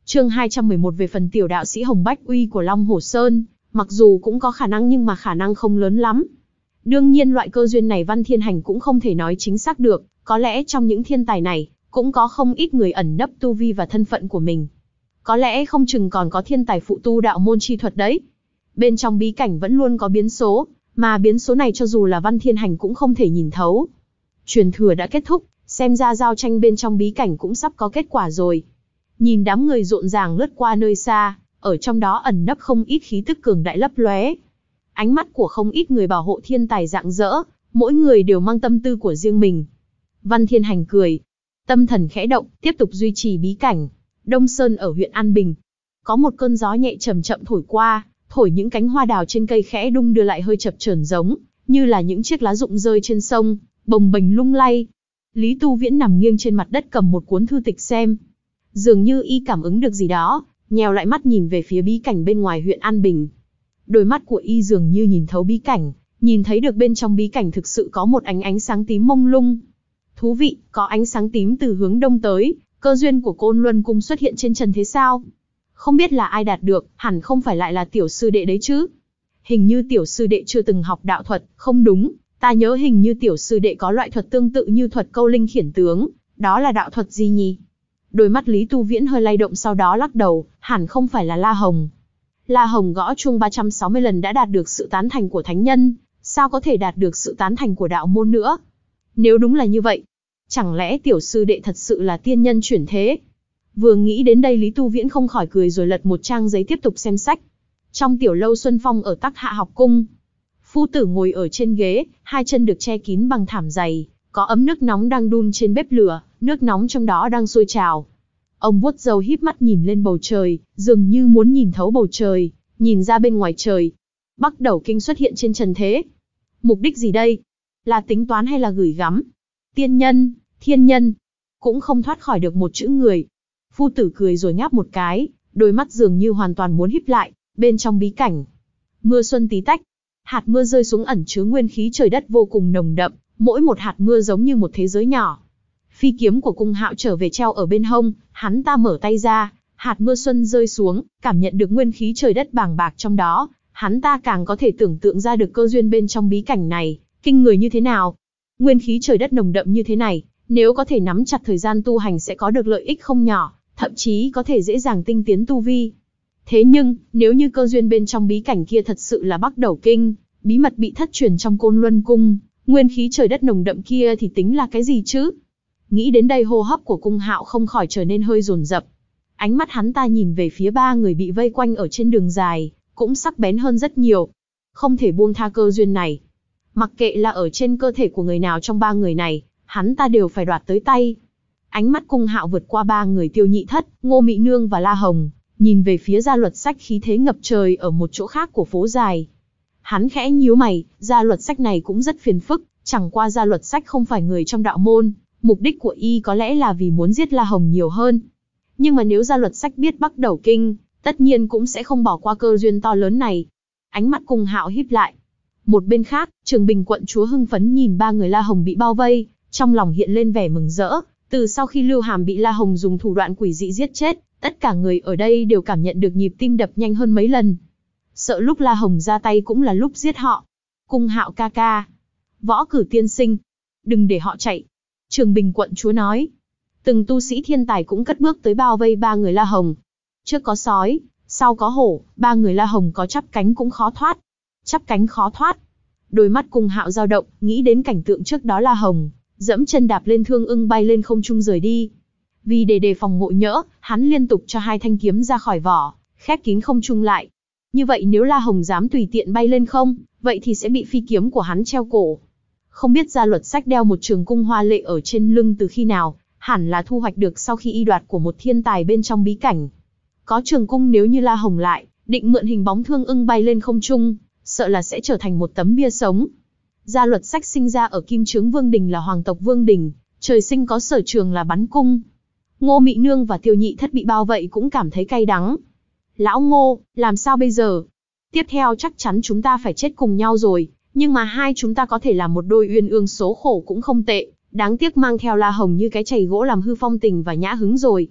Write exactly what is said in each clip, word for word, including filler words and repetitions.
Chương hai trăm mười một về phần tiểu đạo sĩ Hồng Bách Uy của Long Hổ Sơn, mặc dù cũng có khả năng nhưng mà khả năng không lớn lắm. Đương nhiên loại cơ duyên này Văn Thiên Hành cũng không thể nói chính xác được, có lẽ trong những thiên tài này, cũng có không ít người ẩn nấp tu vi và thân phận của mình. Có lẽ không chừng còn có thiên tài phụ tu đạo môn chi thuật đấy. Bên trong bí cảnh vẫn luôn có biến số, mà biến số này cho dù là Văn Thiên Hành cũng không thể nhìn thấu. Truyền thừa đã kết thúc, xem ra giao tranh bên trong bí cảnh cũng sắp có kết quả rồi. Nhìn đám người rộn ràng lướt qua nơi xa, ở trong đó ẩn nấp không ít khí tức cường đại lấp lóe. Ánh mắt của không ít người bảo hộ thiên tài rạng rỡ, mỗi người đều mang tâm tư của riêng mình. Văn Thiên Hành cười, tâm thần khẽ động, tiếp tục duy trì bí cảnh. Đông Sơn ở huyện An Bình, có một cơn gió nhẹ chậm chậm thổi qua, thổi những cánh hoa đào trên cây khẽ đung đưa lại hơi chập chờn giống như là những chiếc lá rụng rơi trên sông, bồng bềnh lung lay. Lý Tu Viễn nằm nghiêng trên mặt đất cầm một cuốn thư tịch xem, dường như y cảm ứng được gì đó, nheo lại mắt nhìn về phía bí cảnh bên ngoài huyện An Bình. Đôi mắt của y dường như nhìn thấu bí cảnh, nhìn thấy được bên trong bí cảnh thực sự có một ánh ánh sáng tím mông lung. Thú vị, có ánh sáng tím từ hướng đông tới, cơ duyên của Côn Luân Cung xuất hiện trên trần thế sao? Không biết là ai đạt được, hẳn không phải lại là tiểu sư đệ đấy chứ? Hình như tiểu sư đệ chưa từng học đạo thuật, không đúng, ta nhớ hình như tiểu sư đệ có loại thuật tương tự như thuật câu linh khiển tướng, đó là đạo thuật gì nhỉ? Đôi mắt Lý Tu Viễn hơi lay động sau đó lắc đầu, hẳn không phải là La Hồng. La Hồng gõ chuông ba trăm sáu mươi lần đã đạt được sự tán thành của thánh nhân, sao có thể đạt được sự tán thành của đạo môn nữa? Nếu đúng là như vậy, chẳng lẽ tiểu sư đệ thật sự là tiên nhân chuyển thế? Vừa nghĩ đến đây Lý Tu Viễn không khỏi cười rồi lật một trang giấy tiếp tục xem sách. Trong tiểu lâu Xuân Phong ở Tắc Hạ học cung, phu tử ngồi ở trên ghế, hai chân được che kín bằng thảm dày, có ấm nước nóng đang đun trên bếp lửa, nước nóng trong đó đang sôi trào. Ông vuốt râu híp mắt nhìn lên bầu trời, dường như muốn nhìn thấu bầu trời, nhìn ra bên ngoài trời. Bắc Đẩu Kinh xuất hiện trên trần thế. Mục đích gì đây? Là tính toán hay là gửi gắm? Tiên nhân, thiên nhân, cũng không thoát khỏi được một chữ người. Phu tử cười rồi ngáp một cái, đôi mắt dường như hoàn toàn muốn híp lại, bên trong bí cảnh. Mưa xuân tí tách, hạt mưa rơi xuống ẩn chứa nguyên khí trời đất vô cùng nồng đậm, mỗi một hạt mưa giống như một thế giới nhỏ. Phi kiếm của Cung Hạo trở về treo ở bên hông, hắn ta mở tay ra, hạt mưa xuân rơi xuống, cảm nhận được nguyên khí trời đất bàng bạc trong đó, hắn ta càng có thể tưởng tượng ra được cơ duyên bên trong bí cảnh này, kinh người như thế nào. Nguyên khí trời đất nồng đậm như thế này, nếu có thể nắm chặt thời gian tu hành sẽ có được lợi ích không nhỏ, thậm chí có thể dễ dàng tinh tiến tu vi. Thế nhưng, nếu như cơ duyên bên trong bí cảnh kia thật sự là Bắc Đẩu Kinh, bí mật bị thất truyền trong Côn Luân Cung, nguyên khí trời đất nồng đậm kia thì tính là cái gì chứ? Nghĩ đến đây hô hấp của Cung Hạo không khỏi trở nên hơi dồn dập. Ánh mắt hắn ta nhìn về phía ba người bị vây quanh ở trên đường dài, cũng sắc bén hơn rất nhiều. Không thể buông tha cơ duyên này. Mặc kệ là ở trên cơ thể của người nào trong ba người này, hắn ta đều phải đoạt tới tay. Ánh mắt Cung Hạo vượt qua ba người Tiêu Nhị Thất, Ngô Mị Nương và La Hồng, nhìn về phía gia luật sách khí thế ngập trời ở một chỗ khác của phố dài. Hắn khẽ nhíu mày, gia luật sách này cũng rất phiền phức, chẳng qua gia luật sách không phải người trong đạo môn, mục đích của y có lẽ là vì muốn giết La Hồng nhiều hơn. Nhưng mà nếu gia luật sách biết Bắc Đẩu Kinh, tất nhiên cũng sẽ không bỏ qua cơ duyên to lớn này. Ánh mắt Cung Hạo híp lại. Một bên khác, Trường Bình quận chúa hưng phấn nhìn ba người La Hồng bị bao vây, trong lòng hiện lên vẻ mừng rỡ. Từ sau khi Lưu Hàm bị La Hồng dùng thủ đoạn quỷ dị giết chết, tất cả người ở đây đều cảm nhận được nhịp tim đập nhanh hơn mấy lần. Sợ lúc La Hồng ra tay cũng là lúc giết họ. Cung Hạo ca ca, Võ Cử tiên sinh, đừng để họ chạy. Trường Bình quận chúa nói. Từng tu sĩ thiên tài cũng cất bước tới bao vây ba người La Hồng. Trước có sói, sau có hổ, ba người La Hồng có chắp cánh cũng khó thoát. Chắp cánh khó thoát. Đôi mắt Cung Hạo dao động, nghĩ đến cảnh tượng trước đó La Hồng dẫm chân đạp lên thương ưng bay lên không trung rời đi. Vì để đề phòng ngộ nhỡ, hắn liên tục cho hai thanh kiếm ra khỏi vỏ, khép kín không trung lại. Như vậy nếu La Hồng dám tùy tiện bay lên không, vậy thì sẽ bị phi kiếm của hắn treo cổ. Không biết gia luật sách đeo một trường cung hoa lệ ở trên lưng từ khi nào, hẳn là thu hoạch được sau khi y đoạt của một thiên tài bên trong bí cảnh. Có trường cung nếu như La Hồng lại, định mượn hình bóng thương ưng bay lên không trung, sợ là sẽ trở thành một tấm bia sống. Gia luật sách sinh ra ở Kim Trướng Vương Đình là hoàng tộc Vương Đình, trời sinh có sở trường là bắn cung. Ngô Mị Nương và Tiêu Nhị Thất bị bao vậy cũng cảm thấy cay đắng. Lão Ngô, làm sao bây giờ? Tiếp theo chắc chắn chúng ta phải chết cùng nhau rồi, nhưng mà hai chúng ta có thể là một đôi uyên ương số khổ cũng không tệ, đáng tiếc mang theo La Hồng như cái chày gỗ làm hư phong tình và nhã hứng rồi.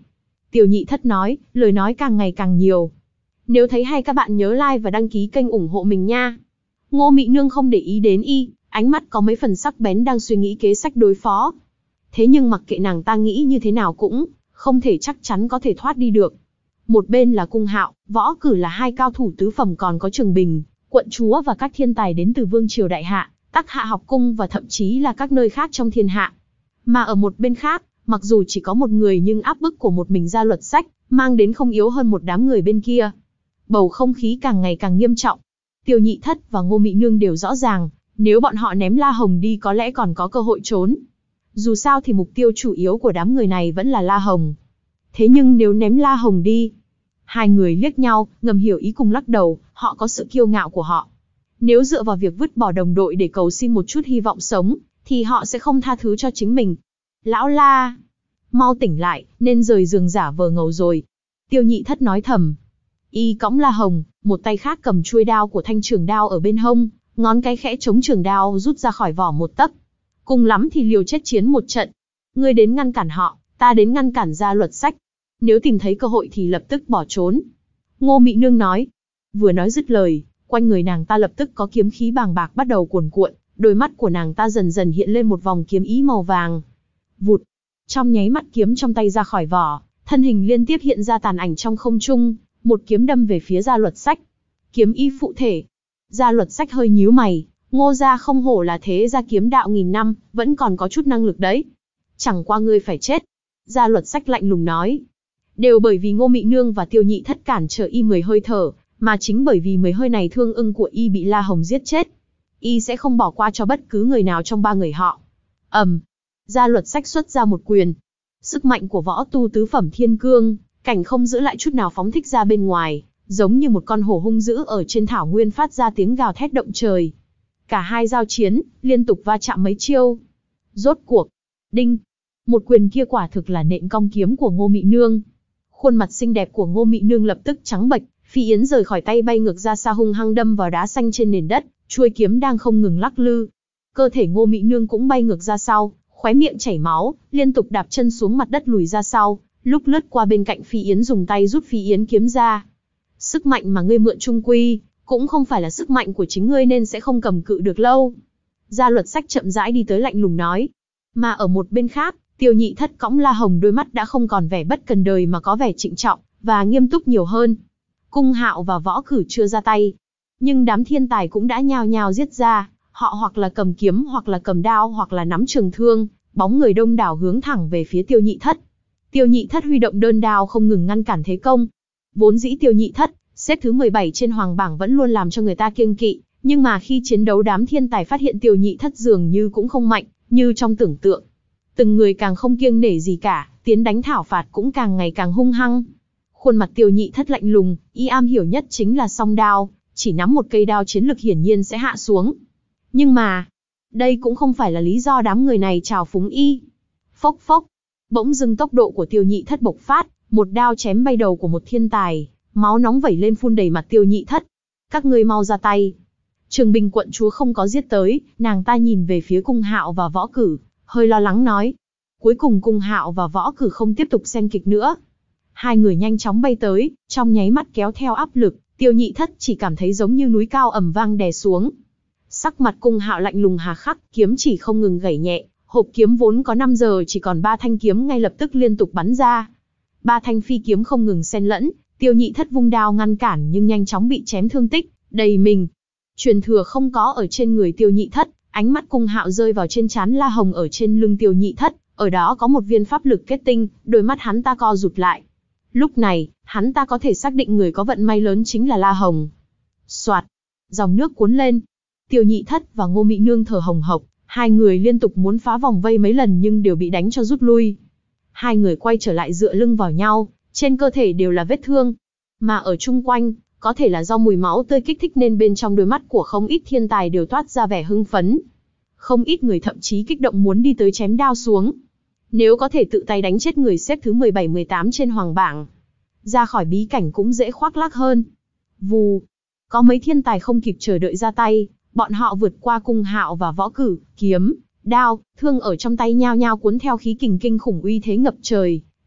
Tiêu Nhị Thất nói, lời nói càng ngày càng nhiều. Nếu thấy hay các bạn nhớ like và đăng ký kênh ủng hộ mình nha. Ngô Mị Nương không để ý đến y, ánh mắt có mấy phần sắc bén đang suy nghĩ kế sách đối phó. Thế nhưng mặc kệ nàng ta nghĩ như thế nào cũng không thể chắc chắn có thể thoát đi được. Một bên là Cung Hạo, Võ Cử là hai cao thủ tứ phẩm, còn có Trường Bình, quận chúa và các thiên tài đến từ vương triều đại hạ, Tắc Hạ học cung và thậm chí là các nơi khác trong thiên hạ. Mà ở một bên khác, mặc dù chỉ có một người nhưng áp bức của một mình Gia Luật Sách mang đến không yếu hơn một đám người bên kia. Bầu không khí càng ngày càng nghiêm trọng. Tiêu Nhị Thất và Ngô Mị Nương đều rõ ràng, nếu bọn họ ném La Hồng đi có lẽ còn có cơ hội trốn. Dù sao thì mục tiêu chủ yếu của đám người này vẫn là La Hồng. Thế nhưng nếu ném La Hồng đi, hai người liếc nhau, ngầm hiểu ý cùng lắc đầu, họ có sự kiêu ngạo của họ. Nếu dựa vào việc vứt bỏ đồng đội để cầu xin một chút hy vọng sống, thì họ sẽ không tha thứ cho chính mình. Lão La, mau tỉnh lại, nên rời giường giả vờ ngầu rồi. Tiêu Nhị Thất nói thầm. Y cõng La Hồng, một tay khác cầm chuôi đao của thanh trường đao ở bên hông, ngón cái khẽ chống trường đao rút ra khỏi vỏ một tấc. Cùng lắm thì liều chết chiến một trận. Ngươi đến ngăn cản họ, ta đến ngăn cản Gia Luật Sách. Nếu tìm thấy cơ hội thì lập tức bỏ trốn. Ngô Mị Nương nói. Vừa nói dứt lời, quanh người nàng ta lập tức có kiếm khí bàng bạc bắt đầu cuồn cuộn, đôi mắt của nàng ta dần dần hiện lên một vòng kiếm ý màu vàng. Vụt, trong nháy mắt kiếm trong tay ra khỏi vỏ, thân hình liên tiếp hiện ra tàn ảnh trong không trung, một kiếm đâm về phía Gia Luật Sách. Kiếm ý phụ thể. Gia Luật Sách hơi nhíu mày, Ngô gia không hổ là thế gia kiếm đạo nghìn năm, vẫn còn có chút năng lực đấy. Chẳng qua ngươi phải chết. Gia Luật Sách lạnh lùng nói. Đều bởi vì Ngô Mị Nương và Tiêu Nhị Thất cản trở y mười hơi thở, mà chính bởi vì mười hơi này thương ưng của y bị La Hồng giết chết. Y sẽ không bỏ qua cho bất cứ người nào trong ba người họ. ầm, um, Gia Luật Sách xuất ra một quyền. Sức mạnh của võ tu tứ phẩm thiên cương, cảnh không giữ lại chút nào phóng thích ra bên ngoài, giống như một con hổ hung dữ ở trên thảo nguyên phát ra tiếng gào thét động trời. Cả hai giao chiến, liên tục va chạm mấy chiêu. Rốt cuộc, đinh, một quyền kia quả thực là nện cong kiếm của Ngô Mị Nương. Khuôn mặt xinh đẹp của Ngô Mị Nương lập tức trắng bệch, phi yến rời khỏi tay bay ngược ra xa hung hăng đâm vào đá xanh trên nền đất, chuôi kiếm đang không ngừng lắc lư. Cơ thể Ngô Mị Nương cũng bay ngược ra sau, khóe miệng chảy máu, liên tục đạp chân xuống mặt đất lùi ra sau, lúc lướt qua bên cạnh phi yến dùng tay rút phi yến kiếm ra. Sức mạnh mà ngươi mượn trung quy, cũng không phải là sức mạnh của chính ngươi nên sẽ không cầm cự được lâu. Gia Luật Sách chậm rãi đi tới lạnh lùng nói. Mà ở một bên khác, Tiêu Nhị Thất cõng La Hồng đôi mắt đã không còn vẻ bất cần đời mà có vẻ trịnh trọng và nghiêm túc nhiều hơn. Cung Hạo và Võ Cử chưa ra tay, nhưng đám thiên tài cũng đã nhao nhao giết ra, họ hoặc là cầm kiếm hoặc là cầm đao hoặc là nắm trường thương, bóng người đông đảo hướng thẳng về phía Tiêu Nhị Thất. Tiêu Nhị Thất huy động đơn đao không ngừng ngăn cản thế công. Vốn dĩ Tiêu Nhị Thất xếp thứ mười bảy trên hoàng bảng vẫn luôn làm cho người ta kiêng kỵ, nhưng mà khi chiến đấu đám thiên tài phát hiện Tiêu Nhị Thất dường như cũng không mạnh như trong tưởng tượng. Từng người càng không kiêng nể gì cả, tiến đánh thảo phạt cũng càng ngày càng hung hăng. Khuôn mặt Tiêu Nhị Thất lạnh lùng, y am hiểu nhất chính là song đao, chỉ nắm một cây đao chiến lực hiển nhiên sẽ hạ xuống. Nhưng mà, đây cũng không phải là lý do đám người này trào phúng y. Phốc phốc, bỗng dưng tốc độ của Tiêu Nhị Thất bộc phát, một đao chém bay đầu của một thiên tài, máu nóng vẩy lên phun đầy mặt Tiêu Nhị Thất. Các ngươi mau ra tay. Trường Bình quận chúa không có giết tới, nàng ta nhìn về phía Cung Hạo và Võ Cử, hơi lo lắng nói. Cuối cùng Cung Hạo và Võ Cử không tiếp tục xem kịch nữa. Hai người nhanh chóng bay tới, trong nháy mắt kéo theo áp lực, Tiêu Nhị Thất chỉ cảm thấy giống như núi cao ầm vang đè xuống. Sắc mặt Cung Hạo lạnh lùng hà khắc, kiếm chỉ không ngừng gảy nhẹ, hộp kiếm vốn có năm giờ chỉ còn ba thanh kiếm ngay lập tức liên tục bắn ra. Ba thanh phi kiếm không ngừng xen lẫn, Tiêu Nhị Thất vung đao ngăn cản nhưng nhanh chóng bị chém thương tích đầy mình. Truyền thừa không có ở trên người Tiêu Nhị Thất, ánh mắt Cung Hạo rơi vào trên trán La Hồng ở trên lưng Tiêu Nhị Thất, ở đó có một viên pháp lực kết tinh, đôi mắt hắn ta co rụt lại. Lúc này, hắn ta có thể xác định người có vận may lớn chính là La Hồng. Soạt, dòng nước cuốn lên. Tiêu Nhị Thất và Ngô Mị Nương thở hồng hộc, hai người liên tục muốn phá vòng vây mấy lần nhưng đều bị đánh cho rút lui. Hai người quay trở lại dựa lưng vào nhau, trên cơ thể đều là vết thương. Mà ở chung quanh, có thể là do mùi máu tươi kích thích nên bên trong đôi mắt của không ít thiên tài đều toát ra vẻ hưng phấn. Không ít người thậm chí kích động muốn đi tới chém đao xuống. Nếu có thể tự tay đánh chết người xếp thứ mười bảy mười tám trên hoàng bảng, ra khỏi bí cảnh cũng dễ khoác lác hơn. Vù, có mấy thiên tài không kịp chờ đợi ra tay, bọn họ vượt qua Cung Hạo và Võ Cử, kiếm, đao, thương ở trong tay nhao nhao cuốn theo khí kình kinh khủng uy thế ngập trời,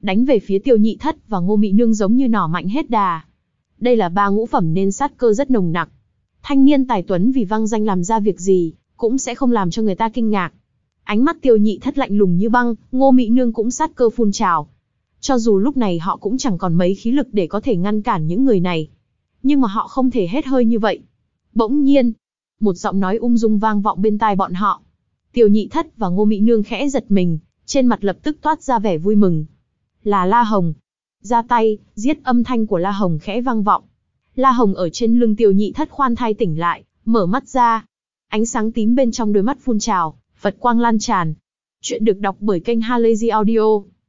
đánh về phía Tiêu Nhị Thất và Ngô Mị Nương giống như nỏ mạnh hết đà. Đây là ba ngũ phẩm nên sát cơ rất nồng nặc. Thanh niên tài tuấn vì vang danh làm ra việc gì, cũng sẽ không làm cho người ta kinh ngạc. Ánh mắt Tiêu Nhị Thất lạnh lùng như băng, Ngô Mị Nương cũng sát cơ phun trào. Cho dù lúc này họ cũng chẳng còn mấy khí lực để có thể ngăn cản những người này. Nhưng mà họ không thể hết hơi như vậy. Bỗng nhiên, một giọng nói ung dung vang vọng bên tai bọn họ. Tiêu Nhị Thất và Ngô Mị Nương khẽ giật mình, trên mặt lập tức toát ra vẻ vui mừng. Là La Hồng. Ra tay, giết, âm thanh của La Hồng khẽ vang vọng. La Hồng ở trên lưng Tiêu Nhị Thất khoan thai tỉnh lại, mở mắt ra. Ánh sáng tím bên trong đôi mắt phun trào, Phật quang lan tràn. Chuyện được đọc bởi kênh Halazy Audio.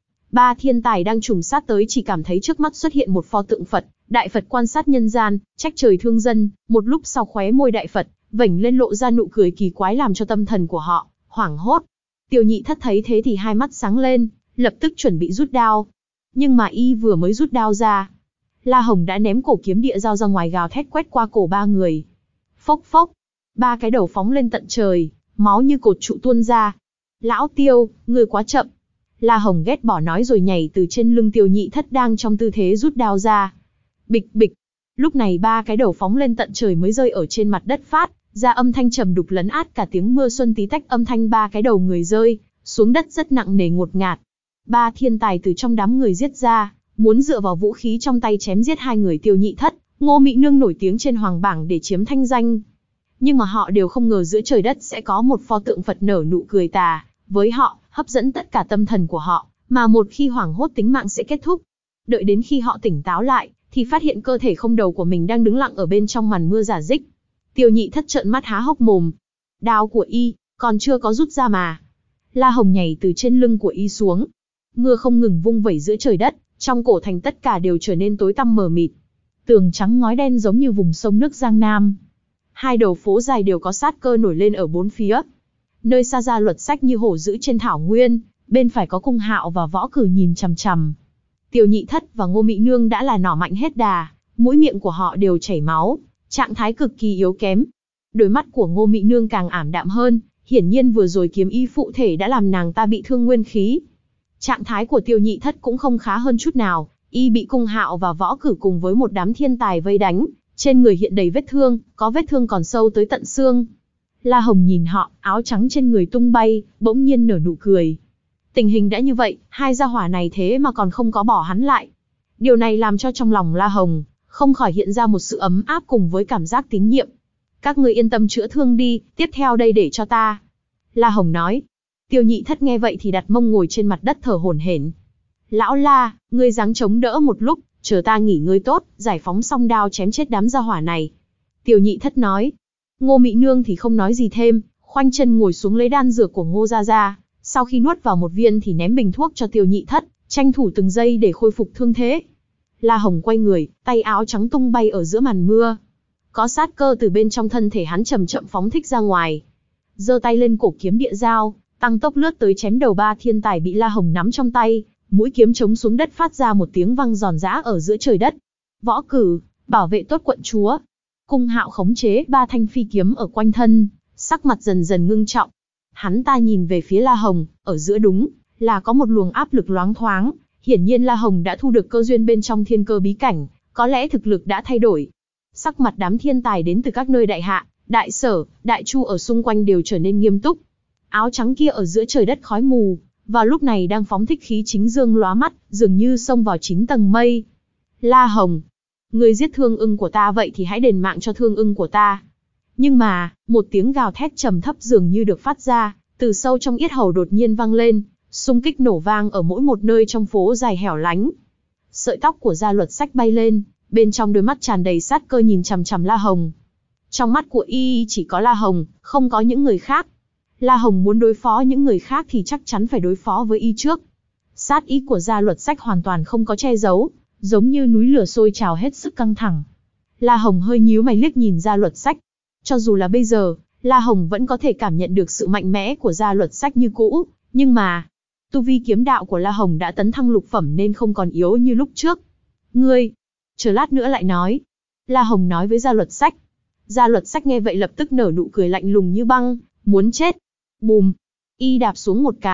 Ba thiên tài đang trùng sát tới chỉ cảm thấy trước mắt xuất hiện một pho tượng Phật, Đại Phật quan sát nhân gian, trách trời thương dân, một lúc sau khóe môi Đại Phật vểnh lên lộ ra nụ cười kỳ quái làm cho tâm thần của họ hoảng hốt. Tiêu Nhị Thất thấy thế thì hai mắt sáng lên, lập tức chuẩn bị rút đao. Nhưng mà y vừa mới rút đao ra, La Hồng đã ném cổ kiếm địa dao ra ngoài gào thét quét qua cổ ba người. Phốc phốc, ba cái đầu phóng lên tận trời, máu như cột trụ tuôn ra. Lão Tiêu, ngươi quá chậm. La Hồng ghét bỏ nói rồi nhảy từ trên lưng Tiêu Nhị Thất đang trong tư thế rút đao ra. Bịch bịch, lúc này ba cái đầu phóng lên tận trời mới rơi ở trên mặt đất phát ra âm thanh trầm đục lấn át cả tiếng mưa xuân tí tách, âm thanh ba cái đầu người rơi xuống đất rất nặng nề ngột ngạt. Ba thiên tài từ trong đám người giết ra, muốn dựa vào vũ khí trong tay chém giết hai người Tiêu Nhị Thất, Ngô Mị Nương nổi tiếng trên hoàng bảng để chiếm thanh danh. Nhưng mà họ đều không ngờ giữa trời đất sẽ có một pho tượng Phật nở nụ cười tà với họ, hấp dẫn tất cả tâm thần của họ, mà một khi hoảng hốt tính mạng sẽ kết thúc. Đợi đến khi họ tỉnh táo lại, thì phát hiện cơ thể không đầu của mình đang đứng lặng ở bên trong màn mưa rả rích. Tiêu Nhị Thất trợn mắt há hốc mồm. Đao của y còn chưa có rút ra mà. La Hồng nhảy từ trên lưng của y xuống. Mưa không ngừng vung vẩy giữa trời đất, trong cổ thành tất cả đều trở nên tối tăm mờ mịt. Tường trắng ngói đen giống như vùng sông nước Giang Nam. Hai đầu phố dài đều có sát cơ nổi lên ở bốn phía. Nơi xa Gia Luật Sách như hổ dữ trên thảo nguyên, bên phải có Cung Hạo và Võ Cử nhìn chằm chằm. Tiêu Nhị Thất và Ngô Mị Nương đã là nỏ mạnh hết đà, mũi miệng của họ đều chảy máu, trạng thái cực kỳ yếu kém. Đôi mắt của Ngô Mị Nương càng ảm đạm hơn, hiển nhiên vừa rồi kiếm y phụ thể đã làm nàng ta bị thương nguyên khí. Trạng thái của Tiêu Nhị Thất cũng không khá hơn chút nào, y bị Cung Hạo và Võ Cử cùng với một đám thiên tài vây đánh, trên người hiện đầy vết thương, có vết thương còn sâu tới tận xương. La Hồng nhìn họ, áo trắng trên người tung bay, bỗng nhiên nở nụ cười. Tình hình đã như vậy, hai gia hỏa này thế mà còn không có bỏ hắn lại. Điều này làm cho trong lòng La Hồng không khỏi hiện ra một sự ấm áp cùng với cảm giác tín nhiệm. Các ngươi yên tâm chữa thương đi, tiếp theo đây để cho ta. La Hồng nói. Tiêu Nhị Thất nghe vậy thì đặt mông ngồi trên mặt đất thở hổn hển. Lão La, ngươi giáng chống đỡ một lúc, chờ ta nghỉ ngơi tốt, giải phóng xong đao chém chết đám gia hỏa này. Tiêu Nhị Thất nói. Ngô Mị Nương thì không nói gì thêm, khoanh chân ngồi xuống lấy đan dược của Ngô Gia Gia. Sau khi nuốt vào một viên thì ném bình thuốc cho Tiêu Nhị Thất, tranh thủ từng giây để khôi phục thương thế. La Hồng quay người, tay áo trắng tung bay ở giữa màn mưa. Có sát cơ từ bên trong thân thể hắn chậm chậm phóng thích ra ngoài. Giơ tay lên cổ kiếm địa dao, tăng tốc lướt tới chém đầu ba thiên tài bị La Hồng nắm trong tay, mũi kiếm chống xuống đất phát ra một tiếng vang giòn giã ở giữa trời đất. Võ Cử, bảo vệ tốt quận chúa. Cung Hạo khống chế ba thanh phi kiếm ở quanh thân, sắc mặt dần dần ngưng trọng. Hắn ta nhìn về phía La Hồng, ở giữa đúng là có một luồng áp lực loáng thoáng, hiển nhiên La Hồng đã thu được cơ duyên bên trong thiên cơ bí cảnh, có lẽ thực lực đã thay đổi. Sắc mặt đám thiên tài đến từ các nơi đại hạ, đại sở, đại chu ở xung quanh đều trở nên nghiêm túc. Áo trắng kia ở giữa trời đất khói mù, vào lúc này đang phóng thích khí chính dương lóa mắt, dường như xông vào chín tầng mây. La Hồng, ngươi giết Thương Ưng của ta vậy thì hãy đền mạng cho Thương Ưng của ta. Nhưng mà, một tiếng gào thét trầm thấp dường như được phát ra, từ sâu trong yết hầu đột nhiên vang lên, xung kích nổ vang ở mỗi một nơi trong phố dài hẻo lánh. Sợi tóc của Gia Luật Sách bay lên, bên trong đôi mắt tràn đầy sát cơ nhìn chằm chằm La Hồng. Trong mắt của y chỉ có La Hồng, không có những người khác. La Hồng muốn đối phó những người khác thì chắc chắn phải đối phó với y trước. Sát ý của Gia Luật Sách hoàn toàn không có che giấu, giống như núi lửa sôi trào hết sức căng thẳng. La Hồng hơi nhíu mày liếc nhìn Gia Luật Sách. Cho dù là bây giờ, La Hồng vẫn có thể cảm nhận được sự mạnh mẽ của Gia Luật Sách như cũ, nhưng mà tu vi kiếm đạo của La Hồng đã tấn thăng lục phẩm nên không còn yếu như lúc trước. Ngươi, chờ lát nữa lại nói. La Hồng nói với Gia Luật Sách. Gia Luật Sách nghe vậy lập tức nở nụ cười lạnh lùng như băng, muốn chết. Bùm, y đạp xuống một cái,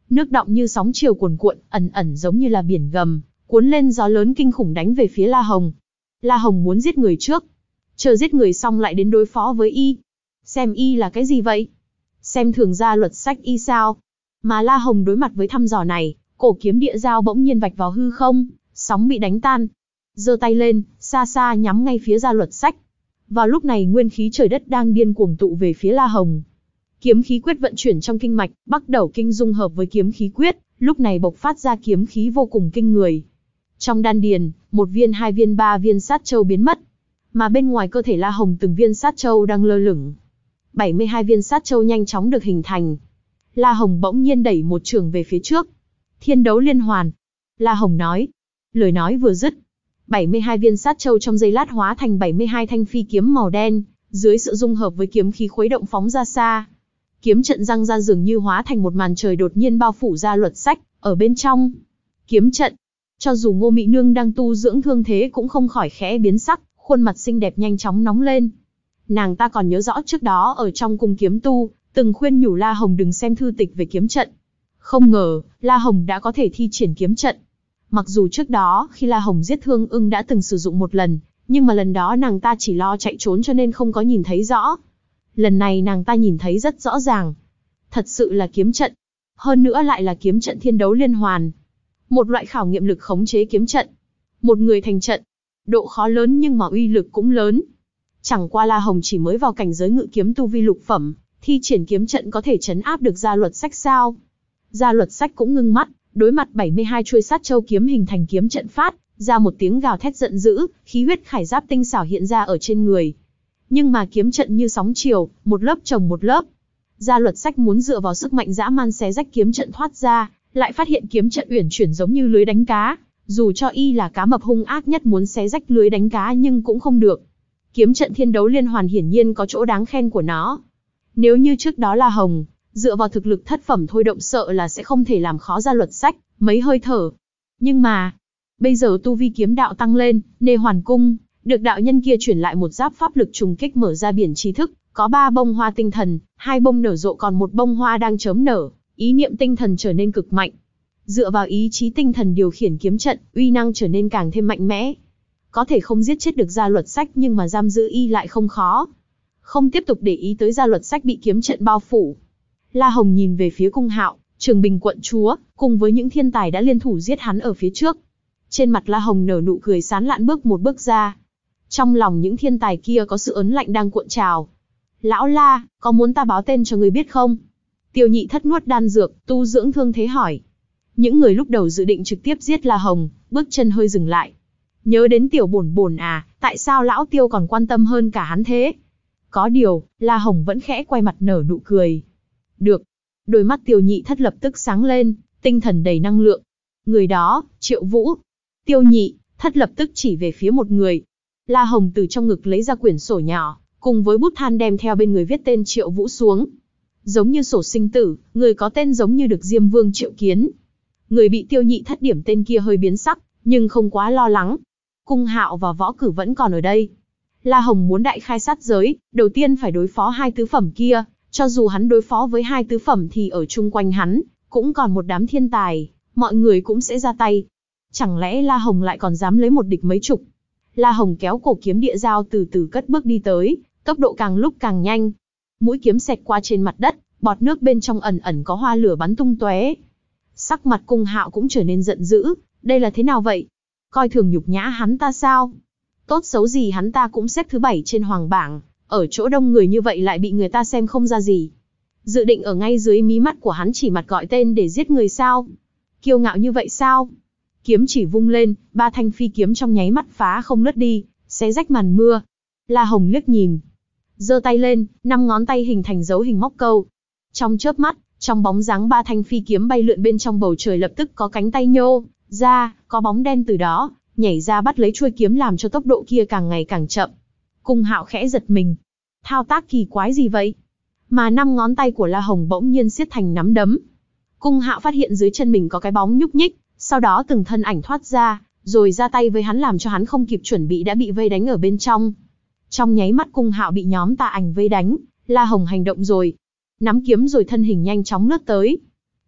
Nước đọng như sóng chiều cuồn cuộn, ẩn ẩn giống như là biển gầm, cuốn lên gió lớn kinh khủng đánh về phía La Hồng. La Hồng muốn giết người trước, chờ giết người xong lại đến đối phó với y. Xem y là cái gì vậy? Xem thường gia luật sách y sao? Mà La Hồng đối mặt với thăm dò này, cổ kiếm địa dao bỗng nhiên vạch vào hư không, sóng bị đánh tan. Giơ tay lên, xa xa nhắm ngay phía gia luật sách. Vào lúc này nguyên khí trời đất đang điên cuồng tụ về phía La Hồng. Kiếm khí quyết vận chuyển trong kinh mạch, Bắc Đẩu kinh dung hợp với kiếm khí quyết, lúc này bộc phát ra kiếm khí vô cùng kinh người. Trong đan điền, một viên, hai viên, ba viên sát châu biến mất, mà bên ngoài cơ thể La Hồng từng viên sát châu đang lơ lửng. bảy mươi hai viên sát châu nhanh chóng được hình thành. La Hồng bỗng nhiên đẩy một chưởng về phía trước. Thiên đấu liên hoàn. La Hồng nói. Lời nói vừa dứt, bảy mươi hai viên sát châu trong giây lát hóa thành bảy mươi hai thanh phi kiếm màu đen, dưới sự dung hợp với kiếm khí khuấy động phóng ra xa. Kiếm trận răng ra dường như hóa thành một màn trời đột nhiên bao phủ ra luật sách, ở bên trong kiếm trận. Cho dù Ngô Mị Nương đang tu dưỡng thương thế cũng không khỏi khẽ biến sắc, khuôn mặt xinh đẹp nhanh chóng nóng lên. Nàng ta còn nhớ rõ trước đó ở trong cung kiếm tu, từng khuyên nhủ La Hồng đừng xem thư tịch về kiếm trận. Không ngờ, La Hồng đã có thể thi triển kiếm trận. Mặc dù trước đó, khi La Hồng giết Thương Ưng đã từng sử dụng một lần, nhưng mà lần đó nàng ta chỉ lo chạy trốn cho nên không có nhìn thấy rõ. Lần này nàng ta nhìn thấy rất rõ ràng. Thật sự là kiếm trận. Hơn nữa lại là kiếm trận thiên đấu liên hoàn. Một loại khảo nghiệm lực khống chế kiếm trận. Một người thành trận. Độ khó lớn nhưng mà uy lực cũng lớn. Chẳng qua La Hồng chỉ mới vào cảnh giới ngự kiếm tu vi lục phẩm, thi triển kiếm trận có thể trấn áp được gia luật sách sao? Gia luật sách cũng ngưng mắt, đối mặt bảy mươi hai chuôi sát châu kiếm hình thành kiếm trận phát ra một tiếng gào thét giận dữ, khí huyết khải giáp tinh xảo hiện ra ở trên người. Nhưng mà kiếm trận như sóng chiều, một lớp chồng một lớp. Gia luật sách muốn dựa vào sức mạnh dã man xé rách kiếm trận thoát ra, lại phát hiện kiếm trận uyển chuyển giống như lưới đánh cá, dù cho y là cá mập hung ác nhất muốn xé rách lưới đánh cá nhưng cũng không được. Kiếm trận thiên đấu liên hoàn hiển nhiên có chỗ đáng khen của nó. Nếu như trước đó La Hồng dựa vào thực lực thất phẩm thôi động sợ là sẽ không thể làm khó gia luật sách mấy hơi thở. Nhưng mà, bây giờ tu vi kiếm đạo tăng lên, Nê Hoàn Cung được đạo nhân kia chuyển lại một giáp pháp lực trùng kích mở ra biển trí thức, có ba bông hoa tinh thần, hai bông nở rộ còn một bông hoa đang chớm nở, ý niệm tinh thần trở nên cực mạnh. Dựa vào ý chí tinh thần điều khiển kiếm trận, uy năng trở nên càng thêm mạnh mẽ. Có thể không giết chết được gia luật sách nhưng mà giam giữ y lại không khó. Không tiếp tục để ý tới gia luật sách bị kiếm trận bao phủ. La Hồng nhìn về phía Cung Hạo, Trường Bình quận chúa, cùng với những thiên tài đã liên thủ giết hắn ở phía trước. Trên mặt La Hồng nở nụ cười sán lạn bước một bước ra. Trong lòng những thiên tài kia có sự ớn lạnh đang cuộn trào. Lão La, có muốn ta báo tên cho người biết không? Tiêu Nhị Thất nuốt đan dược, tu dưỡng thương thế hỏi. Những người lúc đầu dự định trực tiếp giết La Hồng, bước chân hơi dừng lại. Nhớ đến tiểu bổn bổn à, tại sao lão Tiêu còn quan tâm hơn cả hắn thế? Có điều, La Hồng vẫn khẽ quay mặt nở nụ cười. Được. Đôi mắt Tiêu Nhị Thất lập tức sáng lên, tinh thần đầy năng lượng. Người đó, Triệu Vũ. Tiêu Nhị Thất lập tức chỉ về phía một người. La Hồng từ trong ngực lấy ra quyển sổ nhỏ, cùng với bút than đem theo bên người viết tên Triệu Vũ xuống. Giống như sổ sinh tử, người có tên giống như được Diêm Vương triệu kiến. Người bị Tiêu Nhị Thất điểm tên kia hơi biến sắc, nhưng không quá lo lắng. Cung Hạo và Võ Cử vẫn còn ở đây. La Hồng muốn đại khai sát giới, đầu tiên phải đối phó hai tứ phẩm kia, cho dù hắn đối phó với hai tứ phẩm thì ở chung quanh hắn, cũng còn một đám thiên tài, mọi người cũng sẽ ra tay. Chẳng lẽ La Hồng lại còn dám lấy một địch mấy chục? La Hồng kéo cổ kiếm địa dao từ từ cất bước đi tới, tốc độ càng lúc càng nhanh. Mũi kiếm xẹt qua trên mặt đất, bọt nước bên trong ẩn ẩn có hoa lửa bắn tung tóe. Sắc mặt Cung Hạo cũng trở nên giận dữ, đây là thế nào vậy? Coi thường nhục nhã hắn ta sao? Tốt xấu gì hắn ta cũng xếp thứ bảy trên hoàng bảng, ở chỗ đông người như vậy lại bị người ta xem không ra gì. Dự định ở ngay dưới mí mắt của hắn chỉ mặt gọi tên để giết người sao? Kiêu ngạo như vậy sao? Kiếm chỉ vung lên, ba thanh phi kiếm trong nháy mắt phá không lướt đi, xé rách màn mưa. La Hồng liếc nhìn, giơ tay lên, năm ngón tay hình thành dấu hình móc câu. Trong chớp mắt, trong bóng dáng ba thanh phi kiếm bay lượn bên trong bầu trời lập tức có cánh tay nhô ra, có bóng đen từ đó nhảy ra bắt lấy chuôi kiếm làm cho tốc độ kia càng ngày càng chậm. Cung Hạo khẽ giật mình. Thao tác kỳ quái gì vậy? Mà năm ngón tay của La Hồng bỗng nhiên siết thành nắm đấm. Cung Hạo phát hiện dưới chân mình có cái bóng nhúc nhích, sau đó từng thân ảnh thoát ra, rồi ra tay với hắn làm cho hắn không kịp chuẩn bị đã bị vây đánh ở bên trong. Trong nháy mắt Cung Hạo bị nhóm tà ảnh vây đánh, La Hồng hành động rồi. Nắm kiếm rồi thân hình nhanh chóng lướt tới.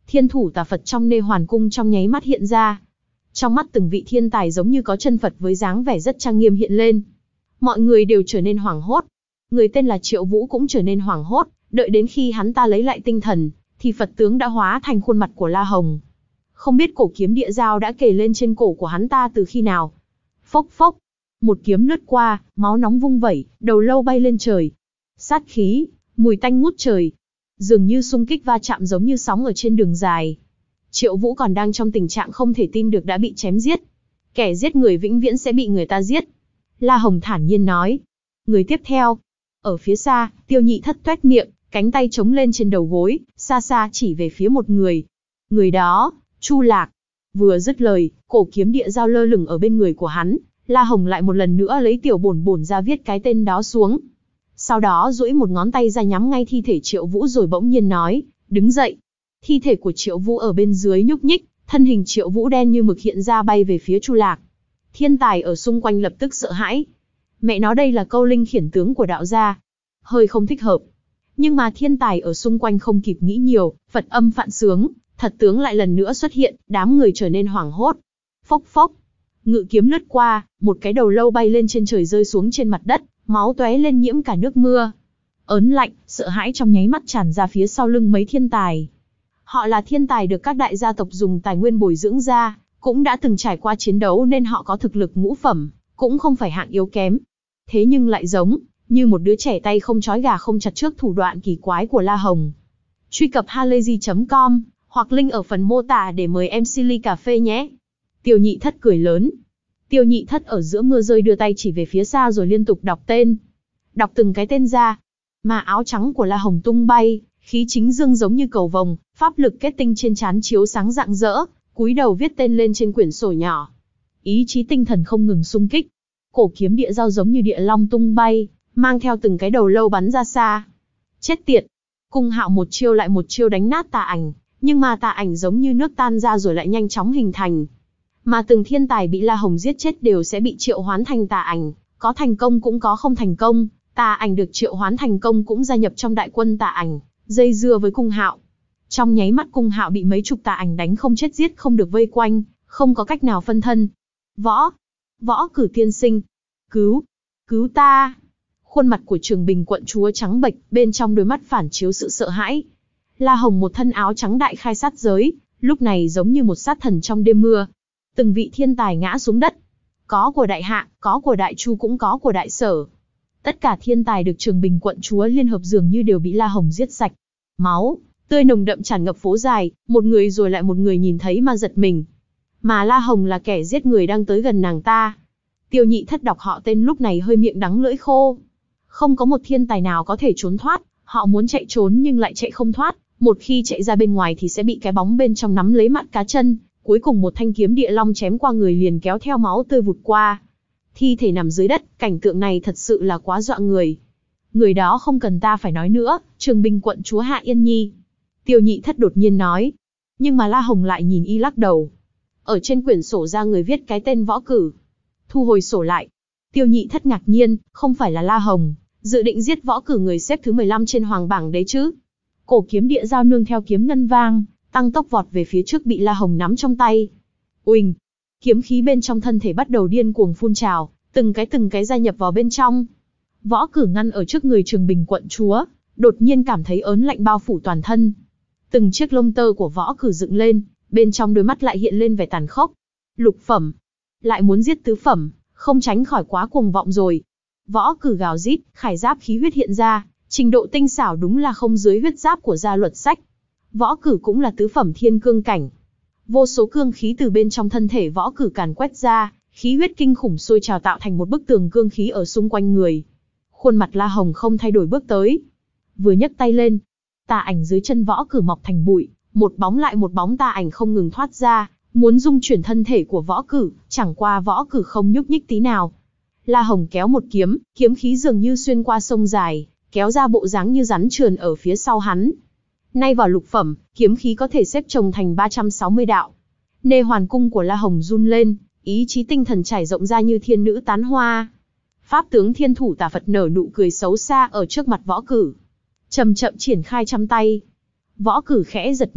Thiên thủ tà Phật trong Nê Hoàn Cung trong nháy mắt hiện ra. Trong mắt từng vị thiên tài giống như có chân Phật với dáng vẻ rất trang nghiêm hiện lên. Mọi người đều trở nên hoảng hốt. Người tên là Triệu Vũ cũng trở nên hoảng hốt, đợi đến khi hắn ta lấy lại tinh thần, thì Phật tướng đã hóa thành khuôn mặt của La Hồng. Không biết cổ kiếm địa dao đã kề lên trên cổ của hắn ta từ khi nào. Phốc phốc, một kiếm lướt qua, máu nóng vung vẩy, đầu lâu bay lên trời. Sát khí, mùi tanh ngút trời. Dường như xung kích va chạm giống như sóng ở trên đường dài. Triệu Vũ còn đang trong tình trạng không thể tin được đã bị chém giết. Kẻ giết người vĩnh viễn sẽ bị người ta giết. La Hồng thản nhiên nói. Người tiếp theo. Ở phía xa, Tiêu Nhị Thất toét miệng, cánh tay chống lên trên đầu gối, xa xa chỉ về phía một người. Người đó, Chu Lạc. Vừa dứt lời, cổ kiếm địa dao lơ lửng ở bên người của hắn, La Hồng lại một lần nữa lấy tiểu bổn bổn ra viết cái tên đó xuống. Sau đó duỗi một ngón tay ra nhắm ngay thi thể Triệu Vũ rồi bỗng nhiên nói, đứng dậy. Thi thể của Triệu Vũ ở bên dưới nhúc nhích, thân hình Triệu Vũ đen như mực hiện ra bay về phía Chu Lạc. Thiên tài ở xung quanh lập tức sợ hãi. Mẹ nó, đây là câu linh khiển tướng của đạo gia. Hơi không thích hợp. Nhưng mà thiên tài ở xung quanh không kịp nghĩ nhiều, Phật âm phạn sướng, thật tướng lại lần nữa xuất hiện, đám người trở nên hoảng hốt. Phốc phốc, ngự kiếm lướt qua, một cái đầu lâu bay lên trên trời rơi xuống trên mặt đất, máu tóe lên nhiễm cả nước mưa. Ớn lạnh, sợ hãi trong nháy mắt tràn ra phía sau lưng mấy thiên tài. Họ là thiên tài được các đại gia tộc dùng tài nguyên bồi dưỡng ra, cũng đã từng trải qua chiến đấu nên họ có thực lực ngũ phẩm, cũng không phải hạng yếu kém. Thế nhưng lại giống như một đứa trẻ tay không trói gà không chặt trước thủ đoạn kỳ quái của La Hồng. Truy cập halayzi chấm com hoặc link ở phần mô tả để mời em xê ly cà phê nhé. Tiêu Nhị Thất cười lớn. Tiêu Nhị Thất ở giữa mưa rơi đưa tay chỉ về phía xa rồi liên tục đọc tên. Đọc từng cái tên ra. Mà áo trắng của La Hồng tung bay, khí chính dương giống như cầu vồng, pháp lực kết tinh trên trán chiếu sáng rạng rỡ, cúi đầu viết tên lên trên quyển sổ nhỏ. Ý chí tinh thần không ngừng xung kích. Cổ kiếm địa dao giống như địa long tung bay, mang theo từng cái đầu lâu bắn ra xa. Chết tiệt! Cung Hạo một chiêu lại một chiêu đánh nát tà ảnh, nhưng mà tà ảnh giống như nước tan ra rồi lại nhanh chóng hình thành. Mà từng thiên tài bị La Hồng giết chết đều sẽ bị triệu hoán thành tà ảnh, có thành công cũng có không thành công, tà ảnh được triệu hoán thành công cũng gia nhập trong đại quân tà ảnh, dây dưa với Cung Hạo. Trong nháy mắt Cung Hạo bị mấy chục tà ảnh đánh không chết giết không được vây quanh, không có cách nào phân thân. Võ! Võ Cử tiên sinh! Cứu! Cứu ta! Khuôn mặt của Trường Bình quận chúa trắng bệch, bên trong đôi mắt phản chiếu sự sợ hãi. La Hồng một thân áo trắng đại khai sát giới, lúc này giống như một sát thần trong đêm mưa. Từng vị thiên tài ngã xuống đất. Có của đại hạ, có của đại chu cũng có của đại sở. Tất cả thiên tài được Trường Bình quận chúa liên hợp dường như đều bị La Hồng giết sạch. Máu tươi nồng đậm tràn ngập phố dài, một người rồi lại một người nhìn thấy mà giật mình. Mà La Hồng là kẻ giết người đang tới gần nàng ta. Tiêu Nhị Thất đọc họ tên lúc này hơi miệng đắng lưỡi khô. Không có một thiên tài nào có thể trốn thoát, họ muốn chạy trốn nhưng lại chạy không thoát, một khi chạy ra bên ngoài thì sẽ bị cái bóng bên trong nắm lấy mắt cá chân, cuối cùng một thanh kiếm địa long chém qua người liền kéo theo máu tươi vụt qua. Thi thể nằm dưới đất, cảnh tượng này thật sự là quá dọa người. Người đó không cần ta phải nói nữa, Trường Bình quận chúa Hạ Yên Nhi. Tiêu Nhị Thất đột nhiên nói. Nhưng mà La Hồng lại nhìn y lắc đầu. Ở trên quyển sổ ra người viết cái tên Võ Cử. Thu hồi sổ lại. Tiêu Nhị Thất ngạc nhiên, không phải là La Hồng, dự định giết Võ Cử người xếp thứ mười lăm trên hoàng bảng đấy chứ. Cổ kiếm địa dao nương theo kiếm ngân vang, tăng tốc vọt về phía trước bị La Hồng nắm trong tay. Uỳnh, kiếm khí bên trong thân thể bắt đầu điên cuồng phun trào, từng cái từng cái gia nhập vào bên trong. Võ Cử ngăn ở trước người Trường Bình quận chúa, đột nhiên cảm thấy ớn lạnh bao phủ toàn thân. Từng chiếc lông tơ của Võ Cử dựng lên, bên trong đôi mắt lại hiện lên vẻ tàn khốc. Lục phẩm, lại muốn giết tứ phẩm, không tránh khỏi quá cuồng vọng rồi. Võ Cử gào rít, khải giáp khí huyết hiện ra, trình độ tinh xảo đúng là không dưới huyết giáp của gia luật sách. Võ Cử cũng là tứ phẩm thiên cương cảnh. Vô số cương khí từ bên trong thân thể Võ Cử càn quét ra, khí huyết kinh khủng sôi trào tạo thành một bức tường cương khí ở xung quanh người. Khuôn mặt La Hồng không thay đổi bước tới. Vừa nhấc tay lên, tà ảnh dưới chân Võ Cử mọc thành bụi, một bóng lại một bóng tà ảnh không ngừng thoát ra, muốn dung chuyển thân thể của Võ Cử, chẳng qua Võ Cử không nhúc nhích tí nào. La Hồng kéo một kiếm, kiếm khí dường như xuyên qua sông dài, kéo ra bộ dáng như rắn trườn ở phía sau hắn. Nay vào lục phẩm, kiếm khí có thể xếp chồng thành ba trăm sáu mươi đạo. Nê Hoàn Cung của La Hồng run lên, ý chí tinh thần trải rộng ra như thiên nữ tán hoa. Pháp tướng thiên thủ tà Phật nở nụ cười xấu xa ở trước mặt Võ Cử. Chậm chậm triển khai trăm tay. Võ Cử khẽ giật mình,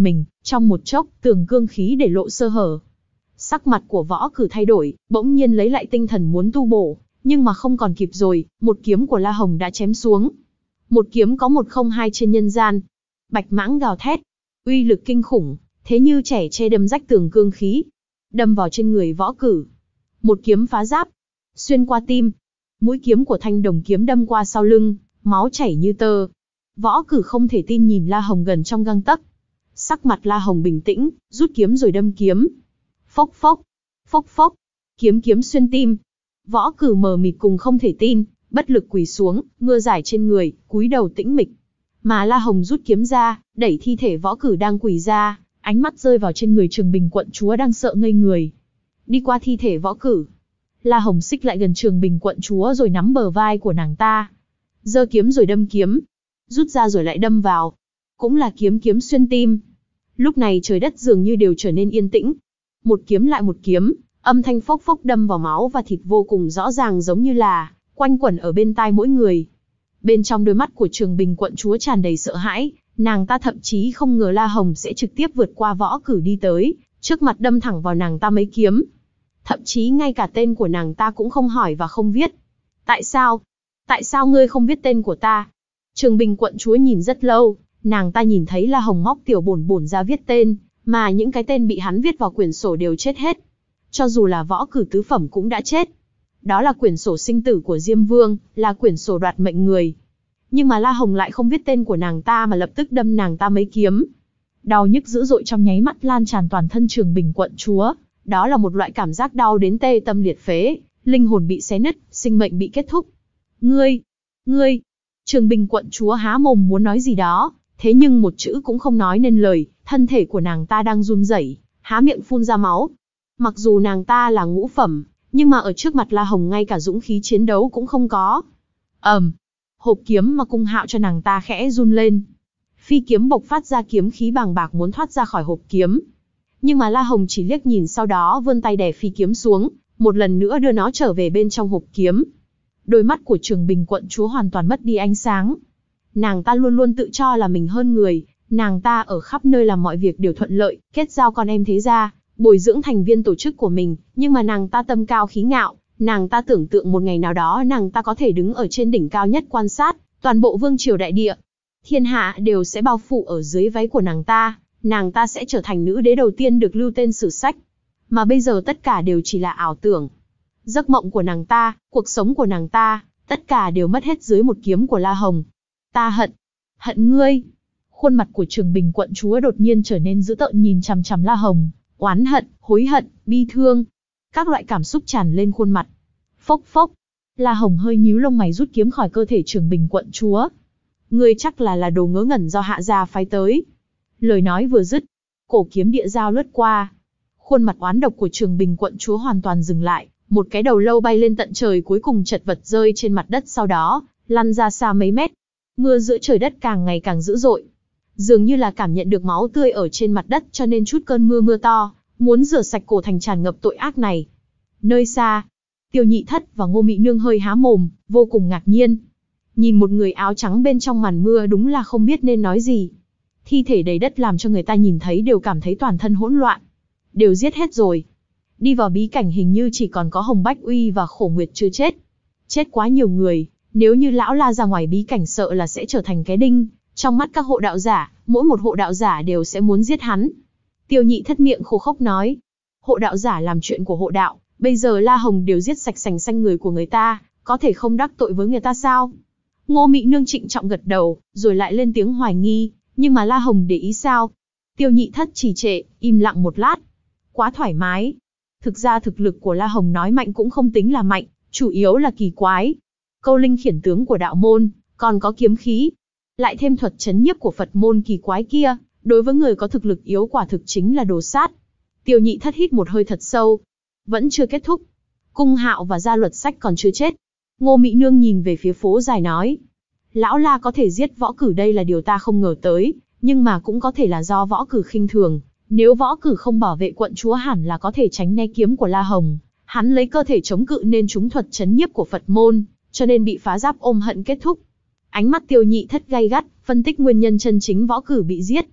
Trong một chốc, tường cương khí để lộ sơ hở. Sắc mặt của Võ Cử thay đổi, bỗng nhiên lấy lại tinh thần muốn tu bổ, nhưng mà không còn kịp rồi, một kiếm của La Hồng đã chém xuống. Một kiếm có một không hai trên nhân gian. Bạch mãng gào thét, uy lực kinh khủng, thế như trẻ tre đâm rách tường cương khí, đâm vào trên người Võ Cử. Một kiếm phá giáp, xuyên qua tim. Mũi kiếm của thanh đồng kiếm đâm qua sau lưng, máu chảy như tơ. Võ Cử không thể tin nhìn La Hồng gần trong gang tấc. Sắc mặt La Hồng bình tĩnh, rút kiếm rồi đâm kiếm. Phốc phốc, phốc phốc, kiếm kiếm xuyên tim. Võ Cử mờ mịt cùng không thể tin, bất lực quỳ xuống, mưa rải trên người, cúi đầu tĩnh mịch. Mà La Hồng rút kiếm ra, đẩy thi thể Võ Cử đang quỳ ra, ánh mắt rơi vào trên người Trường Bình quận chúa đang sợ ngây người. Đi qua thi thể Võ Cử, La Hồng xích lại gần Trường Bình quận chúa rồi nắm bờ vai của nàng ta. Giơ kiếm rồi đâm kiếm, rút ra rồi lại đâm vào. Cũng là kiếm kiếm xuyên tim. Lúc này trời đất dường như đều trở nên yên tĩnh. Một kiếm lại một kiếm, âm thanh phốc phốc đâm vào máu và thịt vô cùng rõ ràng giống như là quanh quẩn ở bên tai mỗi người. Bên trong đôi mắt của Trường Bình quận chúa tràn đầy sợ hãi, nàng ta thậm chí không ngờ La Hồng sẽ trực tiếp vượt qua Võ Cử đi tới, trước mặt đâm thẳng vào nàng ta mấy kiếm. Thậm chí ngay cả tên của nàng ta cũng không hỏi và không viết. Tại sao? Tại sao ngươi không viết tên của ta? Trường Bình quận chúa nhìn rất lâu, nàng ta nhìn thấy La Hồng móc tiểu bổn bổn ra viết tên, mà những cái tên bị hắn viết vào quyển sổ đều chết hết. Cho dù là Võ Cử tứ phẩm cũng đã chết. Đó là quyển sổ sinh tử của Diêm Vương, là quyển sổ đoạt mệnh người. Nhưng mà La Hồng lại không viết tên của nàng ta mà lập tức đâm nàng ta mấy kiếm. Đau nhức dữ dội trong nháy mắt lan tràn toàn thân Trường Bình quận chúa. Đó là một loại cảm giác đau đến tê tâm liệt phế, linh hồn bị xé nứt, sinh mệnh bị kết thúc. Ngươi, ngươi, Trường Bình quận chúa há mồm muốn nói gì đó, thế nhưng một chữ cũng không nói nên lời, thân thể của nàng ta đang run rẩy, há miệng phun ra máu. Mặc dù nàng ta là ngũ phẩm, nhưng mà ở trước mặt La Hồng ngay cả dũng khí chiến đấu cũng không có. ầm, um, hộp kiếm mà Cung Hạo cho nàng ta khẽ run lên. Phi kiếm bộc phát ra kiếm khí bàng bạc muốn thoát ra khỏi hộp kiếm. Nhưng mà La Hồng chỉ liếc nhìn sau đó vươn tay đè phi kiếm xuống, một lần nữa đưa nó trở về bên trong hộp kiếm. Đôi mắt của Trường Bình quận chúa hoàn toàn mất đi ánh sáng. Nàng ta luôn luôn tự cho là mình hơn người, nàng ta ở khắp nơi làm mọi việc đều thuận lợi, kết giao con em thế gia, bồi dưỡng thành viên tổ chức của mình, nhưng mà nàng ta tâm cao khí ngạo, nàng ta tưởng tượng một ngày nào đó nàng ta có thể đứng ở trên đỉnh cao nhất quan sát toàn bộ vương triều đại địa. Thiên hạ đều sẽ bao phủ ở dưới váy của nàng ta, nàng ta sẽ trở thành nữ đế đầu tiên được lưu tên sử sách. Mà bây giờ tất cả đều chỉ là ảo tưởng. Giấc mộng của nàng ta, cuộc sống của nàng ta, tất cả đều mất hết dưới một kiếm của La Hồng. Ta hận, hận ngươi. Khuôn mặt của Trường Bình quận chúa đột nhiên trở nên dữ tợn nhìn chằm chằm La Hồng, oán hận, hối hận, bi thương. Các loại cảm xúc tràn lên khuôn mặt. Phốc phốc, La Hồng hơi nhíu lông mày rút kiếm khỏi cơ thể Trường Bình quận chúa. Ngươi chắc là là đồ ngớ ngẩn do hạ gia phái tới. Lời nói vừa dứt, cổ kiếm địa dao lướt qua. Khuôn mặt oán độc của Trường Bình quận chúa hoàn toàn dừng lại, một cái đầu lâu bay lên tận trời cuối cùng chật vật rơi trên mặt đất sau đó, lăn ra xa mấy mét. Mưa giữa trời đất càng ngày càng dữ dội. Dường như là cảm nhận được máu tươi ở trên mặt đất cho nên chút cơn mưa mưa to, muốn rửa sạch cổ thành tràn ngập tội ác này. Nơi xa, Tiêu Nhị Thất và Ngô Mị Nương hơi há mồm, vô cùng ngạc nhiên. Nhìn một người áo trắng bên trong màn mưa đúng là không biết nên nói gì. Thi thể đầy đất làm cho người ta nhìn thấy đều cảm thấy toàn thân hỗn loạn. Đều giết hết rồi. Đi vào bí cảnh hình như chỉ còn có Hồng Bách Uy và Khổ Nguyệt chưa chết. Chết quá nhiều người, nếu như lão La ra ngoài bí cảnh sợ là sẽ trở thành cái đinh. Trong mắt các hộ đạo giả, mỗi một hộ đạo giả đều sẽ muốn giết hắn. Tiêu Nhị Thất miệng khô khốc nói. Hộ đạo giả làm chuyện của hộ đạo, bây giờ La Hồng đều giết sạch sành xanh người của người ta, có thể không đắc tội với người ta sao? Ngô Mị Nương trịnh trọng gật đầu, rồi lại lên tiếng hoài nghi, nhưng mà La Hồng để ý sao? Tiêu Nhị Thất trì trệ, im lặng một lát. Quá thoải mái. Thực ra thực lực của La Hồng nói mạnh cũng không tính là mạnh, chủ yếu là kỳ quái. Câu linh khiển tướng của đạo môn, còn có kiếm khí. Lại thêm thuật chấn nhiếp của Phật môn kỳ quái kia, đối với người có thực lực yếu quả thực chính là đồ sát. Tiêu Nhị Thất hít một hơi thật sâu. Vẫn chưa kết thúc. Cung Hạo và Gia Luật Sách còn chưa chết. Ngô Mị Nương nhìn về phía phố dài nói. Lão La có thể giết Võ Cử đây là điều ta không ngờ tới, nhưng mà cũng có thể là do Võ Cử khinh thường. Nếu Võ Cử không bảo vệ quận chúa hẳn là có thể tránh né kiếm của La Hồng. Hắn lấy cơ thể chống cự nên trúng thuật chấn nhiếp của Phật môn, cho nên bị phá giáp ôm hận kết thúc. Ánh mắt Tiêu Nhị Thất gay gắt, phân tích nguyên nhân chân chính Võ Cử bị giết.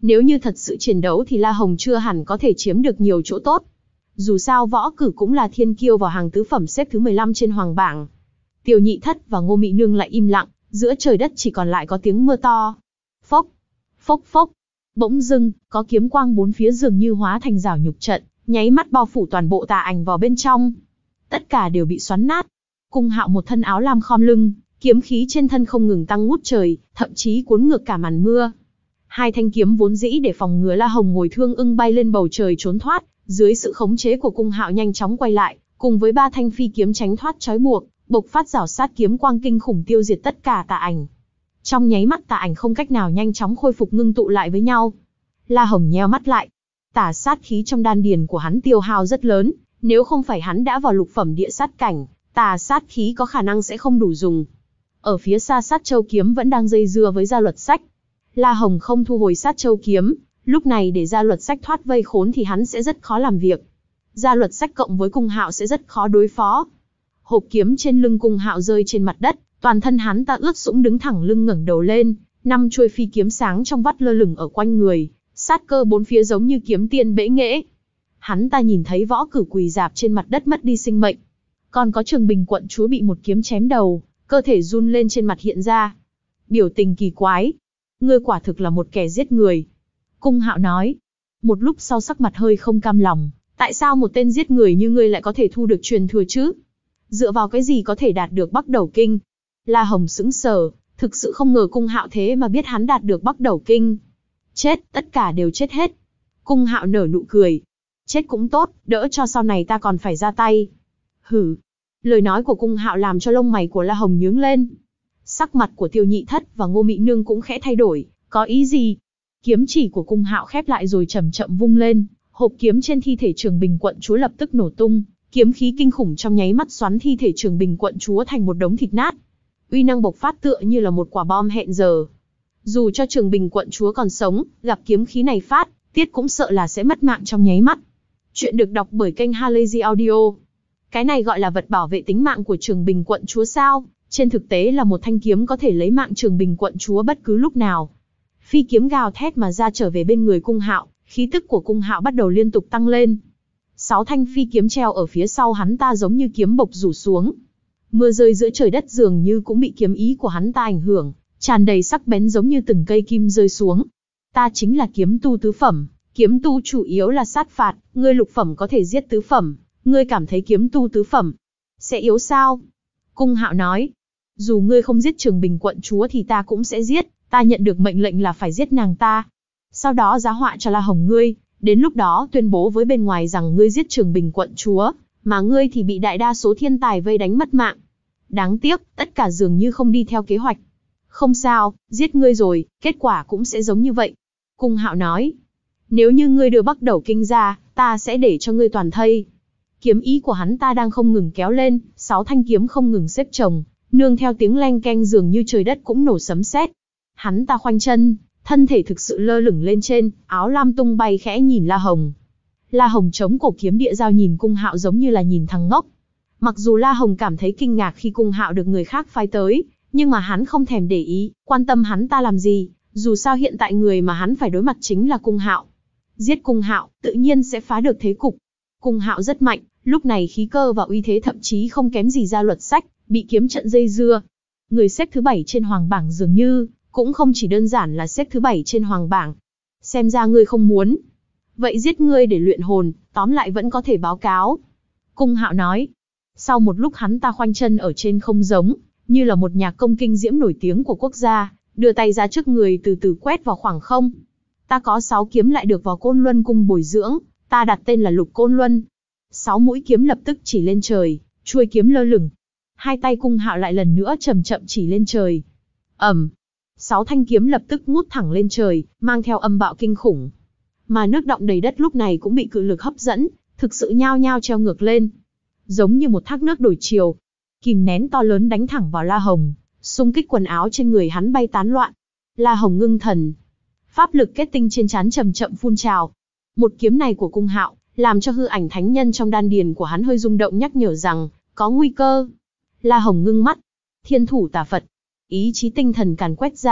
Nếu như thật sự chiến đấu thì La Hồng chưa hẳn có thể chiếm được nhiều chỗ tốt. Dù sao Võ Cử cũng là thiên kiêu vào hàng tứ phẩm xếp thứ mười lăm trên hoàng bảng. Tiêu Nhị Thất và Ngô Mị Nương lại im lặng, giữa trời đất chỉ còn lại có tiếng mưa to. Phốc, phốc phốc. Bỗng dưng, có kiếm quang bốn phía dường như hóa thành rào nhục trận, nháy mắt bao phủ toàn bộ tà ảnh vào bên trong. Tất cả đều bị xoắn nát. Cung Hạo một thân áo lam khom lưng, kiếm khí trên thân không ngừng tăng ngút trời, thậm chí cuốn ngược cả màn mưa. Hai thanh kiếm vốn dĩ để phòng ngừa La Hồng ngồi thương ưng bay lên bầu trời trốn thoát, dưới sự khống chế của Cung Hạo nhanh chóng quay lại, cùng với ba thanh phi kiếm tránh thoát trói buộc, bộc phát rảo sát kiếm quang kinh khủng tiêu diệt tất cả tà ảnh. Trong nháy mắt tà ảnh không cách nào nhanh chóng khôi phục ngưng tụ lại với nhau. La Hồng nheo mắt lại. Tà sát khí trong đan điền của hắn tiêu hao rất lớn, nếu không phải hắn đã vào lục phẩm địa sát cảnh, tà sát khí có khả năng sẽ không đủ dùng. Ở phía xa Sát Châu kiếm vẫn đang dây dưa với Gia Luật Sách. La Hồng không thu hồi Sát Châu kiếm, lúc này để Gia Luật Sách thoát vây khốn thì hắn sẽ rất khó làm việc. Gia Luật Sách cộng với Cung Hạo sẽ rất khó đối phó. Hộp kiếm trên lưng Cung Hạo rơi trên mặt đất, toàn thân hắn ta ướt sũng đứng thẳng lưng ngẩng đầu lên, năm chuôi phi kiếm sáng trong vắt lơ lửng ở quanh người, sát cơ bốn phía giống như kiếm tiên bẽ nghễ. Hắn ta nhìn thấy Võ Cử quỳ rạp trên mặt đất mất đi sinh mệnh, còn có Trường Bình quận chúa bị một kiếm chém đầu, cơ thể run lên trên mặt hiện ra biểu tình kỳ quái. Ngươi quả thực là một kẻ giết người. Cung Hạo nói. Một lúc sau sắc mặt hơi không cam lòng, tại sao một tên giết người như ngươi lại có thể thu được truyền thừa chứ? Dựa vào cái gì có thể đạt được Bắc Đầu Kinh? La Hồng sững sờ, thực sự không ngờ Cung Hạo thế mà biết hắn đạt được Bắc Đầu Kinh. Chết, tất cả đều chết hết. Cung Hạo nở nụ cười. Chết cũng tốt, đỡ cho sau này ta còn phải ra tay. Hử. Lời nói của Cung Hạo làm cho lông mày của La Hồng nhướng lên. Sắc mặt của Tiêu Nhị Thất và Ngô Mị Nương cũng khẽ thay đổi, có ý gì? Kiếm chỉ của Cung Hạo khép lại rồi chậm chậm vung lên, hộp kiếm trên thi thể Trường Bình quận chúa lập tức nổ tung, kiếm khí kinh khủng trong nháy mắt xoắn thi thể Trường Bình quận chúa thành một đống thịt nát. Uy năng bộc phát tựa như là một quả bom hẹn giờ. Dù cho Trường Bình quận chúa còn sống, gặp kiếm khí này phát, tiết cũng sợ là sẽ mất mạng trong nháy mắt. Chuyện được đọc bởi kênh Halazy Audio. Cái này gọi là vật bảo vệ tính mạng của Trường Bình quận chúa sao? Trên thực tế là một thanh kiếm có thể lấy mạng Trường Bình quận chúa bất cứ lúc nào. Phi kiếm gào thét mà ra trở về bên người Cung Hạo, khí tức của Cung Hạo bắt đầu liên tục tăng lên. Sáu thanh phi kiếm treo ở phía sau hắn ta giống như kiếm bộc rủ xuống. Mưa rơi giữa trời đất dường như cũng bị kiếm ý của hắn ta ảnh hưởng, tràn đầy sắc bén giống như từng cây kim rơi xuống. Ta chính là kiếm tu tứ phẩm, kiếm tu chủ yếu là sát phạt, ngươi lục phẩm có thể giết tứ phẩm, ngươi cảm thấy kiếm tu tứ phẩm sẽ yếu sao? Cung Hạo nói, dù ngươi không giết Trường Bình quận chúa thì ta cũng sẽ giết, ta nhận được mệnh lệnh là phải giết nàng ta. Sau đó giá họa cho La Hồng ngươi, đến lúc đó tuyên bố với bên ngoài rằng ngươi giết Trường Bình quận chúa, mà ngươi thì bị đại đa số thiên tài vây đánh mất mạng. Đáng tiếc, tất cả dường như không đi theo kế hoạch. Không sao, giết ngươi rồi, kết quả cũng sẽ giống như vậy. Cung Hạo nói, nếu như ngươi đưa Bắc Đầu Kinh ra, ta sẽ để cho ngươi toàn thây. Kiếm ý của hắn ta đang không ngừng kéo lên, sáu thanh kiếm không ngừng xếp chồng, nương theo tiếng leng keng dường như trời đất cũng nổ sấm sét. Hắn ta khoanh chân, thân thể thực sự lơ lửng lên trên, áo lam tung bay khẽ nhìn La Hồng. La Hồng chống cổ kiếm địa giao nhìn Cung Hạo giống như là nhìn thằng ngốc. Mặc dù La Hồng cảm thấy kinh ngạc khi Cung Hạo được người khác phái tới, nhưng mà hắn không thèm để ý, quan tâm hắn ta làm gì, dù sao hiện tại người mà hắn phải đối mặt chính là Cung Hạo. Giết Cung Hạo, tự nhiên sẽ phá được thế cục. Cung Hạo rất mạnh, lúc này khí cơ và uy thế thậm chí không kém gì Gia Luật Sách, bị kiếm trận dây dưa. Người xếp thứ bảy trên hoàng bảng dường như cũng không chỉ đơn giản là xếp thứ bảy trên hoàng bảng. Xem ra ngươi không muốn. Vậy giết ngươi để luyện hồn, tóm lại vẫn có thể báo cáo. Cung Hạo nói. Sau một lúc hắn ta khoanh chân ở trên không giống, như là một nhạc công kinh diễm nổi tiếng của quốc gia, đưa tay ra trước người từ từ quét vào khoảng không. Ta có sáu kiếm lại được vào Côn Luân cung bồi dưỡng, ta đặt tên là Lục Côn Luân. Sáu mũi kiếm lập tức chỉ lên trời, chuôi kiếm lơ lửng. Hai tay Cung Hạo lại lần nữa chậm chậm chỉ lên trời. Ầm. Sáu thanh kiếm lập tức ngút thẳng lên trời, mang theo âm bạo kinh khủng. Mà nước đọng đầy đất lúc này cũng bị cự lực hấp dẫn, thực sự nhao nhao treo ngược lên. Giống như một thác nước đổi chiều. Kìm nén to lớn đánh thẳng vào La Hồng, xung kích quần áo trên người hắn bay tán loạn. La Hồng ngưng thần. Pháp lực kết tinh trên trán chậm chậm phun trào. Một kiếm này của Cung Hạo, làm cho hư ảnh thánh nhân trong đan điền của hắn hơi rung động nhắc nhở rằng, có nguy cơ. La Hồng ngưng mắt. Thiên thủ tà Phật. Ý chí tinh thần càn quét ra,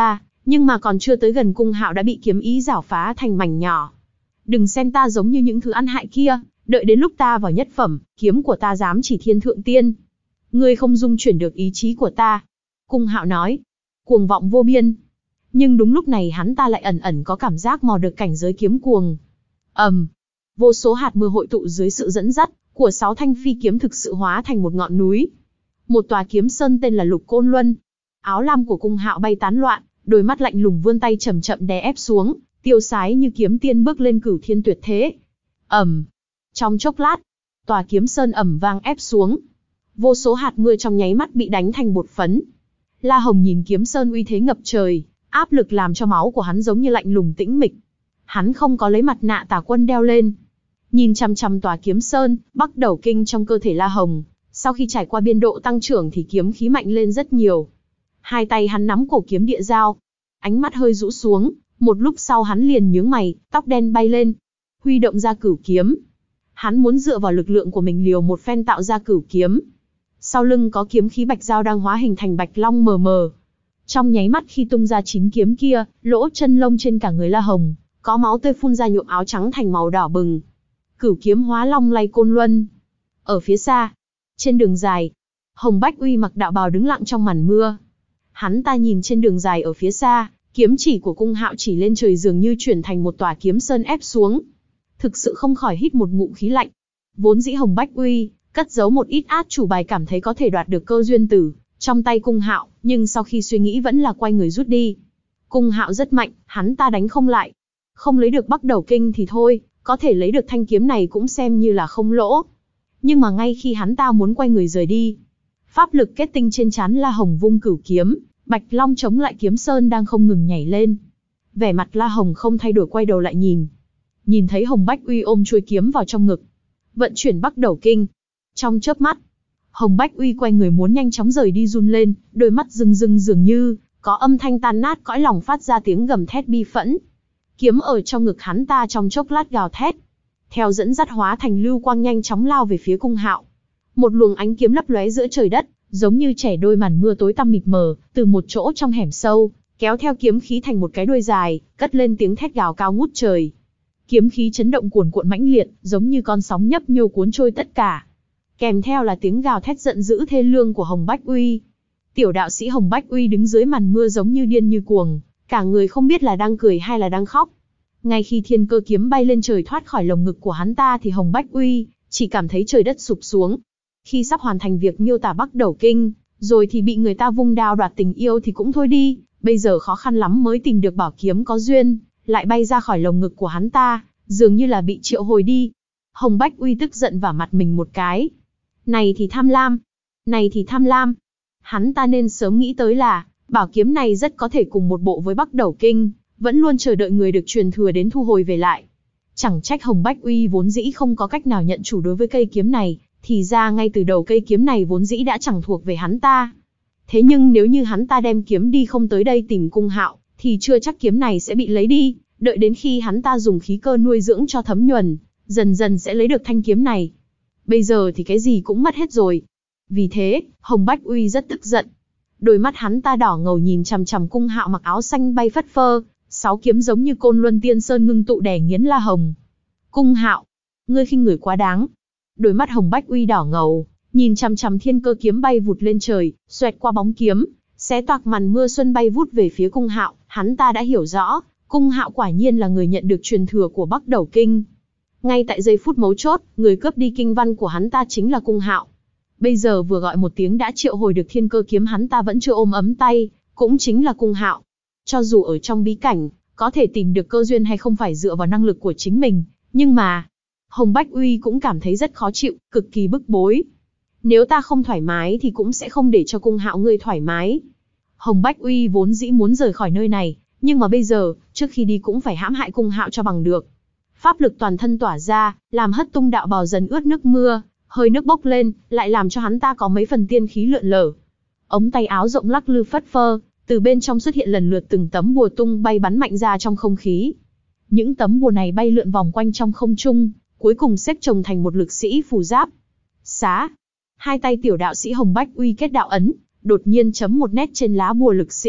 nhưng mà còn chưa tới gần Cung Hạo đã bị kiếm ý rảo phá thành mảnh nhỏ. Đừng xem ta giống như những thứ ăn hại kia, đợi đến lúc ta vào nhất phẩm, kiếm của ta dám chỉ thiên thượng tiên. Ngươi không dung chuyển được ý chí của ta. Cung Hạo nói, cuồng vọng vô biên. Nhưng đúng lúc này hắn ta lại ẩn ẩn có cảm giác mò được cảnh giới kiếm cuồng. ầm, um, vô số hạt mưa hội tụ dưới sự dẫn dắt của sáu thanh phi kiếm thực sự hóa thành một ngọn núi. Một tòa kiếm sơn tên là Lục Côn Luân. Áo lam của Cung Hạo bay tán loạn, đôi mắt lạnh lùng vươn tay chậm chậm đè ép xuống, tiêu sái như kiếm tiên bước lên cửu thiên tuyệt thế. ầm, um, trong chốc lát, tòa kiếm sơn ầm vang ép xuống. Vô số hạt mưa trong nháy mắt bị đánh thành bột phấn. La Hồng nhìn kiếm sơn uy thế ngập trời, áp lực làm cho máu của hắn giống như lạnh lùng tĩnh mịch. Hắn không có lấy mặt nạ tà quân đeo lên. Nhìn chăm chăm tòa kiếm sơn, Bắc Đầu Kinh trong cơ thể La Hồng, sau khi trải qua biên độ tăng trưởng thì kiếm khí mạnh lên rất nhiều. Hai tay hắn nắm cổ kiếm địa dao, ánh mắt hơi rũ xuống, một lúc sau hắn liền nhướng mày, tóc đen bay lên, huy động ra cửu kiếm. Hắn muốn dựa vào lực lượng của mình liều một phen tạo ra cửu kiếm. Sau lưng có kiếm khí bạch dao đang hóa hình thành bạch long mờ mờ. Trong nháy mắt khi tung ra chín kiếm kia, lỗ chân lông trên cả người La Hồng, có máu tươi phun ra nhuộm áo trắng thành màu đỏ bừng. Cửu kiếm hóa long lay côn luân. Ở phía xa, trên đường dài, Hồng Bách Uy mặc đạo bào đứng lặng trong màn mưa. Hắn ta nhìn trên đường dài ở phía xa, kiếm chỉ của Cung Hạo chỉ lên trời dường như chuyển thành một tòa kiếm sơn ép xuống. Thực sự không khỏi hít một ngụm khí lạnh. Vốn dĩ Hồng Bách Uy cất giấu một ít át chủ bài cảm thấy có thể đoạt được cơ duyên tử trong tay Cung Hạo, nhưng sau khi suy nghĩ vẫn là quay người rút đi. Cung Hạo rất mạnh, hắn ta đánh không lại. Không lấy được Bắc Đầu Kinh thì thôi, có thể lấy được thanh kiếm này cũng xem như là không lỗ. Nhưng mà ngay khi hắn ta muốn quay người rời đi, pháp lực kết tinh trên trán La Hồng vung cửu kiếm, bạch long chống lại kiếm sơn đang không ngừng nhảy lên. Vẻ mặt La Hồng không thay đổi, quay đầu lại nhìn. Nhìn thấy Hồng Bách Uy ôm chuôi kiếm vào trong ngực, vận chuyển Bắc Đầu Kinh. Trong chớp mắt, Hồng Bách Uy quay người muốn nhanh chóng rời đi run lên, đôi mắt rưng rưng dường như có âm thanh tan nát cõi lòng phát ra tiếng gầm thét bi phẫn. Kiếm ở trong ngực hắn ta trong chốc lát gào thét, theo dẫn dắt hóa thành lưu quang nhanh chóng lao về phía Cung Hạo. Một luồng ánh kiếm lấp lóe giữa trời đất, giống như chẻ đôi màn mưa tối tăm mịt mờ, từ một chỗ trong hẻm sâu, kéo theo kiếm khí thành một cái đuôi dài, cất lên tiếng thét gào cao ngút trời. Kiếm khí chấn động cuồn cuộn mãnh liệt, giống như con sóng nhấp nhô cuốn trôi tất cả. Kèm theo là tiếng gào thét giận dữ thê lương của Hồng Bách Uy. Tiểu đạo sĩ Hồng Bách Uy đứng dưới màn mưa giống như điên như cuồng, cả người không biết là đang cười hay là đang khóc. Ngay khi thiên cơ kiếm bay lên trời thoát khỏi lồng ngực của hắn ta thì Hồng Bách Uy chỉ cảm thấy trời đất sụp xuống. Khi sắp hoàn thành việc miêu tả Bắc Đầu Kinh, rồi thì bị người ta vung đao đoạt tình yêu thì cũng thôi đi, bây giờ khó khăn lắm mới tìm được bảo kiếm có duyên, lại bay ra khỏi lồng ngực của hắn ta, dường như là bị triệu hồi đi. Hồng Bách Uy tức giận vả mặt mình một cái. Này thì tham lam, này thì tham lam. Hắn ta nên sớm nghĩ tới là, bảo kiếm này rất có thể cùng một bộ với Bắc Đầu Kinh, vẫn luôn chờ đợi người được truyền thừa đến thu hồi về lại. Chẳng trách Hồng Bách Uy vốn dĩ không có cách nào nhận chủ đối với cây kiếm này, thì ra ngay từ đầu cây kiếm này vốn dĩ đã chẳng thuộc về hắn ta. Thế nhưng nếu như hắn ta đem kiếm đi không tới đây tìm Cung Hạo, thì chưa chắc kiếm này sẽ bị lấy đi, đợi đến khi hắn ta dùng khí cơ nuôi dưỡng cho thấm nhuần, dần dần sẽ lấy được thanh kiếm này. Bây giờ thì cái gì cũng mất hết rồi. Vì thế, Hồng Bách Uy rất tức giận. Đôi mắt hắn ta đỏ ngầu nhìn chằm chằm Cung Hạo mặc áo xanh bay phất phơ, sáu kiếm giống như côn luân tiên sơn ngưng tụ đè nghiến La Hồng. Cung Hạo, ngươi khinh người quá đáng. Đôi mắt Hồng Bách Uy đỏ ngầu, nhìn chằm chằm thiên cơ kiếm bay vụt lên trời, xoẹt qua bóng kiếm, xé toạc màn mưa xuân bay vút về phía Cung Hạo. Hắn ta đã hiểu rõ, Cung Hạo quả nhiên là người nhận được truyền thừa của Bắc Đầu Kinh. Ngay tại giây phút mấu chốt, người cướp đi kinh văn của hắn ta chính là Cung Hạo. Bây giờ vừa gọi một tiếng đã triệu hồi được thiên cơ kiếm hắn ta vẫn chưa ôm ấm tay, cũng chính là Cung Hạo. Cho dù ở trong bí cảnh, có thể tìm được cơ duyên hay không phải dựa vào năng lực của chính mình, nhưng mà Hồng Bách Uy cũng cảm thấy rất khó chịu, cực kỳ bức bối. Nếu ta không thoải mái thì cũng sẽ không để cho Cung Hạo ngươi thoải mái. Hồng Bách Uy vốn dĩ muốn rời khỏi nơi này, nhưng mà bây giờ, trước khi đi cũng phải hãm hại Cung Hạo cho bằng được. Pháp lực toàn thân tỏa ra, làm hất tung đạo bào dần ướt nước mưa, hơi nước bốc lên, lại làm cho hắn ta có mấy phần tiên khí lượn lờ. Ống tay áo rộng lắc lư phất phơ, từ bên trong xuất hiện lần lượt từng tấm bùa tung bay bắn mạnh ra trong không khí. Những tấm bùa này bay lượn vòng quanh trong không trung, cuối cùng xếp chồng thành một lực sĩ phù giáp. Xá. Hai tay tiểu đạo sĩ Hồng Bách Uy kết đạo ấn, đột nhiên chấm một nét trên lá bùa lực sĩ,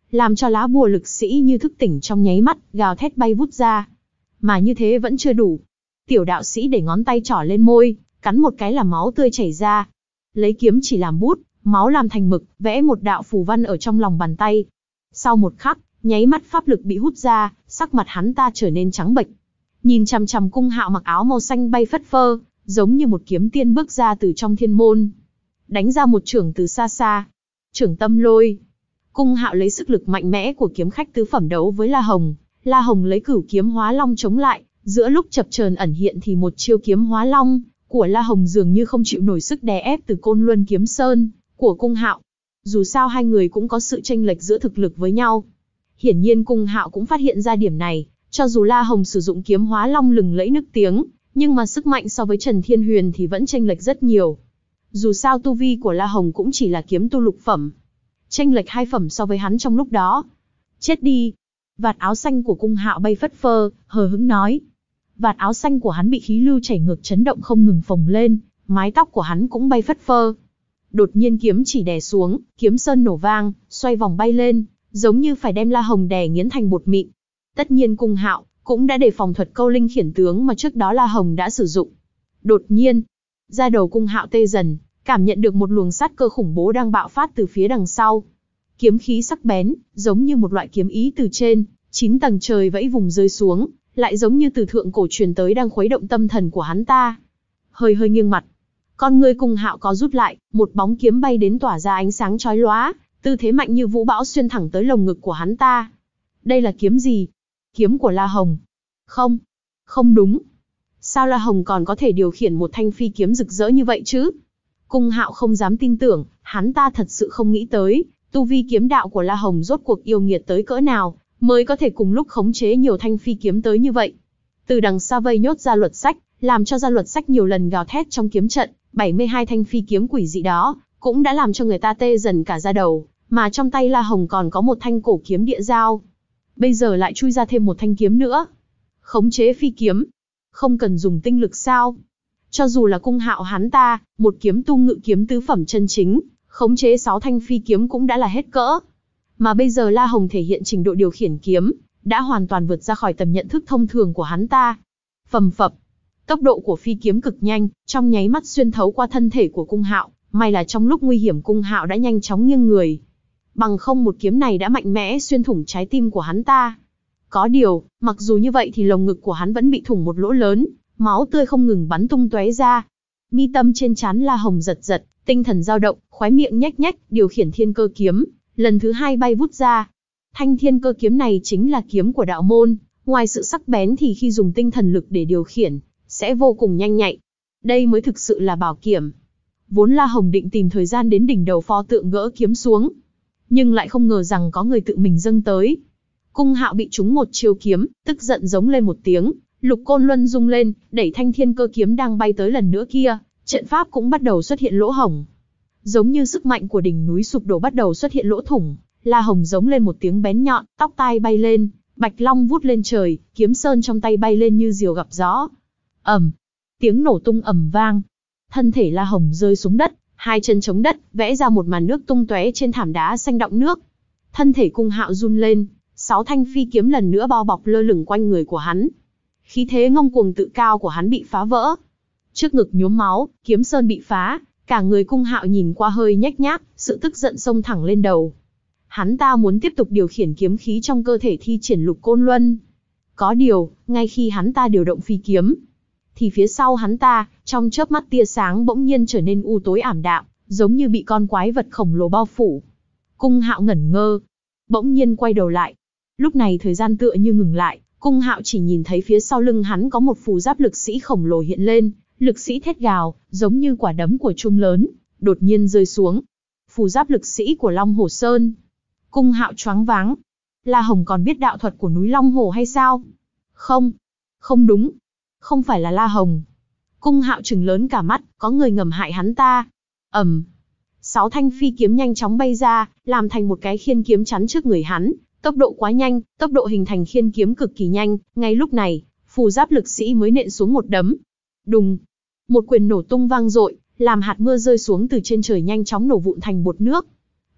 làm cho lá bùa lực sĩ như thức tỉnh trong nháy mắt, gào thét bay vút ra. Mà như thế vẫn chưa đủ. Tiểu đạo sĩ để ngón tay trỏ lên môi, cắn một cái là máu tươi chảy ra. Lấy kiếm chỉ làm bút, máu làm thành mực, vẽ một đạo phù văn ở trong lòng bàn tay. Sau một khắc, nháy mắt pháp lực bị hút ra, sắc mặt hắn ta trở nên trắng bệch. Nhìn chằm chằm Cung Hạo mặc áo màu xanh bay phất phơ, giống như một kiếm tiên bước ra từ trong thiên môn. Đánh ra một chưởng từ xa xa. Chưởng tâm lôi. Cung Hạo lấy sức lực mạnh mẽ của kiếm khách tứ phẩm đấu với La Hồng. La Hồng lấy cửu kiếm hóa long chống lại, giữa lúc chập chờn ẩn hiện thì một chiêu kiếm hóa long của La Hồng dường như không chịu nổi sức đè ép từ Côn Luân Kiếm Sơn của Cung Hạo. Dù sao hai người cũng có sự chênh lệch giữa thực lực với nhau. Hiển nhiên Cung Hạo cũng phát hiện ra điểm này, cho dù La Hồng sử dụng kiếm hóa long lừng lẫy nức tiếng, nhưng mà sức mạnh so với Trần Thiên Huyền thì vẫn chênh lệch rất nhiều. Dù sao tu vi của La Hồng cũng chỉ là kiếm tu lục phẩm, chênh lệch hai phẩm so với hắn trong lúc đó. Chết đi! Vạt áo xanh của Cung Hạo bay phất phơ, hờ hững nói. Vạt áo xanh của hắn bị khí lưu chảy ngược chấn động không ngừng phồng lên, mái tóc của hắn cũng bay phất phơ. Đột nhiên kiếm chỉ đè xuống, kiếm sơn nổ vang, xoay vòng bay lên, giống như phải đem La Hồng đè nghiến thành bột mịn. Tất nhiên Cung Hạo cũng đã đề phòng thuật câu linh khiển tướng mà trước đó La Hồng đã sử dụng. Đột nhiên, da đầu Cung Hạo tê dần, cảm nhận được một luồng sát cơ khủng bố đang bạo phát từ phía đằng sau. Kiếm khí sắc bén, giống như một loại kiếm ý từ trên chín tầng trời vẫy vùng rơi xuống, lại giống như từ thượng cổ truyền tới đang khuấy động tâm thần của hắn ta. Hơi hơi nghiêng mặt, con ngươi Cung Hạo có rút lại, một bóng kiếm bay đến tỏa ra ánh sáng chói lóa, tư thế mạnh như vũ bão xuyên thẳng tới lồng ngực của hắn ta. Đây là kiếm gì? Kiếm của La Hồng. Không, không đúng. Sao La Hồng còn có thể điều khiển một thanh phi kiếm rực rỡ như vậy chứ? Cung Hạo không dám tin tưởng, hắn ta thật sự không nghĩ tới, tu vi kiếm đạo của La Hồng rốt cuộc yêu nghiệt tới cỡ nào, mới có thể cùng lúc khống chế nhiều thanh phi kiếm tới như vậy. Từ đằng xa vây nhốt Gia Luật Sách, làm cho Gia Luật Sách nhiều lần gào thét trong kiếm trận, bảy mươi hai thanh phi kiếm quỷ dị đó, cũng đã làm cho người ta tê dần cả da đầu, mà trong tay La Hồng còn có một thanh cổ kiếm địa dao. Bây giờ lại chui ra thêm một thanh kiếm nữa. Khống chế phi kiếm, không cần dùng tinh lực sao? Cho dù là Cung Hạo hắn ta, một kiếm tu ngự kiếm tứ phẩm chân chính, khống chế sáu thanh phi kiếm cũng đã là hết cỡ. Mà bây giờ La Hồng thể hiện trình độ điều khiển kiếm, đã hoàn toàn vượt ra khỏi tầm nhận thức thông thường của hắn ta. Phầm phập, tốc độ của phi kiếm cực nhanh, trong nháy mắt xuyên thấu qua thân thể của Cung Hạo, may là trong lúc nguy hiểm Cung Hạo đã nhanh chóng nghiêng người. Bằng không một kiếm này đã mạnh mẽ xuyên thủng trái tim của hắn ta. Có điều, mặc dù như vậy thì lồng ngực của hắn vẫn bị thủng một lỗ lớn, máu tươi không ngừng bắn tung tóe ra. Mi tâm trên trán La Hồng giật giật, tinh thần dao động, khóe miệng nhếch nhếch, điều khiển thiên cơ kiếm, lần thứ hai bay vút ra. Thanh thiên cơ kiếm này chính là kiếm của đạo môn, ngoài sự sắc bén thì khi dùng tinh thần lực để điều khiển, sẽ vô cùng nhanh nhạy. Đây mới thực sự là bảo kiểm. Vốn La Hồng định tìm thời gian đến đỉnh đầu pho tượng gỡ kiếm xuống, nhưng lại không ngờ rằng có người tự mình dâng tới. Cung Hạo bị trúng một chiêu kiếm, tức giận giống lên một tiếng, lục côn luân rung lên, đẩy thanh thiên cơ kiếm đang bay tới lần nữa kia, trận pháp cũng bắt đầu xuất hiện lỗ hổng. Giống như sức mạnh của đỉnh núi sụp đổ bắt đầu xuất hiện lỗ thủng, La Hồng giống lên một tiếng bén nhọn, tóc tai bay lên, bạch long vút lên trời, kiếm sơn trong tay bay lên như diều gặp gió. Ầm, tiếng nổ tung ầm vang, thân thể La Hồng rơi xuống đất, hai chân chống đất, vẽ ra một màn nước tung tóe trên thảm đá xanh đọng nước. Thân thể Cung Hạo run lên, sáu thanh phi kiếm lần nữa bao bọc lơ lửng quanh người của hắn. Khí thế ngông cuồng tự cao của hắn bị phá vỡ. Trước ngực nhuốm máu, kiếm sơn bị phá, cả người Cung Hạo nhìn qua hơi nhếch nhác, sự tức giận xông thẳng lên đầu. Hắn ta muốn tiếp tục điều khiển kiếm khí trong cơ thể thi triển lục côn luân. Có điều, ngay khi hắn ta điều động phi kiếm, thì phía sau hắn ta, trong chớp mắt tia sáng bỗng nhiên trở nên u tối ảm đạm, giống như bị con quái vật khổng lồ bao phủ. Cung Hạo ngẩn ngơ, bỗng nhiên quay đầu lại. Lúc này thời gian tựa như ngừng lại, Cung Hạo chỉ nhìn thấy phía sau lưng hắn có một phù giáp lực sĩ khổng lồ hiện lên, lực sĩ thét gào, giống như quả đấm của trung lớn, đột nhiên rơi xuống. Phù giáp lực sĩ của Long Hổ Sơn. Cung Hạo choáng váng. La Hồng còn biết đạo thuật của núi Long Hổ hay sao? Không, không đúng, không phải là La Hồng. Cung Hạo trừng lớn cả mắt, có người ngầm hại hắn ta. Ầm, sáu thanh phi kiếm nhanh chóng bay ra, làm thành một cái khiên kiếm chắn trước người hắn. Tốc độ quá nhanh, tốc độ hình thành khiên kiếm cực kỳ nhanh. Ngay lúc này, phù giáp lực sĩ mới nện xuống một đấm. Đùng, một quyền nổ tung vang dội, làm hạt mưa rơi xuống từ trên trời nhanh chóng nổ vụn thành bột nước.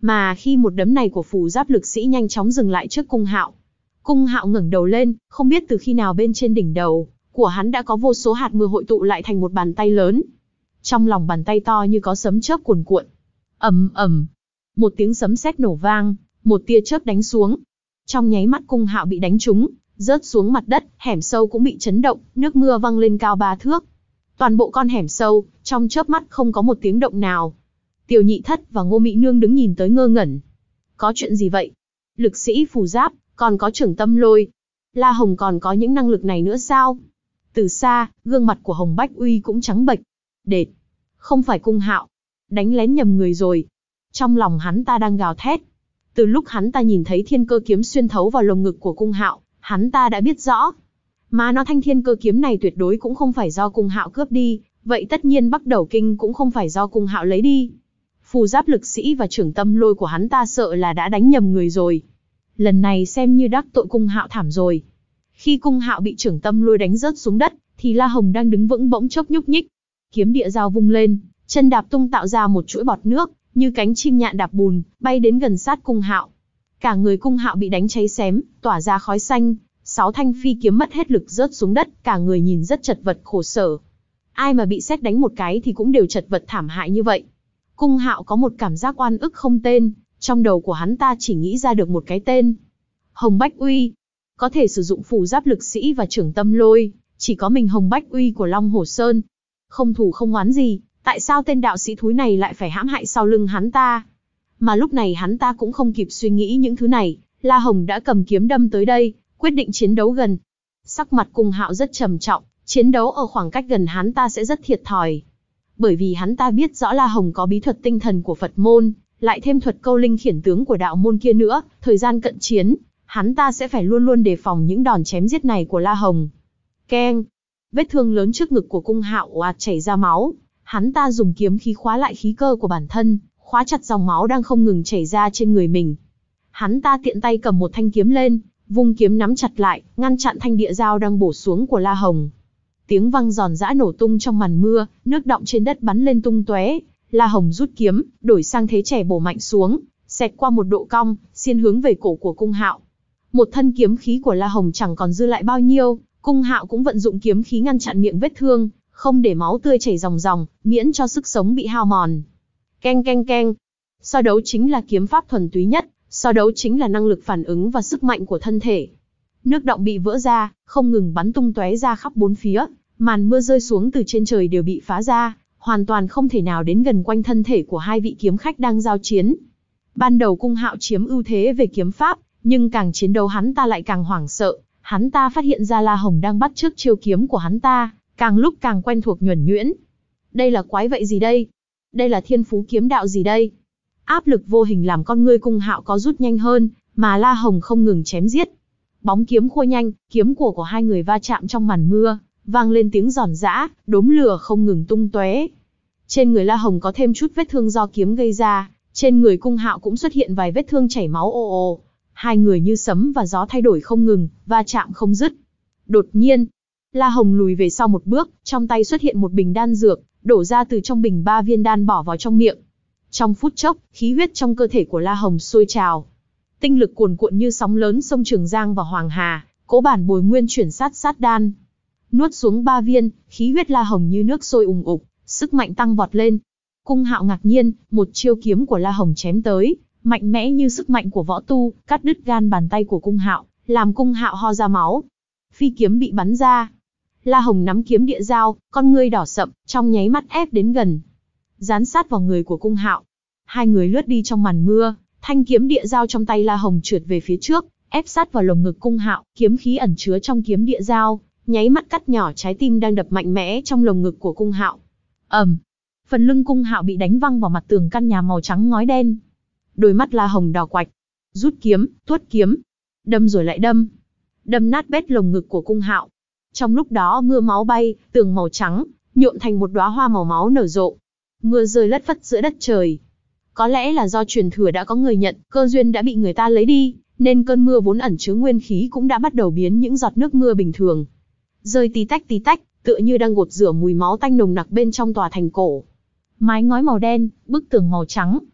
Mà khi một đấm này của phù giáp lực sĩ nhanh chóng dừng lại trước Cung Hạo, Cung Hạo ngẩng đầu lên, không biết từ khi nào bên trên đỉnh đầu của hắn đã có vô số hạt mưa hội tụ lại thành một bàn tay lớn. Trong lòng bàn tay to như có sấm chớp cuồn cuộn. Ầm ầm, một tiếng sấm sét nổ vang, một tia chớp đánh xuống. Trong nháy mắt Cung Hạo bị đánh trúng, rớt xuống mặt đất, hẻm sâu cũng bị chấn động, nước mưa văng lên cao ba thước. Toàn bộ con hẻm sâu, trong chớp mắt không có một tiếng động nào. Tiêu Nhị Thất và Ngô Mị Nương đứng nhìn tới ngơ ngẩn. Có chuyện gì vậy? Lực sĩ phù giáp, còn có Trưởng Tâm Lôi. La Hồng còn có những năng lực này nữa sao? Từ xa, gương mặt của Hồng Bách Uy cũng trắng bệch. Đệt, không phải Cung Hạo, đánh lén nhầm người rồi. Trong lòng hắn ta đang gào thét. Từ lúc hắn ta nhìn thấy thiên cơ kiếm xuyên thấu vào lồng ngực của Cung Hạo, hắn ta đã biết rõ. Mà nó thanh thiên cơ kiếm này tuyệt đối cũng không phải do Cung Hạo cướp đi, vậy tất nhiên Bắc Đầu Kinh cũng không phải do Cung Hạo lấy đi. Phù giáp lực sĩ và Trưởng Tâm Lôi của hắn ta sợ là đã đánh nhầm người rồi. Lần này xem như đắc tội Cung Hạo thảm rồi. Khi Cung Hạo bị Trưởng Tâm Lôi đánh rớt xuống đất, thì La Hồng đang đứng vững bỗng chốc nhúc nhích. Kiếm địa dao vung lên, chân đạp tung tạo ra một chuỗi bọt nước, như cánh chim nhạn đạp bùn, bay đến gần sát Cung Hạo. Cả người Cung Hạo bị đánh cháy xém, tỏa ra khói xanh, sáu thanh phi kiếm mất hết lực rớt xuống đất, cả người nhìn rất chật vật khổ sở. Ai mà bị sét đánh một cái thì cũng đều chật vật thảm hại như vậy. Cung Hạo có một cảm giác oan ức không tên, trong đầu của hắn ta chỉ nghĩ ra được một cái tên. Hồng Bách Uy. Có thể sử dụng phù giáp lực sĩ và Trưởng Tâm Lôi, chỉ có mình Hồng Bách Uy của Long Hổ Sơn. Không thù không oán gì, tại sao tên đạo sĩ thúi này lại phải hãm hại sau lưng hắn ta? Mà lúc này hắn ta cũng không kịp suy nghĩ những thứ này, La Hồng đã cầm kiếm đâm tới đây, quyết định chiến đấu gần. Sắc mặt Cung Hạo rất trầm trọng, chiến đấu ở khoảng cách gần hắn ta sẽ rất thiệt thòi. Bởi vì hắn ta biết rõ La Hồng có bí thuật tinh thần của Phật môn, lại thêm thuật câu linh khiển tướng của đạo môn kia nữa, thời gian cận chiến, hắn ta sẽ phải luôn luôn đề phòng những đòn chém giết này của La Hồng. Keng! Vết thương lớn trước ngực của Cung Hạo oạt chảy ra máu, hắn ta dùng kiếm khí khóa lại khí cơ của bản thân, khóa chặt dòng máu đang không ngừng chảy ra trên người mình. Hắn ta tiện tay cầm một thanh kiếm lên, vung kiếm nắm chặt lại, ngăn chặn thanh địa dao đang bổ xuống của La Hồng. Tiếng vang giòn giã nổ tung trong màn mưa, nước đọng trên đất bắn lên tung tóe. La Hồng rút kiếm, đổi sang thế trẻ bổ mạnh xuống, xẹt qua một độ cong, xiên hướng về cổ của Cung Hạo. Một thân kiếm khí của La Hồng chẳng còn dư lại bao nhiêu, Cung Hạo cũng vận dụng kiếm khí ngăn chặn miệng vết thương, không để máu tươi chảy ròng ròng, miễn cho sức sống bị hao mòn. Keng keng keng. So đấu chính là kiếm pháp thuần túy nhất, so đấu chính là năng lực phản ứng và sức mạnh của thân thể. Nước đọng bị vỡ ra, không ngừng bắn tung tóe ra khắp bốn phía, màn mưa rơi xuống từ trên trời đều bị phá ra, hoàn toàn không thể nào đến gần quanh thân thể của hai vị kiếm khách đang giao chiến. Ban đầu Cung Hạo chiếm ưu thế về kiếm pháp, nhưng càng chiến đấu hắn ta lại càng hoảng sợ, hắn ta phát hiện ra La Hồng đang bắt chước chiêu kiếm của hắn ta, càng lúc càng quen thuộc nhuần nhuyễn. Đây là quái vậy gì đây? Đây là thiên phú kiếm đạo gì đây? Áp lực vô hình làm con ngươi Cung Hạo có rút nhanh hơn, mà La Hồng không ngừng chém giết. Bóng kiếm khua nhanh, kiếm của của hai người va chạm trong màn mưa, vang lên tiếng giòn giã, đốm lửa không ngừng tung tóe. Trên người La Hồng có thêm chút vết thương do kiếm gây ra, trên người Cung Hạo cũng xuất hiện vài vết thương chảy máu ồ ồ. Hai người như sấm và gió thay đổi không ngừng, va chạm không dứt. Đột nhiên, La Hồng lùi về sau một bước, trong tay xuất hiện một bình đan dược, đổ ra từ trong bình ba viên đan bỏ vào trong miệng. Trong phút chốc, khí huyết trong cơ thể của La Hồng sôi trào. Tinh lực cuồn cuộn như sóng lớn sông Trường Giang và Hoàng Hà, cố bản bồi nguyên chuyển sát sát đan. Nuốt xuống ba viên, khí huyết La Hồng như nước sôi ùng ục, sức mạnh tăng vọt lên. Cung Hạo ngạc nhiên, một chiêu kiếm của La Hồng chém tới, mạnh mẽ như sức mạnh của võ tu, cắt đứt gan bàn tay của Cung Hạo, làm Cung Hạo ho ra máu. Phi kiếm bị bắn ra. La Hồng nắm kiếm địa dao, con ngươi đỏ sậm, trong nháy mắt ép đến gần, dán sát vào người của Cung Hạo. Hai người lướt đi trong màn mưa, thanh kiếm địa dao trong tay La Hồng trượt về phía trước, ép sát vào lồng ngực Cung Hạo, kiếm khí ẩn chứa trong kiếm địa dao, nháy mắt cắt nhỏ trái tim đang đập mạnh mẽ trong lồng ngực của Cung Hạo. Ầm, phần lưng Cung Hạo bị đánh văng vào mặt tường căn nhà màu trắng ngói đen. Đôi mắt La Hồng đỏ quạch, rút kiếm, tuốt kiếm, đâm rồi lại đâm, đâm nát bét lồng ngực của Cung Hạo. Trong lúc đó mưa máu bay, tường màu trắng nhuộm thành một đóa hoa màu máu nở rộ. Mưa rơi lất phất giữa đất trời. Có lẽ là do truyền thừa đã có người nhận, cơ duyên đã bị người ta lấy đi, nên cơn mưa vốn ẩn chứa nguyên khí cũng đã bắt đầu biến những giọt nước mưa bình thường. Rơi tí tách tí tách, tựa như đang gột rửa mùi máu tanh nồng nặc bên trong tòa thành cổ. Mái ngói màu đen, bức tường màu trắng.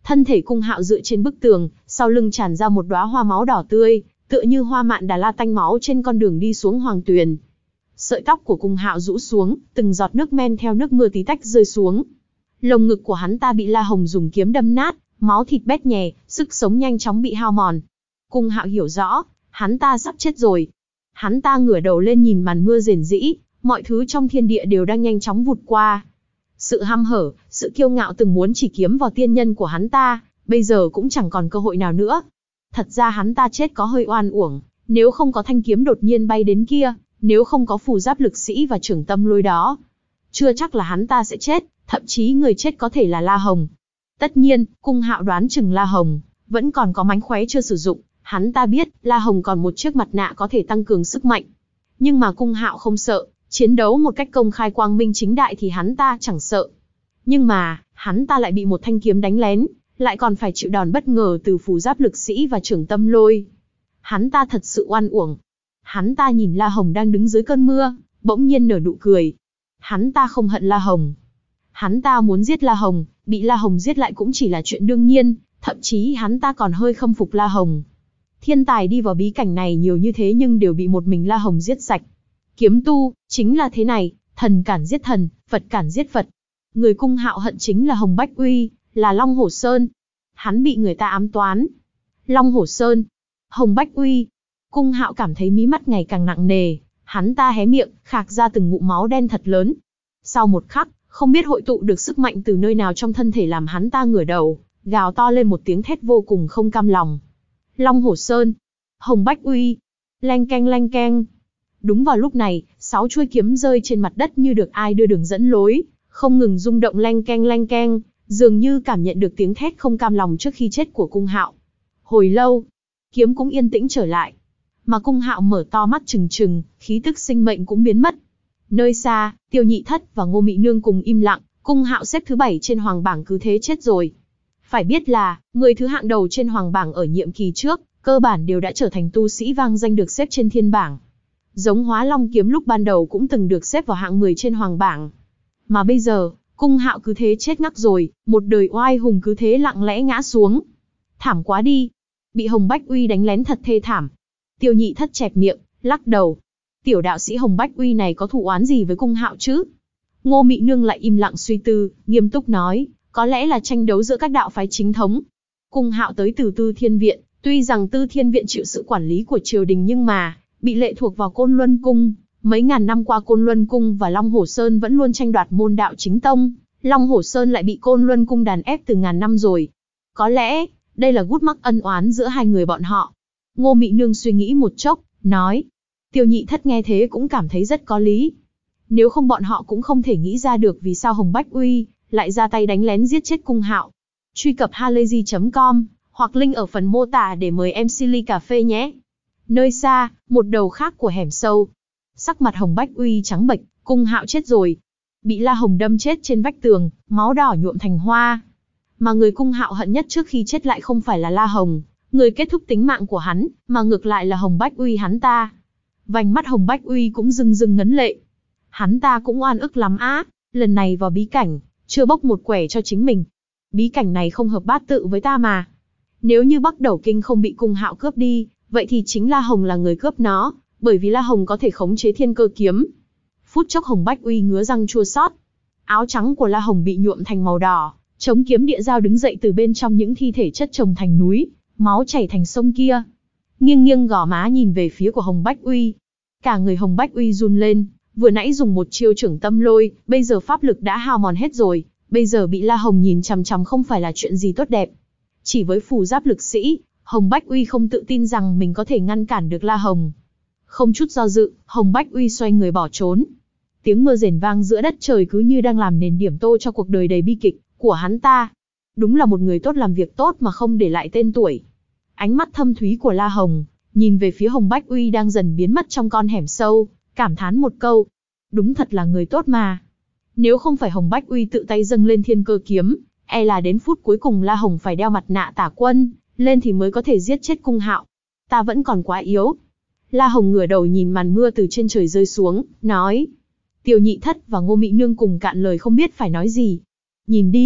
Thân thể Cung Hạo dựa trên bức tường, sau lưng tràn ra một đóa hoa máu đỏ tươi, tựa như hoa mạn Đà La tanh máu trên con đường đi xuống hoàng tuyền. Sợi tóc của Cung Hạo rũ xuống, từng giọt nước men theo nước mưa tí tách rơi xuống. Lồng ngực của hắn ta bị La Hồng dùng kiếm đâm nát, máu thịt bét nhè, sức sống nhanh chóng bị hao mòn. Cung Hạo hiểu rõ, hắn ta sắp chết rồi. Hắn ta ngửa đầu lên nhìn màn mưa rền rĩ, mọi thứ trong thiên địa đều đang nhanh chóng vụt qua. Sự hăm hở, sự kiêu ngạo từng muốn chỉ kiếm vào tiên nhân của hắn ta, bây giờ cũng chẳng còn cơ hội nào nữa. Thật ra hắn ta chết có hơi oan uổng, nếu không có thanh kiếm đột nhiên bay đến kia, nếu không có phù giáp lực sĩ và trưởng tâm lôi đó, chưa chắc là hắn ta sẽ chết, thậm chí người chết có thể là La Hồng. Tất nhiên, Cung Hạo đoán chừng La Hồng vẫn còn có mánh khóe chưa sử dụng, hắn ta biết La Hồng còn một chiếc mặt nạ có thể tăng cường sức mạnh. Nhưng mà Cung Hạo không sợ, chiến đấu một cách công khai quang minh chính đại thì hắn ta chẳng sợ. Nhưng mà, hắn ta lại bị một thanh kiếm đánh lén, lại còn phải chịu đòn bất ngờ từ phù giáp lực sĩ và trưởng tâm lôi. Hắn ta thật sự oan uổng. Hắn ta nhìn La Hồng đang đứng dưới cơn mưa, bỗng nhiên nở nụ cười. Hắn ta không hận La Hồng. Hắn ta muốn giết La Hồng, bị La Hồng giết lại cũng chỉ là chuyện đương nhiên, thậm chí hắn ta còn hơi khâm phục La Hồng. Thiên tài đi vào bí cảnh này nhiều như thế nhưng đều bị một mình La Hồng giết sạch. Kiếm tu, chính là thế này, thần cản giết thần, Phật cản giết Phật. Người Cung Hạo hận chính là Hồng Bách Uy, là Long Hổ Sơn. Hắn bị người ta ám toán. Long Hổ Sơn, Hồng Bách Uy. Cung Hạo cảm thấy mí mắt ngày càng nặng nề, hắn ta hé miệng, khạc ra từng ngụm máu đen thật lớn. Sau một khắc, không biết hội tụ được sức mạnh từ nơi nào trong thân thể làm hắn ta ngửa đầu, gào to lên một tiếng thét vô cùng không cam lòng. Long Hổ Sơn, Hồng Bách Uy, leng keng leng keng. Đúng vào lúc này, sáu chuôi kiếm rơi trên mặt đất như được ai đưa đường dẫn lối, không ngừng rung động leng keng leng keng, dường như cảm nhận được tiếng thét không cam lòng trước khi chết của Cung Hạo. Hồi lâu, kiếm cũng yên tĩnh trở lại, mà Cung Hạo mở to mắt trừng trừng, khí tức sinh mệnh cũng biến mất. Nơi xa, Tiêu Nhị Thất và Ngô Mị Nương cùng im lặng, Cung Hạo xếp thứ bảy trên hoàng bảng cứ thế chết rồi. Phải biết là, người thứ hạng đầu trên hoàng bảng ở nhiệm kỳ trước, cơ bản đều đã trở thành tu sĩ vang danh được xếp trên thiên bảng. Giống Hóa Long kiếm lúc ban đầu cũng từng được xếp vào hạng mười trên hoàng bảng. Mà bây giờ, Cung Hạo cứ thế chết ngắc rồi, một đời oai hùng cứ thế lặng lẽ ngã xuống. Thảm quá đi, bị Hồng Bách Uy đánh lén thật thê thảm. Tiêu Nhị Thất chẹp miệng, lắc đầu. Tiểu đạo sĩ Hồng Bách Uy này có thù oán gì với Cung Hạo chứ? Ngô Mị Nương lại im lặng suy tư, nghiêm túc nói, có lẽ là tranh đấu giữa các đạo phái chính thống. Cung Hạo tới từ Tư Thiên Viện, tuy rằng Tư Thiên Viện chịu sự quản lý của triều đình nhưng mà bị lệ thuộc vào Côn Luân Cung. Mấy ngàn năm qua Côn Luân Cung và Long Hổ Sơn vẫn luôn tranh đoạt môn đạo chính tông, Long Hổ Sơn lại bị Côn Luân Cung đàn ép từ ngàn năm rồi. Có lẽ, đây là gút mắc ân oán giữa hai người bọn họ. Ngô Mị Nương suy nghĩ một chốc, nói. Tiêu Nhị Thất nghe thế cũng cảm thấy rất có lý. Nếu không bọn họ cũng không thể nghĩ ra được vì sao Hồng Bách Uy lại ra tay đánh lén giết chết Cung Hạo. Truy cập halayzi chấm com hoặc link ở phần mô tả để mời em xê ly cà phê nhé. Nơi xa, một đầu khác của hẻm sâu. Sắc mặt Hồng Bách Uy trắng bệch, Cung Hạo chết rồi. Bị La Hồng đâm chết trên vách tường, máu đỏ nhuộm thành hoa. Mà người Cung Hạo hận nhất trước khi chết lại không phải là La Hồng, người kết thúc tính mạng của hắn, mà ngược lại là Hồng Bách Uy hắn ta. Vành mắt Hồng Bách Uy cũng rưng rưng ngấn lệ. Hắn ta cũng oan ức lắm á, lần này vào bí cảnh, chưa bốc một quẻ cho chính mình. Bí cảnh này không hợp bát tự với ta mà. Nếu như Bắc Đầu Kinh không bị Cung Hạo cướp đi, vậy thì chính La Hồng là người cướp nó, bởi vì La Hồng có thể khống chế thiên cơ kiếm. Phút chốc Hồng Bách Uy ngứa răng chua xót. Áo trắng của La Hồng bị nhuộm thành màu đỏ, chống kiếm địa dao đứng dậy từ bên trong những thi thể chất chồng thành núi, máu chảy thành sông kia. Nghiêng nghiêng gò má nhìn về phía của Hồng Bách Uy. Cả người Hồng Bách Uy run lên, vừa nãy dùng một chiêu trưởng tâm lôi, bây giờ pháp lực đã hao mòn hết rồi, bây giờ bị La Hồng nhìn chằm chằm không phải là chuyện gì tốt đẹp. Chỉ với phù giáp lực sĩ, Hồng Bách Uy không tự tin rằng mình có thể ngăn cản được La Hồng. Không chút do dự, Hồng Bách Uy xoay người bỏ trốn. Tiếng mưa rền vang giữa đất trời cứ như đang làm nền điểm tô cho cuộc đời đầy bi kịch của hắn ta. Đúng là một người tốt làm việc tốt mà không để lại tên tuổi. Ánh mắt thâm thúy của La Hồng nhìn về phía Hồng Bách Uy đang dần biến mất trong con hẻm sâu, cảm thán một câu. Đúng thật là người tốt mà. Nếu không phải Hồng Bách Uy tự tay dâng lên thiên cơ kiếm, e là đến phút cuối cùng La Hồng phải đeo mặt nạ tả quân lên thì mới có thể giết chết Cung Hạo. Ta vẫn còn quá yếu. La Hồng ngửa đầu nhìn màn mưa từ trên trời rơi xuống, nói. Tiêu Nhị Thất và Ngô Mị Nương cùng cạn lời không biết phải nói gì. Nhìn đi,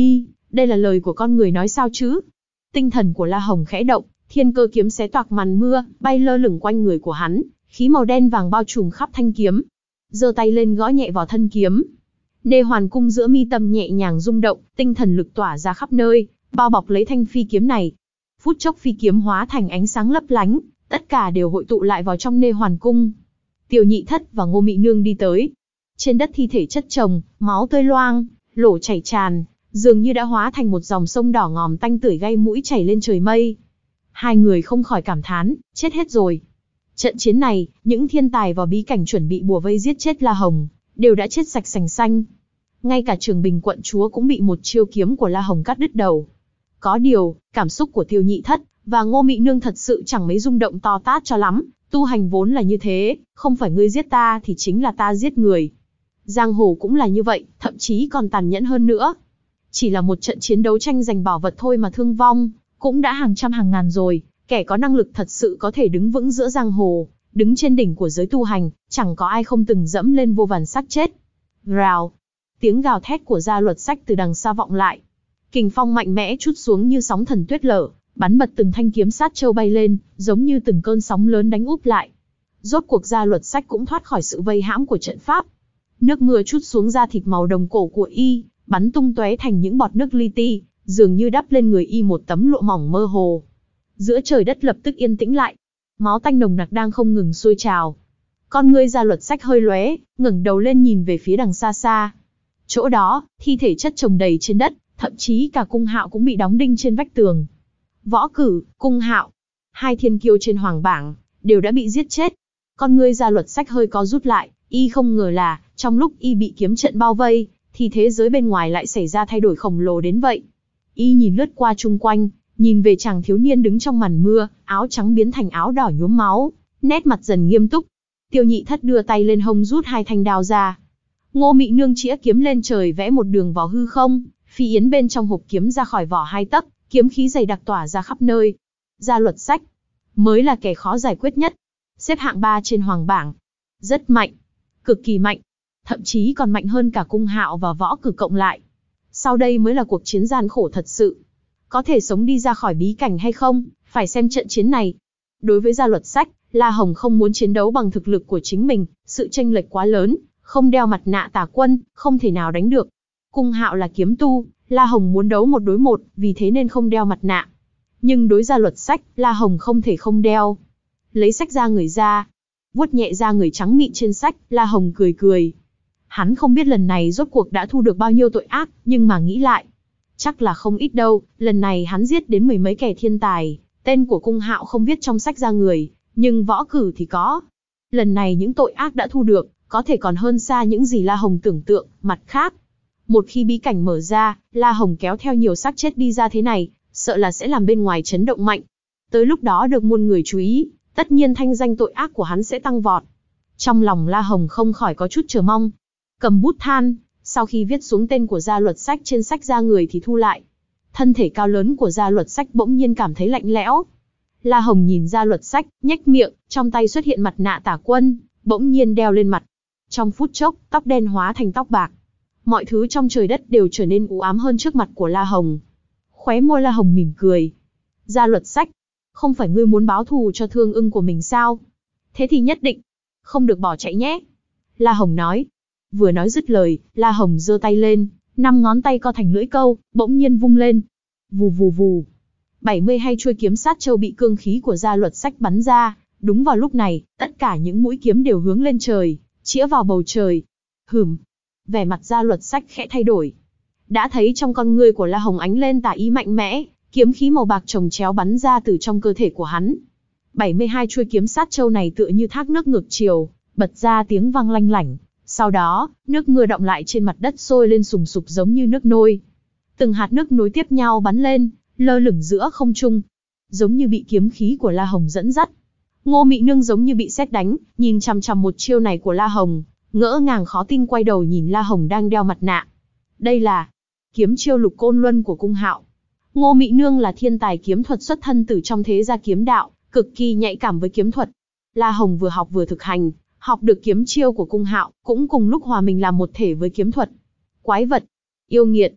Đây là lời của con người nói sao chứ? Tinh thần của La Hồng khẽ động, thiên cơ kiếm xé toạc màn mưa, bay lơ lửng quanh người của hắn, khí màu đen vàng bao trùm khắp thanh kiếm. Giơ tay lên gõ nhẹ vào thân kiếm. Nê hoàn cung giữa mi tâm nhẹ nhàng rung động, tinh thần lực tỏa ra khắp nơi, bao bọc lấy thanh phi kiếm này. Phút chốc phi kiếm hóa thành ánh sáng lấp lánh, tất cả đều hội tụ lại vào trong nê hoàn cung. Tiêu Nhị Thất và Ngô Mị Nương đi tới. Trên đất thi thể chất chồng, máu tươi loang, lỗ chảy tràn, dường như đã hóa thành một dòng sông đỏ ngòm tanh tưởi gây mũi chảy lên trời mây. Hai người không khỏi cảm thán, chết hết rồi. Trận chiến này, những thiên tài vào bí cảnh chuẩn bị bùa vây giết chết La Hồng, đều đã chết sạch sành xanh. Ngay cả Trường Bình quận chúa cũng bị một chiêu kiếm của La Hồng cắt đứt đầu. Có điều, cảm xúc của Tiêu Nhị Thất và Ngô Mị Nương thật sự chẳng mấy rung động to tát cho lắm. Tu hành vốn là như thế, không phải ngươi giết ta thì chính là ta giết người. Giang hồ cũng là như vậy, thậm chí còn tàn nhẫn hơn nữa. Chỉ là một trận chiến đấu tranh giành bảo vật thôi mà thương vong, cũng đã hàng trăm hàng ngàn rồi. Kẻ có năng lực thật sự có thể đứng vững giữa giang hồ, đứng trên đỉnh của giới tu hành, chẳng có ai không từng dẫm lên vô vàn xác chết. Rào, tiếng gào thét của Gia Luật Sách từ đằng xa vọng lại. Kình phong mạnh mẽ trút xuống như sóng thần tuyết lở, bắn bật từng thanh kiếm sát châu bay lên, giống như từng cơn sóng lớn đánh úp lại. Rốt cuộc Gia Luật Sách cũng thoát khỏi sự vây hãm của trận pháp. Nước mưa trút xuống da thịt màu đồng cổ của y, bắn tung tóe thành những bọt nước li ti, dường như đắp lên người y một tấm lụa mỏng mơ hồ. Giữa trời đất lập tức yên tĩnh lại. Máu tanh nồng nặc đang không ngừng sôi trào. Con ngươi Gia Luật Sách hơi lóe, ngẩng đầu lên nhìn về phía đằng xa xa. Chỗ đó, thi thể chất chồng đầy trên đất, thậm chí cả Cung Hạo cũng bị đóng đinh trên vách tường. Võ Cử, Cung Hạo, hai thiên kiêu trên hoàng bảng, đều đã bị giết chết. Con ngươi Gia Luật Sách hơi co rút lại, y không ngờ là, trong lúc y bị kiếm trận bao vây, thì thế giới bên ngoài lại xảy ra thay đổi khổng lồ đến vậy. Y nhìn lướt qua chung quanh, nhìn về chàng thiếu niên đứng trong màn mưa, áo trắng biến thành áo đỏ nhuốm máu, nét mặt dần nghiêm túc. Tiêu Nhị Thất đưa tay lên hông rút hai thanh đao ra. Ngô Mị Nương chĩa kiếm lên trời vẽ một đường vào hư không, phi yến bên trong hộp kiếm ra khỏi vỏ hai tấc, kiếm khí dày đặc tỏa ra khắp nơi. Gia Luật Sách mới là kẻ khó giải quyết nhất, xếp hạng ba trên hoàng bảng, rất mạnh, cực kỳ mạnh, thậm chí còn mạnh hơn cả Cung Hạo và Võ Cử cộng lại. Sau đây mới là cuộc chiến gian khổ thật sự. Có thể sống đi ra khỏi bí cảnh hay không, phải xem trận chiến này. Đối với Gia Luật Sách, La Hồng không muốn chiến đấu bằng thực lực của chính mình, sự chênh lệch quá lớn, không đeo mặt nạ tà quân, không thể nào đánh được. Cung Hạo là kiếm tu, La Hồng muốn đấu một đối một, vì thế nên không đeo mặt nạ. Nhưng đối Gia Luật Sách, La Hồng không thể không đeo. Lấy sách ra người ra, vuốt nhẹ ra người trắng mịn trên sách, La Hồng cười cười. Hắn không biết lần này rốt cuộc đã thu được bao nhiêu tội ác, nhưng mà nghĩ lại, chắc là không ít đâu. Lần này hắn giết đến mười mấy kẻ thiên tài, tên của Cung Hạo không viết trong sách ra người, nhưng Võ Cử thì có. Lần này những tội ác đã thu được, có thể còn hơn xa những gì La Hồng tưởng tượng. Mặt khác, một khi bí cảnh mở ra, La Hồng kéo theo nhiều xác chết đi ra thế này, sợ là sẽ làm bên ngoài chấn động mạnh. Tới lúc đó được muôn người chú ý, tất nhiên thanh danh tội ác của hắn sẽ tăng vọt. Trong lòng La Hồng không khỏi có chút chờ mong. Cầm bút than, sau khi viết xuống tên của Gia Luật Sách trên sách ra người thì thu lại. Thân thể cao lớn của Gia Luật Sách bỗng nhiên cảm thấy lạnh lẽo. La Hồng nhìn Gia Luật Sách, nhếch miệng, trong tay xuất hiện mặt nạ tả quân, bỗng nhiên đeo lên mặt. Trong phút chốc, tóc đen hóa thành tóc bạc. Mọi thứ trong trời đất đều trở nên u ám hơn trước mặt của La Hồng. Khóe môi La Hồng mỉm cười. Gia Luật Sách, không phải ngươi muốn báo thù cho thương ưng của mình sao? Thế thì nhất định không được bỏ chạy nhé. La Hồng nói. Vừa nói dứt lời, La Hồng giơ tay lên, năm ngón tay co thành lưỡi câu, bỗng nhiên vung lên. Vù vù vù. bảy mươi hai chuôi kiếm sát châu bị cương khí của Gia Luật Sách bắn ra. Đúng vào lúc này, tất cả những mũi kiếm đều hướng lên trời, chĩa vào bầu trời. Hửm. Vẻ mặt Gia Luật Sách khẽ thay đổi. Đã thấy trong con ngươi của La Hồng ánh lên tà ý mạnh mẽ, kiếm khí màu bạc chồng chéo bắn ra từ trong cơ thể của hắn. bảy mươi hai chuôi kiếm sát châu này tựa như thác nước ngược chiều, bật ra tiếng vang lanh lảnh. Sau đó, nước mưa đọng lại trên mặt đất sôi lên sùng sục giống như nước nôi. Từng hạt nước nối tiếp nhau bắn lên, lơ lửng giữa không trung, giống như bị kiếm khí của La Hồng dẫn dắt. Ngô Mị Nương giống như bị sét đánh, nhìn chằm chằm một chiêu này của La Hồng, ngỡ ngàng khó tin quay đầu nhìn La Hồng đang đeo mặt nạ. Đây là kiếm chiêu Lục Côn Luân của Cung Hạo. Ngô Mị Nương là thiên tài kiếm thuật xuất thân từ trong thế gia kiếm đạo, cực kỳ nhạy cảm với kiếm thuật. La Hồng vừa học vừa thực hành, học được kiếm chiêu của Cung Hạo, cũng cùng lúc hòa mình làm một thể với kiếm thuật. Quái vật, yêu nghiệt,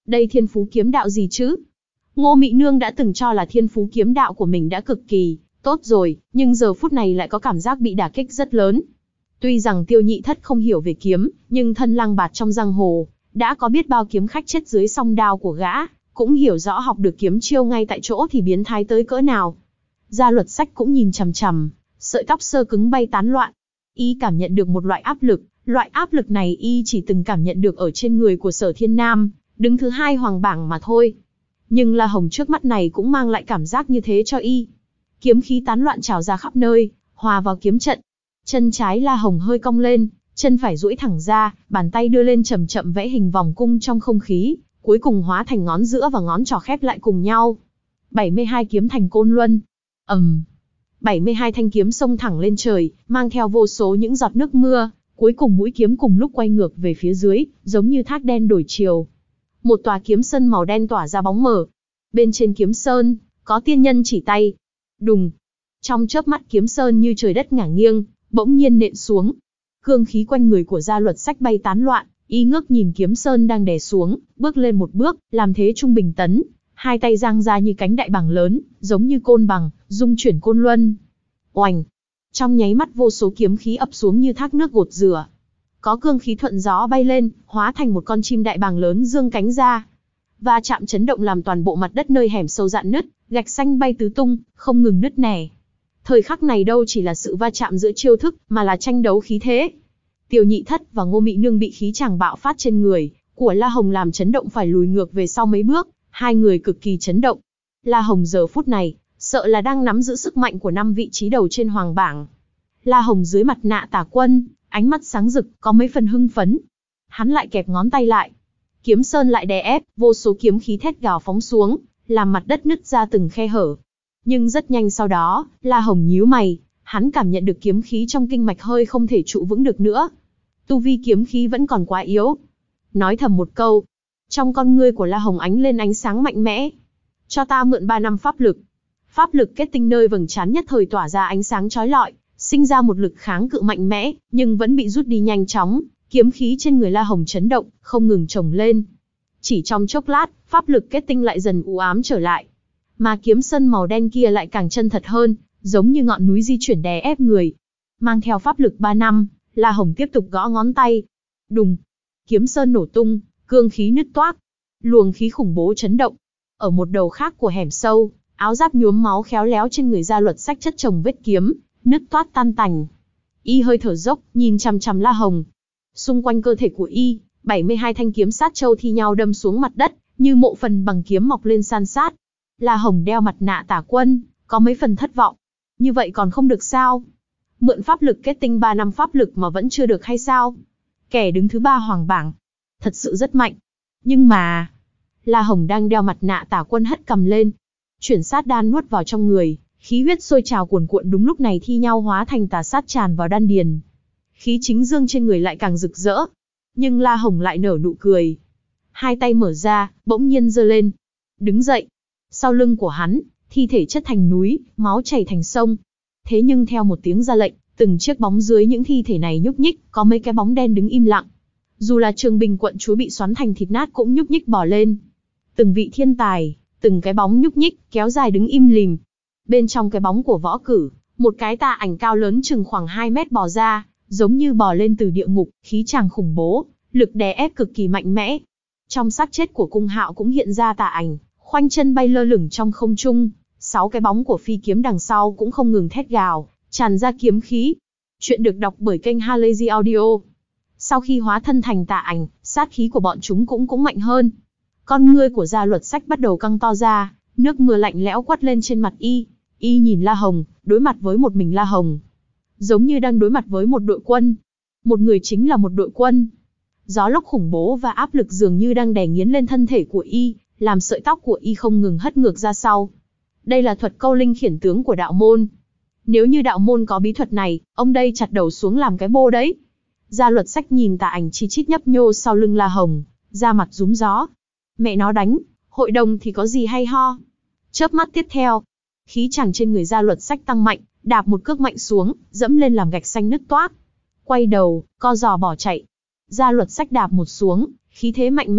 Đây thiên phú kiếm đạo gì chứ? Ngô Mị Nương đã từng cho là thiên phú kiếm đạo của mình đã cực kỳ tốt rồi, nhưng giờ phút này lại có cảm giác bị đả kích rất lớn. Tuy rằng Tiêu Nhị Thất không hiểu về kiếm, nhưng thân lang bạt trong giang hồ, đã có biết bao kiếm khách chết dưới song đao của gã, cũng hiểu rõ học được kiếm chiêu ngay tại chỗ thì biến thái tới cỡ nào. Gia Luật Sách cũng nhìn chằm chằm, sợi tóc sơ cứng bay tán loạn. Y cảm nhận được một loại áp lực, loại áp lực này Y chỉ từng cảm nhận được ở trên người của Sở Thiên Nam, đứng thứ hai hoàng bảng mà thôi. Nhưng La Hồng trước mắt này cũng mang lại cảm giác như thế cho Y. Kiếm khí tán loạn trào ra khắp nơi, hòa vào kiếm trận. Chân trái La Hồng hơi cong lên, chân phải duỗi thẳng ra, bàn tay đưa lên chậm chậm vẽ hình vòng cung trong không khí, cuối cùng hóa thành ngón giữa và ngón trỏ khép lại cùng nhau. bảy mươi hai kiếm thành côn luân. Ầm. Um, bảy mươi hai thanh kiếm xông thẳng lên trời, mang theo vô số những giọt nước mưa, cuối cùng mũi kiếm cùng lúc quay ngược về phía dưới, giống như thác đen đổi chiều. Một tòa kiếm sơn màu đen tỏa ra bóng mờ. Bên trên kiếm sơn, có tiên nhân chỉ tay. Đùng. Trong chớp mắt kiếm sơn như trời đất ngả nghiêng, bỗng nhiên nện xuống. Cương khí quanh người của Gia Luật Sách bay tán loạn, Y ngước nhìn kiếm sơn đang đè xuống, bước lên một bước, làm thế trung bình tấn, hai tay giang ra như cánh đại bàng lớn, giống như côn bằng, dung chuyển côn luân. Oành! Trong nháy mắt vô số kiếm khí ập xuống như thác nước gột rửa. Có cương khí thuận gió bay lên, hóa thành một con chim đại bàng lớn dương cánh ra. Va chạm chấn động làm toàn bộ mặt đất nơi hẻm sâu rạn nứt, gạch xanh bay tứ tung, không ngừng nứt nẻ. Thời khắc này đâu chỉ là sự va chạm giữa chiêu thức, mà là tranh đấu khí thế. Tiêu Nhị Thất và Ngô Mị Nương bị khí chàng bạo phát trên người của La Hồng làm chấn động phải lùi ngược về sau mấy bước, hai người cực kỳ chấn động. La Hồng giờ phút này, sợ là đang nắm giữ sức mạnh của năm vị trí đầu trên hoàng bảng. La Hồng dưới mặt nạ tà quân, ánh mắt sáng rực, có mấy phần hưng phấn. Hắn lại kẹp ngón tay lại. Kiếm sơn lại đè ép, vô số kiếm khí thét gào phóng xuống, làm mặt đất nứt ra từng khe hở. Nhưng rất nhanh sau đó, La Hồng nhíu mày, hắn cảm nhận được kiếm khí trong kinh mạch hơi không thể trụ vững được nữa. Tu vi kiếm khí vẫn còn quá yếu. Nói thầm một câu, trong con ngươi của La Hồng ánh lên ánh sáng mạnh mẽ. Cho ta mượn ba năm pháp lực. Pháp lực kết tinh nơi vầng trán nhất thời tỏa ra ánh sáng chói lọi, sinh ra một lực kháng cự mạnh mẽ, nhưng vẫn bị rút đi nhanh chóng. Kiếm khí trên người La Hồng chấn động, không ngừng chồng lên. Chỉ trong chốc lát, pháp lực kết tinh lại dần u ám trở lại. Mà kiếm sơn màu đen kia lại càng chân thật hơn, giống như ngọn núi di chuyển đè ép người. Mang theo pháp lực ba năm, La Hồng tiếp tục gõ ngón tay. Đùng! Kiếm sơn nổ tung, cương khí nứt toác. Luồng khí khủng bố chấn động. Ở một đầu khác của hẻm sâu, áo giáp nhuốm máu khéo léo trên người Gia Luật Sách chất chồng vết kiếm, nứt toát tan tành. Y hơi thở dốc, nhìn chằm chằm La Hồng. Xung quanh cơ thể của Y, bảy mươi hai thanh kiếm sát châu thi nhau đâm xuống mặt đất, như mộ phần bằng kiếm mọc lên san sát. La Hồng đeo mặt nạ tả quân, có mấy phần thất vọng. Như vậy còn không được sao? Mượn pháp lực kết tinh ba năm pháp lực mà vẫn chưa được hay sao? Kẻ đứng thứ ba hoàng bảng, thật sự rất mạnh. Nhưng mà... La Hồng đang đeo mặt nạ tả quân hất cầm lên. Chuyển sát đan nuốt vào trong người, khí huyết sôi trào cuồn cuộn đúng lúc này thi nhau hóa thành tà sát tràn vào đan điền. Khí chính dương trên người lại càng rực rỡ. Nhưng La Hồng lại nở nụ cười. Hai tay mở ra, bỗng nhiên giơ lên. Đứng dậy. Sau lưng của hắn, thi thể chất thành núi, máu chảy thành sông. Thế nhưng theo một tiếng ra lệnh, từng chiếc bóng dưới những thi thể này nhúc nhích, có mấy cái bóng đen đứng im lặng. Dù là Trường Bình quận chúa bị xoắn thành thịt nát cũng nhúc nhích bò lên. Từng vị thiên tài, từng cái bóng nhúc nhích, kéo dài đứng im lìm. Bên trong cái bóng của Võ Cử, một cái tà ảnh cao lớn chừng khoảng hai mét bò ra, giống như bò lên từ địa ngục, khí tràng khủng bố, lực đè ép cực kỳ mạnh mẽ. Trong xác chết của Cung Hạo cũng hiện ra tà ảnh, khoanh chân bay lơ lửng trong không trung. Sáu cái bóng của phi kiếm đằng sau cũng không ngừng thét gào, tràn ra kiếm khí. Chuyện được đọc bởi kênh Halazy Audio. Sau khi hóa thân thành tà ảnh, sát khí của bọn chúng cũng cũng mạnh hơn. Con ngươi của Gia Luật Sách bắt đầu căng to ra, nước mưa lạnh lẽo quắt lên trên mặt y. Y nhìn La Hồng, đối mặt với một mình La Hồng, giống như đang đối mặt với một đội quân. Một người chính là một đội quân. Gió lốc khủng bố và áp lực dường như đang đè nghiến lên thân thể của y, làm sợi tóc của y không ngừng hất ngược ra sau. Đây là thuật câu linh khiển tướng của đạo môn. Nếu như đạo môn có bí thuật này, ông đây chặt đầu xuống làm cái bô đấy. Gia Luật Sách nhìn tà ảnh chi chít nhấp nhô sau lưng La Hồng, da mặt rúm gió. Mẹ nó đánh, hội đồng thì có gì hay ho. Chớp mắt tiếp theo, khí chàng trên người Gia Luật Sách tăng mạnh, đạp một cước mạnh xuống, dẫm lên làm gạch xanh nứt toác. Quay đầu, co giò bỏ chạy. Gia Luật Sách đạp một xuống, khí thế mạnh mẽ,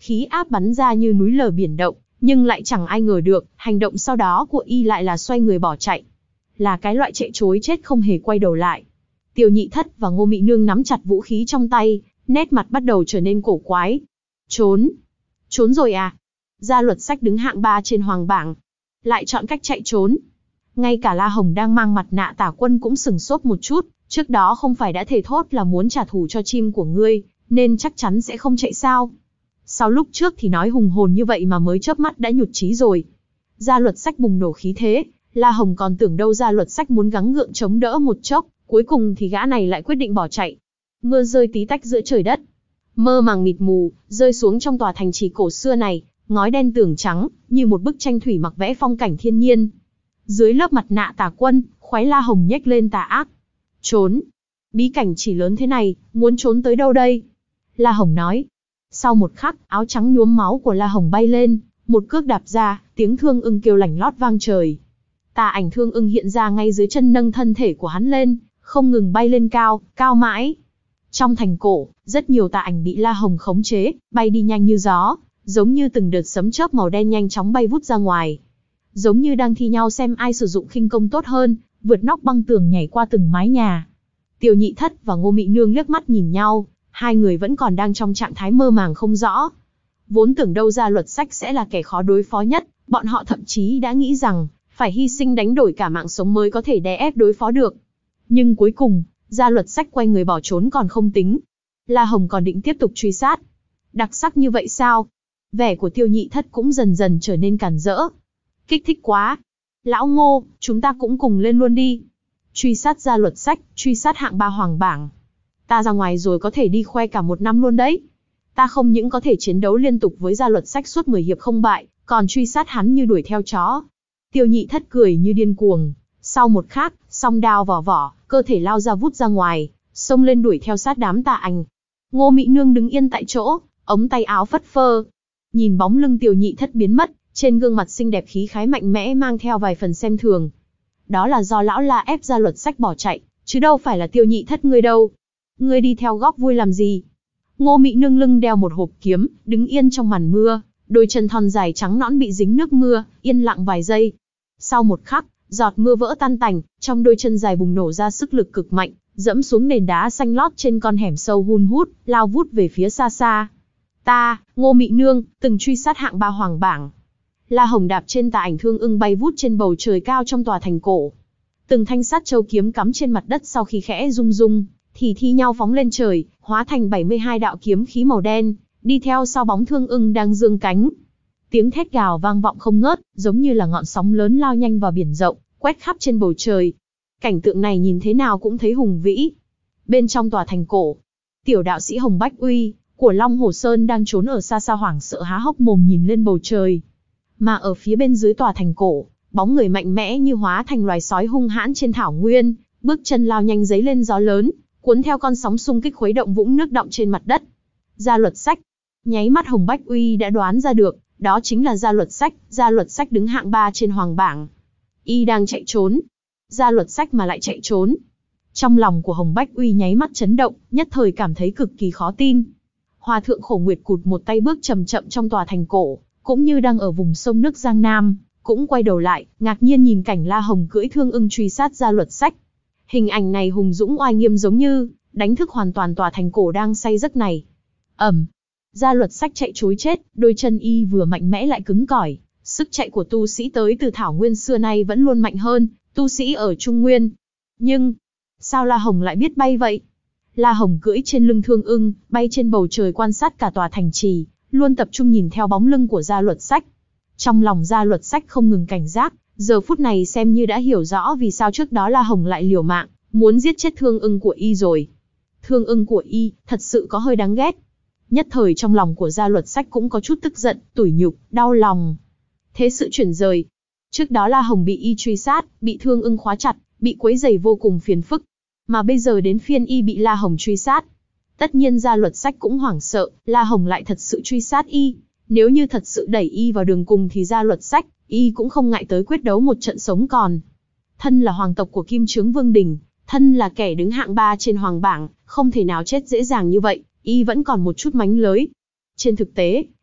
khí áp bắn ra như núi lở biển động, nhưng lại chẳng ai ngờ được, hành động sau đó của y lại là xoay người bỏ chạy. Là cái loại chạy trối chết không hề quay đầu lại. Tiêu Nhị Thất và Ngô Mị Nương nắm chặt vũ khí trong tay, nét mặt bắt đầu trở nên cổ quái. Trốn? Trốn rồi à? Gia Luật Sách đứng hạng ba trên hoàng bảng, lại chọn cách chạy trốn. Ngay cả La Hồng đang mang mặt nạ tả quân cũng sừng sốt một chút, trước đó không phải đã thề thốt là muốn trả thù cho chim của ngươi, nên chắc chắn sẽ không chạy sao? Sau lúc trước thì nói hùng hồn như vậy mà mới chớp mắt đã nhụt chí rồi. Gia Luật Sách bùng nổ khí thế, La Hồng còn tưởng đâu Gia Luật Sách muốn gắng gượng chống đỡ một chốc, cuối cùng thì gã này lại quyết định bỏ chạy. Mưa rơi tí tách giữa trời đất, mơ màng mịt mù, rơi xuống trong tòa thành trì cổ xưa này, ngói đen tường trắng, như một bức tranh thủy mặc vẽ phong cảnh thiên nhiên. Dưới lớp mặt nạ tà quân, khóe La Hồng nhếch lên tà ác. Trốn? Bí cảnh chỉ lớn thế này, muốn trốn tới đâu đây? La Hồng nói. Sau một khắc, áo trắng nhuốm máu của La Hồng bay lên, một cước đạp ra, tiếng thương ưng kêu lảnh lót vang trời. Tà ảnh thương ưng hiện ra ngay dưới chân nâng thân thể của hắn lên, không ngừng bay lên cao, cao mãi. Trong thành cổ, rất nhiều tà ảnh bị La Hồng khống chế, bay đi nhanh như gió, giống như từng đợt sấm chớp màu đen nhanh chóng bay vút ra ngoài. Giống như đang thi nhau xem ai sử dụng khinh công tốt hơn, vượt nóc băng tường nhảy qua từng mái nhà. Tiêu Nhị Thất và Ngô Mị Nương liếc mắt nhìn nhau, hai người vẫn còn đang trong trạng thái mơ màng không rõ. Vốn tưởng đâu Gia Luật Sách sẽ là kẻ khó đối phó nhất, bọn họ thậm chí đã nghĩ rằng, phải hy sinh đánh đổi cả mạng sống mới có thể đè ép đối phó được. Nhưng cuối cùng, Gia Luật Sách quay người bỏ trốn còn không tính. La Hồng còn định tiếp tục truy sát. Đặc sắc như vậy sao? Vẻ của Tiêu Nhị Thất cũng dần dần trở nên càn rỡ. Kích thích quá. Lão Ngô, chúng ta cũng cùng lên luôn đi. Truy sát Gia Luật Sách, truy sát hạng ba hoàng bảng. Ta ra ngoài rồi có thể đi khoe cả một năm luôn đấy. Ta không những có thể chiến đấu liên tục với Gia Luật Sách suốt mười hiệp không bại, còn truy sát hắn như đuổi theo chó. Tiêu Nhị Thất cười như điên cuồng. Sau một khắc, song đao vào vỏ, cơ thể lao ra vút ra ngoài, xông lên đuổi theo sát đám tà ảnh. Ngô Mị Nương đứng yên tại chỗ, ống tay áo phất phơ. Nhìn bóng lưng Tiêu Nhị Thất biến mất, trên gương mặt xinh đẹp khí khái mạnh mẽ mang theo vài phần xem thường. Đó là do lão La ép Gia Luật Sách bỏ chạy, chứ đâu phải là Tiêu Nhị Thất ngươi đâu. Ngươi đi theo góp vui làm gì? Ngô Mị Nương lưng đeo một hộp kiếm, đứng yên trong màn mưa, đôi chân thon dài trắng nõn bị dính nước mưa, yên lặng vài giây. Sau một khắc, giọt mưa vỡ tan tành, trong đôi chân dài bùng nổ ra sức lực cực mạnh, dẫm xuống nền đá xanh lót trên con hẻm sâu hun hút, lao vút về phía xa xa. Ta, Ngô Mị Nương, từng truy sát hạng ba hoàng bảng. La Hồng đạp trên tà ảnh thương ưng bay vút trên bầu trời cao trong tòa thành cổ. Từng thanh sát châu kiếm cắm trên mặt đất sau khi khẽ rung rung, thì thi nhau phóng lên trời, hóa thành bảy mươi hai đạo kiếm khí màu đen, đi theo sau bóng thương ưng đang dương cánh. Tiếng thét gào vang vọng không ngớt, giống như là ngọn sóng lớn lao nhanh vào biển rộng, quét khắp trên bầu trời. Cảnh tượng này nhìn thế nào cũng thấy hùng vĩ. Bên trong tòa thành cổ, tiểu đạo sĩ Hồng Bách Uy của Long Hồ Sơn đang trốn ở xa xa hoảng sợ há hốc mồm nhìn lên bầu trời. Mà ở phía bên dưới tòa thành cổ, bóng người mạnh mẽ như hóa thành loài sói hung hãn trên thảo nguyên, bước chân lao nhanh giấy lên gió lớn, cuốn theo con sóng xung kích khuấy động vũng nước đọng trên mặt đất. Gia Luật Sách. Nháy mắt Hồng Bách Uy đã đoán ra được, đó chính là Gia Luật Sách. Gia Luật Sách đứng hạng ba trên hoàng bảng. Y đang chạy trốn. Gia Luật Sách mà lại chạy trốn. Trong lòng của Hồng Bách Uy nháy mắt chấn động, nhất thời cảm thấy cực kỳ khó tin. Hòa thượng Khổ Nguyệt cụt một tay bước chậm chậm trong tòa thành cổ, cũng như đang ở vùng sông nước Giang Nam, cũng quay đầu lại, ngạc nhiên nhìn cảnh La Hồng cưỡi thương ưng truy sát Gia Luật Sách. Hình ảnh này hùng dũng oai nghiêm giống như đánh thức hoàn toàn tòa thành cổ đang say giấc này. Ầm, Gia Luật Sách chạy trối chết, đôi chân y vừa mạnh mẽ lại cứng cỏi. Sức chạy của tu sĩ tới từ thảo nguyên xưa nay vẫn luôn mạnh hơn tu sĩ ở Trung Nguyên. Nhưng sao La Hồng lại biết bay vậy? La Hồng cưỡi trên lưng thương ưng, bay trên bầu trời quan sát cả tòa thành trì, luôn tập trung nhìn theo bóng lưng của Gia Luật Sách. Trong lòng Gia Luật Sách không ngừng cảnh giác, giờ phút này xem như đã hiểu rõ vì sao trước đó La Hồng lại liều mạng, muốn giết chết thương ưng của y rồi. Thương ưng của y, thật sự có hơi đáng ghét. Nhất thời trong lòng của Gia Luật Sách cũng có chút tức giận, tủi nhục, đau lòng. Thế sự chuyển rời. Trước đó La Hồng bị y truy sát, bị thương ưng khóa chặt, bị quấy rầy vô cùng phiền phức. Mà bây giờ đến phiên y bị La Hồng truy sát. Tất nhiên Gia Luật Sách cũng hoảng sợ, La Hồng lại thật sự truy sát y. Nếu như thật sự đẩy y vào đường cùng thì Gia Luật Sách, y cũng không ngại tới quyết đấu một trận sống còn. Thân là hoàng tộc của Kim Chướng Vương Đình, thân là kẻ đứng hạng ba trên hoàng bảng, không thể nào chết dễ dàng như vậy, y vẫn còn một chút mánh lới. Trên thực tế,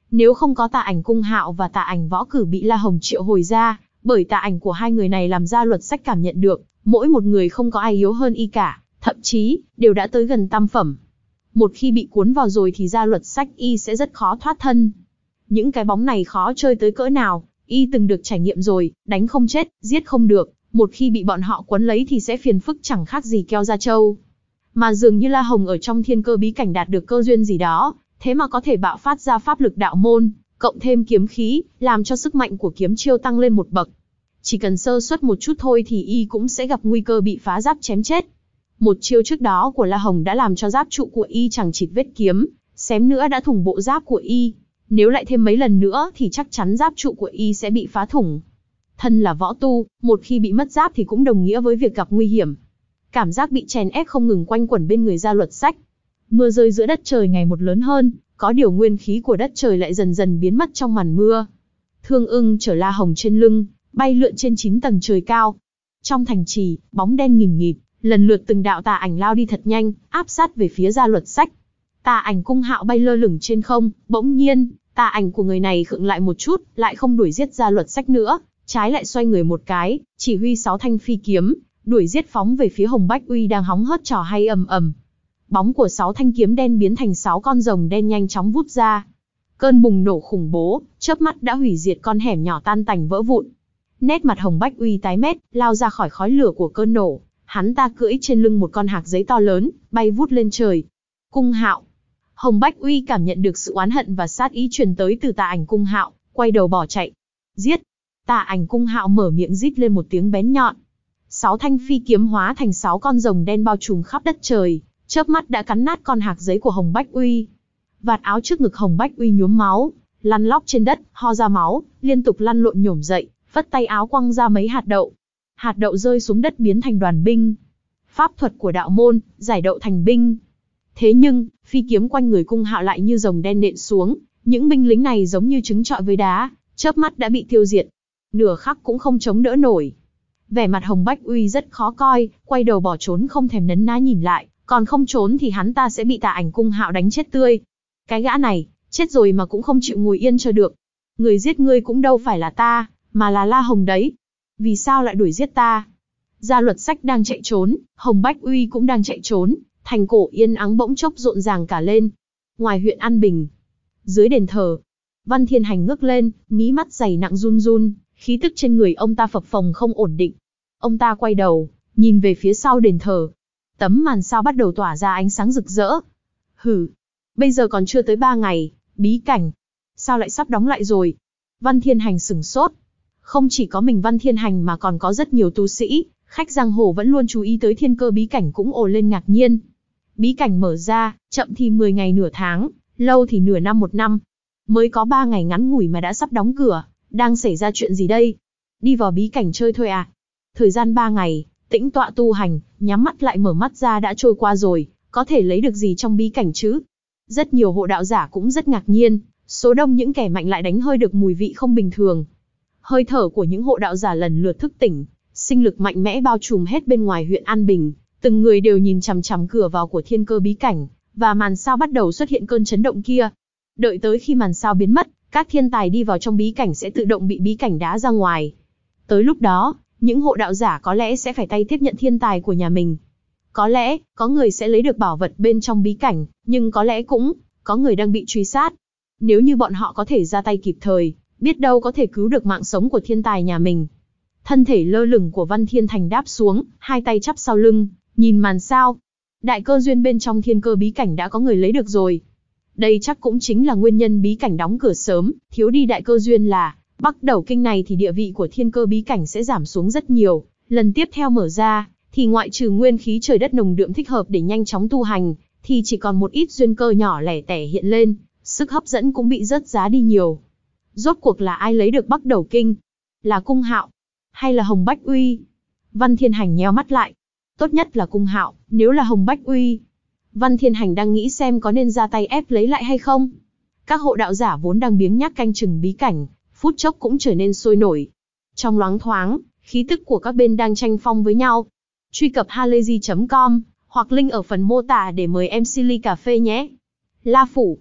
Nếu không có Tà Ảnh Cung Hạo và Tà Ảnh Võ Cử bị La Hồng triệu hồi ra, bởi tà ảnh của hai người này làm ra Luật Sách cảm nhận được, mỗi một người không có ai yếu hơn y cả, thậm chí, đều đã tới gần tam phẩm. Một khi bị cuốn vào rồi thì ra Luật Sách y sẽ rất khó thoát thân. Những cái bóng này khó chơi tới cỡ nào, y từng được trải nghiệm rồi, đánh không chết, giết không được, một khi bị bọn họ quấn lấy thì sẽ phiền phức chẳng khác gì keo da trâu. Mà dường như La Hồng ở trong thiên cơ bí cảnh đạt được cơ duyên gì đó, thế mà có thể bạo phát ra pháp lực đạo môn, cộng thêm kiếm khí, làm cho sức mạnh của kiếm chiêu tăng lên một bậc. Chỉ cần sơ suất một chút thôi thì y cũng sẽ gặp nguy cơ bị phá giáp chém chết. Một chiêu trước đó của La Hồng đã làm cho giáp trụ của y chẳng chịt vết kiếm, xém nữa đã thủng bộ giáp của y. Nếu lại thêm mấy lần nữa thì chắc chắn giáp trụ của y sẽ bị phá thủng. Thân là võ tu, một khi bị mất giáp thì cũng đồng nghĩa với việc gặp nguy hiểm. Cảm giác bị chèn ép không ngừng quanh quẩn bên người Gia Luật Sách. Mưa rơi giữa đất trời ngày một lớn hơn, có điều nguyên khí của đất trời lại dần dần biến mất trong màn mưa. Thương Ưng chở La Hồng trên lưng, bay lượn trên chín tầng trời cao. Trong thành trì, bóng đen nghìn nghịt, lần lượt từng đạo tà ảnh lao đi thật nhanh, áp sát về phía Gia Luật Sách. Tà ảnh Cung Hạo bay lơ lửng trên không, bỗng nhiên, tà ảnh của người này khựng lại một chút, lại không đuổi giết Gia Luật Sách nữa, trái lại xoay người một cái, chỉ huy sáu thanh phi kiếm, đuổi giết phóng về phía Hồng Bách Uy đang hóng hớt trò hay ầm ầm. Bóng của sáu thanh kiếm đen biến thành sáu con rồng đen nhanh chóng vút ra. Cơn bùng nổ khủng bố, chớp mắt đã hủy diệt con hẻm nhỏ tan tành vỡ vụn. Nét mặt Hồng Bách Uy tái mét, lao ra khỏi khói lửa của cơn nổ, hắn ta cưỡi trên lưng một con hạc giấy to lớn, bay vút lên trời. Cung Hạo. Hồng Bách Uy cảm nhận được sự oán hận và sát ý truyền tới từ Tà Ảnh Cung Hạo, quay đầu bỏ chạy. Giết! Tà Ảnh Cung Hạo mở miệng rít lên một tiếng bén nhọn. Sáu thanh phi kiếm hóa thành sáu con rồng đen bao trùm khắp đất trời, chớp mắt đã cắn nát con hạc giấy của Hồng Bách Uy. Vạt áo trước ngực Hồng Bách Uy nhuốm máu, lăn lóc trên đất, ho ra máu, liên tục lăn lộn nhổm dậy, vất tay áo quăng ra mấy hạt đậu. Hạt đậu rơi xuống đất biến thành đoàn binh. Pháp thuật của đạo môn, giải đậu thành binh. Thế nhưng, phi kiếm quanh người Cung Hạo lại như rồng đen nện xuống, những binh lính này giống như trứng trọi với đá, chớp mắt đã bị tiêu diệt. Nửa khắc cũng không chống đỡ nổi. Vẻ mặt Hồng Bách Uy rất khó coi, quay đầu bỏ trốn không thèm nấn ná nhìn lại, còn không trốn thì hắn ta sẽ bị Tà Ảnh Cung Hạo đánh chết tươi. Cái gã này, chết rồi mà cũng không chịu ngồi yên cho được. Người giết ngươi cũng đâu phải là ta, mà là La Hồng đấy. Vì sao lại đuổi giết ta? Gia Luật Sách đang chạy trốn, Hồng Bách Uy cũng đang chạy trốn, thành cổ yên ắng bỗng chốc rộn ràng cả lên. Ngoài huyện An Bình, dưới đền thờ, Văn Thiên Hành ngước lên, mí mắt dày nặng run run, khí tức trên người ông ta phập phồng không ổn định. Ông ta quay đầu, nhìn về phía sau đền thờ. Tấm màn sao bắt đầu tỏa ra ánh sáng rực rỡ. Hừ, bây giờ còn chưa tới ba ngày, bí cảnh. Sao lại sắp đóng lại rồi? Văn Thiên Hành sửng sốt. Không chỉ có mình Văn Thiên Hành mà còn có rất nhiều tu sĩ, khách giang hồ vẫn luôn chú ý tới thiên cơ bí cảnh cũng ồ lên ngạc nhiên. Bí cảnh mở ra, chậm thì mười ngày nửa tháng, lâu thì nửa năm một năm. Mới có ba ngày ngắn ngủi mà đã sắp đóng cửa, đang xảy ra chuyện gì đây? Đi vào bí cảnh chơi thôi à? Thời gian ba ngày, tĩnh tọa tu hành, nhắm mắt lại mở mắt ra đã trôi qua rồi, có thể lấy được gì trong bí cảnh chứ? Rất nhiều hộ đạo giả cũng rất ngạc nhiên, số đông những kẻ mạnh lại đánh hơi được mùi vị không bình thường. Hơi thở của những hộ đạo giả lần lượt thức tỉnh, sinh lực mạnh mẽ bao trùm hết bên ngoài huyện An Bình, từng người đều nhìn chằm chằm cửa vào của thiên cơ bí cảnh, và màn sao bắt đầu xuất hiện cơn chấn động kia. Đợi tới khi màn sao biến mất, các thiên tài đi vào trong bí cảnh sẽ tự động bị bí cảnh đá ra ngoài. Tới lúc đó, những hộ đạo giả có lẽ sẽ phải tay tiếp nhận thiên tài của nhà mình. Có lẽ, có người sẽ lấy được bảo vật bên trong bí cảnh, nhưng có lẽ cũng, có người đang bị truy sát. Nếu như bọn họ có thể ra tay kịp thời, biết đâu có thể cứu được mạng sống của thiên tài nhà mình. Thân thể lơ lửng của Văn Thiên Thành đáp xuống, hai tay chắp sau lưng, nhìn màn sao. Đại cơ duyên bên trong thiên cơ bí cảnh đã có người lấy được rồi. Đây chắc cũng chính là nguyên nhân bí cảnh đóng cửa sớm, thiếu đi đại cơ duyên là, bắt đầu kinh này thì địa vị của thiên cơ bí cảnh sẽ giảm xuống rất nhiều. Lần tiếp theo mở ra, thì ngoại trừ nguyên khí trời đất nồng đượm thích hợp để nhanh chóng tu hành, thì chỉ còn một ít duyên cơ nhỏ lẻ tẻ hiện lên, sức hấp dẫn cũng bị rớt giá đi nhiều. Rốt cuộc là ai lấy được bắt đầu kinh? Là Cung Hạo? Hay là Hồng Bách Uy? Văn Thiên Hành nheo mắt lại. Tốt nhất là Cung Hạo, nếu là Hồng Bách Uy. Văn Thiên Hành đang nghĩ xem có nên ra tay ép lấy lại hay không. Các hộ đạo giả vốn đang biếng nhác canh chừng bí cảnh, phút chốc cũng trở nên sôi nổi. Trong loáng thoáng, khí tức của các bên đang tranh phong với nhau. Truy cập halayzi chấm com, hoặc link ở phần mô tả để mời em xê ly cà phê nhé. La Phủ.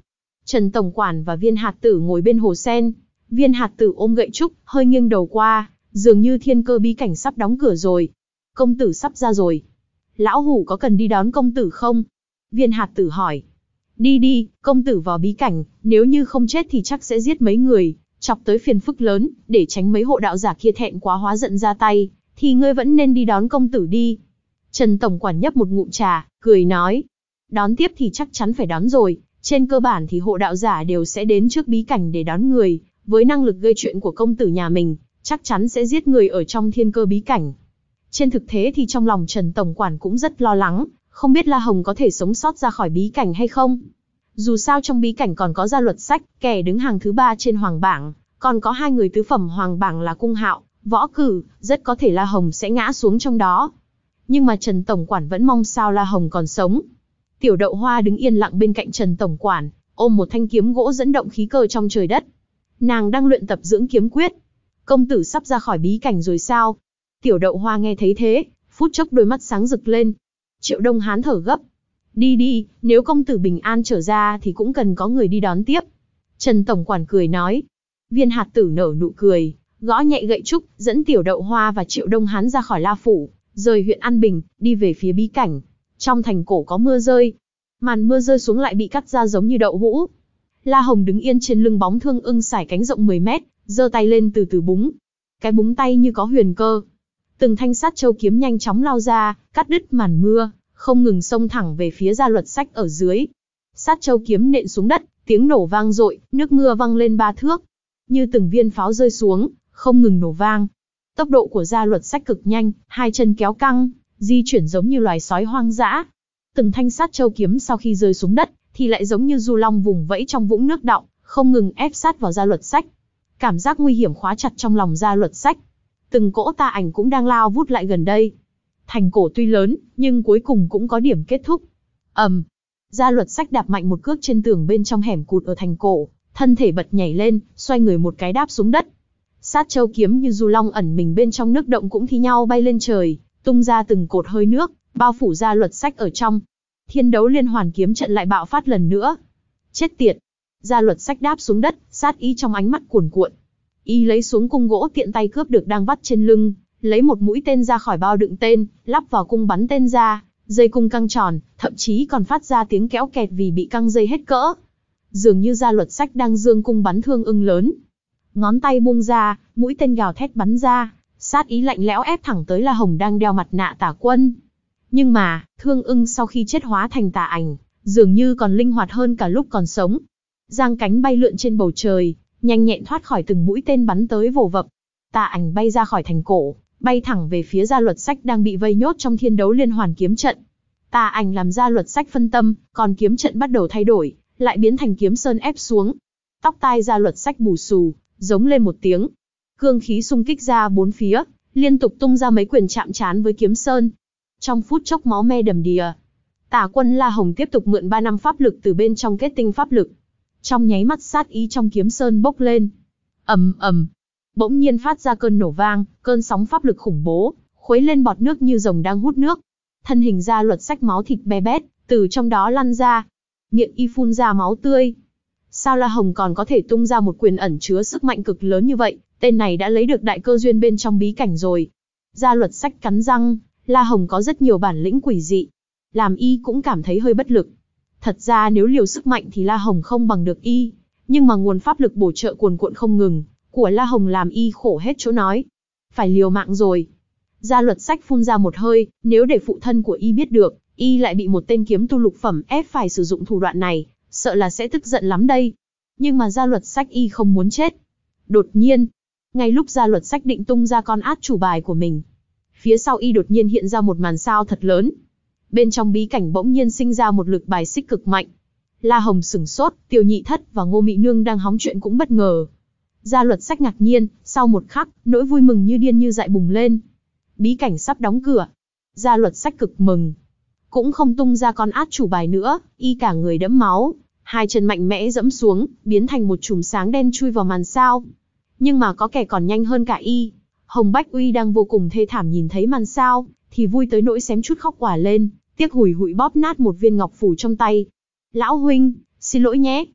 Trần tổng quản và Viên Hạt Tử ngồi bên hồ sen. Viên Hạt Tử ôm gậy trúc, hơi nghiêng đầu qua, dường như thiên cơ bí cảnh sắp đóng cửa rồi. Công tử sắp ra rồi. Lão hủ có cần đi đón công tử không? Viên Hạt Tử hỏi. Đi đi, công tử vào bí cảnh, nếu như không chết thì chắc sẽ giết mấy người, chọc tới phiền phức lớn, để tránh mấy hộ đạo giả kia thẹn quá hóa giận ra tay, thì ngươi vẫn nên đi đón công tử đi. Trần tổng quản nhấp một ngụm trà, cười nói. Đón tiếp thì chắc chắn phải đón rồi, trên cơ bản thì hộ đạo giả đều sẽ đến trước bí cảnh để đón người, với năng lực gây chuyện của công tử nhà mình, chắc chắn sẽ giết người ở trong thiên cơ bí cảnh. Trên thực tế thì trong lòng Trần tổng quản cũng rất lo lắng, không biết La Hồng có thể sống sót ra khỏi bí cảnh hay không. Dù sao trong bí cảnh còn có Gia Luật Sách, kẻ đứng hàng thứ ba trên hoàng bảng, còn có hai người tứ phẩm hoàng bảng là Cung Hạo, Võ Cử, rất có thể La Hồng sẽ ngã xuống trong đó. Nhưng mà Trần tổng quản vẫn mong sao La Hồng còn sống. Tiểu Đậu Hoa đứng yên lặng bên cạnh Trần tổng quản, ôm một thanh kiếm gỗ dẫn động khí cơ trong trời đất. Nàng đang luyện tập dưỡng kiếm quyết. Công tử sắp ra khỏi bí cảnh rồi sao? Tiểu Đậu Hoa nghe thấy thế, phút chốc đôi mắt sáng rực lên. Triệu Đông Hán thở gấp. Đi đi, nếu công tử bình an trở ra thì cũng cần có người đi đón tiếp. Trần tổng quản cười nói. Viên Hạt Tử nở nụ cười, gõ nhẹ gậy trúc, dẫn Tiểu Đậu Hoa và Triệu Đông Hán ra khỏi La Phủ, rời huyện An Bình, đi về phía bí cảnh. Trong thành cổ có mưa rơi. Màn mưa rơi xuống lại bị cắt ra giống như đậu hũ. La Hồng đứng yên trên lưng bóng thương ưng sải cánh rộng mười mét, giơ tay lên từ từ búng. Cái búng tay như có huyền cơ. Từng thanh sát châu kiếm nhanh chóng lao ra, cắt đứt màn mưa, không ngừng xông thẳng về phía Gia Luật Sách ở dưới. Sát châu kiếm nện xuống đất, tiếng nổ vang dội, nước mưa văng lên ba thước. Như từng viên pháo rơi xuống, không ngừng nổ vang. Tốc độ của Gia Luật Sách cực nhanh, hai chân kéo căng, di chuyển giống như loài sói hoang dã. Từng thanh sát châu kiếm sau khi rơi xuống đất, thì lại giống như du long vùng vẫy trong vũng nước đọng, không ngừng ép sát vào Gia Luật Sách. Cảm giác nguy hiểm khóa chặt trong lòng Gia Luật Sách. Từng cỗ tà ảnh cũng đang lao vút lại gần đây. Thành cổ tuy lớn, nhưng cuối cùng cũng có điểm kết thúc. ầm, um, Gia Luật Sách đạp mạnh một cước trên tường bên trong hẻm cụt ở thành cổ, thân thể bật nhảy lên, xoay người một cái đáp xuống đất. Sát châu kiếm như du long ẩn mình bên trong nước động cũng thi nhau bay lên trời, tung ra từng cột hơi nước, bao phủ Gia Luật Sách ở trong. Thiên đấu liên hoàn kiếm trận lại bạo phát lần nữa. Chết tiệt! Gia Luật Sách đáp xuống đất, sát ý trong ánh mắt cuồn cuộn. Y lấy xuống cung gỗ tiện tay cướp được đang vắt trên lưng, lấy một mũi tên ra khỏi bao đựng tên, lắp vào cung bắn tên ra, dây cung căng tròn, thậm chí còn phát ra tiếng kéo kẹt vì bị căng dây hết cỡ. Dường như Gia Luật Sách đang giương cung bắn thương ưng lớn. Ngón tay buông ra, mũi tên gào thét bắn ra, sát ý lạnh lẽo ép thẳng tới La Hồng đang đeo mặt nạ tả quân. Nhưng mà, thương ưng sau khi chết hóa thành tà ảnh, dường như còn linh hoạt hơn cả lúc còn sống. Giang cánh bay lượn trên bầu trời, nhanh nhẹn thoát khỏi từng mũi tên bắn tới vồ vập. Tà ảnh bay ra khỏi thành cổ, bay thẳng về phía Gia Luật Sách đang bị vây nhốt trong thiên đấu liên hoàn kiếm trận. Tà ảnh làm Gia Luật Sách phân tâm, còn kiếm trận bắt đầu thay đổi, lại biến thành kiếm sơn ép xuống. Tóc tai Gia Luật Sách bù xù, giống lên một tiếng. Cương khí xung kích ra bốn phía, liên tục tung ra mấy quyền chạm trán với kiếm sơn. Trong phút chốc máu me đầm đìa. Tả quân La Hồng tiếp tục mượn ba năm pháp lực từ bên trong kết tinh pháp lực. Trong nháy mắt sát ý trong kiếm sơn bốc lên. ầm ầm, bỗng nhiên phát ra cơn nổ vang, cơn sóng pháp lực khủng bố, khuấy lên bọt nước như rồng đang hút nước. Thân hình Gia Luật Sách máu thịt be bét, từ trong đó lăn ra. Miệng y phun ra máu tươi. Sao La Hồng còn có thể tung ra một quyền ẩn chứa sức mạnh cực lớn như vậy? Tên này đã lấy được đại cơ duyên bên trong bí cảnh rồi. Gia Luật Sách cắn răng, La Hồng có rất nhiều bản lĩnh quỷ dị. Làm y cũng cảm thấy hơi bất lực. Thật ra nếu liều sức mạnh thì La Hồng không bằng được y. Nhưng mà nguồn pháp lực bổ trợ cuồn cuộn không ngừng, của La Hồng làm y khổ hết chỗ nói. Phải liều mạng rồi. Gia Luật Sách phun ra một hơi, nếu để phụ thân của y biết được, y lại bị một tên kiếm tu lục phẩm ép phải sử dụng thủ đoạn này, sợ là sẽ tức giận lắm đây. Nhưng mà Gia Luật Sách y không muốn chết. Đột nhiên, ngay lúc Gia Luật Sách định tung ra con át chủ bài của mình, phía sau y đột nhiên hiện ra một màn sao thật lớn. Bên trong bí cảnh bỗng nhiên sinh ra một lực bài xích cực mạnh. La Hồng sửng sốt, Tiêu Nhị Thất và Ngô Mị Nương đang hóng chuyện cũng bất ngờ. Gia Luật Sách ngạc nhiên, sau một khắc, nỗi vui mừng như điên như dại bùng lên. Bí cảnh sắp đóng cửa. Gia Luật Sách cực mừng. Cũng không tung ra con át chủ bài nữa, y cả người đẫm máu, hai chân mạnh mẽ dẫm xuống, biến thành một chùm sáng đen chui vào màn sao. Nhưng mà có kẻ còn nhanh hơn cả y. Hồng Bách Uy đang vô cùng thê thảm nhìn thấy màn sao, thì vui tới nỗi xém chút khóc òa lên, tiếc hùi hụi bóp nát một viên ngọc phù trong tay. Lão huynh, xin lỗi nhé.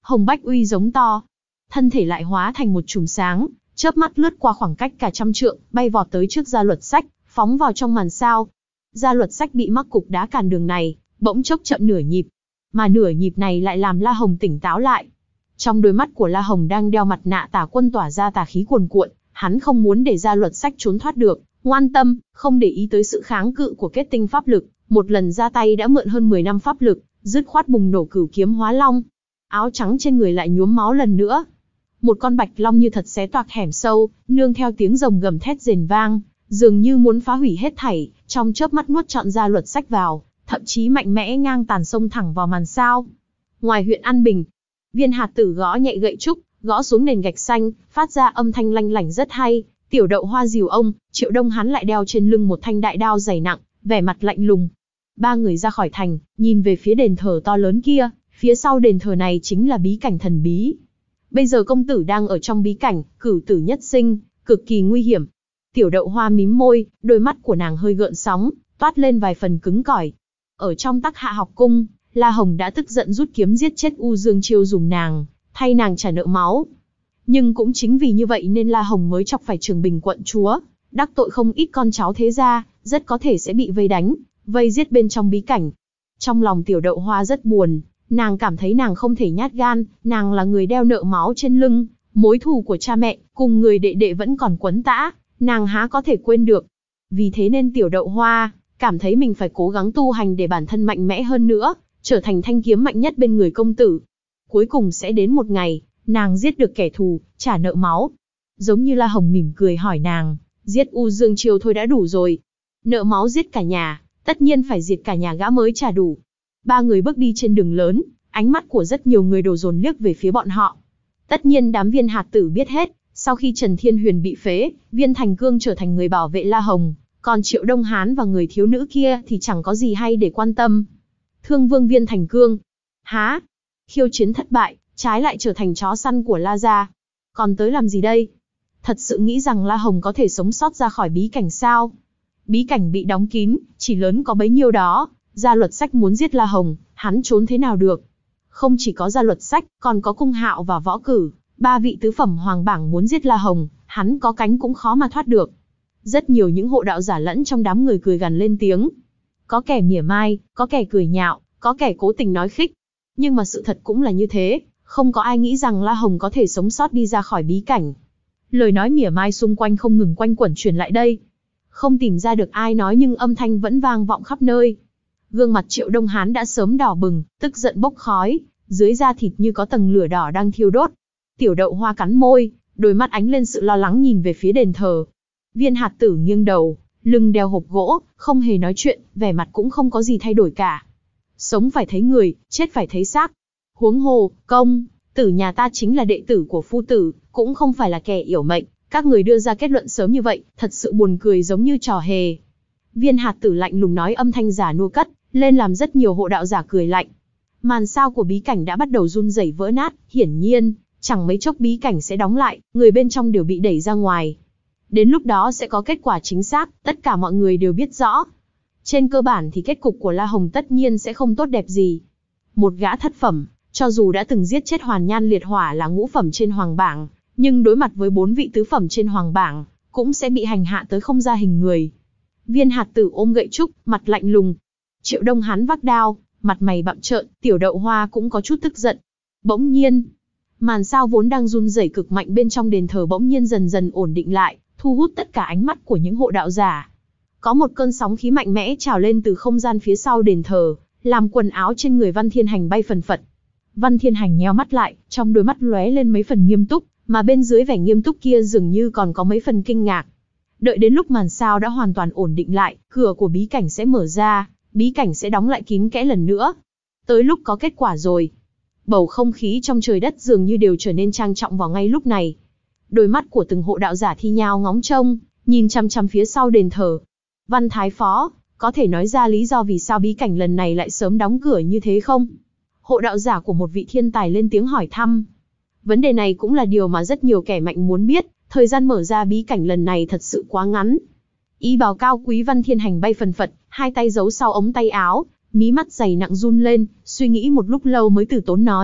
Hồng Bách Uy giống to. Thân thể lại hóa thành một chùm sáng, chớp mắt lướt qua khoảng cách cả trăm trượng, bay vọt tới trước Gia Luật Sách, phóng vào trong màn sao. Gia Luật Sách bị mắc cục đá cản đường này, bỗng chốc chậm nửa nhịp. Mà nửa nhịp này lại làm La Hồng tỉnh táo lại. Trong đôi mắt của La Hồng đang đeo mặt nạ tà quân tỏa ra tà khí cuồn cuộn, hắn không muốn để Gia Luật Sách trốn thoát được, ngoan tâm, không để ý tới sự kháng cự của kết tinh pháp lực, một lần ra tay đã mượn hơn mười năm pháp lực, dứt khoát bùng nổ cửu kiếm hóa long. Áo trắng trên người lại nhuốm máu lần nữa. Một con bạch long như thật xé toạc hẻm sâu, nương theo tiếng rồng gầm thét rền vang, dường như muốn phá hủy hết thảy, trong chớp mắt nuốt trọn Gia Luật Sách vào, thậm chí mạnh mẽ ngang tàn sông thẳng vào màn sao. Ngoài huyện An Bình, Viên Hạt Tử gõ nhẹ gậy trúc, gõ xuống nền gạch xanh, phát ra âm thanh lanh lảnh rất hay. Tiểu Đậu Hoa dìu ông, Triệu Đông hắn lại đeo trên lưng một thanh đại đao dày nặng, vẻ mặt lạnh lùng. Ba người ra khỏi thành, nhìn về phía đền thờ to lớn kia, phía sau đền thờ này chính là bí cảnh thần bí. Bây giờ công tử đang ở trong bí cảnh, cửu tử nhất sinh, cực kỳ nguy hiểm. Tiểu Đậu Hoa mím môi, đôi mắt của nàng hơi gợn sóng, toát lên vài phần cứng cỏi. Ở trong Tắc Hạ học cung, La Hồng đã tức giận rút kiếm giết chết U Dương Chiêu dùng nàng, thay nàng trả nợ máu. Nhưng cũng chính vì như vậy nên La Hồng mới chọc phải Trường Bình quận chúa, đắc tội không ít con cháu thế gia, rất có thể sẽ bị vây đánh, vây giết bên trong bí cảnh. Trong lòng Tiểu Đậu Hoa rất buồn, nàng cảm thấy nàng không thể nhát gan, nàng là người đeo nợ máu trên lưng, mối thù của cha mẹ, cùng người đệ đệ vẫn còn quấn tã, nàng há có thể quên được. Vì thế nên Tiểu Đậu Hoa cảm thấy mình phải cố gắng tu hành để bản thân mạnh mẽ hơn nữa, trở thành thanh kiếm mạnh nhất bên người công tử. Cuối cùng sẽ đến một ngày, nàng giết được kẻ thù, trả nợ máu. Giống như La Hồng mỉm cười hỏi nàng, giết U Dương Chiêu thôi đã đủ rồi. Nợ máu giết cả nhà, tất nhiên phải diệt cả nhà gã mới trả đủ. Ba người bước đi trên đường lớn, ánh mắt của rất nhiều người đổ dồn liếc về phía bọn họ. Tất nhiên đám Viên Hạt Tử biết hết, sau khi Trần Thiên Huyền bị phế, Viên Thành Cương trở thành người bảo vệ La Hồng, còn Triệu Đông Hán và người thiếu nữ kia thì chẳng có gì hay để quan tâm. Thương Vương Viên Thành Cương, há, khiêu chiến thất bại, trái lại trở thành chó săn của La gia. Còn tới làm gì đây? Thật sự nghĩ rằng La Hồng có thể sống sót ra khỏi bí cảnh sao? Bí cảnh bị đóng kín, chỉ lớn có bấy nhiêu đó. Gia Luật Sách muốn giết La Hồng, hắn trốn thế nào được? Không chỉ có Gia Luật Sách, còn có Cung Hạo và Võ Cử, ba vị tứ phẩm hoàng bảng muốn giết La Hồng, hắn có cánh cũng khó mà thoát được. Rất nhiều những hộ đạo giả lẫn trong đám người cười gằn lên tiếng. Có kẻ mỉa mai, có kẻ cười nhạo, có kẻ cố tình nói khích. Nhưng mà sự thật cũng là như thế, không có ai nghĩ rằng La Hồng có thể sống sót đi ra khỏi bí cảnh. Lời nói mỉa mai xung quanh không ngừng quanh quẩn truyền lại đây. Không tìm ra được ai nói nhưng âm thanh vẫn vang vọng khắp nơi. Gương mặt Triệu Đông Hán đã sớm đỏ bừng, tức giận bốc khói, dưới da thịt như có tầng lửa đỏ đang thiêu đốt. Tiểu Đậu Hoa cắn môi, đôi mắt ánh lên sự lo lắng nhìn về phía đền thờ. Viên Hạt Tử nghiêng đầu, lưng đeo hộp gỗ, không hề nói chuyện, vẻ mặt cũng không có gì thay đổi cả. Sống phải thấy người, chết phải thấy xác. Huống hồ, công tử nhà ta chính là đệ tử của phu tử, cũng không phải là kẻ yểu mệnh. Các người đưa ra kết luận sớm như vậy, thật sự buồn cười giống như trò hề. Viên Hạt Tử lạnh lùng nói, âm thanh giả nua cất lên làm rất nhiều hộ đạo giả cười lạnh. Màn sao của bí cảnh đã bắt đầu run rẩy vỡ nát, hiển nhiên, chẳng mấy chốc bí cảnh sẽ đóng lại, người bên trong đều bị đẩy ra ngoài. Đến lúc đó sẽ có kết quả chính xác, tất cả mọi người đều biết rõ. Trên cơ bản thì kết cục của La Hồng tất nhiên sẽ không tốt đẹp gì. Một gã thất phẩm, cho dù đã từng giết chết Hoàn Nhan Liệt Hỏa là ngũ phẩm trên hoàng bảng, nhưng đối mặt với bốn vị tứ phẩm trên hoàng bảng, cũng sẽ bị hành hạ tới không ra hình người. Viên Hạt Tử ôm gậy trúc, mặt lạnh lùng. Triệu Đông Hán vác đao, mặt mày bặm trợn, Tiểu Đậu Hoa cũng có chút tức giận. Bỗng nhiên, màn sao vốn đang run rẩy cực mạnh bên trong đền thờ bỗng nhiên dần dần ổn định lại, thu hút tất cả ánh mắt của những hộ đạo giả. Có một cơn sóng khí mạnh mẽ trào lên từ không gian phía sau đền thờ, làm quần áo trên người Văn Thiên Hành bay phần phật. Văn Thiên Hành nheo mắt lại, trong đôi mắt lóe lên mấy phần nghiêm túc, mà bên dưới vẻ nghiêm túc kia dường như còn có mấy phần kinh ngạc. Đợi đến lúc màn sao đã hoàn toàn ổn định lại, cửa của bí cảnh sẽ mở ra, bí cảnh sẽ đóng lại kín kẽ lần nữa. Tới lúc có kết quả rồi. Bầu không khí trong trời đất dường như đều trở nên trang trọng vào ngay lúc này. Đôi mắt của từng hộ đạo giả thi nhau ngóng trông, nhìn chăm chăm phía sau đền thờ. Văn Thái Phó, có thể nói ra lý do vì sao bí cảnh lần này lại sớm đóng cửa như thế không? Hộ đạo giả của một vị thiên tài lên tiếng hỏi thăm. Vấn đề này cũng là điều mà rất nhiều kẻ mạnh muốn biết, thời gian mở ra bí cảnh lần này thật sự quá ngắn. Y bào cao quý Văn Thiên Hành bay phần phật, hai tay giấu sau ống tay áo, mí mắt dày nặng run lên, suy nghĩ một lúc lâu mới từ tốn nói,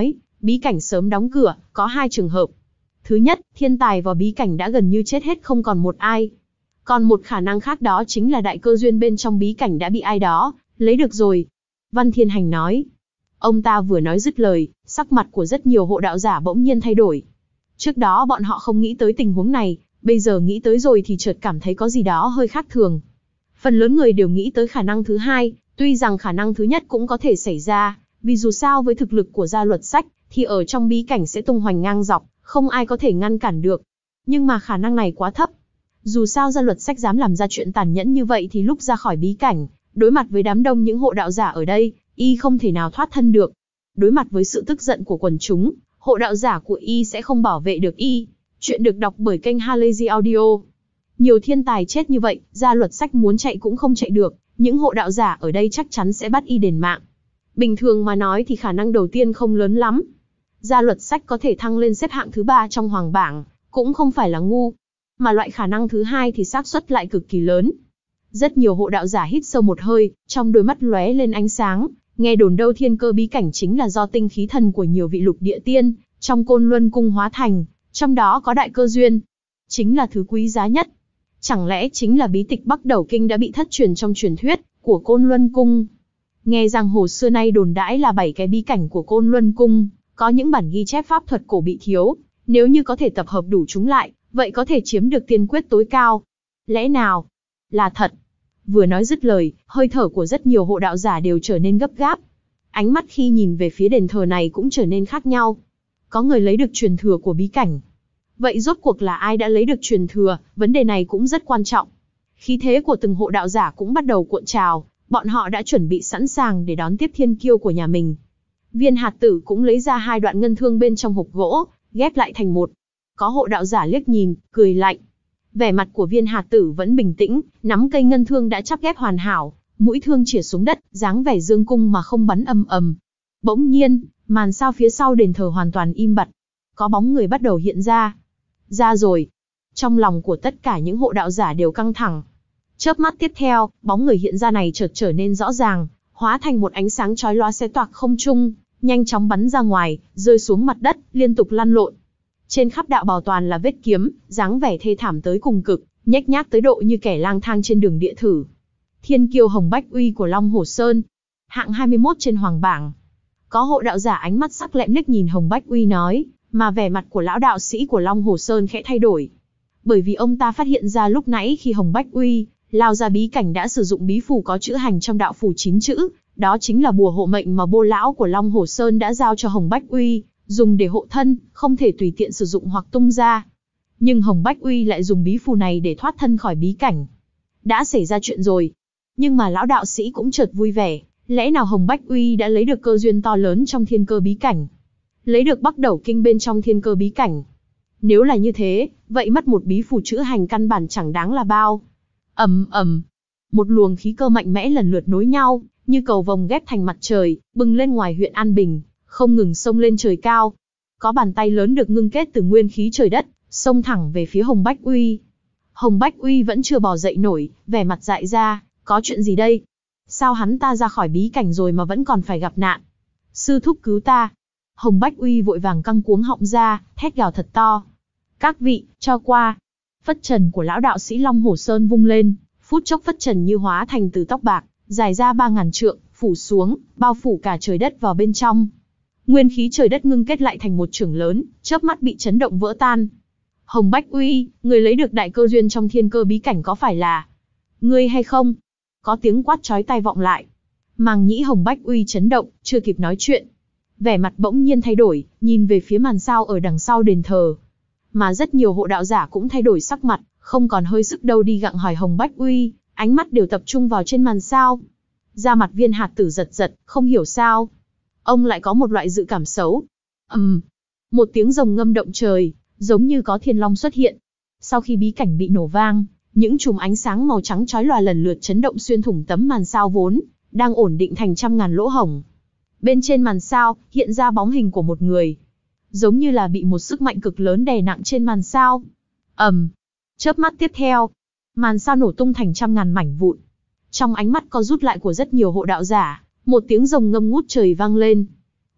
Bí cảnh sớm đóng cửa, có hai trường hợp. Thứ nhất, thiên tài vào bí cảnh đã gần như chết hết không còn một ai. Còn một khả năng khác đó chính là đại cơ duyên bên trong bí cảnh đã bị ai đó lấy được rồi. Văn Thiên Hành nói. Ông ta vừa nói dứt lời, sắc mặt của rất nhiều hộ đạo giả bỗng nhiên thay đổi. Trước đó bọn họ không nghĩ tới tình huống này, bây giờ nghĩ tới rồi thì chợt cảm thấy có gì đó hơi khác thường. Phần lớn người đều nghĩ tới khả năng thứ hai, tuy rằng khả năng thứ nhất cũng có thể xảy ra, vì dù sao với thực lực của gia luật sách, thì ở trong bí cảnh sẽ tung hoành ngang dọc, không ai có thể ngăn cản được. Nhưng mà khả năng này quá thấp. Dù sao gia luật sách dám làm ra chuyện tàn nhẫn như vậy thì lúc ra khỏi bí cảnh, đối mặt với đám đông những hộ đạo giả ở đây, y không thể nào thoát thân được. Đối mặt với sự tức giận của quần chúng, hộ đạo giả của y sẽ không bảo vệ được y. Chuyện được đọc bởi kênh Halazy Audio. Nhiều thiên tài chết như vậy, gia luật sách muốn chạy cũng không chạy được, những hộ đạo giả ở đây chắc chắn sẽ bắt y đền mạng. Bình thường mà nói thì khả năng đầu tiên không lớn lắm. Gia luật sách có thể thăng lên xếp hạng thứ ba trong hoàng bảng, cũng không phải là ngu. Mà loại khả năng thứ hai thì xác suất lại cực kỳ lớn. Rất nhiều hộ đạo giả hít sâu một hơi, trong đôi mắt lóe lên ánh sáng, nghe đồn đâu thiên cơ bí cảnh chính là do tinh khí thần của nhiều vị lục địa tiên, trong Côn Luân Cung hóa thành, trong đó có đại cơ duyên. Chính là thứ quý giá nhất. Chẳng lẽ chính là bí tịch Bắc Đầu Kinh đã bị thất truyền trong truyền thuyết của Côn Luân Cung? Nghe rằng hồ xưa nay đồn đãi là bảy cái bí cảnh của Côn Luân Cung, có những bản ghi chép pháp thuật cổ bị thiếu, nếu như có thể tập hợp đủ chúng lại, vậy có thể chiếm được tiên quyết tối cao. Lẽ nào là thật? Vừa nói dứt lời, hơi thở của rất nhiều hộ đạo giả đều trở nên gấp gáp. Ánh mắt khi nhìn về phía đền thờ này cũng trở nên khác nhau. Có người lấy được truyền thừa của bí cảnh. Vậy rốt cuộc là ai đã lấy được truyền thừa, vấn đề này cũng rất quan trọng. Khí thế của từng hộ đạo giả cũng bắt đầu cuộn trào, bọn họ đã chuẩn bị sẵn sàng để đón tiếp thiên kiêu của nhà mình. Viên hạt tử cũng lấy ra hai đoạn ngân thương bên trong hộp gỗ, ghép lại thành một. Có hộ đạo giả liếc nhìn, cười lạnh. Vẻ mặt của viên hạt tử vẫn bình tĩnh, nắm cây ngân thương đã chắp ghép hoàn hảo, mũi thương chĩa xuống đất, dáng vẻ dương cung mà không bắn ầm ầm. Bỗng nhiên, màn sao phía sau đền thờ hoàn toàn im bặt. Có bóng người bắt đầu hiện ra. Ra rồi. Trong lòng của tất cả những hộ đạo giả đều căng thẳng. Chớp mắt tiếp theo, bóng người hiện ra này chợt trở nên rõ ràng, hóa thành một ánh sáng chói lóa xé toạc không trung, nhanh chóng bắn ra ngoài, rơi xuống mặt đất, liên tục lăn lộn. Trên khắp đạo bào toàn là vết kiếm, dáng vẻ thê thảm tới cùng cực, nhếch nhác tới độ như kẻ lang thang trên đường địa thử. Thiên kiêu Hồng Bách Uy của Long Hổ Sơn, hạng hai mươi mốt trên hoàng bảng. Có hộ đạo giả ánh mắt sắc lẹm liếc nhìn Hồng Bách Uy nói, mà vẻ mặt của lão đạo sĩ của Long Hổ Sơn khẽ thay đổi. Bởi vì ông ta phát hiện ra lúc nãy khi Hồng Bách Uy lao ra bí cảnh đã sử dụng bí phù có chữ hành trong đạo phù chín chữ, đó chính là bùa hộ mệnh mà Bô lão của Long Hổ Sơn đã giao cho Hồng Bách Uy, dùng để hộ thân, không thể tùy tiện sử dụng hoặc tung ra. Nhưng Hồng Bách Uy lại dùng bí phù này để thoát thân khỏi bí cảnh. Đã xảy ra chuyện rồi. Nhưng mà lão đạo sĩ cũng chợt vui vẻ, lẽ nào Hồng Bách Uy đã lấy được cơ duyên to lớn trong thiên cơ bí cảnh? Lấy được Bắc Đầu Kinh bên trong thiên cơ bí cảnh. Nếu là như thế, vậy mất một bí phù chữ hành căn bản chẳng đáng là bao. Ầm ầm, một luồng khí cơ mạnh mẽ lần lượt nối nhau, như cầu vồng ghép thành mặt trời, bừng lên ngoài huyện An Bình, không ngừng xông lên trời cao. Có bàn tay lớn được ngưng kết từ nguyên khí trời đất, xông thẳng về phía Hồng Bách Uy. Hồng Bách Uy vẫn chưa bò dậy nổi, vẻ mặt dại ra, có chuyện gì đây? Sao hắn ta ra khỏi bí cảnh rồi mà vẫn còn phải gặp nạn? Sư thúc cứu ta! Hồng Bách Uy vội vàng căng cuống họng ra, thét gào thật to. Các vị, cho qua! Phất trần của lão đạo sĩ Long Hổ Sơn vung lên, phút chốc phất trần như hóa thành từ tóc bạc, dài ra ba ngàn trượng, phủ xuống, bao phủ cả trời đất vào bên trong. Nguyên khí trời đất ngưng kết lại thành một chưởng lớn, chớp mắt bị chấn động vỡ tan. Hồng Bách Uy, người lấy được đại cơ duyên trong thiên cơ bí cảnh có phải là ngươi hay không? Có tiếng quát chói tai vọng lại. Màng nhĩ Hồng Bách Uy chấn động, chưa kịp nói chuyện. Vẻ mặt bỗng nhiên thay đổi, nhìn về phía màn sao ở đằng sau đền thờ. Mà rất nhiều hộ đạo giả cũng thay đổi sắc mặt, không còn hơi sức đâu đi gặng hỏi Hồng Bách Uy, ánh mắt đều tập trung vào trên màn sao. Da mặt viên hạt tử giật giật, không hiểu sao. Ông lại có một loại dự cảm xấu. Ầm, um, một tiếng rồng ngâm động trời, giống như có thiên long xuất hiện. Sau khi bí cảnh bị nổ vang, những chùm ánh sáng màu trắng chói lòa lần lượt chấn động xuyên thủng tấm màn sao vốn đang ổn định thành trăm ngàn lỗ hổng. Bên trên màn sao hiện ra bóng hình của một người, giống như là bị một sức mạnh cực lớn đè nặng trên màn sao. Ầm, um, chớp mắt tiếp theo, màn sao nổ tung thành trăm ngàn mảnh vụn. Trong ánh mắt co rút lại của rất nhiều hộ đạo giả, một tiếng rồng ngâm ngút trời vang lên.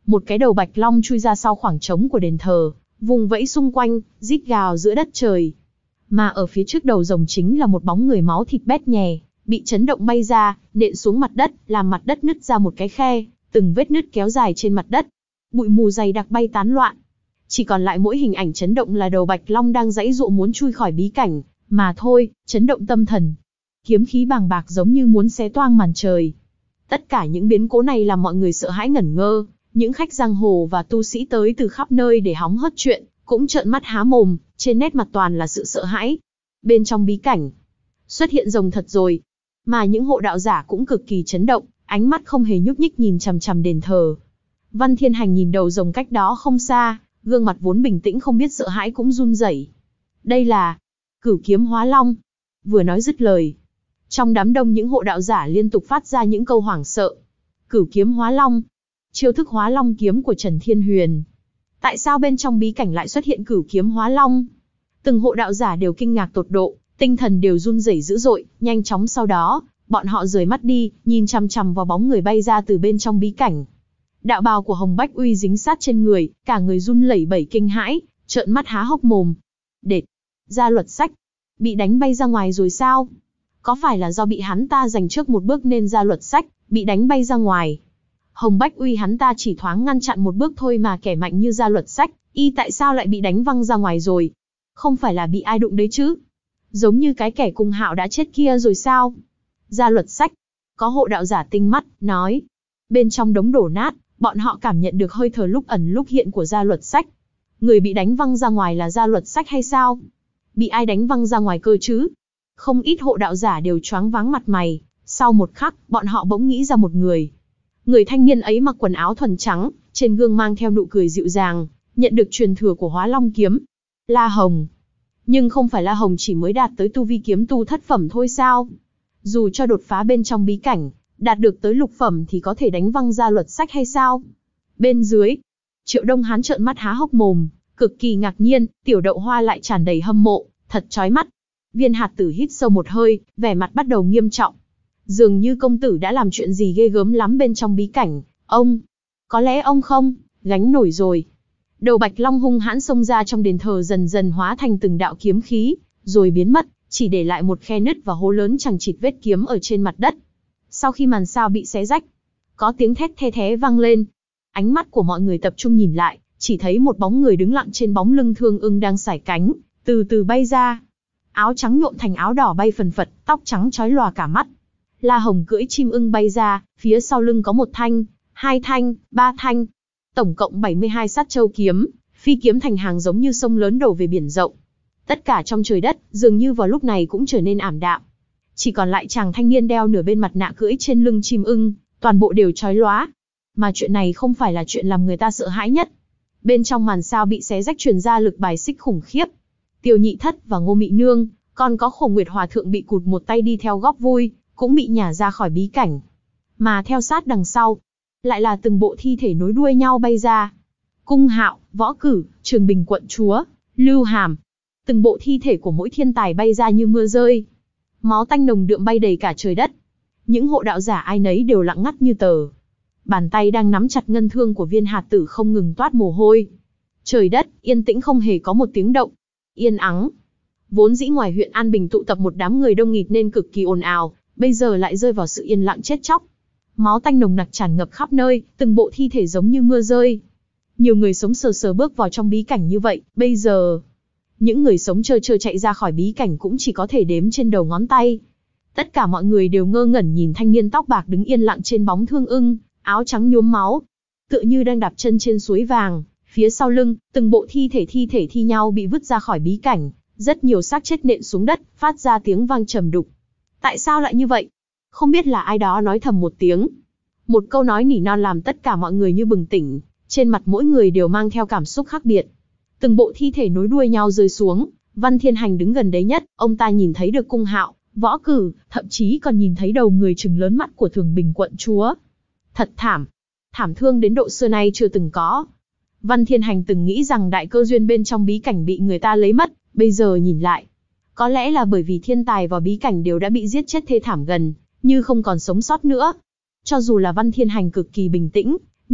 Một cái đầu bạch long chui ra sau khoảng trống của đền thờ, vùng vẫy xung quanh, rít gào giữa đất trời. Mà ở phía trước đầu rồng chính là một bóng người máu thịt bét nhè, bị chấn động bay ra, nện xuống mặt đất, làm mặt đất nứt ra một cái khe, từng vết nứt kéo dài trên mặt đất. Bụi mù dày đặc bay tán loạn. Chỉ còn lại mỗi hình ảnh chấn động là đầu bạch long đang giãy giụa muốn chui khỏi bí cảnh, mà thôi, chấn động tâm thần. Kiếm khí bàng bạc giống như muốn xé toang màn trời. Tất cả những biến cố này làm mọi người sợ hãi ngẩn ngơ, những khách giang hồ và tu sĩ tới từ khắp nơi để hóng hớt chuyện, cũng trợn mắt há mồm, trên nét mặt toàn là sự sợ hãi. Bên trong bí cảnh, xuất hiện rồng thật rồi, mà những hộ đạo giả cũng cực kỳ chấn động, ánh mắt không hề nhúc nhích nhìn chằm chằm đền thờ. Văn Thiên Hành nhìn đầu rồng cách đó không xa, gương mặt vốn bình tĩnh không biết sợ hãi cũng run rẩy. Đây là Cửu Kiếm Hóa Long. Vừa nói dứt lời, trong đám đông những hộ đạo giả liên tục phát ra những câu hoảng sợ. Cửu Kiếm Hóa Long, chiêu thức Hóa Long kiếm của Trần Thiên Huyền. Tại sao bên trong bí cảnh lại xuất hiện Cửu Kiếm Hóa Long? Từng hộ đạo giả đều kinh ngạc tột độ, tinh thần đều run rẩy dữ dội, nhanh chóng sau đó, bọn họ rời mắt đi, nhìn chằm chằm vào bóng người bay ra từ bên trong bí cảnh. Đạo bào của Hồng Bách Uy dính sát trên người, cả người run lẩy bẩy kinh hãi, trợn mắt há hốc mồm. Đệt, Gia Luật Sách, bị đánh bay ra ngoài rồi sao? Có phải là do bị hắn ta giành trước một bước nên Gia Luật Sách bị đánh bay ra ngoài? Hồng Bách Uy hắn ta chỉ thoáng ngăn chặn một bước thôi mà kẻ mạnh như Gia Luật Sách, y tại sao lại bị đánh văng ra ngoài rồi? Không phải là bị ai đụng đấy chứ? Giống như cái kẻ Cung Hạo đã chết kia rồi sao? Gia Luật Sách, có hộ đạo giả tinh mắt, nói. Bên trong đống đổ nát, bọn họ cảm nhận được hơi thở lúc ẩn lúc hiện của Gia Luật Sách. Người bị đánh văng ra ngoài là Gia Luật Sách hay sao? Bị ai đánh văng ra ngoài cơ chứ? Không ít hộ đạo giả đều choáng váng mặt mày, sau một khắc, bọn họ bỗng nghĩ ra một người. Người thanh niên ấy mặc quần áo thuần trắng, trên gương mang theo nụ cười dịu dàng, nhận được truyền thừa của Hóa Long kiếm. La Hồng. Nhưng không phải La Hồng chỉ mới đạt tới tu vi kiếm tu thất phẩm thôi sao? Dù cho đột phá bên trong bí cảnh, đạt được tới lục phẩm thì có thể đánh văng Gia Luật Sách hay sao? Bên dưới, Triệu Đông Hán trợn mắt há hốc mồm, cực kỳ ngạc nhiên, Tiểu Đậu Hoa lại tràn đầy hâm mộ, thật chói mắt. Viên Hạt Tử hít sâu một hơi, vẻ mặt bắt đầu nghiêm trọng. Dường như công tử đã làm chuyện gì ghê gớm lắm bên trong bí cảnh, ông, có lẽ ông không gánh nổi rồi. Đầu Bạch Long hung hãn xông ra trong đền thờ dần dần hóa thành từng đạo kiếm khí, rồi biến mất, chỉ để lại một khe nứt và hố lớn chằng chịt vết kiếm ở trên mặt đất. Sau khi màn sao bị xé rách, có tiếng thét the thé vang lên. Ánh mắt của mọi người tập trung nhìn lại, chỉ thấy một bóng người đứng lặng trên bóng lưng Thương Ưng đang sải cánh, từ từ bay ra. Áo trắng nhuộm thành áo đỏ bay phần phật, tóc trắng chói lòa cả mắt. La Hồng cưỡi chim ưng bay ra, phía sau lưng có một thanh, hai thanh, ba thanh, tổng cộng bảy mươi hai sát châu kiếm, phi kiếm thành hàng giống như sông lớn đổ về biển rộng. Tất cả trong trời đất, dường như vào lúc này cũng trở nên ảm đạm. Chỉ còn lại chàng thanh niên đeo nửa bên mặt nạ cưỡi trên lưng chim ưng, toàn bộ đều chói lóa. Mà chuyện này không phải là chuyện làm người ta sợ hãi nhất. Bên trong màn sao bị xé rách truyền ra lực bài xích khủng khiếp. Tiêu Nhị Thất và Ngô Mị Nương, còn có Khổ Nguyệt Hòa Thượng bị cụt một tay đi theo góp vui, cũng bị nhả ra khỏi bí cảnh. Mà theo sát đằng sau, lại là từng bộ thi thể nối đuôi nhau bay ra. Cung Hạo, Võ Cử, Trường Bình quận chúa, Lưu Hàm. Từng bộ thi thể của mỗi thiên tài bay ra như mưa rơi. Máu tanh nồng đượm bay đầy cả trời đất. Những hộ đạo giả ai nấy đều lặng ngắt như tờ. Bàn tay đang nắm chặt ngân thương của Viên Hạt Tử không ngừng toát mồ hôi. Trời đất, yên tĩnh không hề có một tiếng động. Yên ắng. Vốn dĩ ngoài huyện An Bình tụ tập một đám người đông nghịt nên cực kỳ ồn ào, bây giờ lại rơi vào sự yên lặng chết chóc. Máu tanh nồng nặc tràn ngập khắp nơi, từng bộ thi thể giống như mưa rơi. Nhiều người sống sờ sờ bước vào trong bí cảnh như vậy, bây giờ, những người sống trơ trơ chạy ra khỏi bí cảnh cũng chỉ có thể đếm trên đầu ngón tay. Tất cả mọi người đều ngơ ngẩn nhìn thanh niên tóc bạc đứng yên lặng trên bóng Thương Ưng, áo trắng nhuốm máu, tựa như đang đạp chân trên suối vàng. Phía sau lưng, từng bộ thi thể thi thể thi nhau bị vứt ra khỏi bí cảnh, rất nhiều xác chết nện xuống đất, phát ra tiếng vang trầm đục. Tại sao lại như vậy? Không biết là ai đó nói thầm một tiếng. Một câu nói nỉ non làm tất cả mọi người như bừng tỉnh, trên mặt mỗi người đều mang theo cảm xúc khác biệt. Từng bộ thi thể nối đuôi nhau rơi xuống, Văn Thiên Hành đứng gần đấy nhất, ông ta nhìn thấy được Cung Hạo, Võ Cử, thậm chí còn nhìn thấy đầu người trừng lớn mắt của Thường Bình quận chúa. Thật thảm, thảm thương đến độ xưa nay chưa từng có. Văn Thiên Hành từng nghĩ rằng đại cơ duyên bên trong bí cảnh bị người ta lấy mất, bây giờ nhìn lại, có lẽ là bởi vì thiên tài vào bí cảnh đều đã bị giết chết thê thảm gần, như không còn sống sót nữa. Cho dù là Văn Thiên Hành cực kỳ bình tĩnh,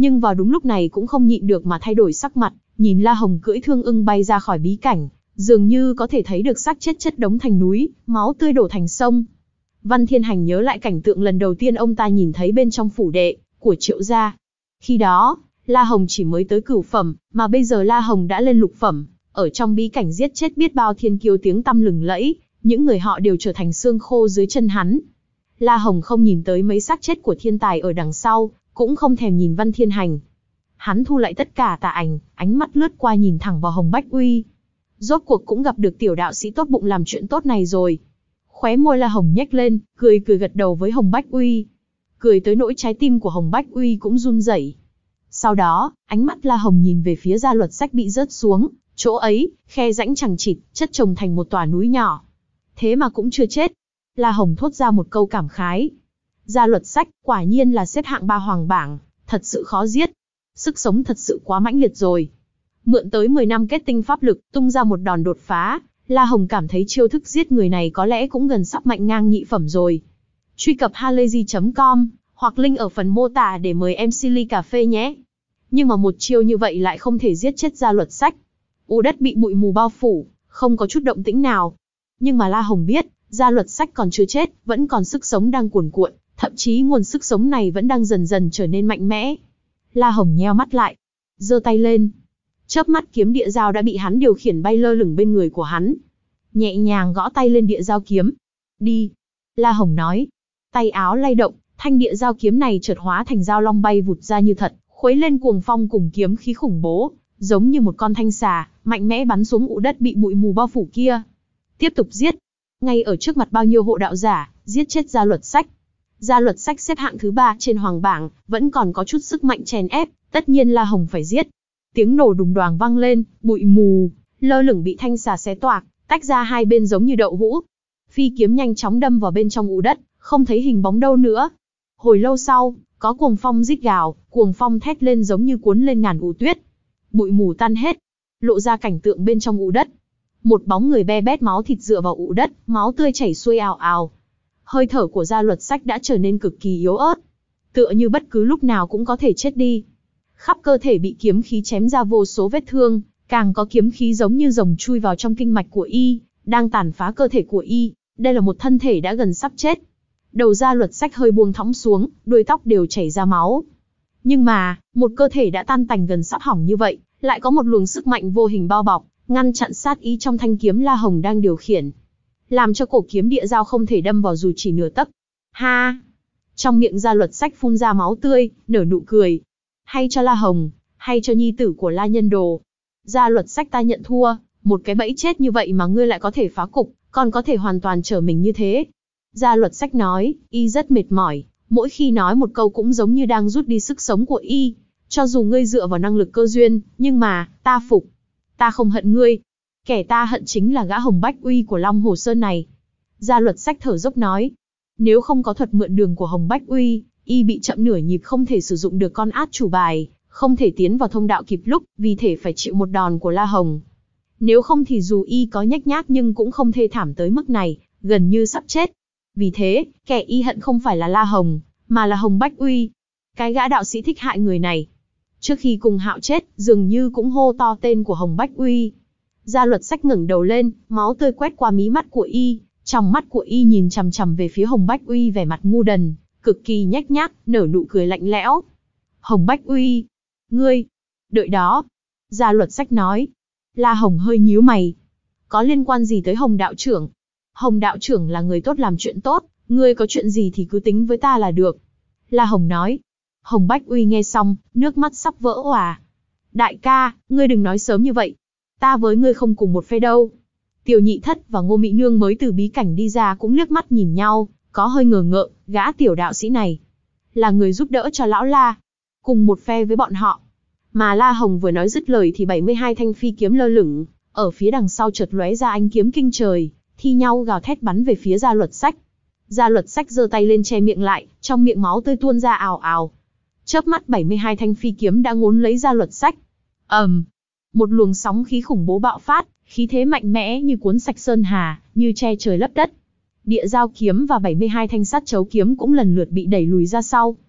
Nhưng vào đúng lúc này cũng không nhịn được mà thay đổi sắc mặt, nhìn La Hồng cưỡi thương ưng bay ra khỏi bí cảnh, dường như có thể thấy được xác chết chất đống thành núi, máu tươi đổ thành sông. Văn Thiên Hành nhớ lại cảnh tượng lần đầu tiên ông ta nhìn thấy bên trong phủ đệ của Triệu gia. Khi đó, La Hồng chỉ mới tới cửu phẩm, mà bây giờ La Hồng đã lên lục phẩm, ở trong bí cảnh giết chết biết bao thiên kiêu tiếng tăm lừng lẫy, những người họ đều trở thành xương khô dưới chân hắn. La Hồng không nhìn tới mấy xác chết của thiên tài ở đằng sau, cũng không thèm nhìn Văn Thiên Hành. Hắn thu lại tất cả tà ảnh, ánh mắt lướt qua nhìn thẳng vào Hồng Bách Uy. Rốt cuộc cũng gặp được tiểu đạo sĩ tốt bụng làm chuyện tốt này rồi. Khóe môi La Hồng nhếch lên, cười cười gật đầu với Hồng Bách Uy. Cười tới nỗi trái tim của Hồng Bách Uy cũng run rẩy. Sau đó, ánh mắt La Hồng nhìn về phía Gia Luật Sách bị rớt xuống, chỗ ấy, khe rãnh chằng chịt, chất chồng thành một tòa núi nhỏ. Thế mà cũng chưa chết. La Hồng thốt ra một câu cảm khái. Gia Luật Sách, quả nhiên là xếp hạng ba hoàng bảng, thật sự khó giết. Sức sống thật sự quá mãnh liệt rồi. Mượn tới mười năm kết tinh pháp lực, tung ra một đòn đột phá, La Hồng cảm thấy chiêu thức giết người này có lẽ cũng gần sắp mạnh ngang nhị phẩm rồi. Truy cập halayzi chấm com, hoặc link ở phần mô tả để mời em xê ly cà phê nhé. Nhưng mà một chiêu như vậy lại không thể giết chết Gia Luật Sách. U đất bị bụi mù bao phủ, không có chút động tĩnh nào. Nhưng mà La Hồng biết, Gia Luật Sách còn chưa chết, vẫn còn sức sống đang cuồn cuộn, thậm chí nguồn sức sống này vẫn đang dần dần trở nên mạnh mẽ. La Hồng nheo mắt lại, giơ tay lên. Chớp mắt kiếm địa dao đã bị hắn điều khiển bay lơ lửng bên người của hắn. Nhẹ nhàng gõ tay lên địa dao kiếm. Đi. La Hồng nói. Tay áo lay động, thanh địa dao kiếm này chợt hóa thành dao long bay vụt ra như thật, khuấy lên cuồng phong cùng kiếm khí khủng bố, giống như một con thanh xà, mạnh mẽ bắn xuống ụ đất bị bụi mù bao phủ kia. Tiếp tục giết. Ngay ở trước mặt bao nhiêu hộ đạo giả, giết chết Gia Luật Sách. Gia Luật Sách xếp hạng thứ ba trên hoàng bảng, vẫn còn có chút sức mạnh chèn ép, tất nhiên La Hồng phải giết. Tiếng nổ đùng đoàng vang lên, bụi mù, lơ lửng bị thanh xà xé toạc, tách ra hai bên giống như đậu hũ. Phi kiếm nhanh chóng đâm vào bên trong ụ đất, không thấy hình bóng đâu nữa. Hồi lâu sau, có cuồng phong rít gào, cuồng phong thét lên giống như cuốn lên ngàn ụ tuyết. Bụi mù tan hết, lộ ra cảnh tượng bên trong ụ đất. Một bóng người be bét máu thịt dựa vào ụ đất, máu tươi chảy xuôi ào ào. Hơi thở của Gia Luật Sách đã trở nên cực kỳ yếu ớt, tựa như bất cứ lúc nào cũng có thể chết đi. Khắp cơ thể bị kiếm khí chém ra vô số vết thương, càng có kiếm khí giống như rồng chui vào trong kinh mạch của y, đang tàn phá cơ thể của y. Đây là một thân thể đã gần sắp chết. Đầu Gia Luật Sách hơi buông thõng xuống, đuôi tóc đều chảy ra máu. Nhưng mà, một cơ thể đã tan tành gần sắp hỏng như vậy, lại có một luồng sức mạnh vô hình bao bọc, ngăn chặn sát ý trong thanh kiếm La Hồng đang điều khiển, làm cho cổ kiếm địa dao không thể đâm vào dù chỉ nửa tấc. Ha! Trong miệng Gia Luật Sách phun ra máu tươi, nở nụ cười. Hay cho La Hồng, hay cho nhi tử của La Nhân Đồ. Gia Luật Sách, ta nhận thua, một cái bẫy chết như vậy mà ngươi lại có thể phá cục, còn có thể hoàn toàn trở mình như thế. Gia Luật Sách nói, y rất mệt mỏi, mỗi khi nói một câu cũng giống như đang rút đi sức sống của y. Cho dù ngươi dựa vào năng lực cơ duyên, nhưng mà, ta phục. Ta không hận ngươi. Kẻ ta hận chính là gã Hồng Bách Uy của Long Hồ Sơn này. Gia Luật Sách thở dốc nói, nếu không có thuật mượn đường của Hồng Bách Uy, y bị chậm nửa nhịp không thể sử dụng được con át chủ bài, không thể tiến vào thông đạo kịp lúc, vì thể phải chịu một đòn của La Hồng. Nếu không thì dù y có nhếch nhác nhưng cũng không thê thảm tới mức này, gần như sắp chết. Vì thế, kẻ y hận không phải là La Hồng, mà là Hồng Bách Uy. Cái gã đạo sĩ thích hại người này. Trước khi cùng Hạo chết, dường như cũng hô to tên của Hồng Bách Uy. Gia Luật Sách ngẩng đầu lên, máu tươi quét qua mí mắt của y, trong mắt của y nhìn chằm chằm về phía Hồng Bách Uy vẻ mặt ngu đần, cực kỳ nhếch nhác, nở nụ cười lạnh lẽo. Hồng Bách Uy, ngươi, đợi đó. Gia Luật Sách nói. La Hồng hơi nhíu mày. Có liên quan gì tới Hồng đạo trưởng? Hồng đạo trưởng là người tốt làm chuyện tốt, ngươi có chuyện gì thì cứ tính với ta là được. La Hồng nói. Hồng Bách Uy nghe xong, nước mắt sắp vỡ òa. Đại ca, ngươi đừng nói sớm như vậy. Ta với ngươi không cùng một phe đâu. Tiểu Nhị Thất và Ngô Mỹ Nương mới từ bí cảnh đi ra cũng liếc mắt nhìn nhau, có hơi ngờ ngợ, gã tiểu đạo sĩ này là người giúp đỡ cho lão La, cùng một phe với bọn họ. Mà La Hồng vừa nói dứt lời thì bảy mươi hai thanh phi kiếm lơ lửng, ở phía đằng sau chợt lóe ra ánh kiếm kinh trời, thi nhau gào thét bắn về phía Gia Luật Sách. Gia Luật Sách giơ tay lên che miệng lại, trong miệng máu tươi tuôn ra ào ào. Chớp mắt bảy mươi hai thanh phi kiếm đã ngốn lấy Gia Luật Sách. Ầm, um, một luồng sóng khí khủng bố bạo phát, khí thế mạnh mẽ như cuốn sạch sơn hà, như che trời lấp đất. Địa giao kiếm và bảy mươi hai thanh sát chấu kiếm cũng lần lượt bị đẩy lùi ra sau.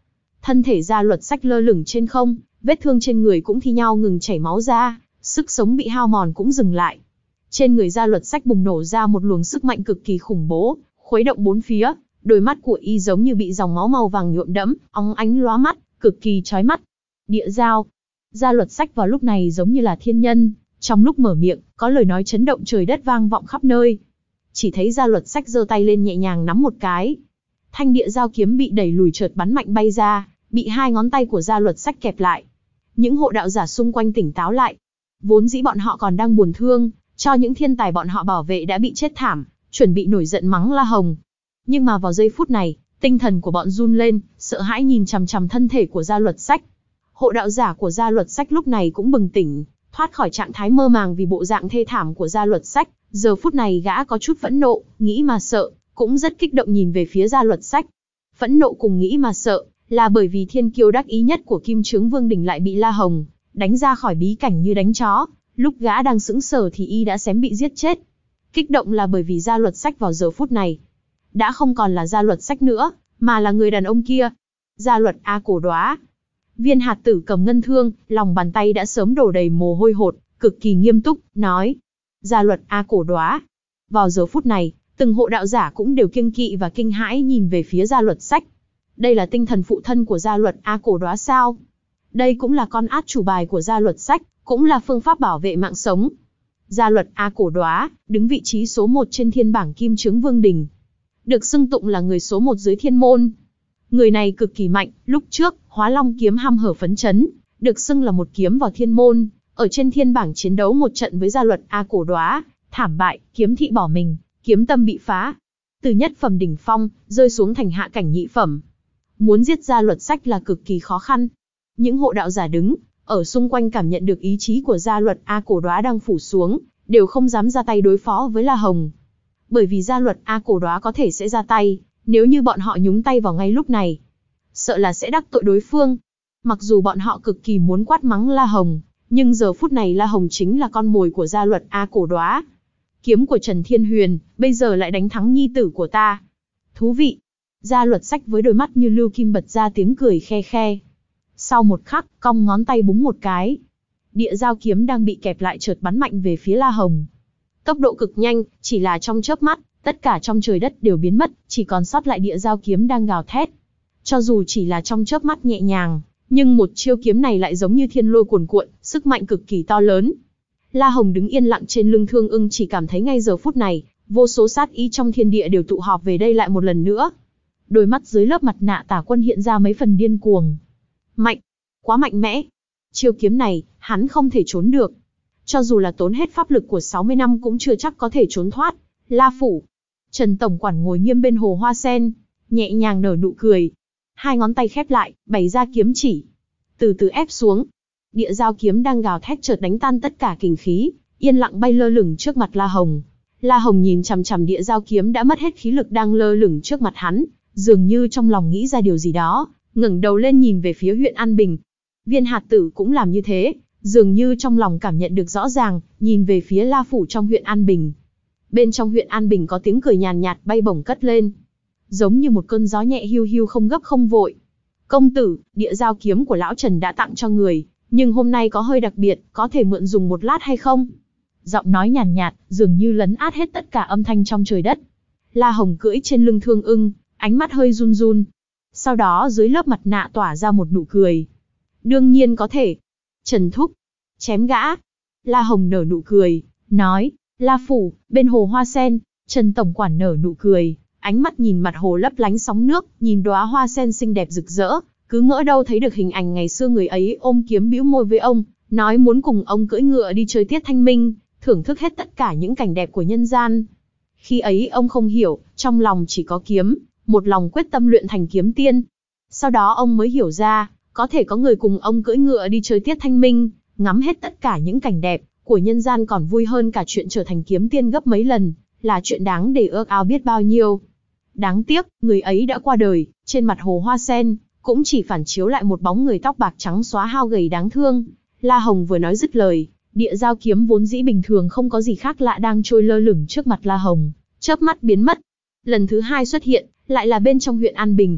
Thân thể Gia Luật Sách lơ lửng trên không, vết thương trên người cũng thi nhau ngừng chảy máu ra, sức sống bị hao mòn cũng dừng lại. Trên người Gia Luật Sách bùng nổ ra một luồng sức mạnh cực kỳ khủng bố, khuấy động bốn phía, đôi mắt của y giống như bị dòng máu màu vàng nhuộm đẫm, óng ánh lóa mắt, cực kỳ chói mắt. Địa giao. Gia Luật Sách vào lúc này giống như là thiên nhân, trong lúc mở miệng, có lời nói chấn động trời đất vang vọng khắp nơi. Chỉ thấy Gia Luật Sách giơ tay lên nhẹ nhàng nắm một cái. Thanh địa giao kiếm bị đẩy lùi chợt bắn mạnh bay ra, bị hai ngón tay của Gia Luật Sách kẹp lại. Những hộ đạo giả xung quanh tỉnh táo lại. Vốn dĩ bọn họ còn đang buồn thương, cho những thiên tài bọn họ bảo vệ đã bị chết thảm, chuẩn bị nổi giận mắng La Hồng. Nhưng mà vào giây phút này, tinh thần của bọn run lên, sợ hãi nhìn chằm chằm thân thể của Gia Luật Sách. Hộ đạo giả của Gia Luật Sách lúc này cũng bừng tỉnh, thoát khỏi trạng thái mơ màng vì bộ dạng thê thảm của Gia Luật Sách. Giờ phút này gã có chút phẫn nộ, nghĩ mà sợ, cũng rất kích động nhìn về phía Gia Luật Sách. Phẫn nộ cùng nghĩ mà sợ, là bởi vì thiên kiêu đắc ý nhất của Kim Chướng Vương Đình lại bị La Hồng đánh ra khỏi bí cảnh như đánh chó, lúc gã đang sững sờ thì y đã xém bị giết chết. Kích động là bởi vì Gia Luật Sách vào giờ phút này đã không còn là Gia Luật Sách nữa, mà là người đàn ông kia. Gia Luật A Cổ Đóa. Viên hạt tử cầm ngân thương, lòng bàn tay đã sớm đổ đầy mồ hôi hột, cực kỳ nghiêm túc, nói. Gia Luật A Cổ Đóa. Vào giờ phút này, từng hộ đạo giả cũng đều kiêng kỵ và kinh hãi nhìn về phía Gia Luật Sách. Đây là tinh thần phụ thân của Gia Luật A Cổ Đóa sao? Đây cũng là con át chủ bài của Gia Luật Sách, cũng là phương pháp bảo vệ mạng sống. Gia Luật A Cổ Đóa, đứng vị trí số một trên thiên bảng Kim Chướng Vương Đình. Được xưng tụng là người số một dưới thiên môn. Người này cực kỳ mạnh, lúc trước, Hóa Long kiếm ham hở phấn chấn, được xưng là một kiếm vào thiên môn, ở trên thiên bảng chiến đấu một trận với Gia Luật A Cổ Đóa, thảm bại, kiếm thị bỏ mình, kiếm tâm bị phá. Từ nhất phẩm đỉnh phong, rơi xuống thành hạ cảnh nhị phẩm. Muốn giết Gia Luật Sách là cực kỳ khó khăn. Những hộ đạo giả đứng ở xung quanh cảm nhận được ý chí của Gia Luật A Cổ Đóa đang phủ xuống, đều không dám ra tay đối phó với La Hồng. Bởi vì Gia Luật A Cổ Đóa có thể sẽ ra tay, nếu như bọn họ nhúng tay vào ngay lúc này, sợ là sẽ đắc tội đối phương. Mặc dù bọn họ cực kỳ muốn quát mắng La Hồng, nhưng giờ phút này La Hồng chính là con mồi của Gia Luật A Cổ Đóa. Kiếm của Trần Thiên Huyền, bây giờ lại đánh thắng nhi tử của ta. Thú vị. Gia Luật Sách với đôi mắt như lưu kim bật ra tiếng cười khe khe. Sau một khắc, cong ngón tay búng một cái. Địa giao kiếm đang bị kẹp lại chợt bắn mạnh về phía La Hồng. Tốc độ cực nhanh, chỉ là trong chớp mắt, tất cả trong trời đất đều biến mất, chỉ còn sót lại địa giao kiếm đang gào thét. Cho dù chỉ là trong chớp mắt nhẹ nhàng, nhưng một chiêu kiếm này lại giống như thiên lôi cuồn cuộn, sức mạnh cực kỳ to lớn. La Hồng đứng yên lặng trên lưng Thương Ưng chỉ cảm thấy ngay giờ phút này, vô số sát ý trong thiên địa đều tụ họp về đây lại một lần nữa. Đôi mắt dưới lớp mặt nạ Tả Quân hiện ra mấy phần điên cuồng. Mạnh, quá mạnh mẽ. Chiêu kiếm này, hắn không thể trốn được. Cho dù là tốn hết pháp lực của sáu mươi năm cũng chưa chắc có thể trốn thoát. La phủ. Trần tổng quản ngồi nghiêm bên hồ hoa sen, nhẹ nhàng nở nụ cười. Hai ngón tay khép lại, bày ra kiếm chỉ. Từ từ ép xuống. Địa giao kiếm đang gào thét chợt đánh tan tất cả kình khí, yên lặng bay lơ lửng trước mặt La Hồng. La Hồng nhìn chằm chằm địa giao kiếm đã mất hết khí lực đang lơ lửng trước mặt hắn, dường như trong lòng nghĩ ra điều gì đó, ngẩng đầu lên nhìn về phía huyện An Bình. Viên hạt tử cũng làm như thế, dường như trong lòng cảm nhận được rõ ràng, nhìn về phía La phủ trong huyện An Bình. Bên trong huyện An Bình có tiếng cười nhàn nhạt bay bổng cất lên, giống như một cơn gió nhẹ hiu hiu không gấp không vội. Công tử, địa giao kiếm của lão Trần đã tặng cho người, nhưng hôm nay có hơi đặc biệt, có thể mượn dùng một lát hay không? Giọng nói nhàn nhạt, dường như lấn át hết tất cả âm thanh trong trời đất. La Hồng cưỡi trên lưng Thương Ưng, ánh mắt hơi run run. Sau đó dưới lớp mặt nạ tỏa ra một nụ cười. Đương nhiên có thể. Trần thúc, chém gã. La Hồng nở nụ cười, nói, La phủ, bên hồ hoa sen. Trần tổng quản nở nụ cười, ánh mắt nhìn mặt hồ lấp lánh sóng nước, nhìn đóa hoa sen xinh đẹp rực rỡ, cứ ngỡ đâu thấy được hình ảnh ngày xưa người ấy ôm kiếm bĩu môi với ông, nói muốn cùng ông cưỡi ngựa đi chơi tiết thanh minh, thưởng thức hết tất cả những cảnh đẹp của nhân gian. Khi ấy ông không hiểu, trong lòng chỉ có kiếm, một lòng quyết tâm luyện thành kiếm tiên. Sau đó ông mới hiểu ra, có thể có người cùng ông cưỡi ngựa đi chơi tiết thanh minh, ngắm hết tất cả những cảnh đẹp của nhân gian còn vui hơn cả chuyện trở thành kiếm tiên gấp mấy lần, là chuyện đáng để ước ao biết bao nhiêu. Đáng tiếc, người ấy đã qua đời, trên mặt hồ hoa sen, cũng chỉ phản chiếu lại một bóng người tóc bạc trắng xóa hao gầy đáng thương. La Hồng vừa nói dứt lời, địa giao kiếm vốn dĩ bình thường không có gì khác lạ đang trôi lơ lửng trước mặt La Hồng, chớp mắt biến mất. Lần thứ hai xuất hiện, lại là bên trong huyện An Bình.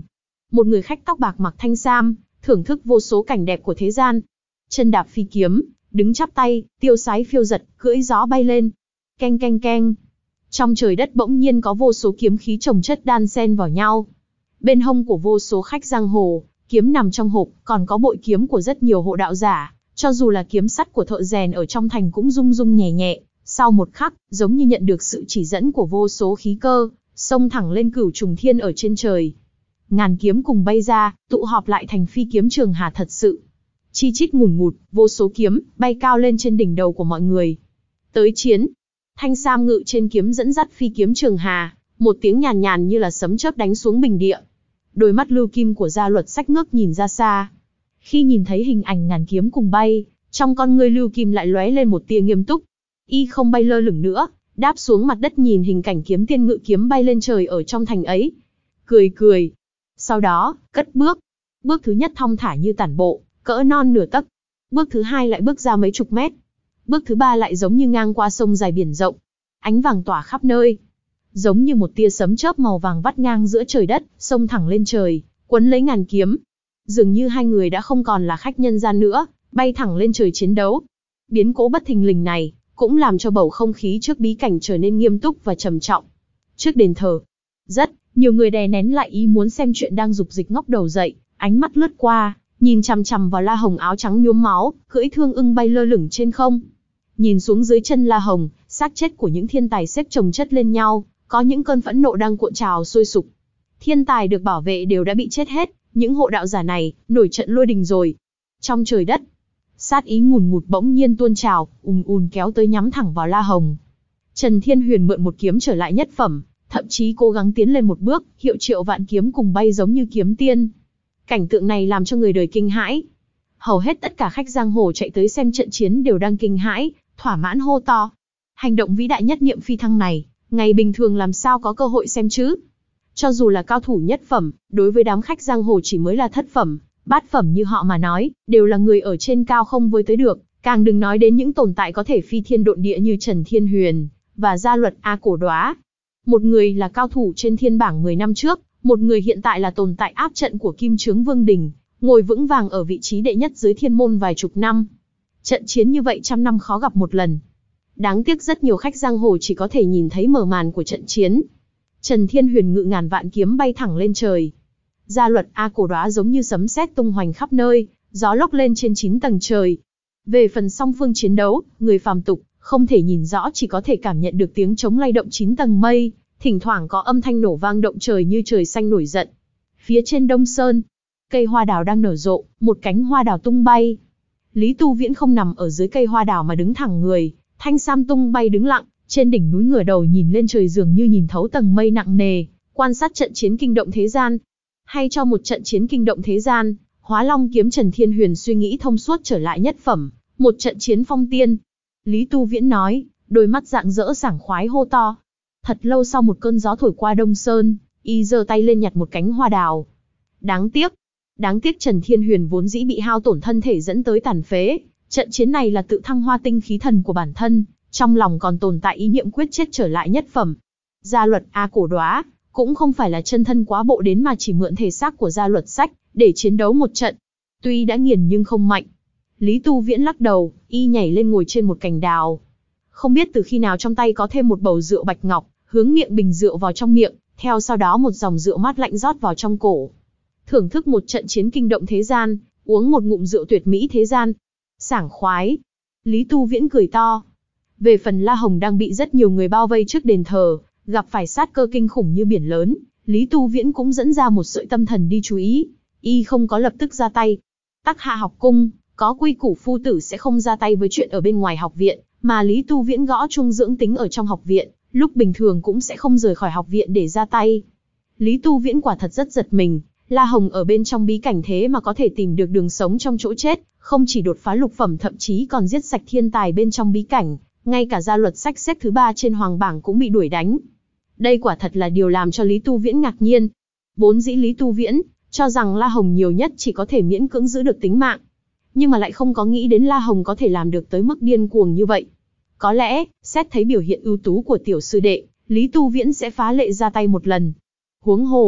một người khách tóc bạc mặc thanh sam, thưởng thức vô số cảnh đẹp của thế gian. Chân đạp phi kiếm, đứng chắp tay, tiêu sái phiêu giật, cưỡi gió bay lên. Keng keng keng. Trong trời đất bỗng nhiên có vô số kiếm khí chồng chất đan xen vào nhau. Bên hông của vô số khách giang hồ, kiếm nằm trong hộp, còn có bội kiếm của rất nhiều hộ đạo giả, cho dù là kiếm sắt của thợ rèn ở trong thành cũng rung rung nhẹ nhẹ. Sau một khắc, giống như nhận được sự chỉ dẫn của vô số khí cơ, xông thẳng lên cửu trùng thiên ở trên trời. Ngàn kiếm cùng bay ra, tụ họp lại thành phi kiếm Trường Hà thật sự. Chi chít ngùn ngụt, vô số kiếm, bay cao lên trên đỉnh đầu của mọi người. Tới chiến. Thanh sam ngự trên kiếm dẫn dắt phi kiếm Trường Hà, một tiếng nhàn nhàn như là sấm chớp đánh xuống bình địa. Đôi mắt lưu kim của Gia Luật Sách ngước nhìn ra xa. Khi nhìn thấy hình ảnh ngàn kiếm cùng bay, trong con ngươi lưu kim lại lóe lên một tia nghiêm túc. Y không bay lơ lửng nữa, đáp xuống mặt đất nhìn hình cảnh kiếm tiên ngự kiếm bay lên trời ở trong thành ấy. Cười cười. Sau đó, cất bước. Bước thứ nhất thong thả như tản bộ, cỡ non nửa tấc. Bước thứ hai lại bước ra mấy chục mét. Bước thứ ba lại giống như ngang qua sông dài biển rộng. Ánh vàng tỏa khắp nơi. Giống như một tia sấm chớp màu vàng vắt ngang giữa trời đất, xông thẳng lên trời, quấn lấy ngàn kiếm. Dường như hai người đã không còn là khách nhân gian nữa, bay thẳng lên trời chiến đấu. Biến cố bất thình lình này, cũng làm cho bầu không khí trước bí cảnh trở nên nghiêm túc và trầm trọng. Trước đền thờ, rất nhiều người đè nén lại ý muốn xem chuyện đang dục dịch ngóc đầu dậy, ánh mắt lướt qua, nhìn chằm chằm vào La Hồng áo trắng nhuốm máu, cưỡi thương ưng bay lơ lửng trên không. Nhìn xuống dưới chân La Hồng, xác chết của những thiên tài xếp chồng chất lên nhau, có những cơn phẫn nộ đang cuộn trào sôi sục. Thiên tài được bảo vệ đều đã bị chết hết, những hộ đạo giả này, nổi trận lôi đình rồi. Trong trời đất, sát ý ngùn ngụt bỗng nhiên tuôn trào, ùn ùn kéo tới nhắm thẳng vào La Hồng. Trần Thiên Huyền mượn một kiếm trở lại nhất phẩm, thậm chí cố gắng tiến lên một bước, hiệu triệu vạn kiếm cùng bay giống như kiếm tiên. Cảnh tượng này làm cho người đời kinh hãi. Hầu hết tất cả khách giang hồ chạy tới xem trận chiến đều đang kinh hãi, thỏa mãn hô to. Hành động vĩ đại nhất Niệm Phi Thăng này, ngày bình thường làm sao có cơ hội xem chứ? Cho dù là cao thủ nhất phẩm, đối với đám khách giang hồ chỉ mới là thất phẩm, bát phẩm như họ mà nói, đều là người ở trên cao không với tới được, càng đừng nói đến những tồn tại có thể phi thiên độn địa như Trần Thiên Huyền và Gia Luật A Cổ Đóa. Một người là cao thủ trên thiên bảng mười năm trước, một người hiện tại là tồn tại áp trận của Kim Chướng Vương Đình, ngồi vững vàng ở vị trí đệ nhất dưới thiên môn vài chục năm. Trận chiến như vậy trăm năm khó gặp một lần. Đáng tiếc rất nhiều khách giang hồ chỉ có thể nhìn thấy mở màn của trận chiến. Trần Thiên Huyền ngự ngàn vạn kiếm bay thẳng lên trời. Gia Luật A Cổ Đóa giống như sấm sét tung hoành khắp nơi, gió lốc lên trên chín tầng trời. Về phần song phương chiến đấu, người phàm tục không thể nhìn rõ, chỉ có thể cảm nhận được tiếng trống lay động chín tầng mây, thỉnh thoảng có âm thanh nổ vang động trời như trời xanh nổi giận. Phía trên Đông Sơn, cây hoa đào đang nở rộ, một cánh hoa đào tung bay. Lý Tu Viễn không nằm ở dưới cây hoa đào mà đứng thẳng người, thanh sam tung bay đứng lặng, trên đỉnh núi ngửa đầu nhìn lên trời dường như nhìn thấu tầng mây nặng nề, quan sát trận chiến kinh động thế gian. Hay cho một trận chiến kinh động thế gian, Hóa Long kiếm Trần Thiên Huyền suy nghĩ thông suốt trở lại nhất phẩm, một trận chiến phong tiên. Lý Tu Viễn nói, đôi mắt rạng rỡ sảng khoái hô to. Thật lâu sau một cơn gió thổi qua Đông Sơn, y giơ tay lên nhặt một cánh hoa đào. Đáng tiếc, đáng tiếc Trần Thiên Huyền vốn dĩ bị hao tổn thân thể dẫn tới tàn phế, trận chiến này là tự thăng hoa tinh khí thần của bản thân, trong lòng còn tồn tại ý niệm quyết chết trở lại nhất phẩm. Gia Luật A Cổ Đóa cũng không phải là chân thân quá bộ đến mà chỉ mượn thể xác của Gia Luật Sách để chiến đấu một trận. Tuy đã nghiền nhưng không mạnh. Lý Tu Viễn lắc đầu, y nhảy lên ngồi trên một cành đào. Không biết từ khi nào trong tay có thêm một bầu rượu bạch ngọc, hướng miệng bình rượu vào trong miệng, theo sau đó một dòng rượu mát lạnh rót vào trong cổ. Thưởng thức một trận chiến kinh động thế gian, uống một ngụm rượu tuyệt mỹ thế gian. Sảng khoái. Lý Tu Viễn cười to. Về phần La Hồng đang bị rất nhiều người bao vây trước đền thờ, gặp phải sát cơ kinh khủng như biển lớn, Lý Tu Viễn cũng dẫn ra một sợi tâm thần đi chú ý, y không có lập tức ra tay. Tắc Hạ học cung, có quy củ phu tử sẽ không ra tay với chuyện ở bên ngoài học viện, mà Lý Tu Viễn gõ chuông dưỡng tính ở trong học viện, lúc bình thường cũng sẽ không rời khỏi học viện để ra tay. Lý Tu Viễn quả thật rất giật mình, La Hồng ở bên trong bí cảnh thế mà có thể tìm được đường sống trong chỗ chết, không chỉ đột phá lục phẩm thậm chí còn giết sạch thiên tài bên trong bí cảnh, ngay cả Gia Luật Sách xếp thứ ba trên hoàng bảng cũng bị đuổi đánh. Đây quả thật là điều làm cho Lý Tu Viễn ngạc nhiên. Vốn dĩ Lý Tu Viễn cho rằng La Hồng nhiều nhất chỉ có thể miễn cưỡng giữ được tính mạng, nhưng mà lại không có nghĩ đến La Hồng có thể làm được tới mức điên cuồng như vậy. Có lẽ, xét thấy biểu hiện ưu tú của tiểu sư đệ, Lý Tu Viễn sẽ phá lệ ra tay một lần. Huống hồ,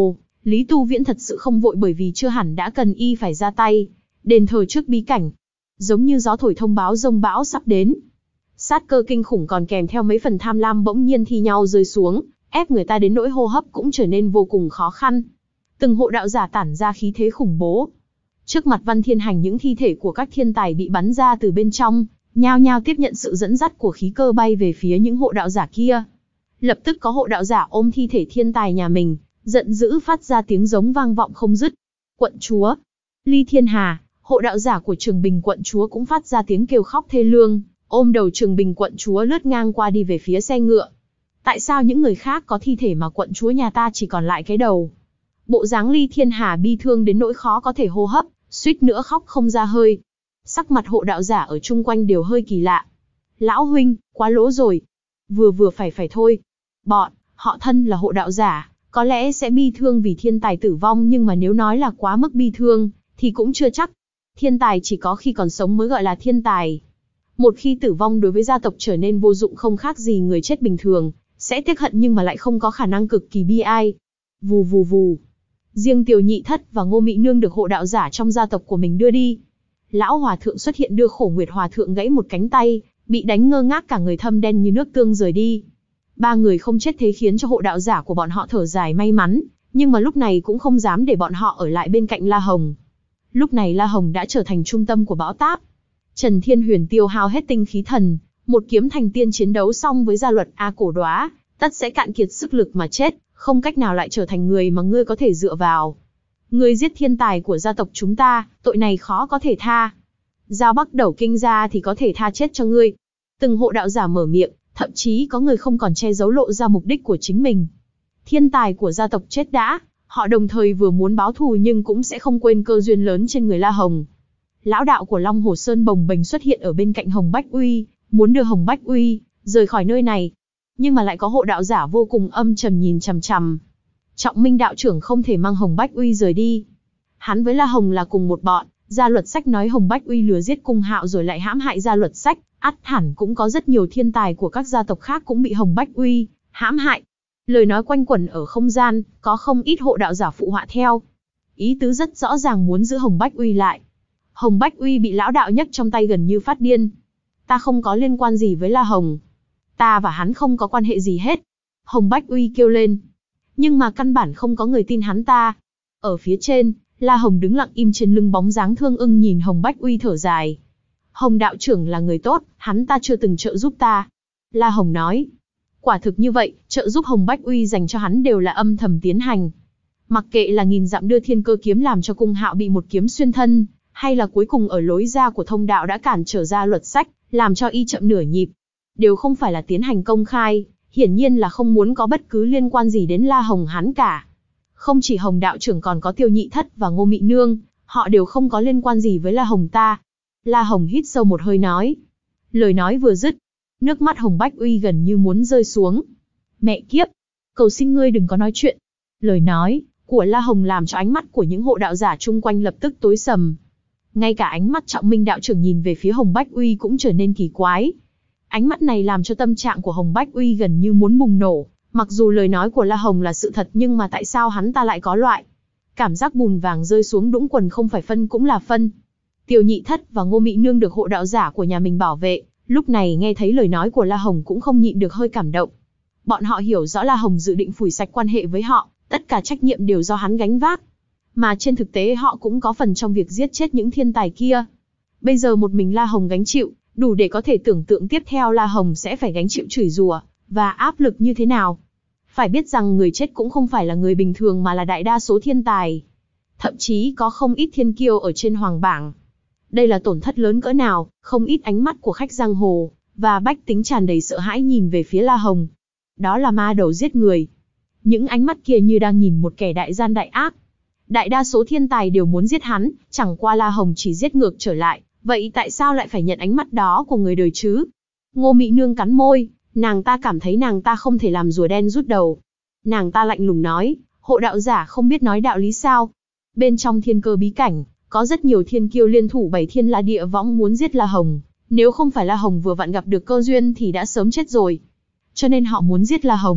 Lý Tu Viễn thật sự không vội bởi vì chưa hẳn đã cần y phải ra tay. Đền thờ trước bí cảnh, giống như gió thổi thông báo dông bão sắp đến. Sát cơ kinh khủng còn kèm theo mấy phần tham lam bỗng nhiên thi nhau rơi xuống, ép người ta đến nỗi hô hấp cũng trở nên vô cùng khó khăn. Từng hộ đạo giả tản ra khí thế khủng bố. Trước mặt Văn Thiên Hành, những thi thể của các thiên tài bị bắn ra từ bên trong, nhao nhao tiếp nhận sự dẫn dắt của khí cơ bay về phía những hộ đạo giả kia. Lập tức có hộ đạo giả ôm thi thể thiên tài nhà mình, giận dữ phát ra tiếng giống vang vọng không dứt. Quận chúa, Ly Thiên Hà, hộ đạo giả của Trường Bình quận chúa cũng phát ra tiếng kêu khóc thê lương, ôm đầu Trường Bình quận chúa lướt ngang qua đi về phía xe ngựa. Tại sao những người khác có thi thể mà quận chúa nhà ta chỉ còn lại cái đầu? Bộ dáng Ly Thiên Hà bi thương đến nỗi khó có thể hô hấp, suýt nữa khóc không ra hơi. Sắc mặt hộ đạo giả ở chung quanh đều hơi kỳ lạ. Lão huynh, quá lỗ rồi. Vừa vừa phải phải thôi. Bọn, họ thân là hộ đạo giả, có lẽ sẽ bi thương vì thiên tài tử vong, nhưng mà nếu nói là quá mức bi thương, thì cũng chưa chắc. Thiên tài chỉ có khi còn sống mới gọi là thiên tài. Một khi tử vong đối với gia tộc trở nên vô dụng không khác gì người chết bình thường, sẽ tiếc hận nhưng mà lại không có khả năng cực kỳ bi ai. Vù vù vù. Riêng Tiểu Nhị Thất và Ngô Mị Nương được hộ đạo giả trong gia tộc của mình đưa đi. Lão Hòa Thượng xuất hiện đưa Khổ Nguyệt Hòa Thượng gãy một cánh tay, bị đánh ngơ ngác cả người thâm đen như nước tương rời đi. Ba người không chết thế khiến cho hộ đạo giả của bọn họ thở dài may mắn, nhưng mà lúc này cũng không dám để bọn họ ở lại bên cạnh La Hồng. Lúc này La Hồng đã trở thành trung tâm của bão táp. Trần Thiên Huyền tiêu hao hết tinh khí thần, một kiếm thành tiên chiến đấu xong với gia luật A Cổ Đóa, tất sẽ cạn kiệt sức lực mà chết, không cách nào lại trở thành người mà ngươi có thể dựa vào. Ngươi giết thiên tài của gia tộc chúng ta, tội này khó có thể tha. Giao Bắc Đẩu Kinh ra thì có thể tha chết cho ngươi. Từng hộ đạo giả mở miệng, thậm chí có người không còn che giấu lộ ra mục đích của chính mình. Thiên tài của gia tộc chết đã, họ đồng thời vừa muốn báo thù nhưng cũng sẽ không quên cơ duyên lớn trên người La Hồng. Lão đạo của Long Hồ Sơn bồng bềnh xuất hiện ở bên cạnh Hồng Bách Uy, muốn đưa Hồng Bách Uy rời khỏi nơi này. Nhưng mà lại có hộ đạo giả vô cùng âm trầm nhìn chằm chằm. Trọng Minh đạo trưởng không thể mang Hồng Bách Uy rời đi. Hắn với La Hồng là cùng một bọn, Gia Luật Sách nói Hồng Bách Uy lừa giết Cung Hạo rồi lại hãm hại Gia Luật Sách, ắt hẳn cũng có rất nhiều thiên tài của các gia tộc khác cũng bị Hồng Bách Uy hãm hại. Lời nói quanh quẩn ở không gian, có không ít hộ đạo giả phụ họa theo. Ý tứ rất rõ ràng muốn giữ Hồng Bách Uy lại. Hồng Bách Uy bị lão đạo nhấc trong tay gần như phát điên. Ta không có liên quan gì với La Hồng. Ta và hắn không có quan hệ gì hết. Hồng Bách Uy kêu lên. Nhưng mà căn bản không có người tin hắn ta. Ở phía trên, La Hồng đứng lặng im trên lưng bóng dáng thương ưng nhìn Hồng Bách Uy thở dài. Hồng đạo trưởng là người tốt, hắn ta chưa từng trợ giúp ta. La Hồng nói. Quả thực như vậy, trợ giúp Hồng Bách Uy dành cho hắn đều là âm thầm tiến hành. Mặc kệ là nghìn dặm đưa thiên cơ kiếm làm cho Cung Hạo bị một kiếm xuyên thân, hay là cuối cùng ở lối ra của thông đạo đã cản trở Gia Luật Sách, làm cho y chậm nửa nhịp, đều không phải là tiến hành công khai, hiển nhiên là không muốn có bất cứ liên quan gì đến La Hồng hắn cả. Không chỉ Hồng đạo trưởng còn có Tiêu Nhị Thất và Ngô Mị Nương, họ đều không có liên quan gì với La Hồng ta. La Hồng hít sâu một hơi nói. Lời nói vừa dứt, nước mắt Hồng Bách Uy gần như muốn rơi xuống. Mẹ kiếp, cầu xin ngươi đừng có nói chuyện. Lời nói của La Hồng làm cho ánh mắt của những hộ đạo giả chung quanh lập tức tối sầm. Ngay cả ánh mắt Trọng Minh đạo trưởng nhìn về phía Hồng Bách Uy cũng trở nên kỳ quái. Ánh mắt này làm cho tâm trạng của Hồng Bách Uy gần như muốn bùng nổ. Mặc dù lời nói của La Hồng là sự thật nhưng mà tại sao hắn ta lại có loại cảm giác bùn vàng rơi xuống đũng quần không phải phân cũng là phân. Tiêu Nhị Thất và Ngô Mị Nương được hộ đạo giả của nhà mình bảo vệ, lúc này nghe thấy lời nói của La Hồng cũng không nhịn được hơi cảm động. Bọn họ hiểu rõ La Hồng dự định phủi sạch quan hệ với họ, tất cả trách nhiệm đều do hắn gánh vác. Mà trên thực tế họ cũng có phần trong việc giết chết những thiên tài kia. Bây giờ một mình La Hồng gánh chịu, đủ để có thể tưởng tượng tiếp theo La Hồng sẽ phải gánh chịu chửi rủa và áp lực như thế nào. Phải biết rằng người chết cũng không phải là người bình thường mà là đại đa số thiên tài. Thậm chí có không ít thiên kiêu ở trên hoàng bảng. Đây là tổn thất lớn cỡ nào, không ít ánh mắt của khách giang hồ và bách tính tràn đầy sợ hãi nhìn về phía La Hồng. Đó là ma đầu giết người. Những ánh mắt kia như đang nhìn một kẻ đại gian đại ác. Đại đa số thiên tài đều muốn giết hắn, chẳng qua La Hồng chỉ giết ngược trở lại, vậy tại sao lại phải nhận ánh mắt đó của người đời chứ? Ngô Mị Nương cắn môi, nàng ta cảm thấy nàng ta không thể làm rùa đen rút đầu. Nàng ta lạnh lùng nói, hộ đạo giả không biết nói đạo lý sao? Bên trong thiên cơ bí cảnh, có rất nhiều thiên kiêu liên thủ bảy thiên la địa võng muốn giết La Hồng, nếu không phải La Hồng vừa vặn gặp được cơ duyên thì đã sớm chết rồi. Cho nên họ muốn giết La Hồng,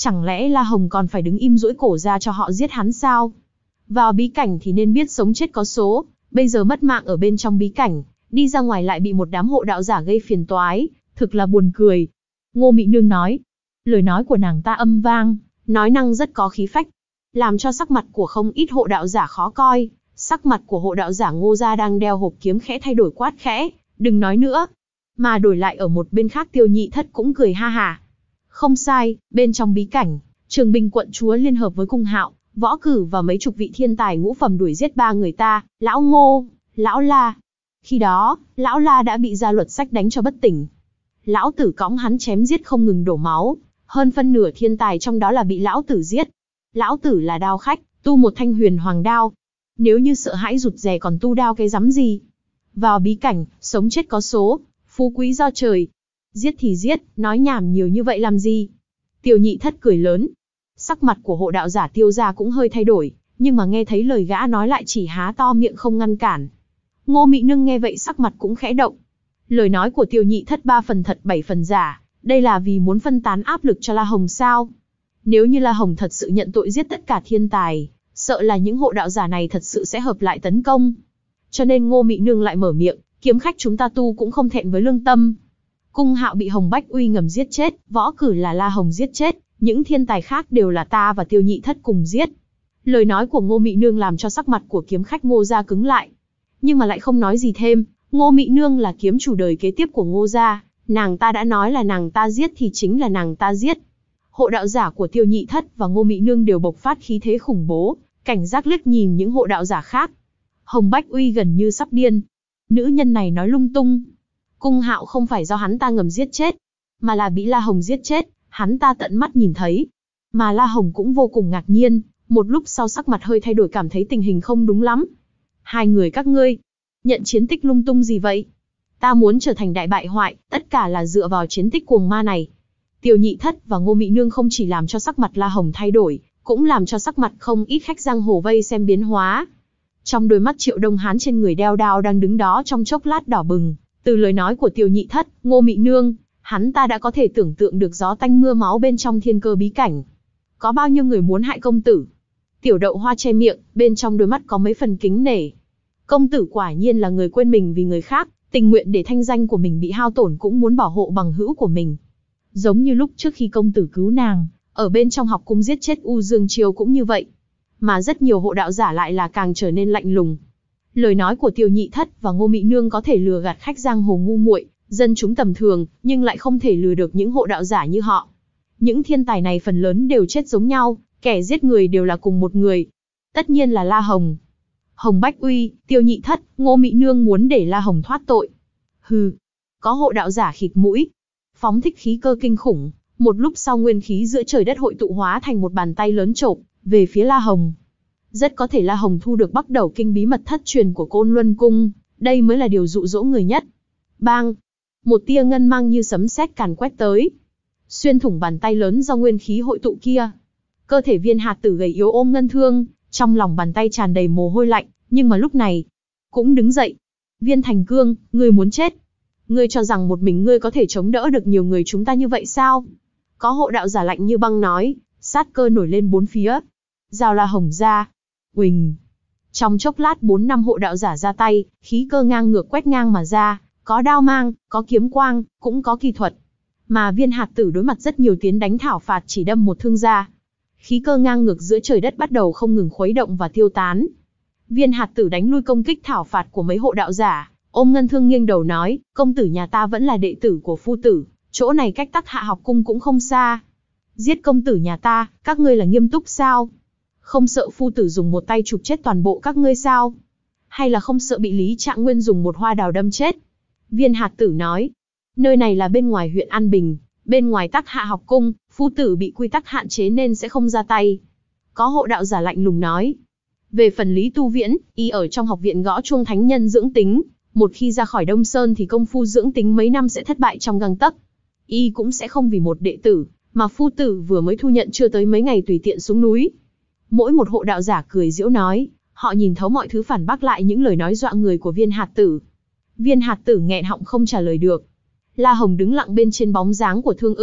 Chẳng lẽ La Hồng còn phải đứng im duỗi cổ ra cho họ giết hắn sao? Vào bí cảnh thì nên biết sống chết có số, bây giờ mất mạng ở bên trong bí cảnh, đi ra ngoài lại bị một đám hộ đạo giả gây phiền toái, thực là buồn cười. Ngô Mị Nương nói. Lời nói của nàng ta âm vang, nói năng rất có khí phách, làm cho sắc mặt của không ít hộ đạo giả khó coi. Sắc mặt của hộ đạo giả Ngô gia đang đeo hộp kiếm khẽ thay đổi, quát khẽ, đừng nói nữa. Mà đổi lại ở một bên khác Tiêu Nhị Thất cũng cười ha hả. Không sai, bên trong bí cảnh, Trường Bình quận chúa liên hợp với Cung Hạo, Võ Cử và mấy chục vị thiên tài ngũ phẩm đuổi giết ba người ta, Lão Ngô, Lão La. Khi đó, Lão La đã bị gia luật sách đánh cho bất tỉnh. Lão Tử cõng hắn chém giết không ngừng đổ máu, hơn phân nửa thiên tài trong đó là bị Lão Tử giết. Lão Tử là đao khách, tu một thanh huyền hoàng đao. Nếu như sợ hãi rụt rè còn tu đao cái rắm gì? Vào bí cảnh, sống chết có số, phú quý do trời. Giết thì giết, nói nhảm nhiều như vậy làm gì? Tiêu Nhị Thất cười lớn. Sắc mặt của hộ đạo giả Tiêu gia cũng hơi thay đổi, nhưng mà nghe thấy lời gã nói lại chỉ há to miệng không ngăn cản. Ngô Mị Nương nghe vậy sắc mặt cũng khẽ động. Lời nói của Tiêu Nhị Thất ba phần thật bảy phần giả, đây là vì muốn phân tán áp lực cho La Hồng sao? Nếu như La Hồng thật sự nhận tội giết tất cả thiên tài, sợ là những hộ đạo giả này thật sự sẽ hợp lại tấn công. Cho nên Ngô Mị Nương lại mở miệng, kiếm khách chúng ta tu cũng không thẹn với lương tâm. Cung Hạo bị Hồng Bách Uy ngầm giết chết, Võ Cử là La Hồng giết chết, những thiên tài khác đều là ta và Tiêu Nhị Thất cùng giết. Lời nói của Ngô Mị Nương làm cho sắc mặt của kiếm khách Ngô gia cứng lại, nhưng mà lại không nói gì thêm. Ngô Mị Nương là kiếm chủ đời kế tiếp của Ngô gia, nàng ta đã nói là nàng ta giết thì chính là nàng ta giết. Hộ đạo giả của Tiêu Nhị Thất và Ngô Mị Nương đều bộc phát khí thế khủng bố, cảnh giác liếc nhìn những hộ đạo giả khác. Hồng Bách Uy gần như sắp điên. Nữ nhân này nói lung tung. Cung Hạo không phải do hắn ta ngầm giết chết, mà là bị La Hồng giết chết, hắn ta tận mắt nhìn thấy. Mà La Hồng cũng vô cùng ngạc nhiên, một lúc sau sắc mặt hơi thay đổi, cảm thấy tình hình không đúng lắm. Hai người các ngươi, nhận chiến tích lung tung gì vậy? Ta muốn trở thành đại bại hoại, tất cả là dựa vào chiến tích cuồng ma này. Tiêu Nhị Thất và Ngô Mị Nương không chỉ làm cho sắc mặt La Hồng thay đổi, cũng làm cho sắc mặt không ít khách giang hồ vây xem biến hóa. Trong đôi mắt Triệu Đông Hán trên người đeo đao đang đứng đó trong chốc lát đỏ bừng. Từ lời nói của Tiêu Nhị Thất, Ngô Mị Nương, hắn ta đã có thể tưởng tượng được gió tanh mưa máu bên trong thiên cơ bí cảnh. Có bao nhiêu người muốn hại công tử? Tiểu Đậu Hoa che miệng, bên trong đôi mắt có mấy phần kính nể. Công tử quả nhiên là người quên mình vì người khác, tình nguyện để thanh danh của mình bị hao tổn cũng muốn bảo hộ bằng hữu của mình. Giống như lúc trước khi công tử cứu nàng, ở bên trong học cung giết chết U Dương Chiêu cũng như vậy. Mà rất nhiều hộ đạo giả lại là càng trở nên lạnh lùng. Lời nói của Tiêu Nhị Thất và Ngô Mị Nương có thể lừa gạt khách giang hồ ngu muội, dân chúng tầm thường, nhưng lại không thể lừa được những hộ đạo giả như họ. Những thiên tài này phần lớn đều chết giống nhau, kẻ giết người đều là cùng một người. Tất nhiên là La Hồng. Hồng Bách Uy, Tiêu Nhị Thất, Ngô Mị Nương muốn để La Hồng thoát tội. Hừ, có hộ đạo giả khịt mũi, phóng thích khí cơ kinh khủng, một lúc sau nguyên khí giữa trời đất hội tụ hóa thành một bàn tay lớn chộp về phía La Hồng. Rất có thể La Hồng thu được Bắc Đầu Kinh bí mật thất truyền của Côn Luân Cung, đây mới là điều dụ dỗ người nhất. Bang! Một tia ngân mang như sấm sét càn quét tới, xuyên thủng bàn tay lớn do nguyên khí hội tụ kia. Cơ thể Viên Hạt Tử gầy yếu ôm ngân thương, trong lòng bàn tay tràn đầy mồ hôi lạnh, nhưng mà lúc này cũng đứng dậy. Viên Thành Cương, ngươi muốn chết? Ngươi cho rằng một mình ngươi có thể chống đỡ được nhiều người chúng ta như vậy sao? Có hộ đạo giả lạnh như băng nói, sát cơ nổi lên bốn phía. Giao La Hồng ra. Uỳnh. Trong chốc lát bốn năm hộ đạo giả ra tay, khí cơ ngang ngược quét ngang mà ra, có đao mang, có kiếm quang, cũng có kỳ thuật. Mà Viên Hạt Tử đối mặt rất nhiều tiến đánh thảo phạt chỉ đâm một thương ra. Khí cơ ngang ngược giữa trời đất bắt đầu không ngừng khuấy động và tiêu tán. Viên Hạt Tử đánh lui công kích thảo phạt của mấy hộ đạo giả, ôm ngân thương nghiêng đầu nói, công tử nhà ta vẫn là đệ tử của phu tử, chỗ này cách Tắc Hạ học cung cũng không xa. Giết công tử nhà ta, các ngươi là nghiêm túc sao? Không sợ phu tử dùng một tay chụp chết toàn bộ các ngươi sao? Hay là không sợ bị Lý Trạng Nguyên dùng một hoa đào đâm chết? Viên Hạt Tử nói, nơi này là bên ngoài huyện An Bình, bên ngoài Tắc Hạ học cung, phu tử bị quy tắc hạn chế nên sẽ không ra tay. Có hộ đạo giả lạnh lùng nói. Về phần Lý Tu Viễn, y ở trong học viện gõ chuông thánh nhân dưỡng tính, một khi ra khỏi Đông Sơn thì công phu dưỡng tính mấy năm sẽ thất bại trong gang tấc. Y cũng sẽ không vì một đệ tử, mà phu tử vừa mới thu nhận chưa tới mấy ngày tùy tiện xuống núi. Mỗi một hộ đạo giả cười giễu nói, họ nhìn thấu mọi thứ phản bác lại những lời nói dọa người của Viên Hạt Tử. Viên Hạt Tử nghẹn họng không trả lời được. La Hồng đứng lặng bên trên bóng dáng của Thương Ưng,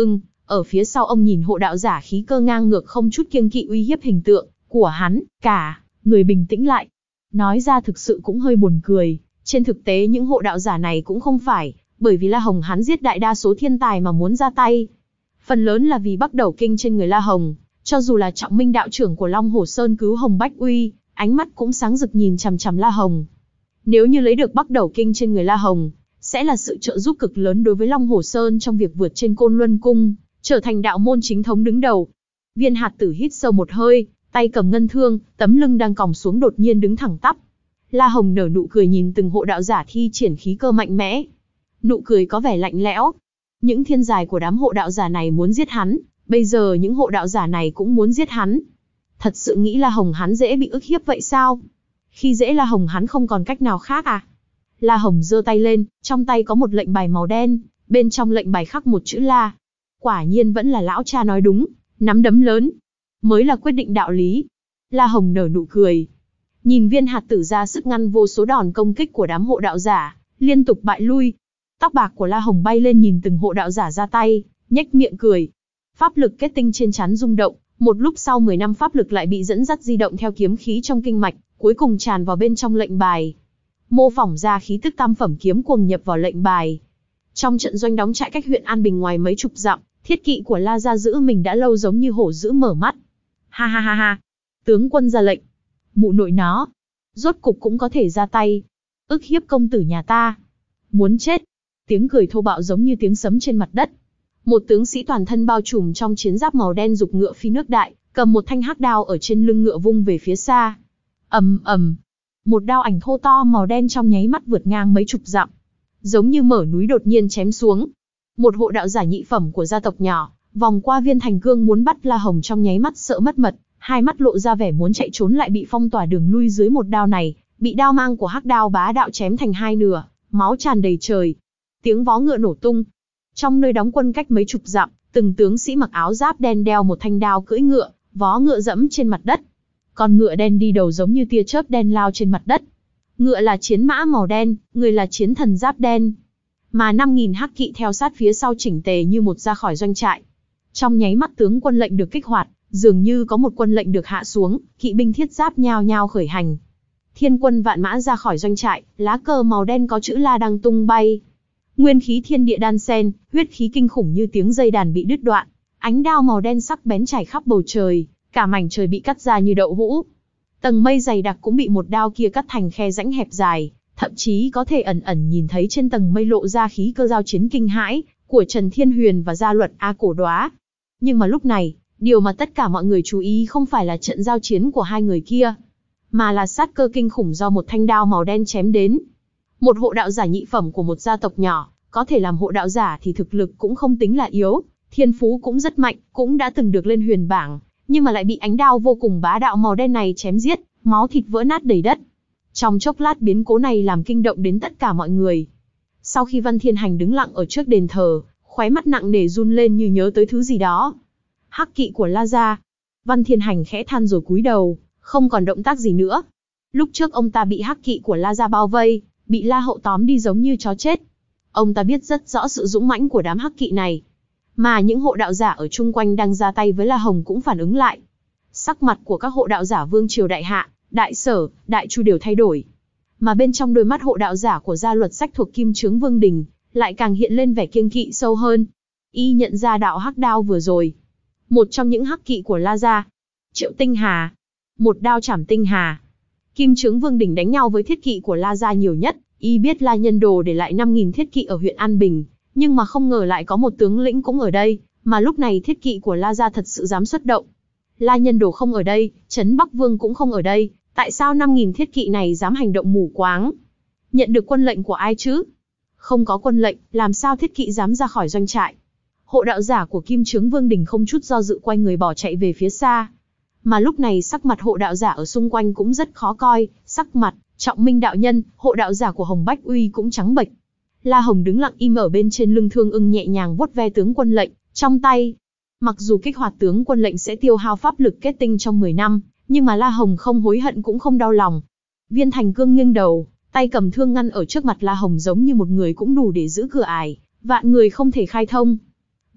Ở phía sau ông nhìn hộ đạo giả khí cơ ngang ngược không chút kiêng kỵ uy hiếp hình tượng của hắn, cả người bình tĩnh lại. Nói ra thực sự cũng hơi buồn cười, trên thực tế những hộ đạo giả này cũng không phải bởi vì La Hồng hắn giết đại đa số thiên tài mà muốn ra tay. Phần lớn là vì Bắc Đầu Kinh trên người La Hồng, cho dù là Trọng Minh đạo trưởng của Long Hổ Sơn cứu Hồng Bách Uy, ánh mắt cũng sáng rực nhìn chằm chằm La Hồng. Nếu như lấy được Bắc Đầu Kinh trên người La Hồng, sẽ là sự trợ giúp cực lớn đối với Long Hổ Sơn trong việc vượt trên Côn Luân Cung, trở thành đạo môn chính thống đứng đầu. Viên Hạt Tử hít sâu một hơi, tay cầm ngân thương, tấm lưng đang còng xuống đột nhiên đứng thẳng tắp. La Hồng nở nụ cười nhìn từng hộ đạo giả thi triển khí cơ mạnh mẽ. Nụ cười có vẻ lạnh lẽo. Những thiên tài của đám hộ đạo giả này muốn giết hắn, bây giờ những hộ đạo giả này cũng muốn giết hắn. Thật sự nghĩ La Hồng hắn dễ bị ức hiếp vậy sao? Khi dễ La Hồng hắn không còn cách nào khác à? La Hồng giơ tay lên, trong tay có một lệnh bài màu đen, bên trong lệnh bài khắc một chữ La. Quả nhiên vẫn là lão cha nói đúng, nắm đấm lớn mới là quyết định đạo lý. La Hồng nở nụ cười, nhìn Viên Hạt Tử ra sức ngăn vô số đòn công kích của đám hộ đạo giả, liên tục bại lui. Tóc bạc của La Hồng bay lên nhìn từng hộ đạo giả ra tay, nhếch miệng cười. Pháp lực kết tinh trên trán rung động, một lúc sau mười năm pháp lực lại bị dẫn dắt di động theo kiếm khí trong kinh mạch, cuối cùng tràn vào bên trong lệnh bài. Mô phỏng ra khí tức tam phẩm kiếm cuồng nhập vào lệnh bài. Trong trận doanh đóng trại cách huyện An Bình ngoài mấy chục dặm, thiết kỵ của La gia giữ mình đã lâu giống như hổ dữ mở mắt. Ha ha ha ha, tướng quân ra lệnh. Mụ nội nó, rốt cục cũng có thể ra tay. Ức hiếp công tử nhà ta. Muốn chết. Tiếng cười thô bạo giống như tiếng sấm trên mặt đất. Một tướng sĩ toàn thân bao trùm trong chiến giáp màu đen giục ngựa phi nước đại, cầm một thanh hắc đao ở trên lưng ngựa vung về phía xa. Ầm ầm, một đao ảnh thô to màu đen trong nháy mắt vượt ngang mấy chục dặm, giống như mở núi đột nhiên chém xuống. Một hộ đạo giả nhị phẩm của gia tộc nhỏ, vòng qua Viên Thành Cương muốn bắt La Hồng trong nháy mắt sợ mất mật, hai mắt lộ ra vẻ muốn chạy trốn lại bị phong tỏa đường lui dưới một đao này, bị đao mang của hắc đao bá đạo chém thành hai nửa, máu tràn đầy trời. Tiếng vó ngựa nổ tung. Trong nơi đóng quân cách mấy chục dặm, từng tướng sĩ mặc áo giáp đen đeo một thanh đao cưỡi ngựa, vó ngựa dẫm trên mặt đất. Con ngựa đen đi đầu giống như tia chớp đen lao trên mặt đất. Ngựa là chiến mã màu đen, người là chiến thần giáp đen. Mà năm nghìn hắc kỵ theo sát phía sau chỉnh tề như một ra khỏi doanh trại. Trong nháy mắt tướng quân lệnh được kích hoạt, dường như có một quân lệnh được hạ xuống, kỵ binh thiết giáp nhao nhao khởi hành. Thiên quân vạn mã ra khỏi doanh trại, lá cờ màu đen có chữ La đang tung bay. Nguyên khí thiên địa đan xen, huyết khí kinh khủng như tiếng dây đàn bị đứt đoạn. Ánh đao màu đen sắc bén chảy khắp bầu trời, cả mảnh trời bị cắt ra như đậu hũ. Tầng mây dày đặc cũng bị một đao kia cắt thành khe rãnh hẹp dài, thậm chí có thể ẩn ẩn nhìn thấy trên tầng mây lộ ra khí cơ giao chiến kinh hãi của Trần Thiên Huyền và Gia Luật A Cổ Đóa. Nhưng mà lúc này, điều mà tất cả mọi người chú ý không phải là trận giao chiến của hai người kia, mà là sát cơ kinh khủng do một thanh đao màu đen chém đến. Một hộ đạo giả nhị phẩm của một gia tộc nhỏ, có thể làm hộ đạo giả thì thực lực cũng không tính là yếu, thiên phú cũng rất mạnh, cũng đã từng được lên huyền bảng, nhưng mà lại bị ánh đao vô cùng bá đạo màu đen này chém giết, máu thịt vỡ nát đầy đất. Trong chốc lát biến cố này làm kinh động đến tất cả mọi người. Sau khi Văn Thiên Hành đứng lặng ở trước đền thờ, khóe mắt nặng nề run lên như nhớ tới thứ gì đó. Hắc kỵ của La gia. Văn Thiên Hành khẽ than rồi cúi đầu, không còn động tác gì nữa. Lúc trước ông ta bị hắc kỵ của La gia bao vây, bị La hậu tóm đi giống như chó chết. Ông ta biết rất rõ sự dũng mãnh của đám hắc kỵ này, mà những hộ đạo giả ở chung quanh đang ra tay với La Hồng cũng phản ứng lại. Sắc mặt của các hộ đạo giả Vương Triều Đại Hạ, Đại Sở, Đại Chu đều thay đổi, mà bên trong đôi mắt hộ đạo giả của Gia Luật Sách thuộc Kim Chướng Vương Đình lại càng hiện lên vẻ kiêng kỵ sâu hơn. Y nhận ra đạo hắc đao vừa rồi, một trong những hắc kỵ của La gia, Triệu Tinh Hà, một đao chảm Tinh Hà. Kim Chướng Vương Đình đánh nhau với thiết kỵ của La gia nhiều nhất, y biết La Nhân Đồ để lại năm nghìn thiết kỵ ở huyện An Bình, nhưng mà không ngờ lại có một tướng lĩnh cũng ở đây, mà lúc này thiết kỵ của La gia thật sự dám xuất động. La Nhân Đồ không ở đây, Trấn Bắc Vương cũng không ở đây, tại sao năm nghìn thiết kỵ này dám hành động mù quáng? Nhận được quân lệnh của ai chứ? Không có quân lệnh, làm sao thiết kỵ dám ra khỏi doanh trại? Hộ đạo giả của Kim Chướng Vương Đình không chút do dự quay người bỏ chạy về phía xa. Mà lúc này sắc mặt hộ đạo giả ở xung quanh cũng rất khó coi, sắc mặt Trọng Minh đạo nhân, hộ đạo giả của Hồng Bách Uy cũng trắng bệch. La Hồng đứng lặng im ở bên trên lưng Thương Ưng nhẹ nhàng vuốt ve tướng quân lệnh trong tay. Mặc dù kích hoạt tướng quân lệnh sẽ tiêu hao pháp lực kết tinh trong mười năm, nhưng mà La Hồng không hối hận cũng không đau lòng. Viên Thành Cương nghiêng đầu, tay cầm thương ngăn ở trước mặt La Hồng giống như một người cũng đủ để giữ cửa ải, vạn người không thể khai thông.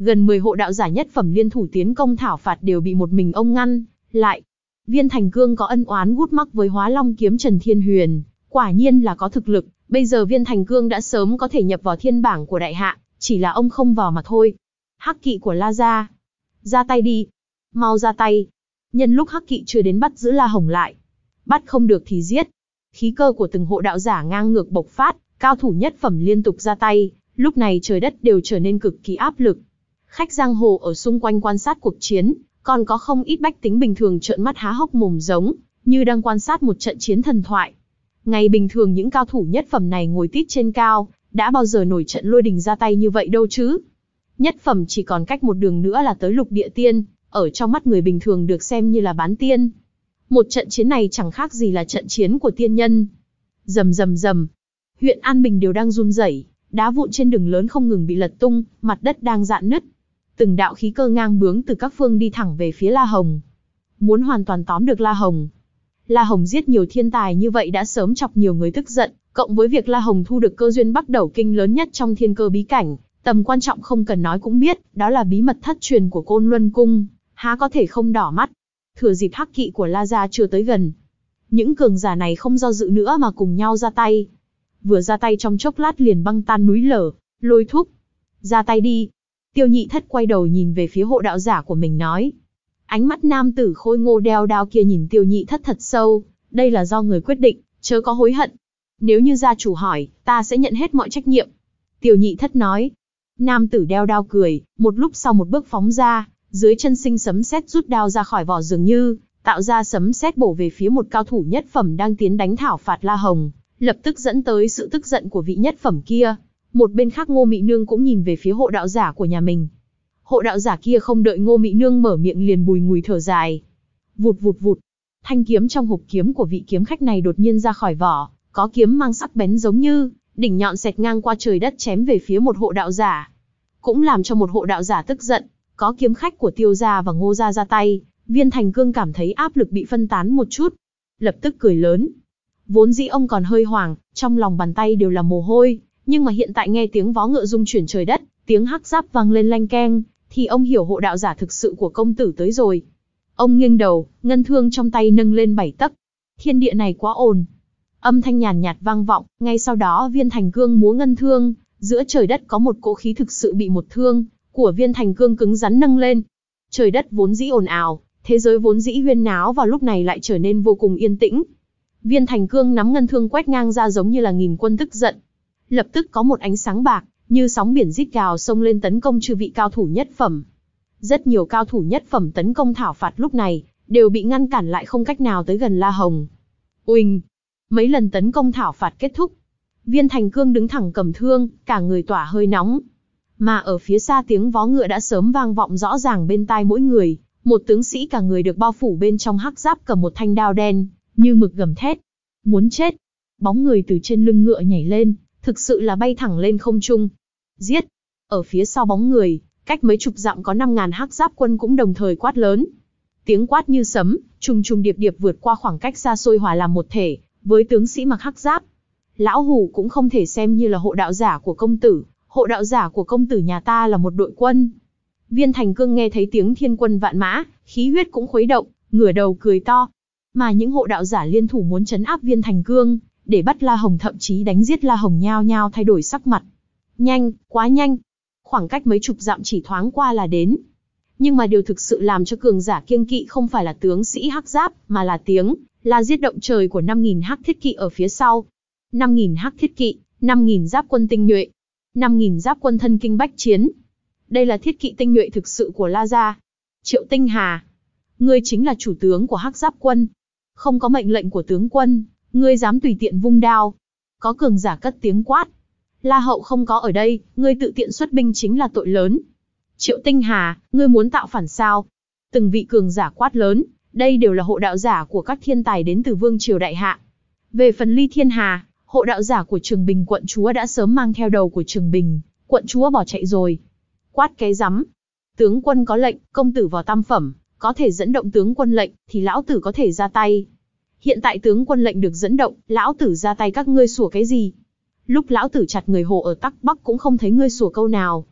gần mười hộ đạo giả nhất phẩm liên thủ tiến công thảo phạt đều bị một mình ông ngăn lại. Viên Thành Cương có ân oán gút mắc với Hóa Long kiếm Trần Thiên Huyền, quả nhiên là có thực lực, bây giờ Viên Thành Cương đã sớm có thể nhập vào thiên bảng của đại hạ, chỉ là ông không vào mà thôi. Hắc kỵ của La gia, ra tay đi, mau ra tay. Nhân lúc Hắc kỵ chưa đến bắt giữ La Hồng lại, bắt không được thì giết. Khí cơ của từng hộ đạo giả ngang ngược bộc phát, cao thủ nhất phẩm liên tục ra tay, lúc này trời đất đều trở nên cực kỳ áp lực. Khách giang hồ ở xung quanh quan sát cuộc chiến, còn có không ít bách tính bình thường trợn mắt há hốc mồm giống như đang quan sát một trận chiến thần thoại. Ngày bình thường những cao thủ nhất phẩm này ngồi tít trên cao, đã bao giờ nổi trận lôi đình ra tay như vậy đâu chứ. Nhất phẩm chỉ còn cách một đường nữa là tới lục địa tiên, ở trong mắt người bình thường được xem như là bán tiên. Một trận chiến này chẳng khác gì là trận chiến của tiên nhân. Rầm rầm rầm, huyện An Bình đều đang run rẩy, đá vụn trên đường lớn không ngừng bị lật tung, mặt đất đang rạn nứt. Từng đạo khí cơ ngang bướng từ các phương đi thẳng về phía La Hồng. Muốn hoàn toàn tóm được La Hồng. La Hồng giết nhiều thiên tài như vậy đã sớm chọc nhiều người tức giận, cộng với việc La Hồng thu được cơ duyên Bắc Đẩu Kinh lớn nhất trong thiên cơ bí cảnh, tầm quan trọng không cần nói cũng biết, đó là bí mật thất truyền của Côn Luân Cung, há có thể không đỏ mắt. Thừa dịp Hắc kỵ của La gia chưa tới gần, những cường giả này không do dự nữa mà cùng nhau ra tay. Vừa ra tay trong chốc lát liền băng tan núi lở, lôi thúc. Ra tay đi. Tiêu Nhị Thất quay đầu nhìn về phía hộ đạo giả của mình nói. Ánh mắt nam tử khôi ngô đeo đao kia nhìn Tiêu Nhị Thất thật sâu, đây là do người quyết định, chớ có hối hận. Nếu như gia chủ hỏi, ta sẽ nhận hết mọi trách nhiệm. Tiêu Nhị Thất nói. Nam tử đeo đao cười, một lúc sau một bước phóng ra, dưới chân sinh sấm sét rút đao ra khỏi vỏ dường như, tạo ra sấm sét bổ về phía một cao thủ nhất phẩm đang tiến đánh thảo phạt La Hồng, lập tức dẫn tới sự tức giận của vị nhất phẩm kia. Một bên khác Ngô Mị Nương cũng nhìn về phía hộ đạo giả của nhà mình. Hộ đạo giả kia không đợi Ngô Mị Nương mở miệng liền bùi ngùi thở dài. Vụt vụt vụt, thanh kiếm trong hộp kiếm của vị kiếm khách này đột nhiên ra khỏi vỏ, có kiếm mang sắc bén giống như đỉnh nhọn xẹt ngang qua trời đất chém về phía một hộ đạo giả. Cũng làm cho một hộ đạo giả tức giận, có kiếm khách của Tiêu gia và Ngô gia ra tay, Viên Thành Cương cảm thấy áp lực bị phân tán một chút, lập tức cười lớn. Vốn dĩ ông còn hơi hoảng, trong lòng bàn tay đều là mồ hôi, nhưng mà hiện tại nghe tiếng vó ngựa rung chuyển trời đất, tiếng hắc giáp vang lên lanh keng, thì ông hiểu hộ đạo giả thực sự của công tử tới rồi. Ông nghiêng đầu, ngân thương trong tay nâng lên bảy tấc. Thiên địa này quá ồn. Âm thanh nhàn nhạt vang vọng, ngay sau đó Viên Thành Cương múa ngân thương, giữa trời đất có một cỗ khí thực sự bị một thương của Viên Thành Cương cứng rắn nâng lên. Trời đất vốn dĩ ồn ào, thế giới vốn dĩ huyên náo vào lúc này lại trở nên vô cùng yên tĩnh. Viên Thành Cương nắm ngân thương quét ngang ra giống như là nghìn quân tức giận. Lập tức có một ánh sáng bạc, như sóng biển rít gào xông lên tấn công chư vị cao thủ nhất phẩm. Rất nhiều cao thủ nhất phẩm tấn công thảo phạt lúc này, đều bị ngăn cản lại không cách nào tới gần La Hồng. Uỳnh! Mấy lần tấn công thảo phạt kết thúc. Viên Thành Cương đứng thẳng cầm thương, cả người tỏa hơi nóng. Mà ở phía xa tiếng vó ngựa đã sớm vang vọng rõ ràng bên tai mỗi người, một tướng sĩ cả người được bao phủ bên trong hắc giáp cầm một thanh đao đen, như mực gầm thét. Muốn chết! Bóng người từ trên lưng ngựa nhảy lên, thực sự là bay thẳng lên không trung. Giết! Ở phía sau bóng người, cách mấy chục dặm có năm ngàn hắc giáp quân cũng đồng thời quát lớn. Tiếng quát như sấm, trùng trùng điệp điệp vượt qua khoảng cách xa xôi hòa làm một thể, với tướng sĩ mặc hắc giáp. Lão Hủ cũng không thể xem như là hộ đạo giả của công tử, hộ đạo giả của công tử nhà ta là một đội quân. Viên Thành Cương nghe thấy tiếng thiên quân vạn mã, khí huyết cũng khuấy động, ngửa đầu cười to. Mà những hộ đạo giả liên thủ muốn trấn áp Viên Thành Cương, để bắt La Hồng thậm chí đánh giết La Hồng nhao nhao thay đổi sắc mặt. Nhanh, quá nhanh. Khoảng cách mấy chục dặm chỉ thoáng qua là đến. Nhưng mà điều thực sự làm cho cường giả kiêng kỵ không phải là tướng sĩ hắc giáp, mà là tiếng la giết động trời của năm nghìn hắc thiết kỵ ở phía sau. năm nghìn hắc thiết kỵ, năm nghìn giáp quân tinh nhuệ, năm nghìn giáp quân thân kinh bách chiến. Đây là thiết kỵ tinh nhuệ thực sự của La gia. Triệu Tinh Hà, ngươi chính là chủ tướng của hắc giáp quân. Không có mệnh lệnh của tướng quân, ngươi dám tùy tiện vung đao. Có cường giả cất tiếng quát. La hậu không có ở đây, ngươi tự tiện xuất binh chính là tội lớn. Triệu Tinh Hà, ngươi muốn tạo phản sao? Từng vị cường giả quát lớn, đây đều là hộ đạo giả của các thiên tài đến từ vương triều đại hạ. Về phần Ly Thiên Hà, hộ đạo giả của Trường Bình quận chúa đã sớm mang theo đầu của Trường Bình, quận chúa bỏ chạy rồi. Quát cái rắm. Tướng quân có lệnh, công tử vào tam phẩm, có thể dẫn động tướng quân lệnh, thì lão tử có thể ra tay. Hiện tại tướng quân lệnh được dẫn động, lão tử ra tay các ngươi sủa cái gì? Lúc lão tử chặt người Hồ ở Tắc Bắc cũng không thấy ngươi sủa câu nào.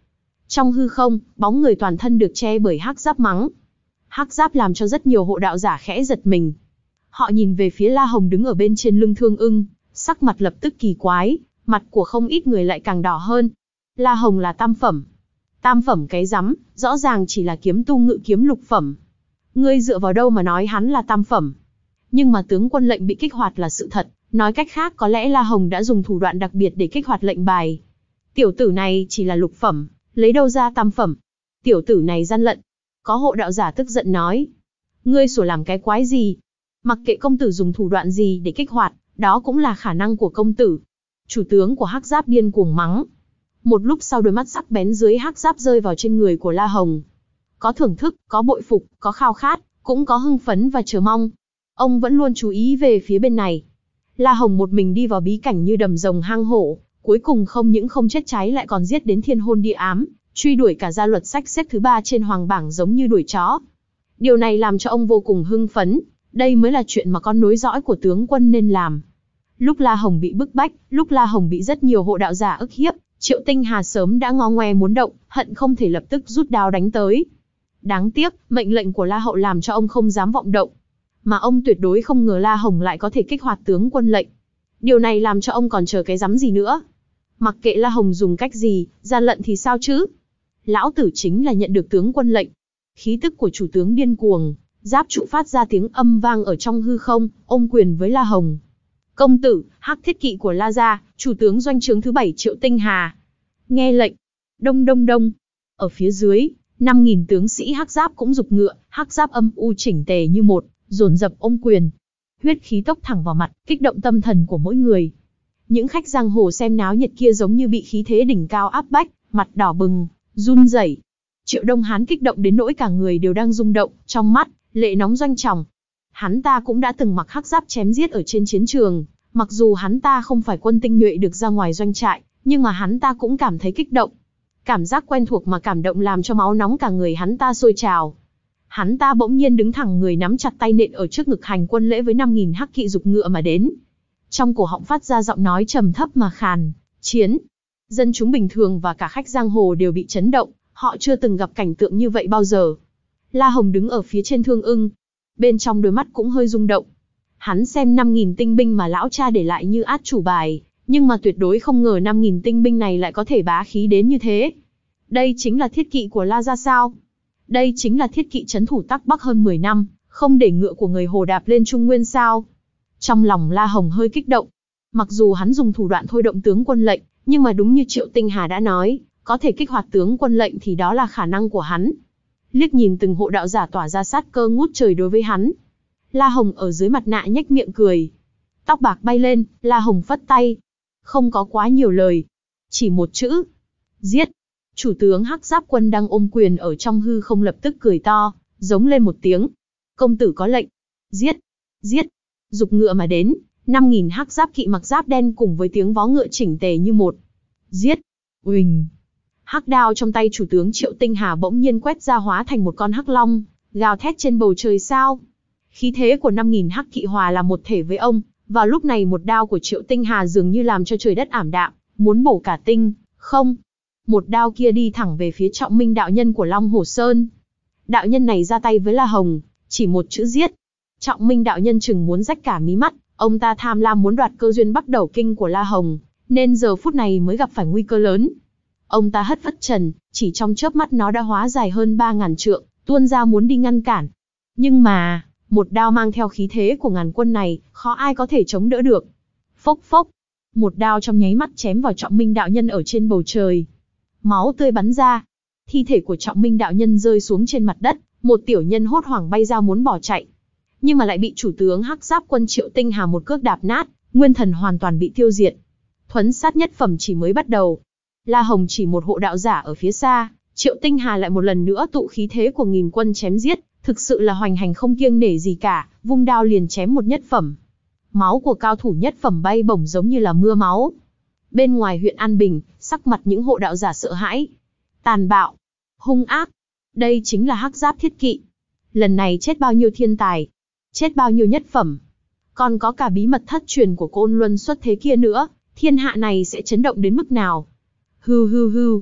Trong hư không, bóng người toàn thân được che bởi hắc giáp mắng. Hắc giáp làm cho rất nhiều hộ đạo giả khẽ giật mình. Họ nhìn về phía La Hồng đứng ở bên trên lưng Thương Ưng, sắc mặt lập tức kỳ quái, mặt của không ít người lại càng đỏ hơn. La Hồng là tam phẩm. Tam phẩm cái rắm, rõ ràng chỉ là kiếm tu ngự kiếm lục phẩm. Ngươi dựa vào đâu mà nói hắn là tam phẩm? Nhưng mà tướng quân lệnh bị kích hoạt là sự thật, nói cách khác có lẽ La Hồng đã dùng thủ đoạn đặc biệt để kích hoạt lệnh bài. Tiểu tử này chỉ là lục phẩm, lấy đâu ra tam phẩm? Tiểu tử này gian lận. Có hộ đạo giả tức giận nói. Ngươi sủa làm cái quái gì? Mặc kệ công tử dùng thủ đoạn gì để kích hoạt, đó cũng là khả năng của công tử. Chủ tướng của hắc giáp điên cuồng mắng. Một lúc sau đôi mắt sắc bén dưới hắc giáp rơi vào trên người của La Hồng. Có thưởng thức, có bội phục, có khao khát, cũng có hưng phấn và chờ mong. Ông vẫn luôn chú ý về phía bên này. La Hồng một mình đi vào bí cảnh như đầm rồng hang hổ, cuối cùng không những không chết cháy lại còn giết đến thiên hôn địa ám, truy đuổi cả gia luật sách xếp thứ ba trên hoàng bảng giống như đuổi chó. Điều này làm cho ông vô cùng hưng phấn, đây mới là chuyện mà con nối dõi của tướng quân nên làm. Lúc La Hồng bị bức bách, lúc La Hồng bị rất nhiều hộ đạo giả ức hiếp, Triệu Tinh Hà sớm đã ngó ngoe muốn động, hận không thể lập tức rút đao đánh tới. Đáng tiếc, mệnh lệnh của La Hậu làm cho ông không dám vọng động. Mà ông tuyệt đối không ngờ La Hồng lại có thể kích hoạt tướng quân lệnh. Điều này làm cho ông còn chờ cái rắm gì nữa. Mặc kệ La Hồng dùng cách gì, gian lận thì sao chứ? Lão tử chính là nhận được tướng quân lệnh. Khí tức của chủ tướng điên cuồng, giáp trụ phát ra tiếng âm vang ở trong hư không, ôm quyền với La Hồng. Công tử, hắc thiết kỵ của La gia, chủ tướng doanh trướng thứ bảy Triệu Tinh Hà. Nghe lệnh. Đông đông đông. Ở phía dưới, năm nghìn tướng sĩ hắc giáp cũng giục ngựa, hắc giáp âm u chỉnh tề như một, dồn dập ôm quyền. Huyết khí tốc thẳng vào mặt, kích động tâm thần của mỗi người. Những khách giang hồ xem náo nhiệt kia giống như bị khí thế đỉnh cao áp bách, mặt đỏ bừng, run rẩy. Triệu Đông Hán kích động đến nỗi cả người đều đang rung động, trong mắt lệ nóng doanh tròng. Hắn ta cũng đã từng mặc hắc giáp chém giết ở trên chiến trường, mặc dù hắn ta không phải quân tinh nhuệ được ra ngoài doanh trại, nhưng mà hắn ta cũng cảm thấy kích động. Cảm giác quen thuộc mà cảm động làm cho máu nóng cả người hắn ta sôi trào. Hắn ta bỗng nhiên đứng thẳng người nắm chặt tay nện ở trước ngực hành quân lễ với năm nghìn hắc kỵ giục ngựa mà đến. Trong cổ họng phát ra giọng nói trầm thấp mà khàn, chiến. Dân chúng bình thường và cả khách giang hồ đều bị chấn động, họ chưa từng gặp cảnh tượng như vậy bao giờ. La Hồng đứng ở phía trên Thương Ưng, bên trong đôi mắt cũng hơi rung động. Hắn xem năm nghìn tinh binh mà lão cha để lại như át chủ bài, nhưng mà tuyệt đối không ngờ năm nghìn tinh binh này lại có thể bá khí đến như thế. Đây chính là thiết kỵ của La gia sao? Đây chính là thiết kỵ trấn thủ Tắc Bắc hơn mười năm, không để ngựa của người Hồ đạp lên Trung Nguyên sao? Trong lòng La Hồng hơi kích động. Mặc dù hắn dùng thủ đoạn thôi động tướng quân lệnh, nhưng mà đúng như Triệu Tinh Hà đã nói, có thể kích hoạt tướng quân lệnh thì đó là khả năng của hắn. Liếc nhìn từng hộ đạo giả tỏa ra sát cơ ngút trời đối với hắn. La Hồng ở dưới mặt nạ nhếch miệng cười. Tóc bạc bay lên, La Hồng phất tay. Không có quá nhiều lời. Chỉ một chữ. Giết. Chủ tướng hắc giáp quân đang ôm quyền ở trong hư không lập tức cười to, giống lên một tiếng. Công tử có lệnh. Giết. Giết. Giục ngựa mà đến, năm nghìn hắc giáp kỵ mặc giáp đen cùng với tiếng vó ngựa chỉnh tề như một. Giết. Uỳnh. Hắc đao trong tay chủ tướng Triệu Tinh Hà bỗng nhiên quét ra hóa thành một con hắc long, gào thét trên bầu trời sao. Khí thế của năm nghìn hắc kỵ hòa là một thể với ông, vào lúc này một đao của Triệu Tinh Hà dường như làm cho trời đất ảm đạm, muốn bổ cả tinh, không. Một đao kia đi thẳng về phía Trọng Minh đạo nhân của Long Hồ Sơn. Đạo nhân này ra tay với La Hồng, chỉ một chữ giết. Trọng Minh đạo nhân chừng muốn rách cả mí mắt, ông ta tham lam muốn đoạt cơ duyên Bắc Đầu Kinh của La Hồng, nên giờ phút này mới gặp phải nguy cơ lớn. Ông ta hất phất trần, chỉ trong chớp mắt nó đã hóa dài hơn ba ngàn trượng, tuôn ra muốn đi ngăn cản. Nhưng mà, một đao mang theo khí thế của ngàn quân này, khó ai có thể chống đỡ được. Phốc phốc, một đao trong nháy mắt chém vào Trọng Minh đạo nhân ở trên bầu trời. Máu tươi bắn ra, thi thể của Trọng Minh đạo nhân rơi xuống trên mặt đất, một tiểu nhân hốt hoảng bay ra muốn bỏ chạy. Nhưng mà lại bị chủ tướng hắc giáp quân Triệu Tinh Hà một cước đạp nát, nguyên thần hoàn toàn bị tiêu diệt. Thuấn sát nhất phẩm chỉ mới bắt đầu. La Hồng chỉ một hộ đạo giả ở phía xa, Triệu Tinh Hà lại một lần nữa tụ khí thế của nghìn quân chém giết, thực sự là hoành hành không kiêng nể gì cả, vung đao liền chém một nhất phẩm. Máu của cao thủ nhất phẩm bay bổng giống như là mưa máu. Bên ngoài huyện An Bình, sắc mặt những hộ đạo giả sợ hãi. Tàn bạo, hung ác, đây chính là hắc giáp thiết kỵ. Lần này chết bao nhiêu thiên tài, chết bao nhiêu nhất phẩm. Còn có cả bí mật thất truyền của Côn Luân xuất thế kia nữa, thiên hạ này sẽ chấn động đến mức nào. Hư hư hư.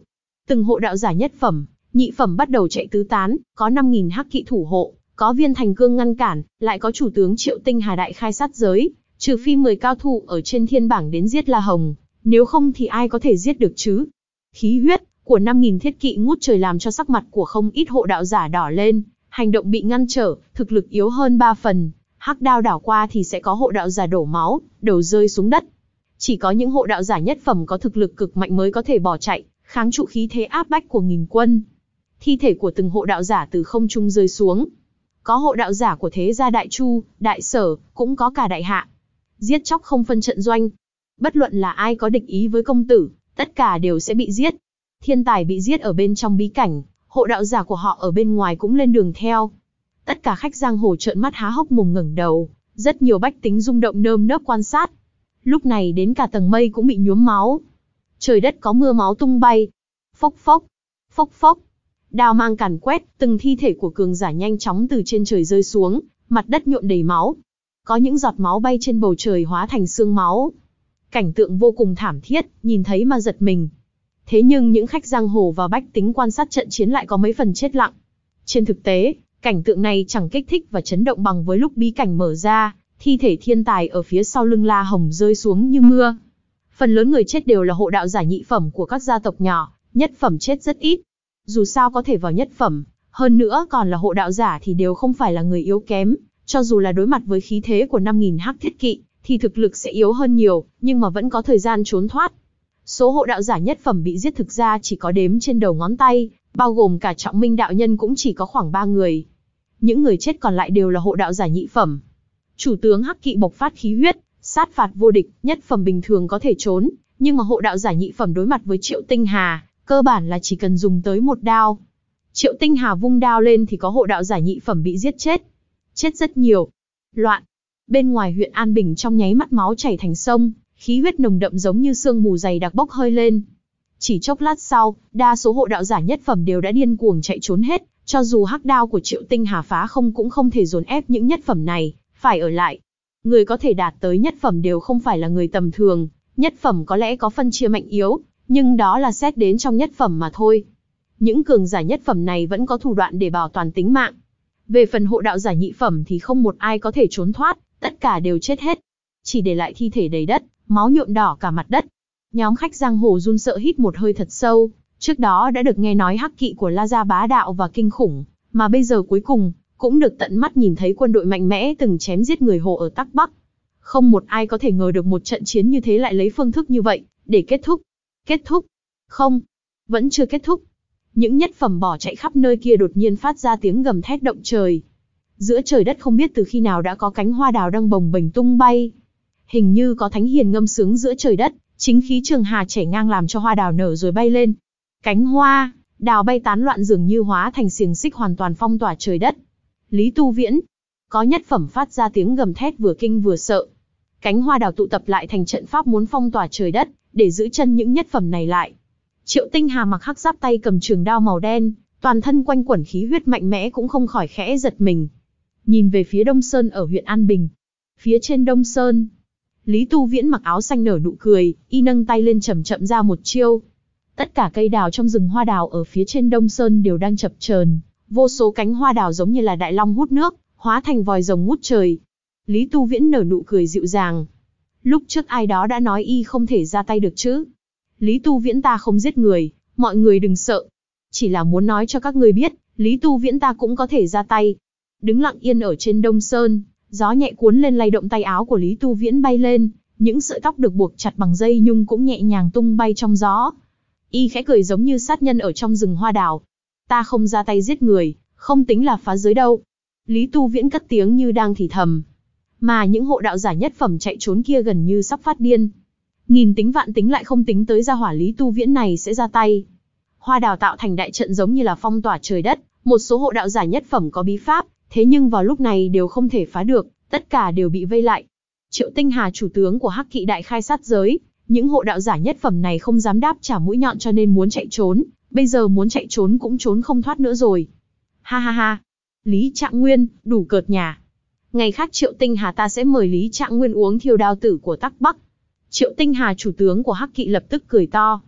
Từng hộ đạo giả nhất phẩm, nhị phẩm bắt đầu chạy tứ tán, có năm nghìn hắc kỵ thủ hộ, có Viên Thành Cương ngăn cản, lại có chủ tướng Triệu Tinh Hà đại khai sát giới, trừ phi mười cao thủ ở trên thiên bảng đến giết La Hồng, nếu không thì ai có thể giết được chứ. Khí huyết của năm nghìn thiết kỵ ngút trời làm cho sắc mặt của không ít hộ đạo giả đỏ lên, hành động bị ngăn trở, thực lực yếu hơn ba phần, hắc đao đảo qua thì sẽ có hộ đạo giả đổ máu, đầu rơi xuống đất. Chỉ có những hộ đạo giả nhất phẩm có thực lực cực mạnh mới có thể bỏ chạy, kháng trụ khí thế áp bách của nghìn quân. Thi thể của từng hộ đạo giả từ không trung rơi xuống. Có hộ đạo giả của thế gia Đại Chu, Đại Sở, cũng có cả Đại Hạ. Giết chóc không phân trận doanh. Bất luận là ai có địch ý với công tử, tất cả đều sẽ bị giết. Thiên tài bị giết ở bên trong bí cảnh, hộ đạo giả của họ ở bên ngoài cũng lên đường theo. Tất cả khách giang hồ trợn mắt há hốc mồm ngẩng đầu, rất nhiều bách tính rung động nơm nớp quan sát. Lúc này đến cả tầng mây cũng bị nhuốm máu. Trời đất có mưa máu tung bay. Phốc phốc, phốc phốc. Đao mang càn quét, từng thi thể của cường giả nhanh chóng từ trên trời rơi xuống, mặt đất nhuộm đầy máu. Có những giọt máu bay trên bầu trời hóa thành sương máu. Cảnh tượng vô cùng thảm thiết, nhìn thấy mà giật mình. Thế nhưng những khách giang hồ và bách tính quan sát trận chiến lại có mấy phần chết lặng. Trên thực tế, cảnh tượng này chẳng kích thích và chấn động bằng với lúc bí cảnh mở ra, thi thể thiên tài ở phía sau lưng La Hồng rơi xuống như mưa. Phần lớn người chết đều là hộ đạo giả nhị phẩm của các gia tộc nhỏ, nhất phẩm chết rất ít. Dù sao có thể vào nhất phẩm, hơn nữa còn là hộ đạo giả thì đều không phải là người yếu kém, cho dù là đối mặt với khí thế của năm nghìn hắc thiết kỵ, thì thực lực sẽ yếu hơn nhiều, nhưng mà vẫn có thời gian trốn thoát. Số hộ đạo giả nhất phẩm bị giết thực ra chỉ có đếm trên đầu ngón tay, bao gồm cả Trọng Minh đạo nhân cũng chỉ có khoảng ba người. Những người chết còn lại đều là hộ đạo giả nhị phẩm. Chủ tướng hắc kỵ bộc phát khí huyết, sát phạt vô địch, nhất phẩm bình thường có thể trốn, nhưng mà hộ đạo giả nhị phẩm đối mặt với Triệu Tinh Hà, cơ bản là chỉ cần dùng tới một đao. Triệu Tinh Hà vung đao lên thì có hộ đạo giả nhị phẩm bị giết chết. Chết rất nhiều. Loạn. Bên ngoài huyện An Bình trong nháy mắt máu chảy thành sông, khí huyết nồng đậm giống như sương mù dày đặc bốc hơi lên. Chỉ chốc lát sau, đa số hộ đạo giả nhất phẩm đều đã điên cuồng chạy trốn hết, cho dù hắc đao của Triệu Tinh Hà phá không cũng không thể dồn ép những nhất phẩm này, phải ở lại. Người có thể đạt tới nhất phẩm đều không phải là người tầm thường, nhất phẩm có lẽ có phân chia mạnh yếu, nhưng đó là xét đến trong nhất phẩm mà thôi. Những cường giả nhất phẩm này vẫn có thủ đoạn để bảo toàn tính mạng. Về phần hộ đạo giả nhị phẩm thì không một ai có thể trốn thoát, tất cả đều chết hết. Chỉ để lại thi thể đầy đất, máu nhuộm đỏ cả mặt đất. Nhóm khách giang hồ run sợ hít một hơi thật sâu, trước đó đã được nghe nói hắc kỵ của La Gia bá đạo và kinh khủng, mà bây giờ cuối cùng, cũng được tận mắt nhìn thấy quân đội mạnh mẽ từng chém giết người Hồ ở Tắc Bắc. Không một ai có thể ngờ được một trận chiến như thế lại lấy phương thức như vậy, để kết thúc. Kết thúc? Không, vẫn chưa kết thúc. Những nhất phẩm bỏ chạy khắp nơi kia đột nhiên phát ra tiếng gầm thét động trời. Giữa trời đất không biết từ khi nào đã có cánh hoa đào đang bồng bềnh tung bay. Hình như có thánh hiền ngâm sướng giữa trời đất, chính khí trường hà chảy ngang làm cho hoa đào nở rồi bay lên. Cánh hoa đào bay tán loạn dường như hóa thành xiềng xích hoàn toàn phong tỏa trời đất. Lý Tu Viễn. Có nhất phẩm phát ra tiếng gầm thét vừa kinh vừa sợ. Cánh hoa đào tụ tập lại thành trận pháp muốn phong tỏa trời đất, để giữ chân những nhất phẩm này lại. Triệu Tinh Hà mặc hắc giáp tay cầm trường đao màu đen, toàn thân quanh quẩn khí huyết mạnh mẽ cũng không khỏi khẽ giật mình. Nhìn về phía Đông Sơn ở huyện An Bình. Phía trên Đông Sơn, Lý Tu Viễn mặc áo xanh nở nụ cười, y nâng tay lên chậm chậm ra một chiêu. Tất cả cây đào trong rừng hoa đào ở phía trên Đông Sơn đều đang chập chờn, vô số cánh hoa đào giống như là đại long hút nước, hóa thành vòi rồng ngút trời. Lý Tu Viễn nở nụ cười dịu dàng. Lúc trước ai đó đã nói y không thể ra tay được chứ? Lý Tu Viễn ta không giết người, mọi người đừng sợ. Chỉ là muốn nói cho các ngươi biết, Lý Tu Viễn ta cũng có thể ra tay. Đứng lặng yên ở trên Đông Sơn, gió nhẹ cuốn lên lay động tay áo của Lý Tu Viễn bay lên, những sợi tóc được buộc chặt bằng dây nhung cũng nhẹ nhàng tung bay trong gió. Y khẽ cười giống như sát nhân ở trong rừng hoa đào. Ta không ra tay giết người, không tính là phá giới đâu. Lý Tu Viễn cất tiếng như đang thì thầm. Mà những hộ đạo giả nhất phẩm chạy trốn kia gần như sắp phát điên. Nghìn tính vạn tính lại không tính tới gia hỏa Lý Tu Viễn này sẽ ra tay. Hoa đào tạo thành đại trận giống như là phong tỏa trời đất, một số hộ đạo giả nhất phẩm có bí pháp, thế nhưng vào lúc này đều không thể phá được, tất cả đều bị vây lại. Triệu Tinh Hà chủ tướng của hắc kỵ đại khai sát giới, những hộ đạo giả nhất phẩm này không dám đáp trả mũi nhọn cho nên muốn chạy trốn, bây giờ muốn chạy trốn cũng trốn không thoát nữa rồi. Ha ha ha, Lý Trạng Nguyên, đủ cợt nhà. Ngày khác Triệu Tinh Hà ta sẽ mời Lý Trạng Nguyên uống thiêu đao tử của Tắc Bắc. Triệu Tinh Hà chủ tướng của hắc kỵ lập tức cười to.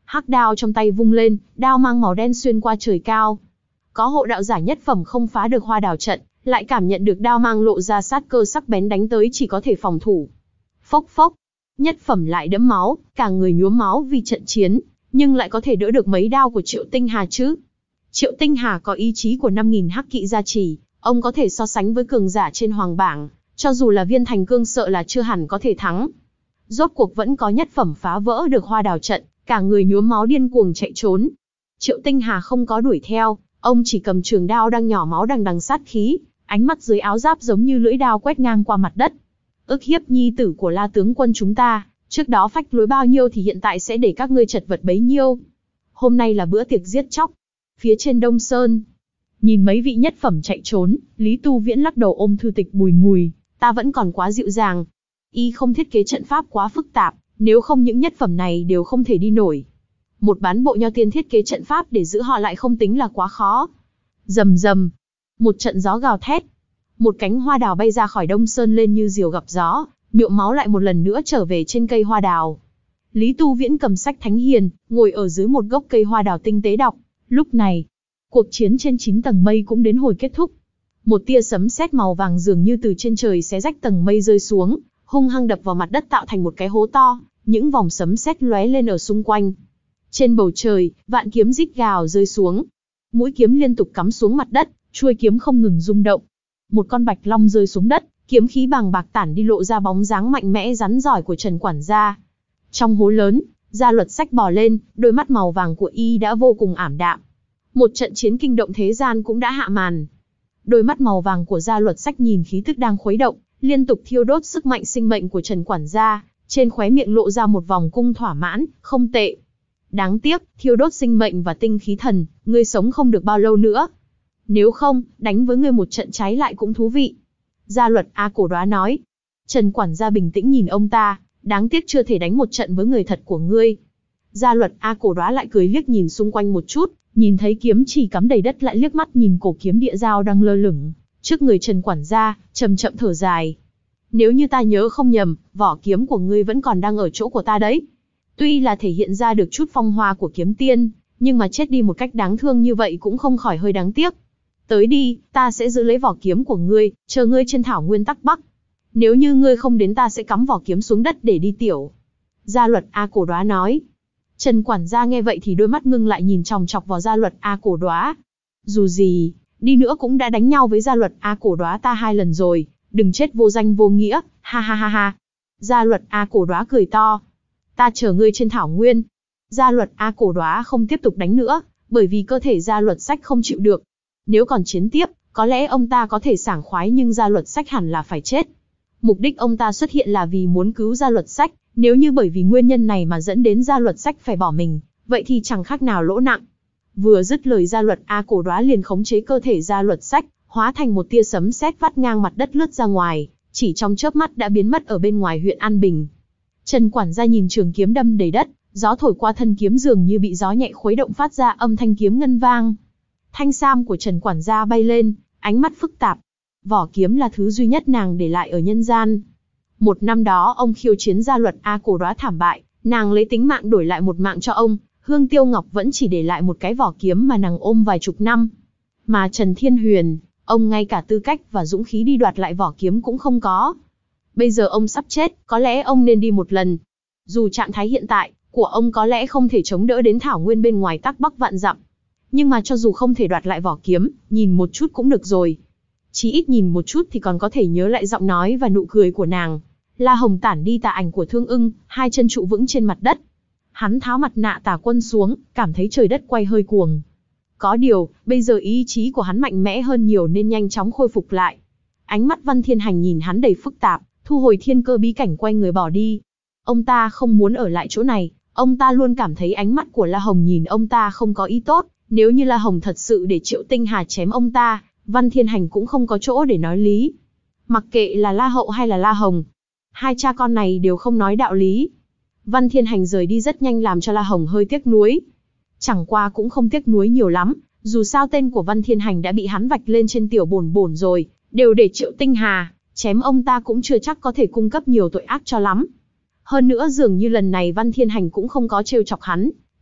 Hắc đao trong tay vung lên, đao mang màu đen xuyên qua trời cao. Có hộ đạo giả nhất phẩm không phá được hoa đào trận, lại cảm nhận được đao mang lộ ra sát cơ sắc bén đánh tới chỉ có thể phòng thủ. Phốc phốc, nhất phẩm lại đẫm máu, cả người nhuốm máu vì trận chiến, nhưng lại có thể đỡ được mấy đao của Triệu Tinh Hà chứ. Triệu Tinh Hà có ý chí của năm nghìn hắc kỵ gia trì, ông có thể so sánh với cường giả trên hoàng bảng, cho dù là Viên Thành Cương sợ là chưa hẳn có thể thắng. Rốt cuộc vẫn có nhất phẩm phá vỡ được hoa đào trận, cả người nhuốm máu điên cuồng chạy trốn. Triệu Tinh Hà không có đuổi theo, ông chỉ cầm trường đao đang nhỏ máu đằng đằng sát khí, ánh mắt dưới áo giáp giống như lưỡi đao quét ngang qua mặt đất. Ức hiếp nhi tử của La tướng quân chúng ta, trước đó phách lối bao nhiêu thì hiện tại sẽ để các ngươi chật vật bấy nhiêu. Hôm nay là bữa tiệc giết chóc. Phía trên Đông Sơn, nhìn mấy vị nhất phẩm chạy trốn, Lý Tu Viễn lắc đầu ôm thư tịch bùi ngùi, ta vẫn còn quá dịu dàng. Y không thiết kế trận pháp quá phức tạp, nếu không những nhất phẩm này đều không thể đi nổi. Một bán bộ nho tiên thiết kế trận pháp để giữ họ lại không tính là quá khó. Rầm rầm, một trận gió gào thét. Một cánh hoa đào bay ra khỏi Đông Sơn lên như diều gặp gió, nhuộm máu lại một lần nữa trở về trên cây hoa đào. Lý Tu Viễn cầm sách Thánh Hiền, ngồi ở dưới một gốc cây hoa đào tinh tế đọc. Lúc này, cuộc chiến trên chín tầng mây cũng đến hồi kết thúc. Một tia sấm sét màu vàng dường như từ trên trời xé rách tầng mây rơi xuống, hung hăng đập vào mặt đất tạo thành một cái hố to, những vòng sấm sét lóe lên ở xung quanh. Trên bầu trời, vạn kiếm rít gào rơi xuống. Mũi kiếm liên tục cắm xuống mặt đất, chuôi kiếm không ngừng rung động. Một con bạch long rơi xuống đất, kiếm khí bàng bạc tản đi lộ ra bóng dáng mạnh mẽ rắn giỏi của Trần quản gia. Trong hố lớn, Gia Luật Sách bò lên, đôi mắt màu vàng của y đã vô cùng ảm đạm. Một trận chiến kinh động thế gian cũng đã hạ màn. Đôi mắt màu vàng của Gia Luật Sách nhìn khí tức đang khuấy động, liên tục thiêu đốt sức mạnh sinh mệnh của Trần quản gia, trên khóe miệng lộ ra một vòng cung thỏa mãn, không tệ. Đáng tiếc, thiêu đốt sinh mệnh và tinh khí thần, ngươi sống không được bao lâu nữa. Nếu không, đánh với ngươi một trận cháy lại cũng thú vị. Gia Luật A Cổ Đoá nói. Trần quản gia bình tĩnh nhìn ông ta, đáng tiếc chưa thể đánh một trận với người thật của ngươi. Gia Luật A Cổ Đoá lại cười liếc nhìn xung quanh một chút, nhìn thấy kiếm chỉ cắm đầy đất lại liếc mắt nhìn cổ kiếm địa dao đang lơ lửng trước người Trần quản gia, chậm chậm thở dài. Nếu như ta nhớ không nhầm, vỏ kiếm của ngươi vẫn còn đang ở chỗ của ta đấy. Tuy là thể hiện ra được chút phong hoa của kiếm tiên, nhưng mà chết đi một cách đáng thương như vậy cũng không khỏi hơi đáng tiếc. Tới đi, ta sẽ giữ lấy vỏ kiếm của ngươi, chờ ngươi trên thảo nguyên Tắc Bắc. Nếu như ngươi không đến ta sẽ cắm vỏ kiếm xuống đất để đi tiểu. Gia Luật A Cổ Đoá nói. Trần quản gia nghe vậy thì đôi mắt ngưng lại nhìn chòng chọc vào Gia Luật A Cổ Đoá. Dù gì, đi nữa cũng đã đánh nhau với Gia Luật A Cổ Đoá ta hai lần rồi, đừng chết vô danh vô nghĩa, ha ha ha ha. Gia Luật A Cổ Đoá cười to. Ta chờ ngươi trên thảo nguyên. Gia Luật A Cổ Đoá không tiếp tục đánh nữa, bởi vì cơ thể Gia Luật Sách không chịu được. Nếu còn chiến tiếp, có lẽ ông ta có thể sảng khoái nhưng Gia Luật Sách hẳn là phải chết. Mục đích ông ta xuất hiện là vì muốn cứu Gia Luật Sách, nếu như bởi vì nguyên nhân này mà dẫn đến Gia Luật Sách phải bỏ mình, vậy thì chẳng khác nào lỗ nặng. Vừa dứt lời Gia Luật A Cổ Đoá liền khống chế cơ thể Gia Luật Sách, hóa thành một tia sấm sét vắt ngang mặt đất lướt ra ngoài, chỉ trong chớp mắt đã biến mất ở bên ngoài huyện An Bình. Trần quản gia nhìn trường kiếm đâm đầy đất, gió thổi qua thân kiếm dường như bị gió nhẹ khuấy động phát ra âm thanh kiếm ngân vang. Thanh sam của Trần quản gia bay lên, ánh mắt phức tạp. Vỏ kiếm là thứ duy nhất nàng để lại ở nhân gian. Một năm đó ông khiêu chiến Gia Luật A Cổ Đoá thảm bại, nàng lấy tính mạng đổi lại một mạng cho ông. Hương Tiêu Ngọc vẫn chỉ để lại một cái vỏ kiếm mà nàng ôm vài chục năm. Mà Trần Thiên Huyền, ông ngay cả tư cách và dũng khí đi đoạt lại vỏ kiếm cũng không có. Bây giờ ông sắp chết, có lẽ ông nên đi một lần. Dù trạng thái hiện tại của ông có lẽ không thể chống đỡ đến thảo nguyên bên ngoài Tắc Bắc vạn dặm. Nhưng mà cho dù không thể đoạt lại vỏ kiếm, nhìn một chút cũng được rồi. Chỉ ít nhìn một chút thì còn có thể nhớ lại giọng nói và nụ cười của nàng. La Hồng tản đi tà ảnh của Thương Ưng, hai chân trụ vững trên mặt đất. Hắn tháo mặt nạ Tà Quân xuống, cảm thấy trời đất quay hơi cuồng. Có điều, bây giờ ý chí của hắn mạnh mẽ hơn nhiều nên nhanh chóng khôi phục lại. Ánh mắt Văn Thiên Hành nhìn hắn đầy phức tạp, thu hồi thiên cơ bí cảnh quay người bỏ đi. Ông ta không muốn ở lại chỗ này, ông ta luôn cảm thấy ánh mắt của La Hồng nhìn ông ta không có ý tốt. Nếu như La Hồng thật sự để Triệu Tinh Hà chém ông ta, Văn Thiên Hành cũng không có chỗ để nói lý. Mặc kệ là La Hậu hay là La Hồng, hai cha con này đều không nói đạo lý. Văn Thiên Hành rời đi rất nhanh làm cho La Hồng hơi tiếc nuối. Chẳng qua cũng không tiếc nuối nhiều lắm, dù sao tên của Văn Thiên Hành đã bị hắn vạch lên trên tiểu bổn bổn rồi, đều để Triệu Tinh Hà chém ông ta cũng chưa chắc có thể cung cấp nhiều tội ác cho lắm. Hơn nữa dường như lần này Văn Thiên Hành cũng không có trêu chọc hắn,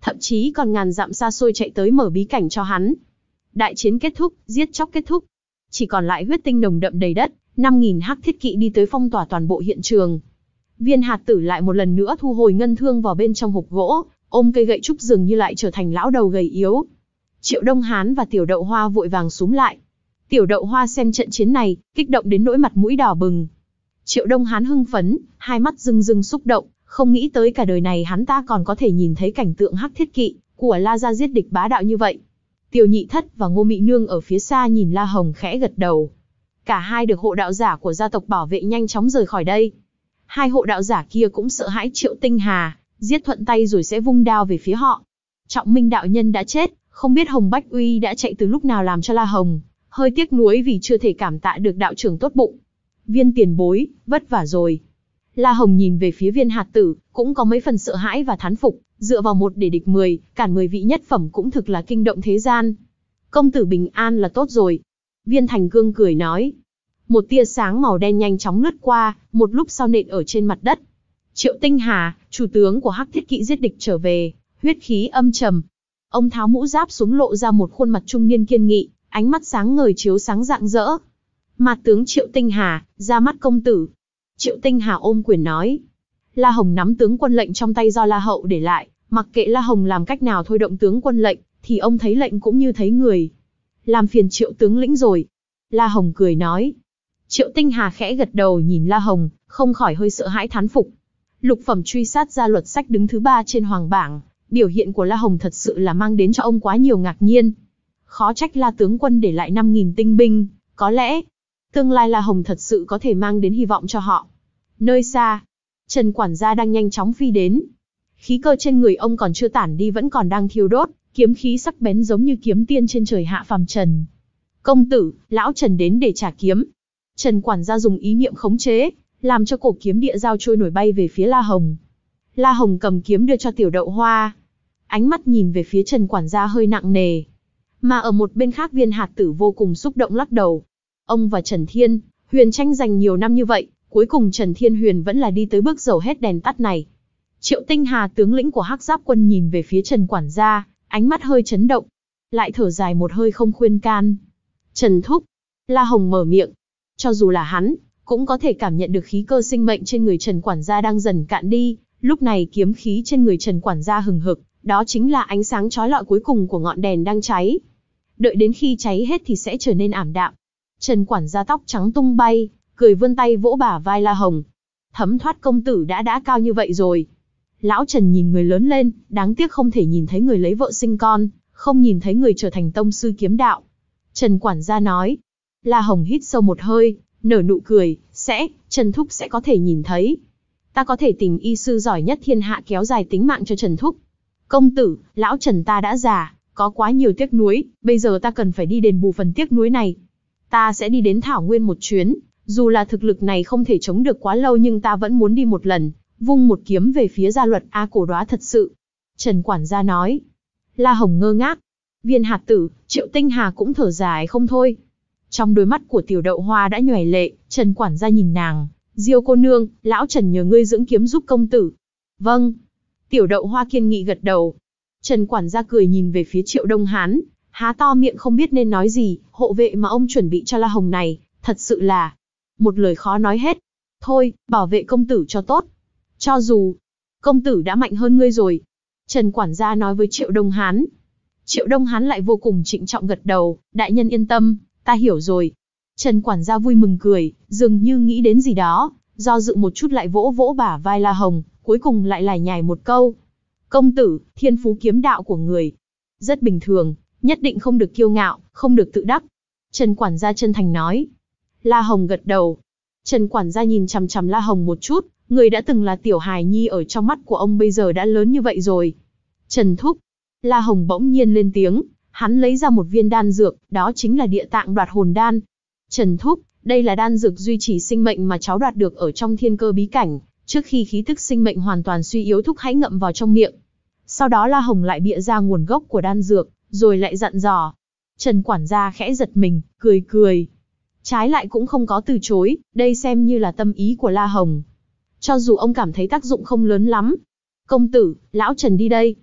thậm chí còn ngàn dặm xa xôi chạy tới mở bí cảnh cho hắn. Đại chiến kết thúc, giết chóc kết thúc. Chỉ còn lại huyết tinh nồng đậm đầy đất, năm nghìn hắc thiết kỵ đi tới phong tỏa toàn bộ hiện trường. Viên hạt tử lại một lần nữa thu hồi ngân thương vào bên trong hộp gỗ, ôm cây gậy trúc dường như lại trở thành lão đầu gầy yếu. Triệu Đông Hán và Tiểu Đậu Hoa vội vàng xúm lại. Tiểu Đậu Hoa xem trận chiến này, kích động đến nỗi mặt mũi đỏ bừng. Triệu Đông Hán hưng phấn, hai mắt rưng rưng xúc động, không nghĩ tới cả đời này hắn ta còn có thể nhìn thấy cảnh tượng hắc thiết kỵ của La gia giết địch bá đạo như vậy. Tiêu Nhị Thất và Ngô Mị Nương ở phía xa nhìn La Hồng khẽ gật đầu. Cả hai được hộ đạo giả của gia tộc bảo vệ nhanh chóng rời khỏi đây. Hai hộ đạo giả kia cũng sợ hãi Triệu Tinh Hà, giết thuận tay rồi sẽ vung đao về phía họ. Trọng Minh đạo nhân đã chết, không biết Hồng Bách Uy đã chạy từ lúc nào làm cho La Hồng hơi tiếc nuối vì chưa thể cảm tạ được đạo trưởng tốt bụng. Viên tiền bối, vất vả rồi. La Hồng nhìn về phía Viên hạt tử, cũng có mấy phần sợ hãi và thán phục, dựa vào một để địch mười, cản mười vị nhất phẩm cũng thực là kinh động thế gian. Công tử bình an là tốt rồi. Viên Thành Cương cười nói. Một tia sáng màu đen nhanh chóng lướt qua, một lúc sau nện ở trên mặt đất. Triệu Tinh Hà, chủ tướng của hắc thiết kỵ giết địch trở về, huyết khí âm trầm. Ông tháo mũ giáp xuống lộ ra một khuôn mặt trung niên kiên nghị, ánh mắt sáng ngời chiếu sáng rạng rỡ. Mặt tướng Triệu Tinh Hà, ra mắt công tử. Triệu Tinh Hà ôm quyền nói. La Hồng nắm tướng quân lệnh trong tay do La Hậu để lại, mặc kệ La Hồng làm cách nào thôi động tướng quân lệnh, thì ông thấy lệnh cũng như thấy người. Làm phiền Triệu tướng lĩnh rồi. La Hồng cười nói. Triệu Tinh Hà khẽ gật đầu nhìn La Hồng, không khỏi hơi sợ hãi thán phục. Lục phẩm truy sát gia luật sách đứng thứ ba trên hoàng bảng, biểu hiện của La Hồng thật sự là mang đến cho ông quá nhiều ngạc nhiên. Khó trách La tướng quân để lại năm nghìn tinh binh, có lẽ tương lai La Hồng thật sự có thể mang đến hy vọng cho họ. Nơi xa, Trần quản gia đang nhanh chóng phi đến. Khí cơ trên người ông còn chưa tản đi vẫn còn đang thiêu đốt, kiếm khí sắc bén giống như kiếm tiên trên trời hạ phàm trần. Công tử, lão Trần đến để trả kiếm. Trần quản gia dùng ý niệm khống chế, làm cho cổ kiếm địa dao trôi nổi bay về phía La Hồng. La Hồng cầm kiếm đưa cho Tiểu Đậu Hoa. Ánh mắt nhìn về phía Trần quản gia hơi nặng nề. Mà ở một bên khác Viên hạt tử vô cùng xúc động lắc đầu. Ông và Trần Thiên Huyền tranh giành nhiều năm như vậy, cuối cùng Trần Thiên Huyền vẫn là đi tới bước dầu hết đèn tắt này. Triệu Tinh Hà tướng lĩnh của Hắc Giáp quân nhìn về phía Trần quản gia, ánh mắt hơi chấn động, lại thở dài một hơi không khuyên can. Trần thúc, La Hồng mở miệng. Cho dù là hắn, cũng có thể cảm nhận được khí cơ sinh mệnh trên người Trần quản gia đang dần cạn đi. Lúc này kiếm khí trên người Trần quản gia hừng hực, đó chính là ánh sáng chói lọi cuối cùng của ngọn đèn đang cháy. Đợi đến khi cháy hết thì sẽ trở nên ảm đạm. Trần quản gia tóc trắng tung bay, cười vươn tay vỗ bả vai La Hồng. Thấm thoát công tử đã đã cao như vậy rồi. Lão Trần nhìn người lớn lên, đáng tiếc không thể nhìn thấy người lấy vợ sinh con, không nhìn thấy người trở thành tông sư kiếm đạo. Trần quản gia nói. La Hồng hít sâu một hơi, nở nụ cười, sẽ, Trần thúc sẽ có thể nhìn thấy. Ta có thể tìm y sư giỏi nhất thiên hạ kéo dài tính mạng cho Trần thúc. Công tử, lão Trần ta đã già, có quá nhiều tiếc nuối, bây giờ ta cần phải đi đền bù phần tiếc nuối này. Ta sẽ đi đến Thảo Nguyên một chuyến, dù là thực lực này không thể chống được quá lâu nhưng ta vẫn muốn đi một lần, vung một kiếm về phía gia luật A Cổ Đóa thật sự. Trần quản gia nói. La Hồng ngơ ngác. Viên hạt tử, Triệu Tinh Hà cũng thở dài không thôi. Trong đôi mắt của Tiểu Đậu Hoa đã nhoẻn lệ, Trần quản gia nhìn nàng. Diêu cô nương, lão Trần nhờ ngươi dưỡng kiếm giúp công tử. Vâng. Tiểu Đậu Hoa kiên nghị gật đầu. Trần quản gia cười nhìn về phía Triệu Đông Hán, há to miệng không biết nên nói gì. Hộ vệ mà ông chuẩn bị cho La Hồng này, thật sự là một lời khó nói hết. Thôi, bảo vệ công tử cho tốt. Cho dù công tử đã mạnh hơn ngươi rồi. Trần quản gia nói với Triệu Đông Hán. Triệu Đông Hán lại vô cùng trịnh trọng gật đầu. Đại nhân yên tâm, ta hiểu rồi. Trần quản gia vui mừng cười, dường như nghĩ đến gì đó, do dự một chút lại vỗ vỗ bả vai La Hồng, cuối cùng lại lải nhải một câu. Công tử, thiên phú kiếm đạo của người rất bình thường, nhất định không được kiêu ngạo, không được tự đắc. Trần quản gia chân thành nói. La Hồng gật đầu. Trần quản gia nhìn chằm chằm La Hồng một chút, người đã từng là tiểu hài nhi ở trong mắt của ông bây giờ đã lớn như vậy rồi. Trần thúc. La Hồng bỗng nhiên lên tiếng, hắn lấy ra một viên đan dược, đó chính là địa tạng đoạt hồn đan. Trần thúc, đây là đan dược duy trì sinh mệnh mà cháu đoạt được ở trong thiên cơ bí cảnh, trước khi khí tức sinh mệnh hoàn toàn suy yếu thúc hãy ngậm vào trong miệng. Sau đó La Hồng lại bịa ra nguồn gốc của đan dược, rồi lại dặn dò. Trần quản gia khẽ giật mình, cười cười. Trái lại cũng không có từ chối, đây xem như là tâm ý của La Hồng. Cho dù ông cảm thấy tác dụng không lớn lắm. Công tử, lão Trần đi đây.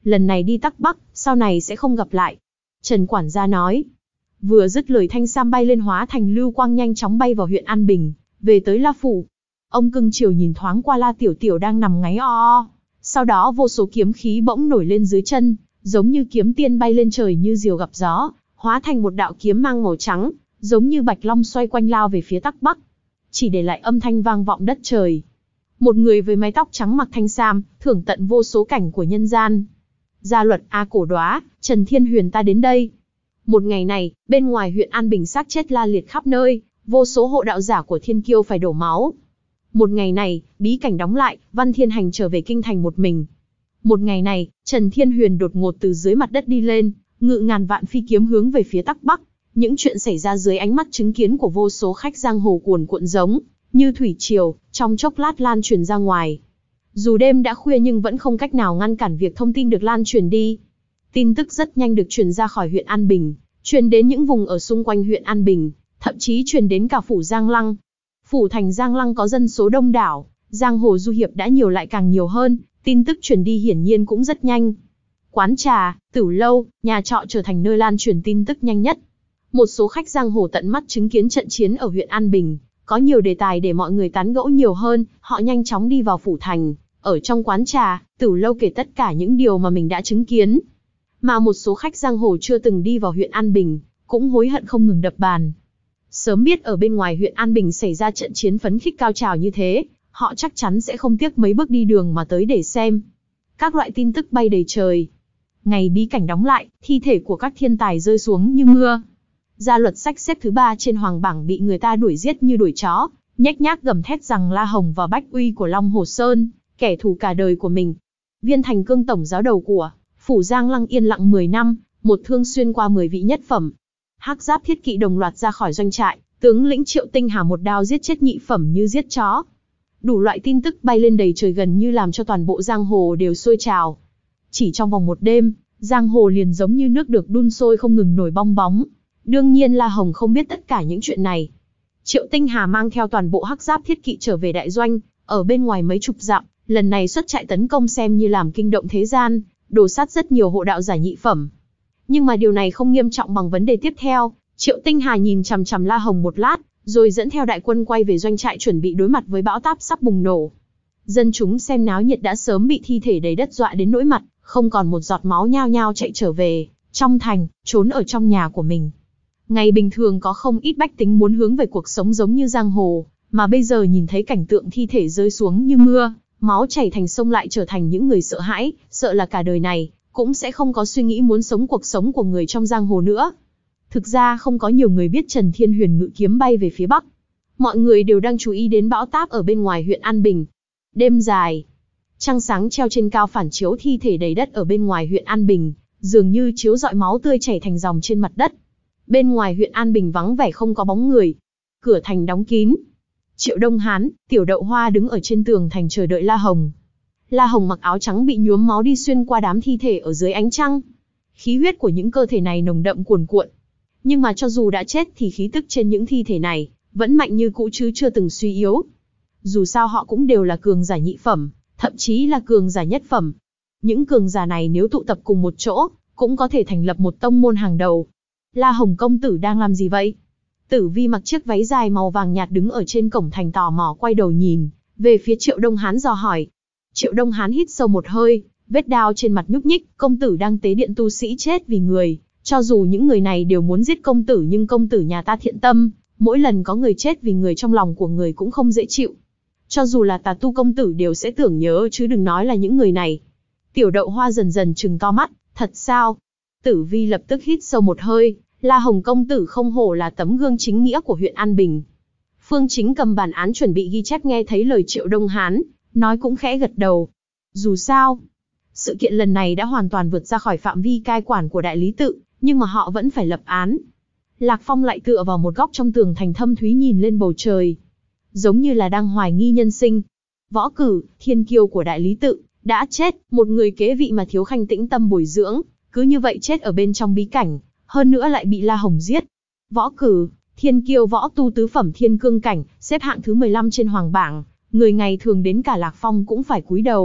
lần này đi Tắc Bắc, sau này sẽ không gặp lại. Trần quản gia nói. Vừa dứt lời thanh sam bay lên hóa thành lưu quang nhanh chóng bay vào huyện An Bình, về tới La Phủ. Ông cưng chiều nhìn thoáng qua La Tiểu Tiểu đang nằm ngáy o o. Sau đó vô số kiếm khí bỗng nổi lên dưới chân, giống như kiếm tiên bay lên trời như diều gặp gió, hóa thành một đạo kiếm mang màu trắng, giống như bạch long xoay quanh lao về phía Tắc Bắc. Chỉ để lại âm thanh vang vọng đất trời. Một người với mái tóc trắng mặc thanh sam, thưởng tận vô số cảnh của nhân gian. Gia luật A Cổ Đóa, Trần Thiên Huyền ta đến đây. Một ngày này, bên ngoài huyện An Bình xác chết la liệt khắp nơi, vô số hộ đạo giả của Thiên Kiêu phải đổ máu. Một ngày này, bí cảnh đóng lại, Văn Thiên Hành trở về kinh thành một mình. Một ngày này, Trần Thiên Huyền đột ngột từ dưới mặt đất đi lên, ngự ngàn vạn phi kiếm hướng về phía Tắc Bắc. Những chuyện xảy ra dưới ánh mắt chứng kiến của vô số khách giang hồ cuồn cuộn giống như thủy triều, trong chốc lát lan truyền ra ngoài. Dù đêm đã khuya nhưng vẫn không cách nào ngăn cản việc thông tin được lan truyền đi. Tin tức rất nhanh được truyền ra khỏi huyện An Bình, truyền đến những vùng ở xung quanh huyện An Bình, thậm chí truyền đến cả phủ Giang Lăng. Phủ thành Giang Lăng có dân số đông đảo, giang hồ du hiệp đã nhiều lại càng nhiều hơn, tin tức truyền đi hiển nhiên cũng rất nhanh. Quán trà, tửu lâu, nhà trọ trở thành nơi lan truyền tin tức nhanh nhất. Một số khách giang hồ tận mắt chứng kiến trận chiến ở huyện An Bình, có nhiều đề tài để mọi người tán gẫu nhiều hơn, họ nhanh chóng đi vào phủ thành, ở trong quán trà, tửu lâu kể tất cả những điều mà mình đã chứng kiến. Mà một số khách giang hồ chưa từng đi vào huyện An Bình, cũng hối hận không ngừng đập bàn. Sớm biết ở bên ngoài huyện An Bình xảy ra trận chiến phấn khích cao trào như thế, họ chắc chắn sẽ không tiếc mấy bước đi đường mà tới để xem. Các loại tin tức bay đầy trời. Ngày bí cảnh đóng lại, thi thể của các thiên tài rơi xuống như mưa. Gia luật sách xếp thứ ba trên hoàng bảng bị người ta đuổi giết như đuổi chó, nhếch nhác gầm thét rằng La Hồng và Bách Uy của Long Hồ Sơn, kẻ thù cả đời của mình. Viên Thành Cương tổng giáo đầu của phủ Giang Lăng yên lặng mười năm, một thương xuyên qua mười vị nhất phẩm. Hắc giáp thiết kỵ đồng loạt ra khỏi doanh trại, tướng lĩnh Triệu Tinh Hà một đao giết chết nhị phẩm như giết chó. Đủ loại tin tức bay lên đầy trời gần như làm cho toàn bộ giang hồ đều sôi trào. Chỉ trong vòng một đêm, giang hồ liền giống như nước được đun sôi không ngừng nổi bong bóng. Đương nhiên La Hồng không biết tất cả những chuyện này. Triệu Tinh Hà mang theo toàn bộ hắc giáp thiết kỵ trở về đại doanh, ở bên ngoài mấy chục dặm, lần này xuất trại tấn công xem như làm kinh động thế gian, đổ sát rất nhiều hộ đạo giả nhị phẩm. Nhưng mà điều này không nghiêm trọng bằng vấn đề tiếp theo. Triệu Tinh Hà nhìn chằm chằm La Hồng một lát, rồi dẫn theo đại quân quay về doanh trại chuẩn bị đối mặt với bão táp sắp bùng nổ. Dân chúng xem náo nhiệt đã sớm bị thi thể đầy đất dọa đến nỗi mặt, không còn một giọt máu, nhao nhao chạy trở về trong thành, trốn ở trong nhà của mình. Ngày bình thường có không ít bách tính muốn hướng về cuộc sống giống như giang hồ, mà bây giờ nhìn thấy cảnh tượng thi thể rơi xuống như mưa, máu chảy thành sông lại trở thành những người sợ hãi, sợ là cả đời này cũng sẽ không có suy nghĩ muốn sống cuộc sống của người trong giang hồ nữa. Thực ra không có nhiều người biết Trần Thiên Huyền ngự kiếm bay về phía bắc. Mọi người đều đang chú ý đến bão táp ở bên ngoài huyện An Bình. Đêm dài, trăng sáng treo trên cao phản chiếu thi thể đầy đất ở bên ngoài huyện An Bình, dường như chiếu rọi máu tươi chảy thành dòng trên mặt đất. Bên ngoài huyện An Bình vắng vẻ không có bóng người. Cửa thành đóng kín. Triệu Đông Hán, Tiểu Đậu Hoa đứng ở trên tường thành chờ đợi La Hồng. La Hồng mặc áo trắng bị nhuốm máu đi xuyên qua đám thi thể ở dưới ánh trăng. Khí huyết của những cơ thể này nồng đậm cuồn cuộn. Nhưng mà cho dù đã chết thì khí tức trên những thi thể này vẫn mạnh như cũ chứ chưa từng suy yếu. Dù sao họ cũng đều là cường giả nhị phẩm, thậm chí là cường giả nhất phẩm. Những cường giả này nếu tụ tập cùng một chỗ, cũng có thể thành lập một tông môn hàng đầu. La Hồng công tử đang làm gì vậy? Tử Vi mặc chiếc váy dài màu vàng nhạt đứng ở trên cổng thành tò mò quay đầu nhìn về phía Triệu Đông Hán dò hỏi. Triệu Đông Hán hít sâu một hơi, vết đao trên mặt nhúc nhích, công tử đang tế điện tu sĩ chết vì người. Cho dù những người này đều muốn giết công tử nhưng công tử nhà ta thiện tâm, mỗi lần có người chết vì người trong lòng của người cũng không dễ chịu. Cho dù là tà tu công tử đều sẽ tưởng nhớ chứ đừng nói là những người này. Tiểu Đậu Hoa dần dần trừng to mắt, thật sao? Tử Vi lập tức hít sâu một hơi, La Hồng công tử không hổ là tấm gương chính nghĩa của huyện An Bình. Phương Chính cầm bản án chuẩn bị ghi chép nghe thấy lời Triệu Đông Hán, nói cũng khẽ gật đầu. Dù sao, sự kiện lần này đã hoàn toàn vượt ra khỏi phạm vi cai quản của đại lý tự, nhưng mà họ vẫn phải lập án. Lạc Phong lại tựa vào một góc trong tường thành thâm thúy nhìn lên bầu trời, giống như là đang hoài nghi nhân sinh. Võ Cử, thiên kiêu của đại lý tự, đã chết, một người kế vị mà Thiếu Khanh tĩnh tâm bồi dưỡng, cứ như vậy chết ở bên trong bí cảnh, hơn nữa lại bị La Hồng giết. Võ Cử, thiên kiêu võ tu tứ phẩm thiên cương cảnh, xếp hạng thứ mười lăm trên hoàng bảng, người ngày thường đến cả Lạc Phong cũng phải cúi đầu,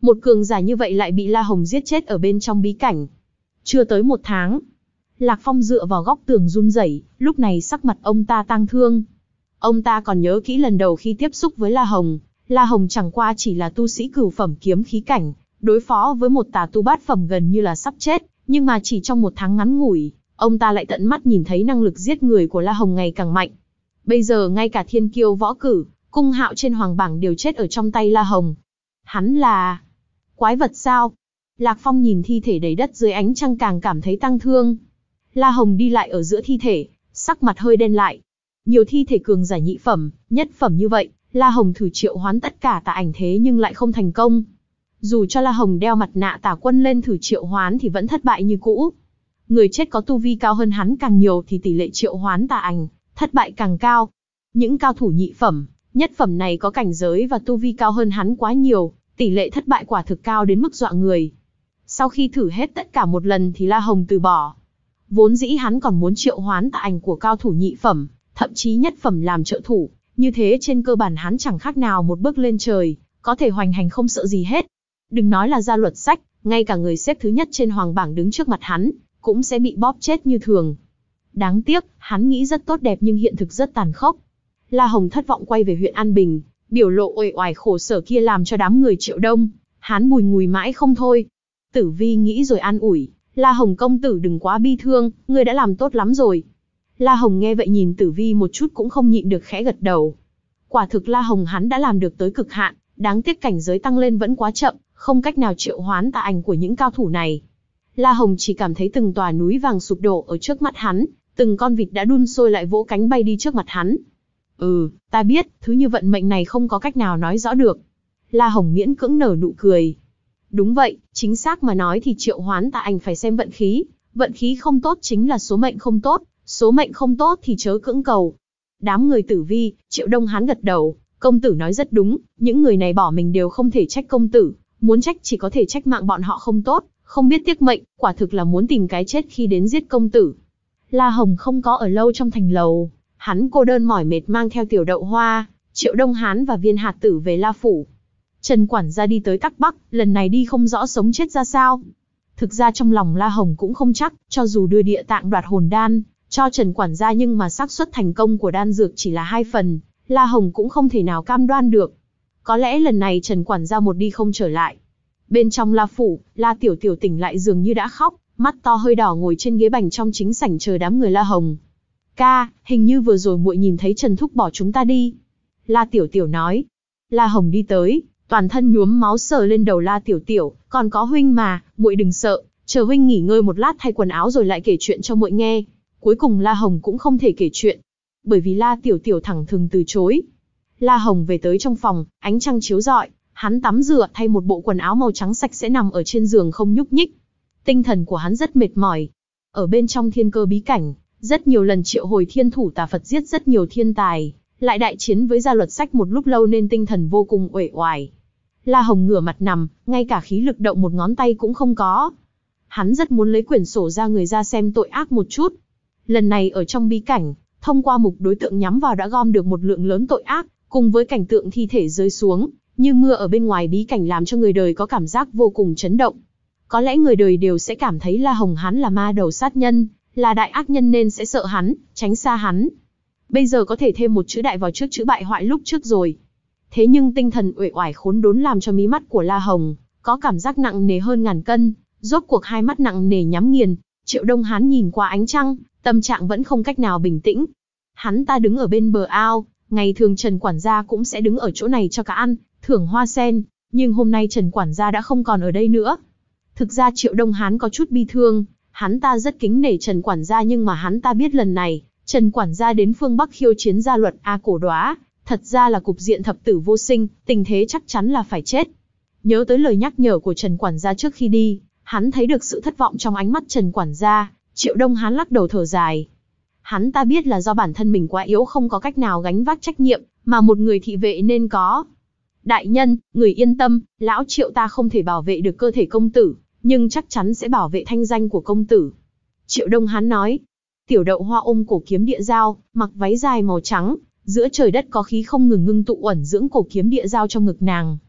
Một cường giả như vậy lại bị La Hồng giết chết ở bên trong bí cảnh. Chưa tới một tháng, Lạc Phong dựa vào góc tường run rẩy, lúc này sắc mặt ông ta tang thương. Ông ta còn nhớ kỹ lần đầu khi tiếp xúc với La Hồng, La Hồng chẳng qua chỉ là tu sĩ cửu phẩm kiếm khí cảnh, đối phó với một tà tu bát phẩm gần như là sắp chết, nhưng mà chỉ trong một tháng ngắn ngủi, ông ta lại tận mắt nhìn thấy năng lực giết người của La Hồng ngày càng mạnh. Bây giờ ngay cả thiên kiêu võ cử, cung hạo trên hoàng bảng đều chết ở trong tay La Hồng. Hắn là quái vật sao? Lạc Phong nhìn thi thể đầy đất dưới ánh trăng càng cảm thấy tang thương. La Hồng đi lại ở giữa thi thể, sắc mặt hơi đen lại. Nhiều thi thể cường giả nhị phẩm, nhất phẩm như vậy, La Hồng thử triệu hoán tất cả tà ảnh thế nhưng lại không thành công. Dù cho La Hồng đeo mặt nạ tà quân lên thử triệu hoán thì vẫn thất bại như cũ. Người chết có tu vi cao hơn hắn càng nhiều thì tỷ lệ triệu hoán tà ảnh, thất bại càng cao. Những cao thủ nhị phẩm, nhất phẩm này có cảnh giới và tu vi cao hơn hắn quá nhiều, tỷ lệ thất bại quả thực cao đến mức dọa người. Sau khi thử hết tất cả một lần thì La Hồng từ bỏ. Vốn dĩ hắn còn muốn triệu hoán tà ảnh của cao thủ nhị phẩm, thậm chí nhất phẩm làm trợ thủ, như thế trên cơ bản hắn chẳng khác nào một bước lên trời, có thể hoành hành không sợ gì hết. Đừng nói là ra luật sách, ngay cả người xếp thứ nhất trên hoàng bảng đứng trước mặt hắn, cũng sẽ bị bóp chết như thường. Đáng tiếc, hắn nghĩ rất tốt đẹp nhưng hiện thực rất tàn khốc. La Hồng thất vọng quay về huyện An Bình, biểu lộ uể oải khổ sở kia làm cho đám người Triệu Đông, hắn bùi ngùi mãi không thôi. Tử Vi nghĩ rồi an ủi, La Hồng công tử đừng quá bi thương, ngươi đã làm tốt lắm rồi. La Hồng nghe vậy nhìn Tử Vi một chút cũng không nhịn được khẽ gật đầu. Quả thực La Hồng hắn đã làm được tới cực hạn, đáng tiếc cảnh giới tăng lên vẫn quá chậm, không cách nào triệu hoán tà ảnh của những cao thủ này. La Hồng chỉ cảm thấy từng tòa núi vàng sụp đổ ở trước mắt hắn, từng con vịt đã đun sôi lại vỗ cánh bay đi trước mặt hắn. Ừ, ta biết, thứ như vận mệnh này không có cách nào nói rõ được. La Hồng miễn cưỡng nở nụ cười. Đúng vậy, chính xác mà nói thì triệu hoán tà ảnh phải xem vận khí, vận khí không tốt chính là số mệnh không tốt, số mệnh không tốt thì chớ cưỡng cầu. Đám người Tử Vi, Triệu Đông hắn gật đầu, công tử nói rất đúng, những người này bỏ mình đều không thể trách công tử, muốn trách chỉ có thể trách mạng bọn họ không tốt, không biết tiếc mệnh, quả thực là muốn tìm cái chết khi đến giết công tử. La Hồng không có ở lâu trong thành lầu, hắn cô đơn mỏi mệt mang theo Tiểu Đậu Hoa, Triệu Đông Hán và Viên Hạt Tử về La Phủ. Trần quản gia đi tới Tắc Bắc, lần này đi không rõ sống chết ra sao. Thực ra trong lòng La Hồng cũng không chắc, cho dù đưa địa tạng đoạt hồn đan cho Trần quản gia nhưng mà xác suất thành công của đan dược chỉ là hai phần, La Hồng cũng không thể nào cam đoan được. Có lẽ lần này Trần quản gia một đi không trở lại. Bên trong La Phủ, La Tiểu Tiểu tỉnh lại dường như đã khóc, mắt to hơi đỏ ngồi trên ghế bành trong chính sảnh chờ đám người La Hồng. Ca, hình như vừa rồi muội nhìn thấy Trần thúc bỏ chúng ta đi. La Tiểu Tiểu nói. La Hồng đi tới, toàn thân nhuốm máu sờ lên đầu La Tiểu Tiểu, còn có huynh mà, muội đừng sợ, chờ huynh nghỉ ngơi một lát thay quần áo rồi lại kể chuyện cho muội nghe. Cuối cùng La Hồng cũng không thể kể chuyện, bởi vì La Tiểu Tiểu thẳng thừng từ chối. La Hồng về tới trong phòng, ánh trăng chiếu rọi, hắn tắm rửa thay một bộ quần áo màu trắng sạch sẽ nằm ở trên giường không nhúc nhích. Tinh thần của hắn rất mệt mỏi. Ở bên trong thiên cơ bí cảnh, rất nhiều lần triệu hồi thiên thủ tà Phật giết rất nhiều thiên tài, lại đại chiến với gia luật sách một lúc lâu nên tinh thần vô cùng uể oải. La Hồng ngửa mặt nằm, ngay cả khí lực động một ngón tay cũng không có. Hắn rất muốn lấy quyển sổ ra người ra xem tội ác một chút. Lần này ở trong bí cảnh, thông qua mục đối tượng nhắm vào đã gom được một lượng lớn tội ác, cùng với cảnh tượng thi thể rơi xuống, như mưa ở bên ngoài bí cảnh làm cho người đời có cảm giác vô cùng chấn động. Có lẽ người đời đều sẽ cảm thấy La Hồng hắn là ma đầu sát nhân, là đại ác nhân nên sẽ sợ hắn, tránh xa hắn. Bây giờ có thể thêm một chữ đại vào trước chữ bại hoại lúc trước rồi. Thế nhưng tinh thần uể oải khốn đốn làm cho mí mắt của La Hồng có cảm giác nặng nề hơn ngàn cân, rốt cuộc hai mắt nặng nề nhắm nghiền. Triệu Đông Hán nhìn qua ánh trăng, tâm trạng vẫn không cách nào bình tĩnh. Hắn ta đứng ở bên bờ ao, ngày thường Trần quản gia cũng sẽ đứng ở chỗ này cho cá ăn, thưởng hoa sen, nhưng hôm nay Trần quản gia đã không còn ở đây nữa. Thực ra Triệu Đông Hán có chút bi thương, hắn ta rất kính nể Trần quản gia nhưng mà hắn ta biết lần này, Trần quản gia đến phương Bắc khiêu chiến gia luật A Cổ Đóa, thật ra là cục diện thập tử vô sinh, tình thế chắc chắn là phải chết. Nhớ tới lời nhắc nhở của Trần quản gia trước khi đi, hắn thấy được sự thất vọng trong ánh mắt Trần quản gia, Triệu Đông Hán lắc đầu thở dài. Hắn ta biết là do bản thân mình quá yếu không có cách nào gánh vác trách nhiệm, mà một người thị vệ nên có. Đại nhân, người yên tâm, lão Triệu ta không thể bảo vệ được cơ thể công tử, nhưng chắc chắn sẽ bảo vệ thanh danh của công tử. Triệu Đông Hán nói. Tiểu Đậu Hoa ôm cổ kiếm địa dao, mặc váy dài màu trắng, giữa trời đất có khí không ngừng ngưng tụ ẩn dưỡng cổ kiếm địa dao trong ngực nàng.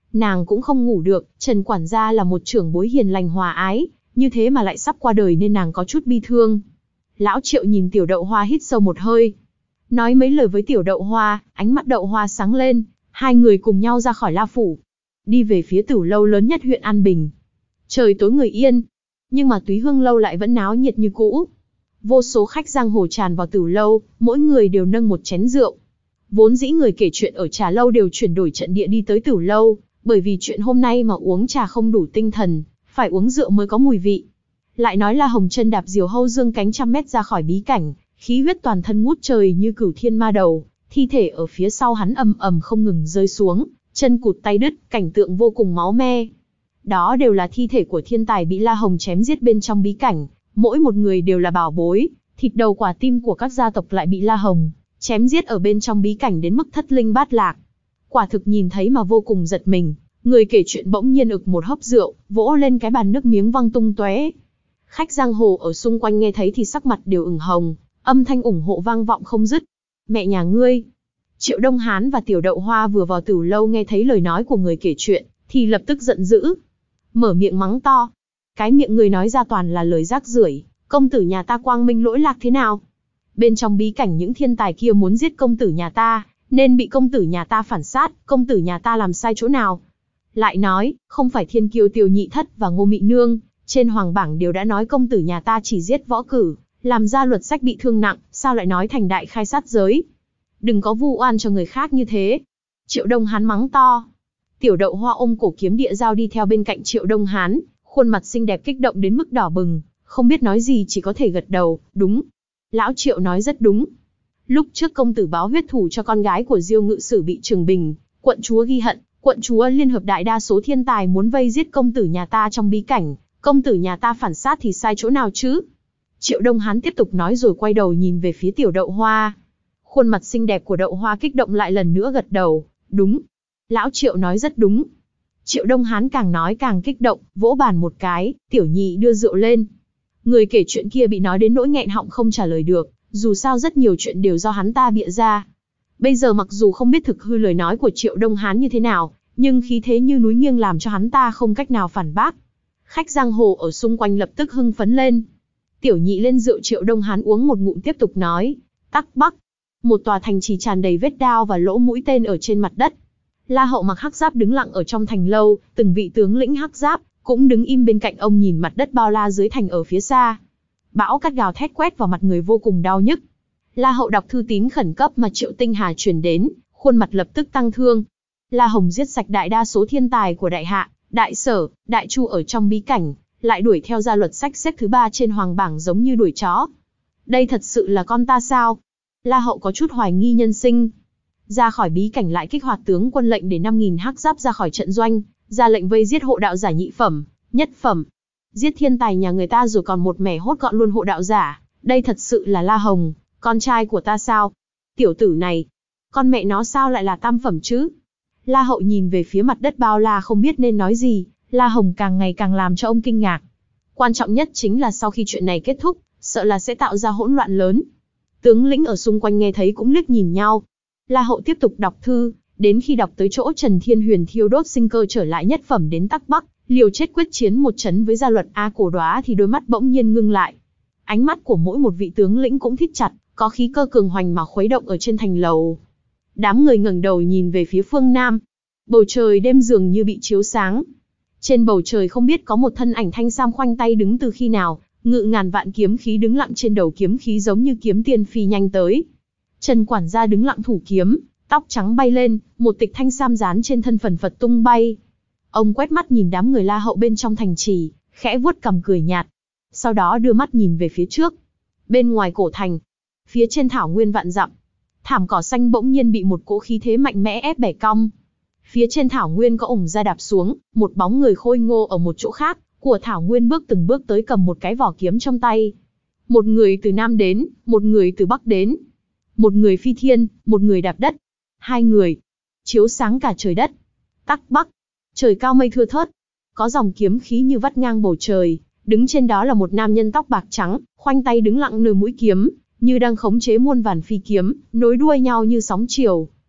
Nàng cũng không ngủ được, Trần quản gia là một trưởng bối hiền lành hòa ái, như thế mà lại sắp qua đời nên nàng có chút bi thương. Lão Triệu nhìn Tiểu Đậu Hoa hít sâu một hơi, nói mấy lời với Tiểu Đậu Hoa, ánh mắt Đậu Hoa sáng lên, hai người cùng nhau ra khỏi La Phủ, đi về phía tử lâu lớn nhất huyện An Bình. Trời tối người yên, nhưng mà Túy Hương lâu lại vẫn náo nhiệt như cũ. Vô số khách giang hồ tràn vào tử lâu, mỗi người đều nâng một chén rượu. Vốn dĩ người kể chuyện ở trà lâu đều chuyển đổi trận địa đi tới tử lâu, bởi vì chuyện hôm nay mà uống trà không đủ tinh thần, phải uống rượu mới có mùi vị. Lại nói là Hồng Chân đạp diều hâu dương cánh trăm mét ra khỏi bí cảnh, khí huyết toàn thân ngút trời như cửu thiên ma đầu, thi thể ở phía sau hắn ầm ầm không ngừng rơi xuống, chân cụt tay đứt, cảnh tượng vô cùng máu me. Đó đều là thi thể của thiên tài bị La Hồng chém giết bên trong bí cảnh, mỗi một người đều là bảo bối, thịt đầu quả tim của các gia tộc lại bị La Hồng chém giết ở bên trong bí cảnh đến mức thất linh bát lạc. Quả thực nhìn thấy mà vô cùng giật mình, người kể chuyện bỗng nhiên ực một hớp rượu, vỗ lên cái bàn nước miếng văng tung tóe. Khách giang hồ ở xung quanh nghe thấy thì sắc mặt đều ửng hồng, âm thanh ủng hộ vang vọng không dứt. Mẹ nhà ngươi! Triệu Đông Hán và Tiểu Đậu Hoa vừa vào tử lâu nghe thấy lời nói của người kể chuyện, thì lập tức giận dữ, mở miệng mắng to. Cái miệng người nói ra toàn là lời rác rưởi, công tử nhà ta quang minh lỗi lạc thế nào? Bên trong bí cảnh những thiên tài kia muốn giết công tử nhà ta, nên bị công tử nhà ta phản sát, công tử nhà ta làm sai chỗ nào? Lại nói, không phải Thiên Kiêu Tiêu Nhị Thất và Ngô Mị Nương, trên hoàng bảng đều đã nói công tử nhà ta chỉ giết võ cử, làm ra luật sách bị thương nặng, sao lại nói thành đại khai sát giới? Đừng có vu oan cho người khác như thế. Triệu Đông Hán mắng to. Tiểu Đậu Hoa ôm cổ kiếm địa dao đi theo bên cạnh Triệu Đông Hán, khuôn mặt xinh đẹp kích động đến mức đỏ bừng, không biết nói gì chỉ có thể gật đầu, đúng. Lão Triệu nói rất đúng. Lúc trước công tử báo huyết thủ cho con gái của Diêu Ngự Sử bị Trường Bình, quận chúa ghi hận, quận chúa liên hợp đại đa số thiên tài muốn vây giết công tử nhà ta trong bí cảnh, công tử nhà ta phản sát thì sai chỗ nào chứ? Triệu Đông Hán tiếp tục nói rồi quay đầu nhìn về phía Tiểu Đậu Hoa. Khuôn mặt xinh đẹp của Đậu Hoa kích động lại lần nữa gật đầu, đúng. Lão Triệu nói rất đúng. Triệu Đông Hán càng nói càng kích động, vỗ bàn một cái, Tiểu Nhị đưa rượu lên. Người kể chuyện kia bị nói đến nỗi nghẹn họng không trả lời được, dù sao rất nhiều chuyện đều do hắn ta bịa ra. Bây giờ mặc dù không biết thực hư lời nói của Triệu Đông Hán như thế nào, nhưng khí thế như núi nghiêng làm cho hắn ta không cách nào phản bác. Khách giang hồ ở xung quanh lập tức hưng phấn lên. Tiểu Nhị lên rượu Triệu Đông Hán uống một ngụm tiếp tục nói, Tắc Bắc, một tòa thành trì tràn đầy vết đao và lỗ mũi tên ở trên mặt đất. La Hậu mặc hắc giáp đứng lặng ở trong thành lâu, từng vị tướng lĩnh hắc giáp cũng đứng im bên cạnh ông nhìn mặt đất bao la dưới thành ở phía xa. Bão cát gào thét quét vào mặt người vô cùng đau nhức. La Hậu đọc thư tín khẩn cấp mà Triệu Tinh Hà truyền đến, khuôn mặt lập tức tăng thương. La Hồng giết sạch đại đa số thiên tài của Đại Hạ, Đại Sở, Đại Chu ở trong bí cảnh, lại đuổi theo ra luật sách xếp thứ ba trên hoàng bảng giống như đuổi chó. Đây thật sự là con ta sao? La Hậu có chút hoài nghi nhân sinh. Ra khỏi bí cảnh lại kích hoạt tướng quân lệnh để năm nghìn hắc giáp ra khỏi trận doanh, ra lệnh vây giết hộ đạo giả nhị phẩm, nhất phẩm. Giết thiên tài nhà người ta rồi còn một mẻ hốt gọn luôn hộ đạo giả, đây thật sự là La Hồng, con trai của ta sao? Tiểu tử này, con mẹ nó sao lại là tam phẩm chứ? La Hậu nhìn về phía mặt đất bao la không biết nên nói gì, La Hồng càng ngày càng làm cho ông kinh ngạc. Quan trọng nhất chính là sau khi chuyện này kết thúc, sợ là sẽ tạo ra hỗn loạn lớn. Tướng lĩnh ở xung quanh nghe thấy cũng liếc nhìn nhau. La Hậu tiếp tục đọc thư, đến khi đọc tới chỗ Trần Thiên Huyền thiêu đốt sinh cơ trở lại nhất phẩm đến Tắc Bắc, liều chết quyết chiến một chấn với gia luật A Cổ Đoá thì đôi mắt bỗng nhiên ngưng lại. Ánh mắt của mỗi một vị tướng lĩnh cũng thít chặt, có khí cơ cường hoành mà khuấy động ở trên thành lầu. Đám người ngẩng đầu nhìn về phía phương Nam. Bầu trời đêm dường như bị chiếu sáng. Trên bầu trời không biết có một thân ảnh thanh sam khoanh tay đứng từ khi nào, ngự ngàn vạn kiếm khí đứng lặng trên đầu kiếm khí giống như kiếm tiên phi nhanh tới. Trần quản gia đứng lặng thủ kiếm, tóc trắng bay lên, một tịch thanh sam dán trên thân phần phật tung bay. Ông quét mắt nhìn đám người La Hậu bên trong thành trì, khẽ vuốt cằm cười nhạt. Sau đó đưa mắt nhìn về phía trước. Bên ngoài cổ thành, phía trên thảo nguyên vạn dặm, thảm cỏ xanh bỗng nhiên bị một cỗ khí thế mạnh mẽ ép bẻ cong. Phía trên thảo nguyên có ủng ra đạp xuống, một bóng người khôi ngô ở một chỗ khác của thảo nguyên bước từng bước tới cầm một cái vỏ kiếm trong tay. Một người từ Nam đến, một người từ Bắc đến. Một người phi thiên, một người đạp đất. Hai người chiếu sáng cả trời đất. Tắc Bắc, trời cao mây thưa thớt, có dòng kiếm khí như vắt ngang bầu trời, đứng trên đó là một nam nhân tóc bạc trắng, khoanh tay đứng lặng nơi mũi kiếm, như đang khống chế muôn vàn phi kiếm, nối đuôi nhau như sóng chiều.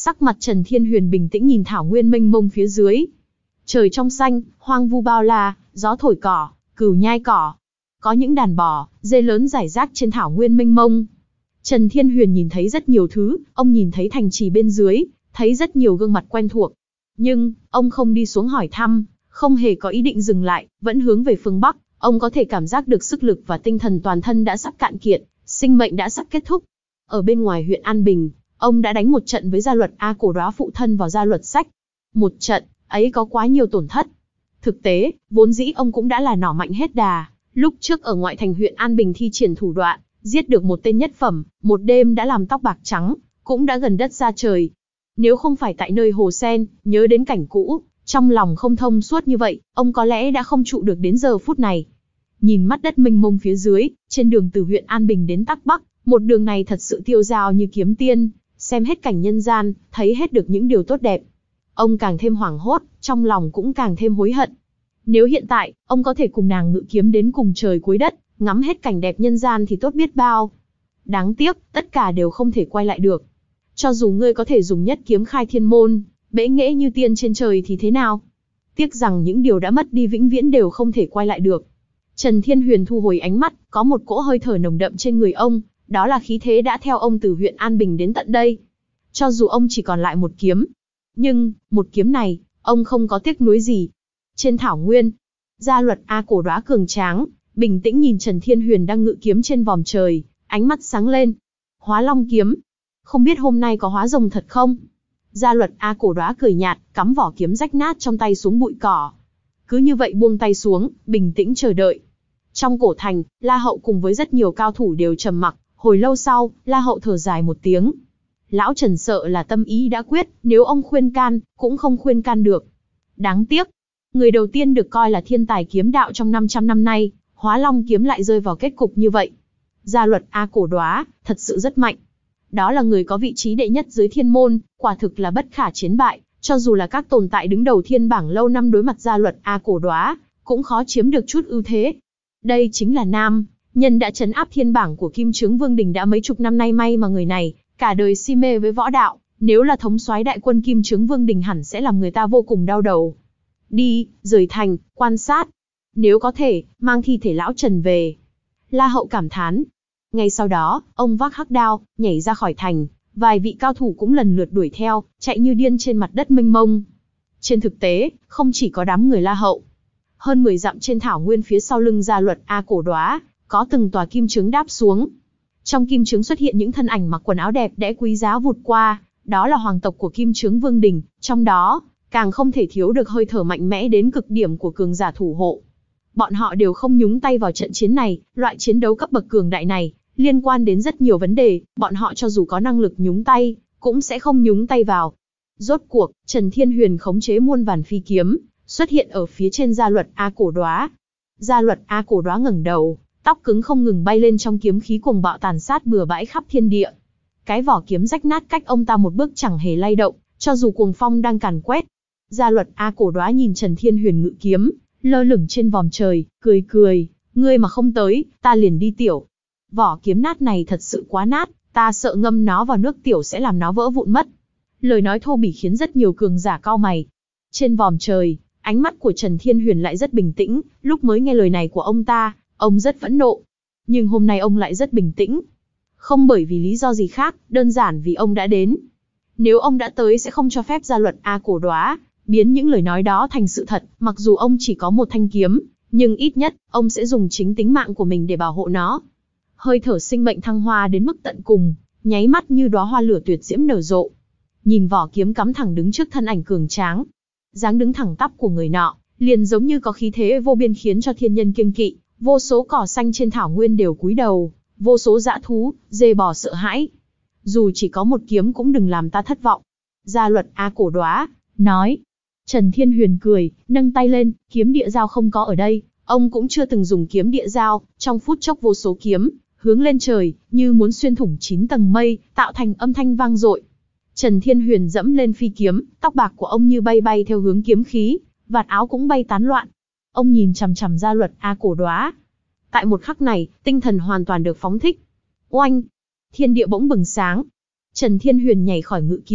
Sắc mặt Trần Thiên Huyền bình tĩnh nhìn thảo nguyên mênh mông phía dưới. Trời trong xanh, hoang vu bao la, gió thổi cỏ, cừu nhai cỏ. Có những đàn bò, dê lớn rải rác trên thảo nguyên mênh mông. Trần Thiên Huyền nhìn thấy rất nhiều thứ, ông nhìn thấy thành trì bên dưới, thấy rất nhiều gương mặt quen thuộc. Nhưng, ông không đi xuống hỏi thăm, không hề có ý định dừng lại, vẫn hướng về phương Bắc. Ông có thể cảm giác được sức lực và tinh thần toàn thân đã sắp cạn kiệt, sinh mệnh đã sắp kết thúc. Ở bên ngoài huyện An Bình, ông đã đánh một trận với gia luật A Cổ Đóa phụ thân vào gia luật sách. Một trận, ấy có quá nhiều tổn thất. Thực tế, vốn dĩ ông cũng đã là nỏ mạnh hết đà. Lúc trước ở ngoại thành huyện An Bình thi triển thủ đoạn, giết được một tên nhất phẩm, một đêm đã làm tóc bạc trắng, cũng đã gần đất ra trời. Nếu không phải tại nơi hồ sen, nhớ đến cảnh cũ, trong lòng không thông suốt như vậy, ông có lẽ đã không trụ được đến giờ phút này. Nhìn mắt đất mênh mông phía dưới, trên đường từ huyện An Bình đến Tắc Bắc, một đường này thật sự tiêu dao như kiếm tiên, xem hết cảnh nhân gian, thấy hết được những điều tốt đẹp. Ông càng thêm hoảng hốt, trong lòng cũng càng thêm hối hận. Nếu hiện tại, ông có thể cùng nàng ngự kiếm đến cùng trời cuối đất, ngắm hết cảnh đẹp nhân gian thì tốt biết bao. Đáng tiếc, tất cả đều không thể quay lại được. Cho dù ngươi có thể dùng nhất kiếm khai thiên môn, bẽ nghễ như tiên trên trời thì thế nào? Tiếc rằng những điều đã mất đi vĩnh viễn đều không thể quay lại được. Trần Thiên Huyền thu hồi ánh mắt, có một cỗ hơi thở nồng đậm trên người ông, đó là khí thế đã theo ông từ huyện An Bình đến tận đây. Cho dù ông chỉ còn lại một kiếm, nhưng, một kiếm này, ông không có tiếc nuối gì. Trên thảo nguyên, gia luật A Cổ Đóa cường tráng, bình tĩnh nhìn Trần Thiên Huyền đang ngự kiếm trên vòm trời, ánh mắt sáng lên. Hóa Long kiếm, không biết hôm nay có hóa rồng thật không? Gia luật A Cổ Đóa cười nhạt, cắm vỏ kiếm rách nát trong tay xuống bụi cỏ. Cứ như vậy buông tay xuống, bình tĩnh chờ đợi. Trong cổ thành, La Hậu cùng với rất nhiều cao thủ đều trầm mặc, hồi lâu sau, La Hậu thở dài một tiếng. Lão Trần sợ là tâm ý đã quyết, nếu ông khuyên can, cũng không khuyên can được. Đáng tiếc, người đầu tiên được coi là thiên tài kiếm đạo trong năm trăm năm nay, Hóa Long kiếm lại rơi vào kết cục như vậy. Gia luật A Cổ Đóa, thật sự rất mạnh. Đó là người có vị trí đệ nhất dưới thiên môn, quả thực là bất khả chiến bại, cho dù là các tồn tại đứng đầu thiên bảng lâu năm đối mặt gia luật A Cổ Đóa, cũng khó chiếm được chút ưu thế. Đây chính là nam nhân đã trấn áp thiên bảng của Kim Chướng Vương Đình đã mấy chục năm nay, may mà người này cả đời si mê với võ đạo, nếu là thống soái đại quân Kim Chướng Vương Đình hẳn sẽ làm người ta vô cùng đau đầu. Đi, rời thành, quan sát. Nếu có thể, mang thi thể lão Trần về. La Hậu cảm thán. Ngay sau đó, ông vác hắc đao, nhảy ra khỏi thành, vài vị cao thủ cũng lần lượt đuổi theo, chạy như điên trên mặt đất mênh mông. Trên thực tế, không chỉ có đám người La Hậu. Hơn mười dặm trên thảo nguyên phía sau lưng gia luật A Cổ Đóa, có từng tòa kim trướng đáp xuống. Trong kim trướng xuất hiện những thân ảnh mặc quần áo đẹp đẽ quý giá vụt qua, đó là hoàng tộc của Kim Chướng Vương Đình, trong đó, càng không thể thiếu được hơi thở mạnh mẽ đến cực điểm của cường giả thủ hộ. Bọn họ đều không nhúng tay vào trận chiến này, loại chiến đấu cấp bậc cường đại này, liên quan đến rất nhiều vấn đề, bọn họ cho dù có năng lực nhúng tay, cũng sẽ không nhúng tay vào. Rốt cuộc, Trần Thiên Huyền khống chế muôn vàn phi kiếm, xuất hiện ở phía trên gia luật A Cổ Đóa. Gia luật A Cổ Đóa ngẩng đầu, tóc cứng không ngừng bay lên trong kiếm khí cuồng bạo tàn sát bừa bãi khắp thiên địa. Cái vỏ kiếm rách nát cách ông ta một bước chẳng hề lay động, cho dù cuồng phong đang càn quét. Gia luật A Cổ Đóa nhìn Trần Thiên Huyền ngự kiếm, lơ lửng trên vòm trời, cười cười, ngươi mà không tới, ta liền đi tiểu. Vỏ kiếm nát này thật sự quá nát, ta sợ ngâm nó vào nước tiểu sẽ làm nó vỡ vụn mất. Lời nói thô bỉ khiến rất nhiều cường giả cau mày. Trên vòm trời, ánh mắt của Trần Thiên Huyền lại rất bình tĩnh, lúc mới nghe lời này của ông ta, ông rất phẫn nộ. Nhưng hôm nay ông lại rất bình tĩnh. Không bởi vì lý do gì khác, đơn giản vì ông đã đến. Nếu ông đã tới sẽ không cho phép gia luật A Cổ Đóa biến những lời nói đó thành sự thật, mặc dù ông chỉ có một thanh kiếm, nhưng ít nhất, ông sẽ dùng chính tính mạng của mình để bảo hộ nó. Hơi thở sinh mệnh thăng hoa đến mức tận cùng, nháy mắt như đóa hoa lửa tuyệt diễm nở rộ. Nhìn vỏ kiếm cắm thẳng đứng trước thân ảnh cường tráng, dáng đứng thẳng tắp của người nọ, liền giống như có khí thế vô biên khiến cho thiên nhân kiêng kỵ, vô số cỏ xanh trên thảo nguyên đều cúi đầu, vô số dã thú, dê bò sợ hãi. Dù chỉ có một kiếm cũng đừng làm ta thất vọng. Gia luật A Cổ Đóa nói. Trần Thiên Huyền cười, nâng tay lên, kiếm địa dao không có ở đây, ông cũng chưa từng dùng kiếm địa dao, trong phút chốc vô số kiếm hướng lên trời, như muốn xuyên thủng chín tầng mây, tạo thành âm thanh vang dội. Trần Thiên Huyền dẫm lên phi kiếm, tóc bạc của ông như bay bay theo hướng kiếm khí, vạt áo cũng bay tán loạn. Ông nhìn chằm chằm gia luật A Cổ Đóa. Tại một khắc này, tinh thần hoàn toàn được phóng thích. Oanh! Thiên địa bỗng bừng sáng. Trần Thiên Huyền nhảy khỏi ngự kiếm,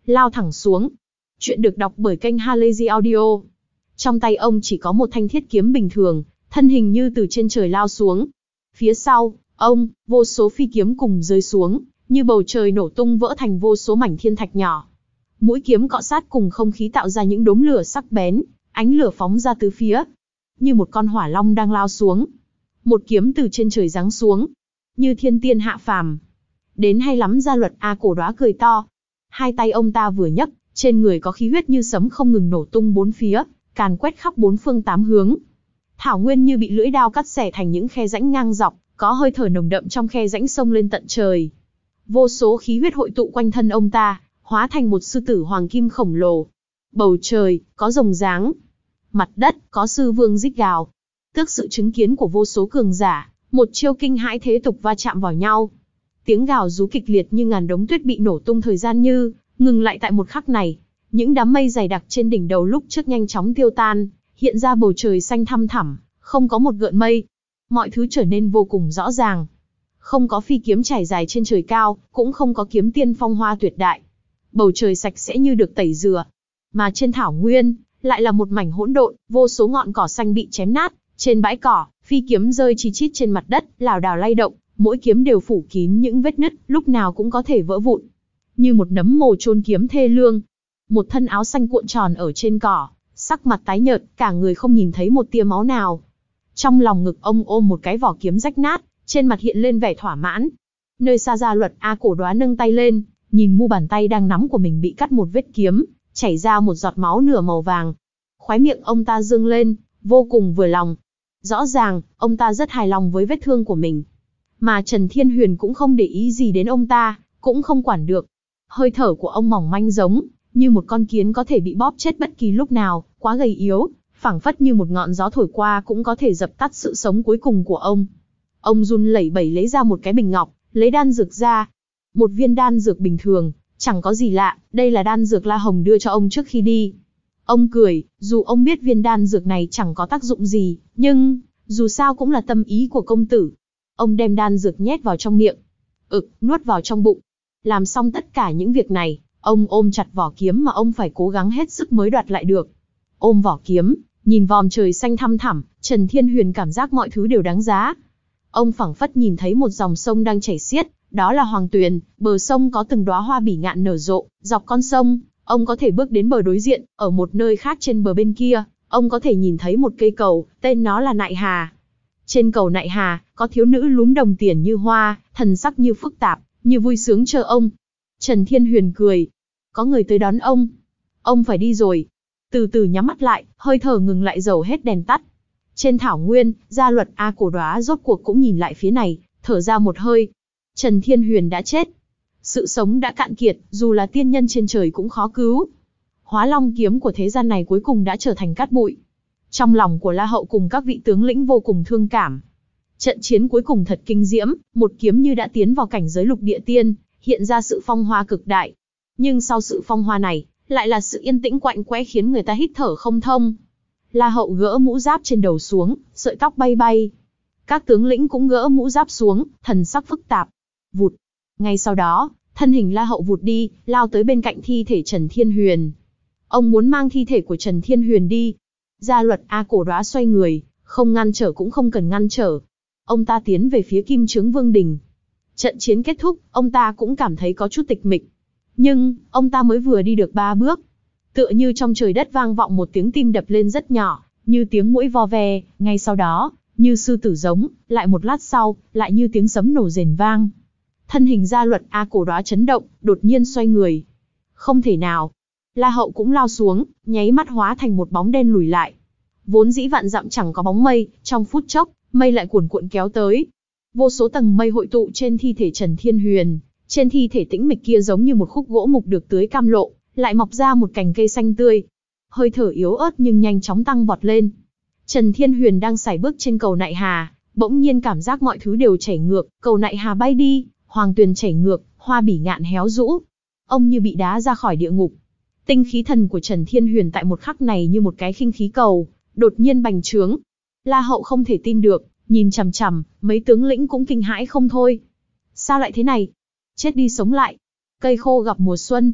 lao thẳng xuống. Chuyện được đọc bởi kênh Halazy Audio. Trong tay ông chỉ có một thanh thiết kiếm bình thường, thân hình như từ trên trời lao xuống. Phía sau, ông, vô số phi kiếm cùng rơi xuống, như bầu trời nổ tung vỡ thành vô số mảnh thiên thạch nhỏ. Mũi kiếm cọ sát cùng không khí tạo ra những đốm lửa sắc bén, ánh lửa phóng ra tứ phía. Như một con hỏa long đang lao xuống. Một kiếm từ trên trời giáng xuống. Như thiên tiên hạ phàm. Đến hay lắm, Gia Luật A Cổ Đóa cười to. Hai tay ông ta vừa nhấc, trên người có khí huyết như sấm không ngừng nổ tung bốn phía, càn quét khắp bốn phương tám hướng. Thảo nguyên như bị lưỡi đao cắt xẻ thành những khe rãnh ngang dọc, có hơi thở nồng đậm trong khe rãnh sông lên tận trời. Vô số khí huyết hội tụ quanh thân ông ta, hóa thành một sư tử hoàng kim khổng lồ. Bầu trời, có rồng giáng. Mặt đất, có sư vương rít gào. Tước sự chứng kiến của vô số cường giả, một chiêu kinh hãi thế tục va chạm vào nhau. Tiếng gào rú kịch liệt như ngàn đống tuyết bị nổ tung, thời gian như ngừng lại tại một khắc này. Những đám mây dày đặc trên đỉnh đầu lúc trước nhanh chóng tiêu tan, hiện ra bầu trời xanh thăm thẳm, không có một gợn mây. Mọi thứ trở nên vô cùng rõ ràng. Không có phi kiếm trải dài trên trời cao, cũng không có kiếm tiên phong hoa tuyệt đại. Bầu trời sạch sẽ như được tẩy rửa. Mà trên thảo nguyên, lại là một mảnh hỗn độn, vô số ngọn cỏ xanh bị chém nát. Trên bãi cỏ, phi kiếm rơi chi chít trên mặt đất, lảo đảo lay động, mỗi kiếm đều phủ kín những vết nứt, lúc nào cũng có thể vỡ vụn. Như một nấm mồ chôn kiếm thê lương. Một thân áo xanh cuộn tròn ở trên cỏ, sắc mặt tái nhợt, cả người không nhìn thấy một tia máu nào. Trong lòng ngực ông ôm một cái vỏ kiếm rách nát, trên mặt hiện lên vẻ thỏa mãn. Nơi xa, Gia Luật A Cổ Đóa nâng tay lên, nhìn mu bàn tay đang nắm của mình bị cắt một vết kiếm, chảy ra một giọt máu nửa màu vàng. Khóe miệng ông ta dương lên, vô cùng vừa lòng. Rõ ràng, ông ta rất hài lòng với vết thương của mình. Mà Trần Thiên Huyền cũng không để ý gì đến ông ta, cũng không quản được. Hơi thở của ông mỏng manh giống như một con kiến có thể bị bóp chết bất kỳ lúc nào, quá gầy yếu, phảng phất như một ngọn gió thổi qua cũng có thể dập tắt sự sống cuối cùng của ông. Ông run lẩy bẩy lấy ra một cái bình ngọc, lấy đan dược ra. Một viên đan dược bình thường, chẳng có gì lạ, đây là đan dược La Hồng đưa cho ông trước khi đi. Ông cười, dù ông biết viên đan dược này chẳng có tác dụng gì, nhưng, dù sao cũng là tâm ý của công tử. Ông đem đan dược nhét vào trong miệng, ực, nuốt vào trong bụng. Làm xong tất cả những việc này, ông ôm chặt vỏ kiếm mà ông phải cố gắng hết sức mới đoạt lại được. Ôm vỏ kiếm, nhìn vòm trời xanh thăm thẳm, Trần Thiên Huyền cảm giác mọi thứ đều đáng giá. Ông phảng phất nhìn thấy một dòng sông đang chảy xiết, đó là Hoàng Tuyền, bờ sông có từng đóa hoa bỉ ngạn nở rộ, dọc con sông, ông có thể bước đến bờ đối diện, ở một nơi khác trên bờ bên kia, ông có thể nhìn thấy một cây cầu, tên nó là Nại Hà. Trên cầu Nại Hà, có thiếu nữ lúm đồng tiền như hoa, thần sắc như phức tạp, như vui sướng chờ ông. Trần Thiên Huyền cười. Có người tới đón ông. Ông phải đi rồi. Từ từ nhắm mắt lại, hơi thở ngừng lại, dầu hết đèn tắt. Trên thảo nguyên, Gia Luật A Cổ Đóa rốt cuộc cũng nhìn lại phía này, thở ra một hơi. Trần Thiên Huyền đã chết. Sự sống đã cạn kiệt, dù là tiên nhân trên trời cũng khó cứu. Hóa Long kiếm của thế gian này cuối cùng đã trở thành cát bụi. Trong lòng của La Hậu cùng các vị tướng lĩnh vô cùng thương cảm. Trận chiến cuối cùng thật kinh diễm, một kiếm như đã tiến vào cảnh giới lục địa tiên, hiện ra sự phong hoa cực đại. Nhưng sau sự phong hoa này, lại là sự yên tĩnh quạnh quẽ khiến người ta hít thở không thông. La Hậu gỡ mũ giáp trên đầu xuống, sợi tóc bay bay. Các tướng lĩnh cũng gỡ mũ giáp xuống, thần sắc phức tạp. Vụt. Ngay sau đó, thân hình La Hậu vụt đi, lao tới bên cạnh thi thể Trần Thiên Huyền. Ông muốn mang thi thể của Trần Thiên Huyền đi. Gia Luật A Cổ Đóa xoay người, không ngăn trở cũng không cần ngăn trở. Ông ta tiến về phía Kim Chướng Vương Đình. Trận chiến kết thúc, ông ta cũng cảm thấy có chút tịch mịch. Nhưng, ông ta mới vừa đi được ba bước. Tựa như trong trời đất vang vọng một tiếng tim đập lên rất nhỏ, như tiếng muỗi vo ve, ngay sau đó, như sư tử giống, lại một lát sau, lại như tiếng sấm nổ rền vang. Thân hình Gia Luật A Cổ Đóa chấn động, đột nhiên xoay người. Không thể nào. La Hậu cũng lao xuống, nháy mắt hóa thành một bóng đen lùi lại. Vốn dĩ vạn dặm chẳng có bóng mây, trong phút chốc, mây lại cuồn cuộn kéo tới. Vô số tầng mây hội tụ trên thi thể Trần Thiên Huyền, trên thi thể tĩnh mịch kia giống như một khúc gỗ mục được tưới cam lộ, lại mọc ra một cành cây xanh tươi. Hơi thở yếu ớt nhưng nhanh chóng tăng vọt lên. Trần Thiên Huyền đang sải bước trên cầu Nại Hà, bỗng nhiên cảm giác mọi thứ đều chảy ngược, cầu Nại Hà bay đi, Hoàng Tuyền chảy ngược, hoa bỉ ngạn héo rũ. Ông như bị đá ra khỏi địa ngục. Tinh khí thần của Trần Thiên Huyền tại một khắc này như một cái khinh khí cầu, đột nhiên bành trướng. La Hậu không thể tin được, nhìn chằm chằm, mấy tướng lĩnh cũng kinh hãi không thôi. Sao lại thế này? Chết đi sống lại. Cây khô gặp mùa xuân.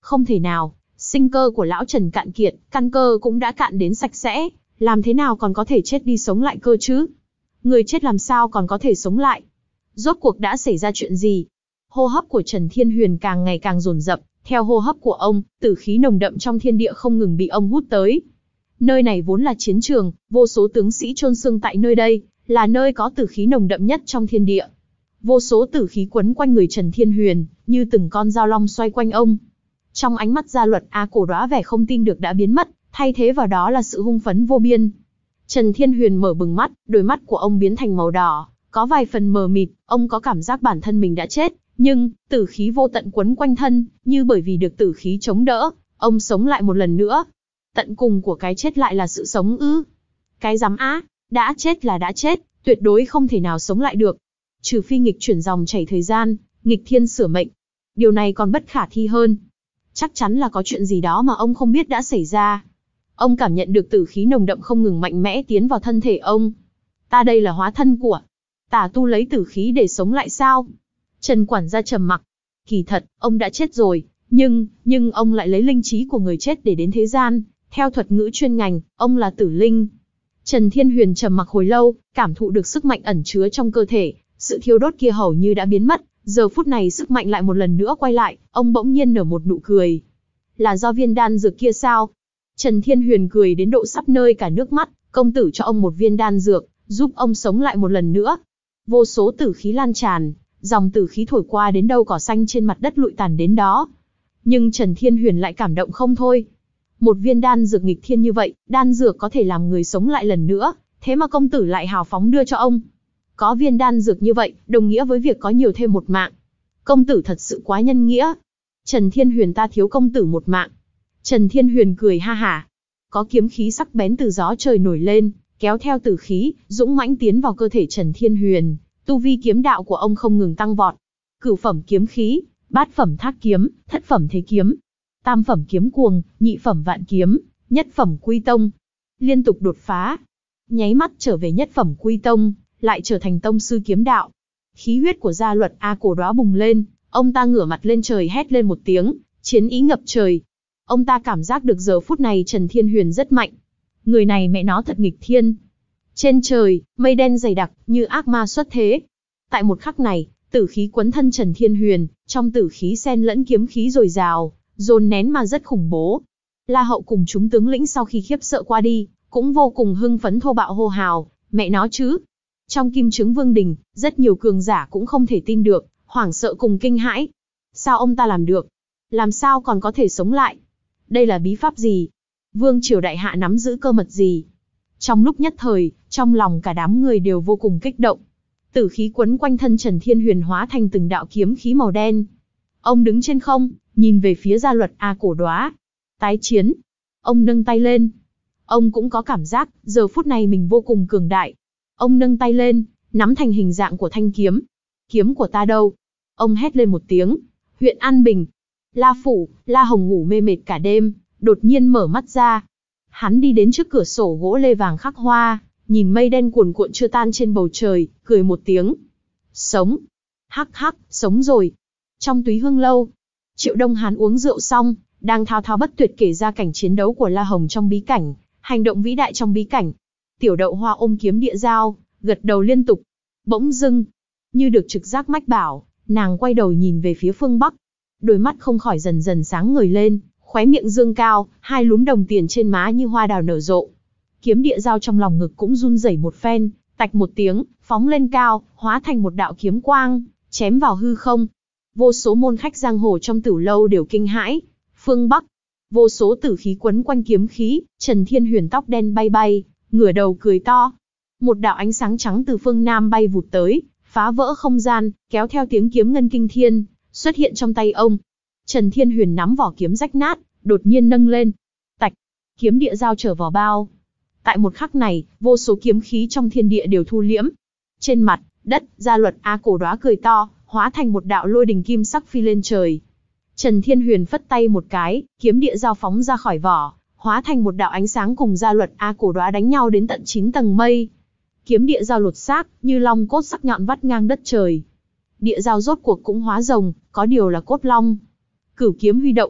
Không thể nào, sinh cơ của lão Trần cạn kiệt, căn cơ cũng đã cạn đến sạch sẽ, làm thế nào còn có thể chết đi sống lại cơ chứ? Người chết làm sao còn có thể sống lại? Rốt cuộc đã xảy ra chuyện gì? Hô hấp của Trần Thiên Huyền càng ngày càng dồn dập, theo hô hấp của ông, tử khí nồng đậm trong thiên địa không ngừng bị ông hút tới. Nơi này vốn là chiến trường, vô số tướng sĩ chôn xương tại nơi đây, là nơi có tử khí nồng đậm nhất trong thiên địa. Vô số tử khí quấn quanh người Trần Thiên Huyền, như từng con dao long xoay quanh ông. Trong ánh mắt Gia Luật A Cổ Đóa vẻ không tin được đã biến mất, thay thế vào đó là sự hung phấn vô biên. Trần Thiên Huyền mở bừng mắt, đôi mắt của ông biến thành màu đỏ, có vài phần mờ mịt, ông có cảm giác bản thân mình đã chết, nhưng tử khí vô tận quấn quanh thân, như bởi vì được tử khí chống đỡ, ông sống lại một lần nữa. Tận cùng của cái chết lại là sự sống ư? Cái dám á, đã chết là đã chết, tuyệt đối không thể nào sống lại được. Trừ phi nghịch chuyển dòng chảy thời gian, nghịch thiên sửa mệnh. Điều này còn bất khả thi hơn. Chắc chắn là có chuyện gì đó mà ông không biết đã xảy ra. Ông cảm nhận được tử khí nồng đậm không ngừng mạnh mẽ tiến vào thân thể ông. Ta đây là hóa thân của tà tu lấy tử khí để sống lại sao? Trần quản gia trầm mặc. Kỳ thật, ông đã chết rồi, nhưng, nhưng ông lại lấy linh trí của người chết để đến thế gian. Theo thuật ngữ chuyên ngành, ông là tử linh. Trần Thiên Huyền trầm mặc hồi lâu, cảm thụ được sức mạnh ẩn chứa trong cơ thể, sự thiêu đốt kia hầu như đã biến mất. Giờ phút này sức mạnh lại một lần nữa quay lại, ông bỗng nhiên nở một nụ cười. Là do viên đan dược kia sao? Trần Thiên Huyền cười đến độ sắp nơi cả nước mắt, công tử cho ông một viên đan dược, giúp ông sống lại một lần nữa. Vô số tử khí lan tràn, dòng tử khí thổi qua đến đâu cỏ xanh trên mặt đất lụi tàn đến đó. Nhưng Trần Thiên Huyền lại cảm động không thôi. Một viên đan dược nghịch thiên như vậy, đan dược có thể làm người sống lại lần nữa, thế mà công tử lại hào phóng đưa cho ông. Có viên đan dược như vậy, đồng nghĩa với việc có nhiều thêm một mạng. Công tử thật sự quá nhân nghĩa. Trần Thiên Huyền ta thiếu công tử một mạng. Trần Thiên Huyền cười ha hả. Có kiếm khí sắc bén từ gió trời nổi lên, kéo theo tử khí, dũng mãnh tiến vào cơ thể Trần Thiên Huyền. Tu vi kiếm đạo của ông không ngừng tăng vọt. Cửu phẩm kiếm khí, bát phẩm thác kiếm, thất phẩm thế kiếm, tam phẩm kiếm cuồng, nhị phẩm vạn kiếm, nhất phẩm quy tông. Liên tục đột phá. Nháy mắt trở về nhất phẩm quy tông, lại trở thành tông sư kiếm đạo. Khí huyết của Gia Luật A Cổ Đóa bùng lên, ông ta ngửa mặt lên trời hét lên một tiếng, chiến ý ngập trời. Ông ta cảm giác được giờ phút này Trần Thiên Huyền rất mạnh. Người này mẹ nó thật nghịch thiên. Trên trời, mây đen dày đặc, như ác ma xuất thế. Tại một khắc này, tử khí quấn thân Trần Thiên Huyền, trong tử khí xen lẫn kiếm khí dồi dào, dồn nén mà rất khủng bố. La Hậu cùng chúng tướng lĩnh sau khi khiếp sợ qua đi, cũng vô cùng hưng phấn thô bạo hô hào, mẹ nó chứ. Trong Kim Trướng Vương Đình, rất nhiều cường giả cũng không thể tin được, hoảng sợ cùng kinh hãi. Sao ông ta làm được? Làm sao còn có thể sống lại? Đây là bí pháp gì? Vương triều đại hạ nắm giữ cơ mật gì? Trong lúc nhất thời, trong lòng cả đám người đều vô cùng kích động. Tử khí quấn quanh thân Trần Thiên Huyền hóa thành từng đạo kiếm khí màu đen. Ông đứng trên không, nhìn về phía Gia Luật A Cổ Đóa. Tái chiến. Ông nâng tay lên. Ông cũng có cảm giác, giờ phút này mình vô cùng cường đại. Ông nâng tay lên, nắm thành hình dạng của thanh kiếm. Kiếm của ta đâu? Ông hét lên một tiếng. Huyện An Bình. La Phủ, La Hồng ngủ mê mệt cả đêm, đột nhiên mở mắt ra. Hắn đi đến trước cửa sổ gỗ lê vàng khắc hoa, nhìn mây đen cuồn cuộn chưa tan trên bầu trời, cười một tiếng. Sống. Hắc hắc, sống rồi. Trong Túy Hương Lâu, Triệu Đông Hán uống rượu xong, đang thao thao bất tuyệt kể ra cảnh chiến đấu của La Hồng trong bí cảnh, hành động vĩ đại trong bí cảnh. Tiểu Đậu Hoa ôm kiếm địa dao, gật đầu liên tục. Bỗng dưng, như được trực giác mách bảo, nàng quay đầu nhìn về phía phương Bắc. Đôi mắt không khỏi dần dần sáng ngời lên, khóe miệng dương cao, hai lúm đồng tiền trên má như hoa đào nở rộ. Kiếm địa dao trong lòng ngực cũng run rẩy một phen, tạch một tiếng, phóng lên cao, hóa thành một đạo kiếm quang, chém vào hư không. Vô số môn khách giang hồ trong Tửu Lâu đều kinh hãi. Phương Bắc, vô số tử khí quấn quanh kiếm khí, Trần Thiên Huyền tóc đen bay bay, ngửa đầu cười to. Một đạo ánh sáng trắng từ phương Nam bay vụt tới, phá vỡ không gian, kéo theo tiếng kiếm ngân kinh thiên, xuất hiện trong tay ông. Trần Thiên Huyền nắm vỏ kiếm rách nát, đột nhiên nâng lên. Tạch, kiếm địa dao trở vào bao. Tại một khắc này, vô số kiếm khí trong thiên địa đều thu liễm. Trên mặt đất, Gia Luật A Cổ Đóa cười to, hóa thành một đạo lôi đình kim sắc phi lên trời. Trần Thiên Huyền phất tay một cái, kiếm địa dao phóng ra khỏi vỏ, hóa thành một đạo ánh sáng cùng Gia Luật A Cổ Đóa đánh nhau đến tận chín tầng mây. Kiếm địa dao lột xác, như long cốt sắc nhọn vắt ngang đất trời. Địa dao rốt cuộc cũng hóa rồng, có điều là cốt long. Cửu kiếm huy động.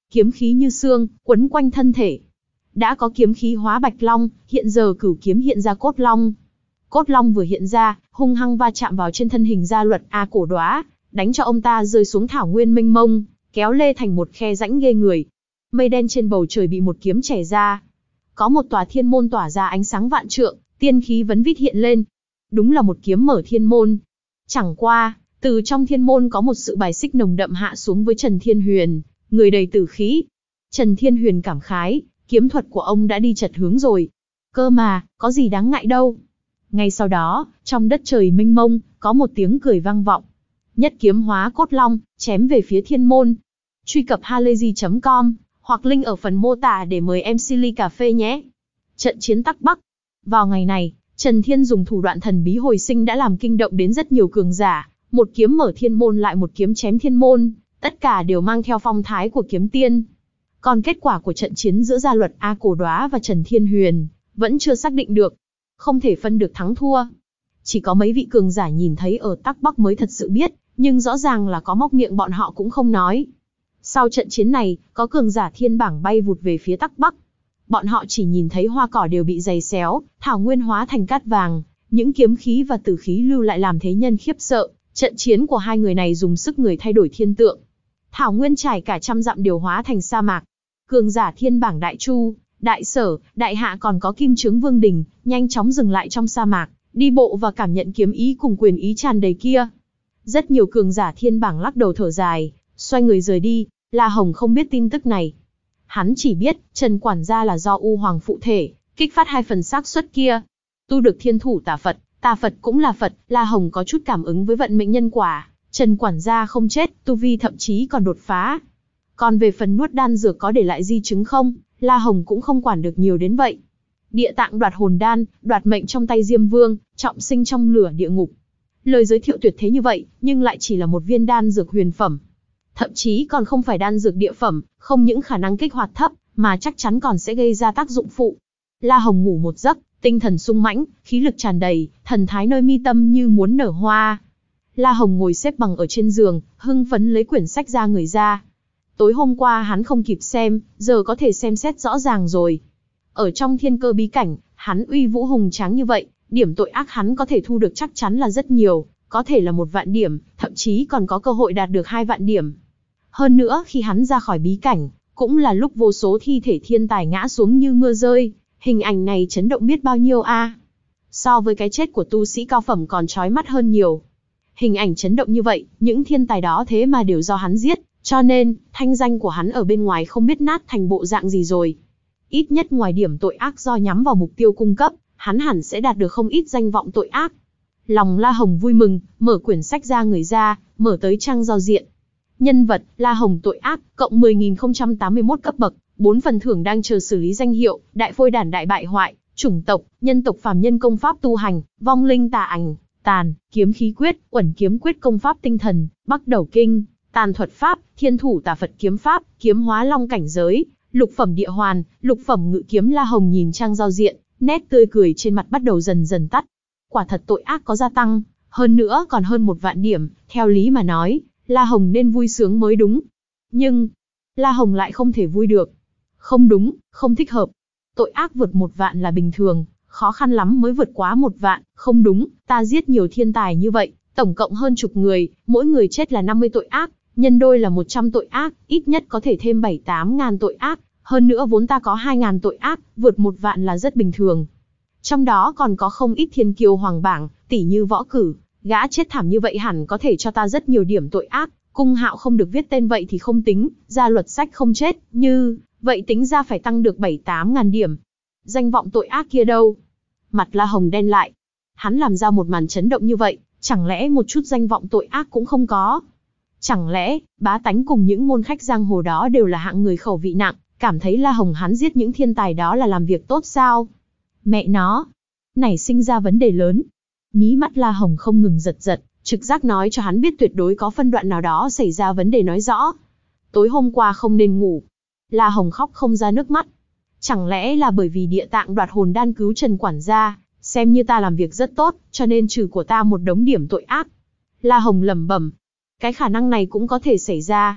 kiếm khí như xương, quấn quanh thân thể. Đã có kiếm khí hóa bạch long, hiện giờ cửu kiếm hiện ra cốt long. Cốt long vừa hiện ra, hung hăng va chạm vào trên thân hình Gia Luật A Cổ Đóa, đánh cho ông ta rơi xuống thảo nguyên mênh mông, kéo lê thành một khe rãnh ghê người. Mây đen trên bầu trời bị một kiếm chẻ ra. Có một tòa thiên môn tỏa ra ánh sáng vạn trượng, tiên khí vấn vít hiện lên. Đúng là một kiếm mở thiên môn. Chẳng qua, từ trong thiên môn có một sự bài xích nồng đậm hạ xuống với Trần Thiên Huyền, người đầy tử khí. Trần Thiên Huyền cảm khái, kiếm thuật của ông đã đi chật hướng rồi. Cơ mà, có gì đáng ngại đâu. Ngay sau đó, trong đất trời mênh mông, có một tiếng cười vang vọng. Nhất kiếm hóa cốt long, chém về phía thiên môn. Truy cập halayzi chấm com, hoặc link ở phần mô tả để mời em xê ly cà phê nhé. Trận chiến Tắc Bắc. Vào ngày này, Trần Thiên dùng thủ đoạn thần bí hồi sinh đã làm kinh động đến rất nhiều cường giả. Một kiếm mở thiên môn lại một kiếm chém thiên môn, tất cả đều mang theo phong thái của kiếm tiên. Còn kết quả của trận chiến giữa Gia Luật A Cổ Đóa và Trần Thiên Huyền vẫn chưa xác định được, không thể phân được thắng thua. Chỉ có mấy vị cường giả nhìn thấy ở Tắc Bắc mới thật sự biết, nhưng rõ ràng là có móc miệng bọn họ cũng không nói. Sau trận chiến này, có cường giả thiên bảng bay vụt về phía Tắc Bắc. Bọn họ chỉ nhìn thấy hoa cỏ đều bị giày xéo, thảo nguyên hóa thành cát vàng, những kiếm khí và tử khí lưu lại làm thế nhân khiếp sợ. Trận chiến của hai người này dùng sức người thay đổi thiên tượng. Thảo nguyên trải cả trăm dặm đều hóa thành sa mạc. Cường giả thiên bảng Đại Chu, Đại Sở, Đại Hạ còn có Kim Chướng Vương Đình, nhanh chóng dừng lại trong sa mạc, đi bộ và cảm nhận kiếm ý cùng quyền ý tràn đầy kia. Rất nhiều cường giả thiên bảng lắc đầu thở dài, xoay người rời đi. La Hồng không biết tin tức này. Hắn chỉ biết, Trần quản gia là do U Hoàng phụ thể, kích phát hai phần xác suất kia. Tu được thiên thủ tà Phật, tà Phật cũng là Phật, La Hồng có chút cảm ứng với vận mệnh nhân quả. Trần quản gia không chết, tu vi thậm chí còn đột phá. Còn về phần nuốt đan dược có để lại di chứng không, La Hồng cũng không quản được nhiều đến vậy. Địa tạng đoạt hồn đan, đoạt mệnh trong tay Diêm Vương, trọng sinh trong lửa địa ngục. Lời giới thiệu tuyệt thế như vậy, nhưng lại chỉ là một viên đan dược huyền phẩm. Thậm chí còn không phải đan dược địa phẩm, không những khả năng kích hoạt thấp, mà chắc chắn còn sẽ gây ra tác dụng phụ. La Hồng ngủ một giấc, tinh thần sung mãnh, khí lực tràn đầy, thần thái nơi mi tâm như muốn nở hoa. La Hồng ngồi xếp bằng ở trên giường, hưng phấn lấy quyển sách ra người ra. Tối hôm qua hắn không kịp xem, giờ có thể xem xét rõ ràng rồi. Ở trong thiên cơ bí cảnh, hắn uy vũ hùng tráng như vậy, điểm tội ác hắn có thể thu được chắc chắn là rất nhiều, có thể là một vạn điểm, thậm chí còn có cơ hội đạt được hai vạn điểm. Hơn nữa khi hắn ra khỏi bí cảnh, cũng là lúc vô số thi thể thiên tài ngã xuống như mưa rơi, hình ảnh này chấn động biết bao nhiêu a. So với cái chết của tu sĩ cao phẩm còn chói mắt hơn nhiều. Hình ảnh chấn động như vậy, những thiên tài đó thế mà đều do hắn giết, cho nên, thanh danh của hắn ở bên ngoài không biết nát thành bộ dạng gì rồi. Ít nhất ngoài điểm tội ác do nhắm vào mục tiêu cung cấp, hắn hẳn sẽ đạt được không ít danh vọng tội ác. Lòng La Hồng vui mừng, mở quyển sách ra người ra, mở tới trang giao diện. Nhân vật, La Hồng tội ác, cộng mười nghìn không trăm tám mươi mốt cấp bậc, bốn phần thưởng đang chờ xử lý danh hiệu, đại phôi đản đại bại hoại, chủng tộc, nhân tộc phàm nhân công pháp tu hành, vong linh tà ảnh, tàn, kiếm khí quyết, uẩn kiếm quyết công pháp tinh thần, bắc đầu kinh, tàn thuật pháp, thiên thủ tà Phật kiếm pháp, kiếm hóa long cảnh giới, lục phẩm địa hoàn, lục phẩm ngự kiếm. La Hồng nhìn trang giao diện, nét tươi cười trên mặt bắt đầu dần dần tắt. Quả thật tội ác có gia tăng, hơn nữa còn hơn một vạn điểm, theo lý mà nói, La Hồng nên vui sướng mới đúng. Nhưng, La Hồng lại không thể vui được. Không đúng, không thích hợp. Tội ác vượt một vạn là bình thường, khó khăn lắm mới vượt quá một vạn, không đúng, ta giết nhiều thiên tài như vậy, tổng cộng hơn chục người, mỗi người chết là năm mươi tội ác, nhân đôi là một trăm tội ác, ít nhất có thể thêm bảy tám ngàn tội ác, hơn nữa vốn ta có hai ngàn tội ác, vượt một vạn là rất bình thường. Trong đó còn có không ít thiên kiêu hoàng bảng, tỷ như Võ Cử, gã chết thảm như vậy hẳn có thể cho ta rất nhiều điểm tội ác, Cung Hạo không được viết tên vậy thì không tính, ra luật sách không chết, như vậy tính ra phải tăng được bảy tám ngàn điểm. Danh vọng tội ác kia đâu? Mặt La Hồng đen lại. Hắn làm ra một màn chấn động như vậy, chẳng lẽ một chút danh vọng tội ác cũng không có? Chẳng lẽ, bá tánh cùng những môn khách giang hồ đó đều là hạng người khẩu vị nặng, cảm thấy La Hồng hắn giết những thiên tài đó là làm việc tốt sao? Mẹ nó! Nảy sinh ra vấn đề lớn. Mí mắt La Hồng không ngừng giật giật, trực giác nói cho hắn biết tuyệt đối có phân đoạn nào đó xảy ra vấn đề nói rõ. Tối hôm qua không nên ngủ. La Hồng khóc không ra nước mắt. Chẳng lẽ là bởi vì địa tạng đoạt hồn đan cứu Trần quản gia, xem như ta làm việc rất tốt, cho nên trừ của ta một đống điểm tội ác. La Hồng lẩm bẩm. Cái khả năng này cũng có thể xảy ra.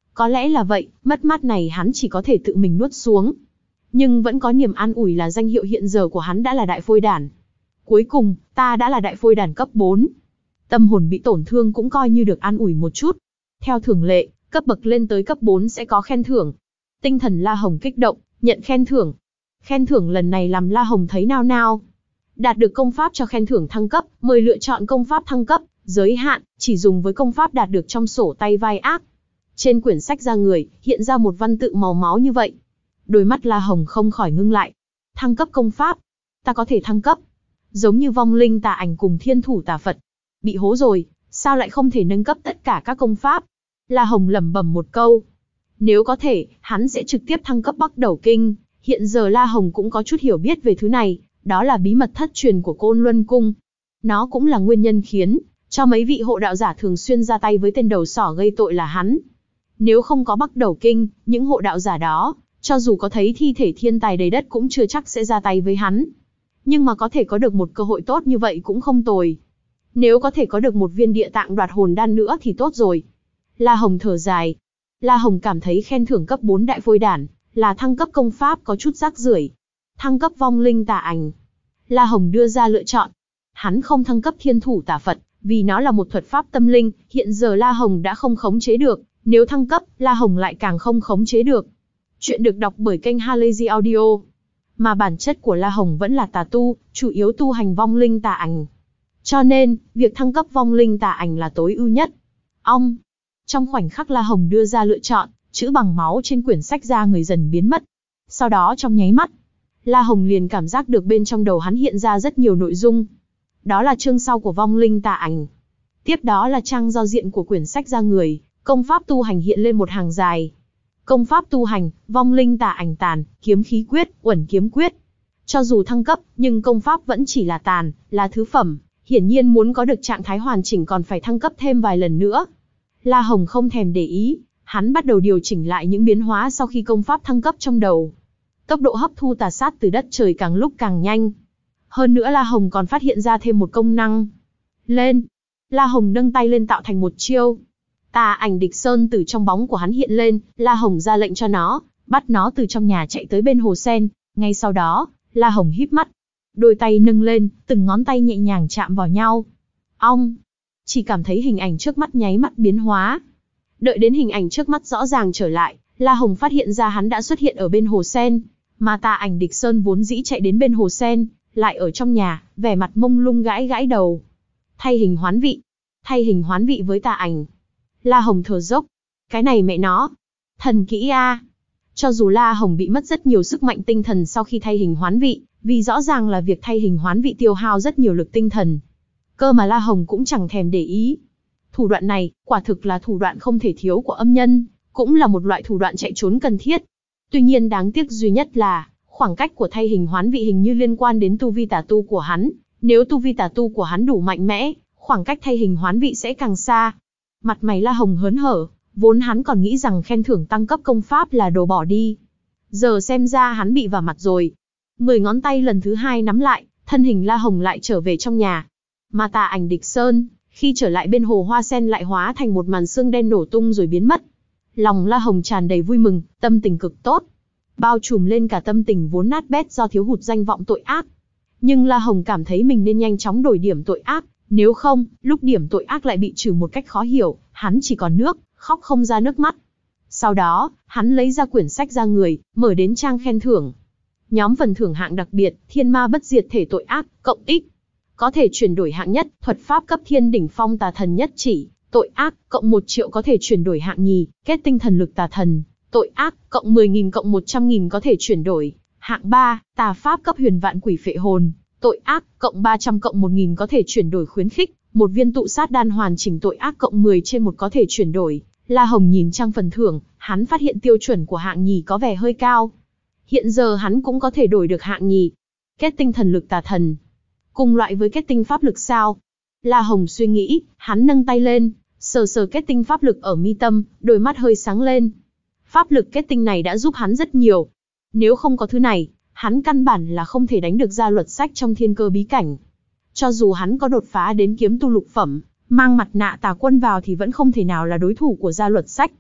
Có lẽ là vậy, mất mát này hắn chỉ có thể tự mình nuốt xuống. Nhưng vẫn có niềm an ủi là danh hiệu hiện giờ của hắn đã là đại phôi đản. Cuối cùng, ta đã là đại phôi đản cấp bốn. Tâm hồn bị tổn thương cũng coi như được an ủi một chút. Theo thường lệ, cấp bậc lên tới cấp bốn sẽ có khen thưởng. Tinh thần La Hồng kích động, nhận khen thưởng. Khen thưởng lần này làm La Hồng thấy nao nao. Đạt được công pháp cho khen thưởng thăng cấp, mời lựa chọn công pháp thăng cấp, giới hạn, chỉ dùng với công pháp đạt được trong sổ tay vai ác. Trên quyển sách ra người, hiện ra một văn tự màu máu như vậy. Đôi mắt La Hồng không khỏi ngưng lại. Thăng cấp công pháp. Ta có thể thăng cấp. Giống như vong linh tà ảnh cùng thiên thủ tà Phật. Bị hố rồi, sao lại không thể nâng cấp tất cả các công pháp? La Hồng lẩm bẩm một câu. Nếu có thể, hắn sẽ trực tiếp thăng cấp Bắc Đầu Kinh. Hiện giờ La Hồng cũng có chút hiểu biết về thứ này, đó là bí mật thất truyền của Côn Luân Cung. Nó cũng là nguyên nhân khiến cho mấy vị hộ đạo giả thường xuyên ra tay với tên đầu sỏ gây tội là hắn. Nếu không có Bắc Đầu Kinh, những hộ đạo giả đó, cho dù có thấy thi thể thiên tài đầy đất cũng chưa chắc sẽ ra tay với hắn. Nhưng mà có thể có được một cơ hội tốt như vậy cũng không tồi. Nếu có thể có được một viên địa tạng đoạt hồn đan nữa thì tốt rồi. La Hồng thở dài. La Hồng cảm thấy khen thưởng cấp bốn đại phôi đản là thăng cấp công pháp có chút rác rưởi. Thăng cấp vong linh tà ảnh. La Hồng đưa ra lựa chọn. Hắn không thăng cấp thiên thủ tà Phật, vì nó là một thuật pháp tâm linh, hiện giờ La Hồng đã không khống chế được. Nếu thăng cấp, La Hồng lại càng không khống chế được. Chuyện được đọc bởi kênh Halazy Audio. Mà bản chất của La Hồng vẫn là tà tu, chủ yếu tu hành vong linh tà ảnh. Cho nên, việc thăng cấp vong linh tà ảnh là tối ưu nhất. Ong! Trong khoảnh khắc La Hồng đưa ra lựa chọn, chữ bằng máu trên quyển sách ra người dần biến mất. Sau đó trong nháy mắt, La Hồng liền cảm giác được bên trong đầu hắn hiện ra rất nhiều nội dung. Đó là chương sau của vong linh tà ảnh. Tiếp đó là trang giao diện của quyển sách ra người, công pháp tu hành hiện lên một hàng dài. Công pháp tu hành, vong linh tà ảnh tàn, kiếm khí quyết, uẩn kiếm quyết. Cho dù thăng cấp, nhưng công pháp vẫn chỉ là tàn, là thứ phẩm. Hiển nhiên muốn có được trạng thái hoàn chỉnh còn phải thăng cấp thêm vài lần nữa. La Hồng không thèm để ý, hắn bắt đầu điều chỉnh lại những biến hóa sau khi công pháp thăng cấp trong đầu. Tốc độ hấp thu tà sát từ đất trời càng lúc càng nhanh. Hơn nữa La Hồng còn phát hiện ra thêm một công năng. Lên! La Hồng nâng tay lên tạo thành một chiêu. Tà ảnh địch sơn từ trong bóng của hắn hiện lên, La Hồng ra lệnh cho nó, bắt nó từ trong nhà chạy tới bên hồ sen. Ngay sau đó, La Hồng híp mắt. Đôi tay nâng lên, từng ngón tay nhẹ nhàng chạm vào nhau. Ong! Chỉ cảm thấy hình ảnh trước mắt nháy mắt biến hóa. Đợi đến hình ảnh trước mắt rõ ràng trở lại, La Hồng phát hiện ra hắn đã xuất hiện ở bên hồ sen. Mà tà ảnh địch sơn vốn dĩ chạy đến bên hồ sen, lại ở trong nhà, vẻ mặt mông lung gãi gãi đầu. Thay hình hoán vị. Thay hình hoán vị với tà ảnh. La Hồng thở dốc. Cái này mẹ nó. Thần kỹ a. Cho dù La Hồng bị mất rất nhiều sức mạnh tinh thần sau khi thay hình hoán vị, vì rõ ràng là việc thay hình hoán vị tiêu hao rất nhiều lực tinh thần. Cơ mà La Hồng cũng chẳng thèm để ý. Thủ đoạn này, quả thực là thủ đoạn không thể thiếu của âm nhân, cũng là một loại thủ đoạn chạy trốn cần thiết. Tuy nhiên đáng tiếc duy nhất là, khoảng cách của thay hình hoán vị hình như liên quan đến tu vi tà tu của hắn. Nếu tu vi tà tu của hắn đủ mạnh mẽ, khoảng cách thay hình hoán vị sẽ càng xa. Mặt mày La Hồng hớn hở, vốn hắn còn nghĩ rằng khen thưởng tăng cấp công pháp là đồ bỏ đi. Giờ xem ra hắn bị vào mặt rồi. Mười ngón tay lần thứ hai nắm lại, thân hình La Hồng lại trở về trong nhà. Mà tà ảnh địch sơn, khi trở lại bên hồ hoa sen lại hóa thành một màn sương đen nổ tung rồi biến mất. Lòng La Hồng tràn đầy vui mừng, tâm tình cực tốt. Bao trùm lên cả tâm tình vốn nát bét do thiếu hụt danh vọng tội ác. Nhưng La Hồng cảm thấy mình nên nhanh chóng đổi điểm tội ác, nếu không, lúc điểm tội ác lại bị trừ một cách khó hiểu, hắn chỉ còn nước, khóc không ra nước mắt. Sau đó, hắn lấy ra quyển sách ra người, mở đến trang khen thưởng. Nhóm phần thưởng hạng đặc biệt, thiên ma bất diệt thể tội ác, cộng ích. Có thể chuyển đổi hạng nhất, thuật pháp cấp thiên đỉnh phong tà thần nhất chỉ, tội ác, cộng một triệu có thể chuyển đổi hạng nhì, kết tinh thần lực tà thần, tội ác, cộng mười nghìn cộng một trăm nghìn có thể chuyển đổi. Hạng ba, tà pháp cấp huyền vạn quỷ phệ hồn, tội ác, cộng ba trăm cộng một nghìn có thể chuyển đổi khuyến khích, một viên tụ sát đan hoàn chỉnh tội ác cộng mười trên một có thể chuyển đổi. La Hồng nhìn trang phần thưởng, hắn phát hiện tiêu chuẩn của hạng nhì có vẻ hơi cao. Hiện giờ hắn cũng có thể đổi được hạng nhì. Kết tinh thần lực tà thần. Cùng loại với kết tinh pháp lực sao? La Hồng suy nghĩ, hắn nâng tay lên, sờ sờ kết tinh pháp lực ở mi tâm, đôi mắt hơi sáng lên. Pháp lực kết tinh này đã giúp hắn rất nhiều. Nếu không có thứ này, hắn căn bản là không thể đánh được ra luật sách trong thiên cơ bí cảnh. Cho dù hắn có đột phá đến kiếm tu lục phẩm, mang mặt nạ tà quân vào thì vẫn không thể nào là đối thủ của gia luật sách.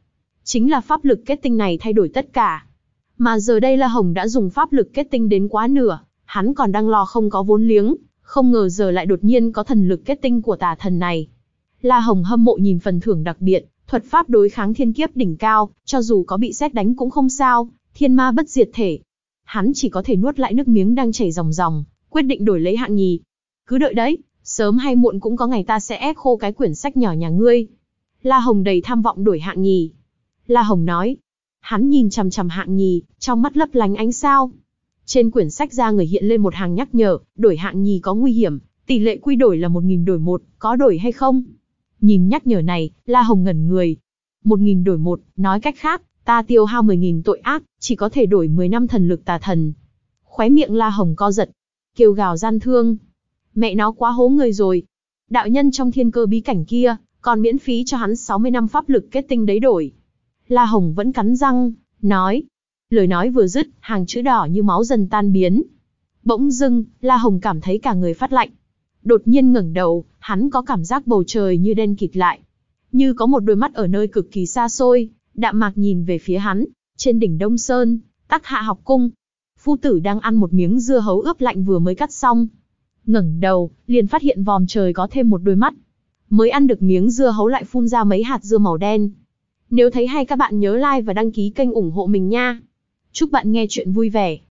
Chính là pháp lực kết tinh này thay đổi tất cả. Mà giờ đây La Hồng đã dùng pháp lực kết tinh đến quá nửa, hắn còn đang lo không có vốn liếng, không ngờ giờ lại đột nhiên có thần lực kết tinh của tà thần này. La Hồng hâm mộ nhìn phần thưởng đặc biệt, thuật pháp đối kháng thiên kiếp đỉnh cao, cho dù có bị sét đánh cũng không sao, thiên ma bất diệt thể. Hắn chỉ có thể nuốt lại nước miếng đang chảy ròng ròng, quyết định đổi lấy hạng nhì. Cứ đợi đấy, sớm hay muộn cũng có ngày ta sẽ ép khô cái quyển sách nhỏ nhà ngươi. La Hồng đầy tham vọng đổi hạng nhì. La Hồng nói. Hắn nhìn chằm chằm hạng nhì, trong mắt lấp lánh ánh sao. Trên quyển sách ra người hiện lên một hàng nhắc nhở, đổi hạng nhì có nguy hiểm, tỷ lệ quy đổi là một nghìn đổi một, có đổi hay không? Nhìn nhắc nhở này, La Hồng ngẩn người. một nghìn đổi một, nói cách khác, ta tiêu hao mười nghìn tội ác, chỉ có thể đổi mười năm thần lực tà thần. Khóe miệng La Hồng co giật, kêu gào gian thương. Mẹ nó quá hố người rồi. Đạo nhân trong thiên cơ bí cảnh kia, còn miễn phí cho hắn sáu mươi năm pháp lực kết tinh đấy đổi. La Hồng vẫn cắn răng, nói. Lời nói vừa dứt, hàng chữ đỏ như máu dần tan biến. Bỗng dưng, La Hồng cảm thấy cả người phát lạnh. Đột nhiên ngẩng đầu, hắn có cảm giác bầu trời như đen kịt lại. Như có một đôi mắt ở nơi cực kỳ xa xôi, đạm mạc nhìn về phía hắn. Trên đỉnh Đông Sơn, Tắc Hạ học cung. Phu tử đang ăn một miếng dưa hấu ướp lạnh vừa mới cắt xong. Ngẩng đầu, liền phát hiện vòm trời có thêm một đôi mắt. Mới ăn được miếng dưa hấu lại phun ra mấy hạt dưa màu đen. Nếu thấy hay các bạn nhớ like và đăng ký kênh ủng hộ mình nha. Chúc bạn nghe chuyện vui vẻ.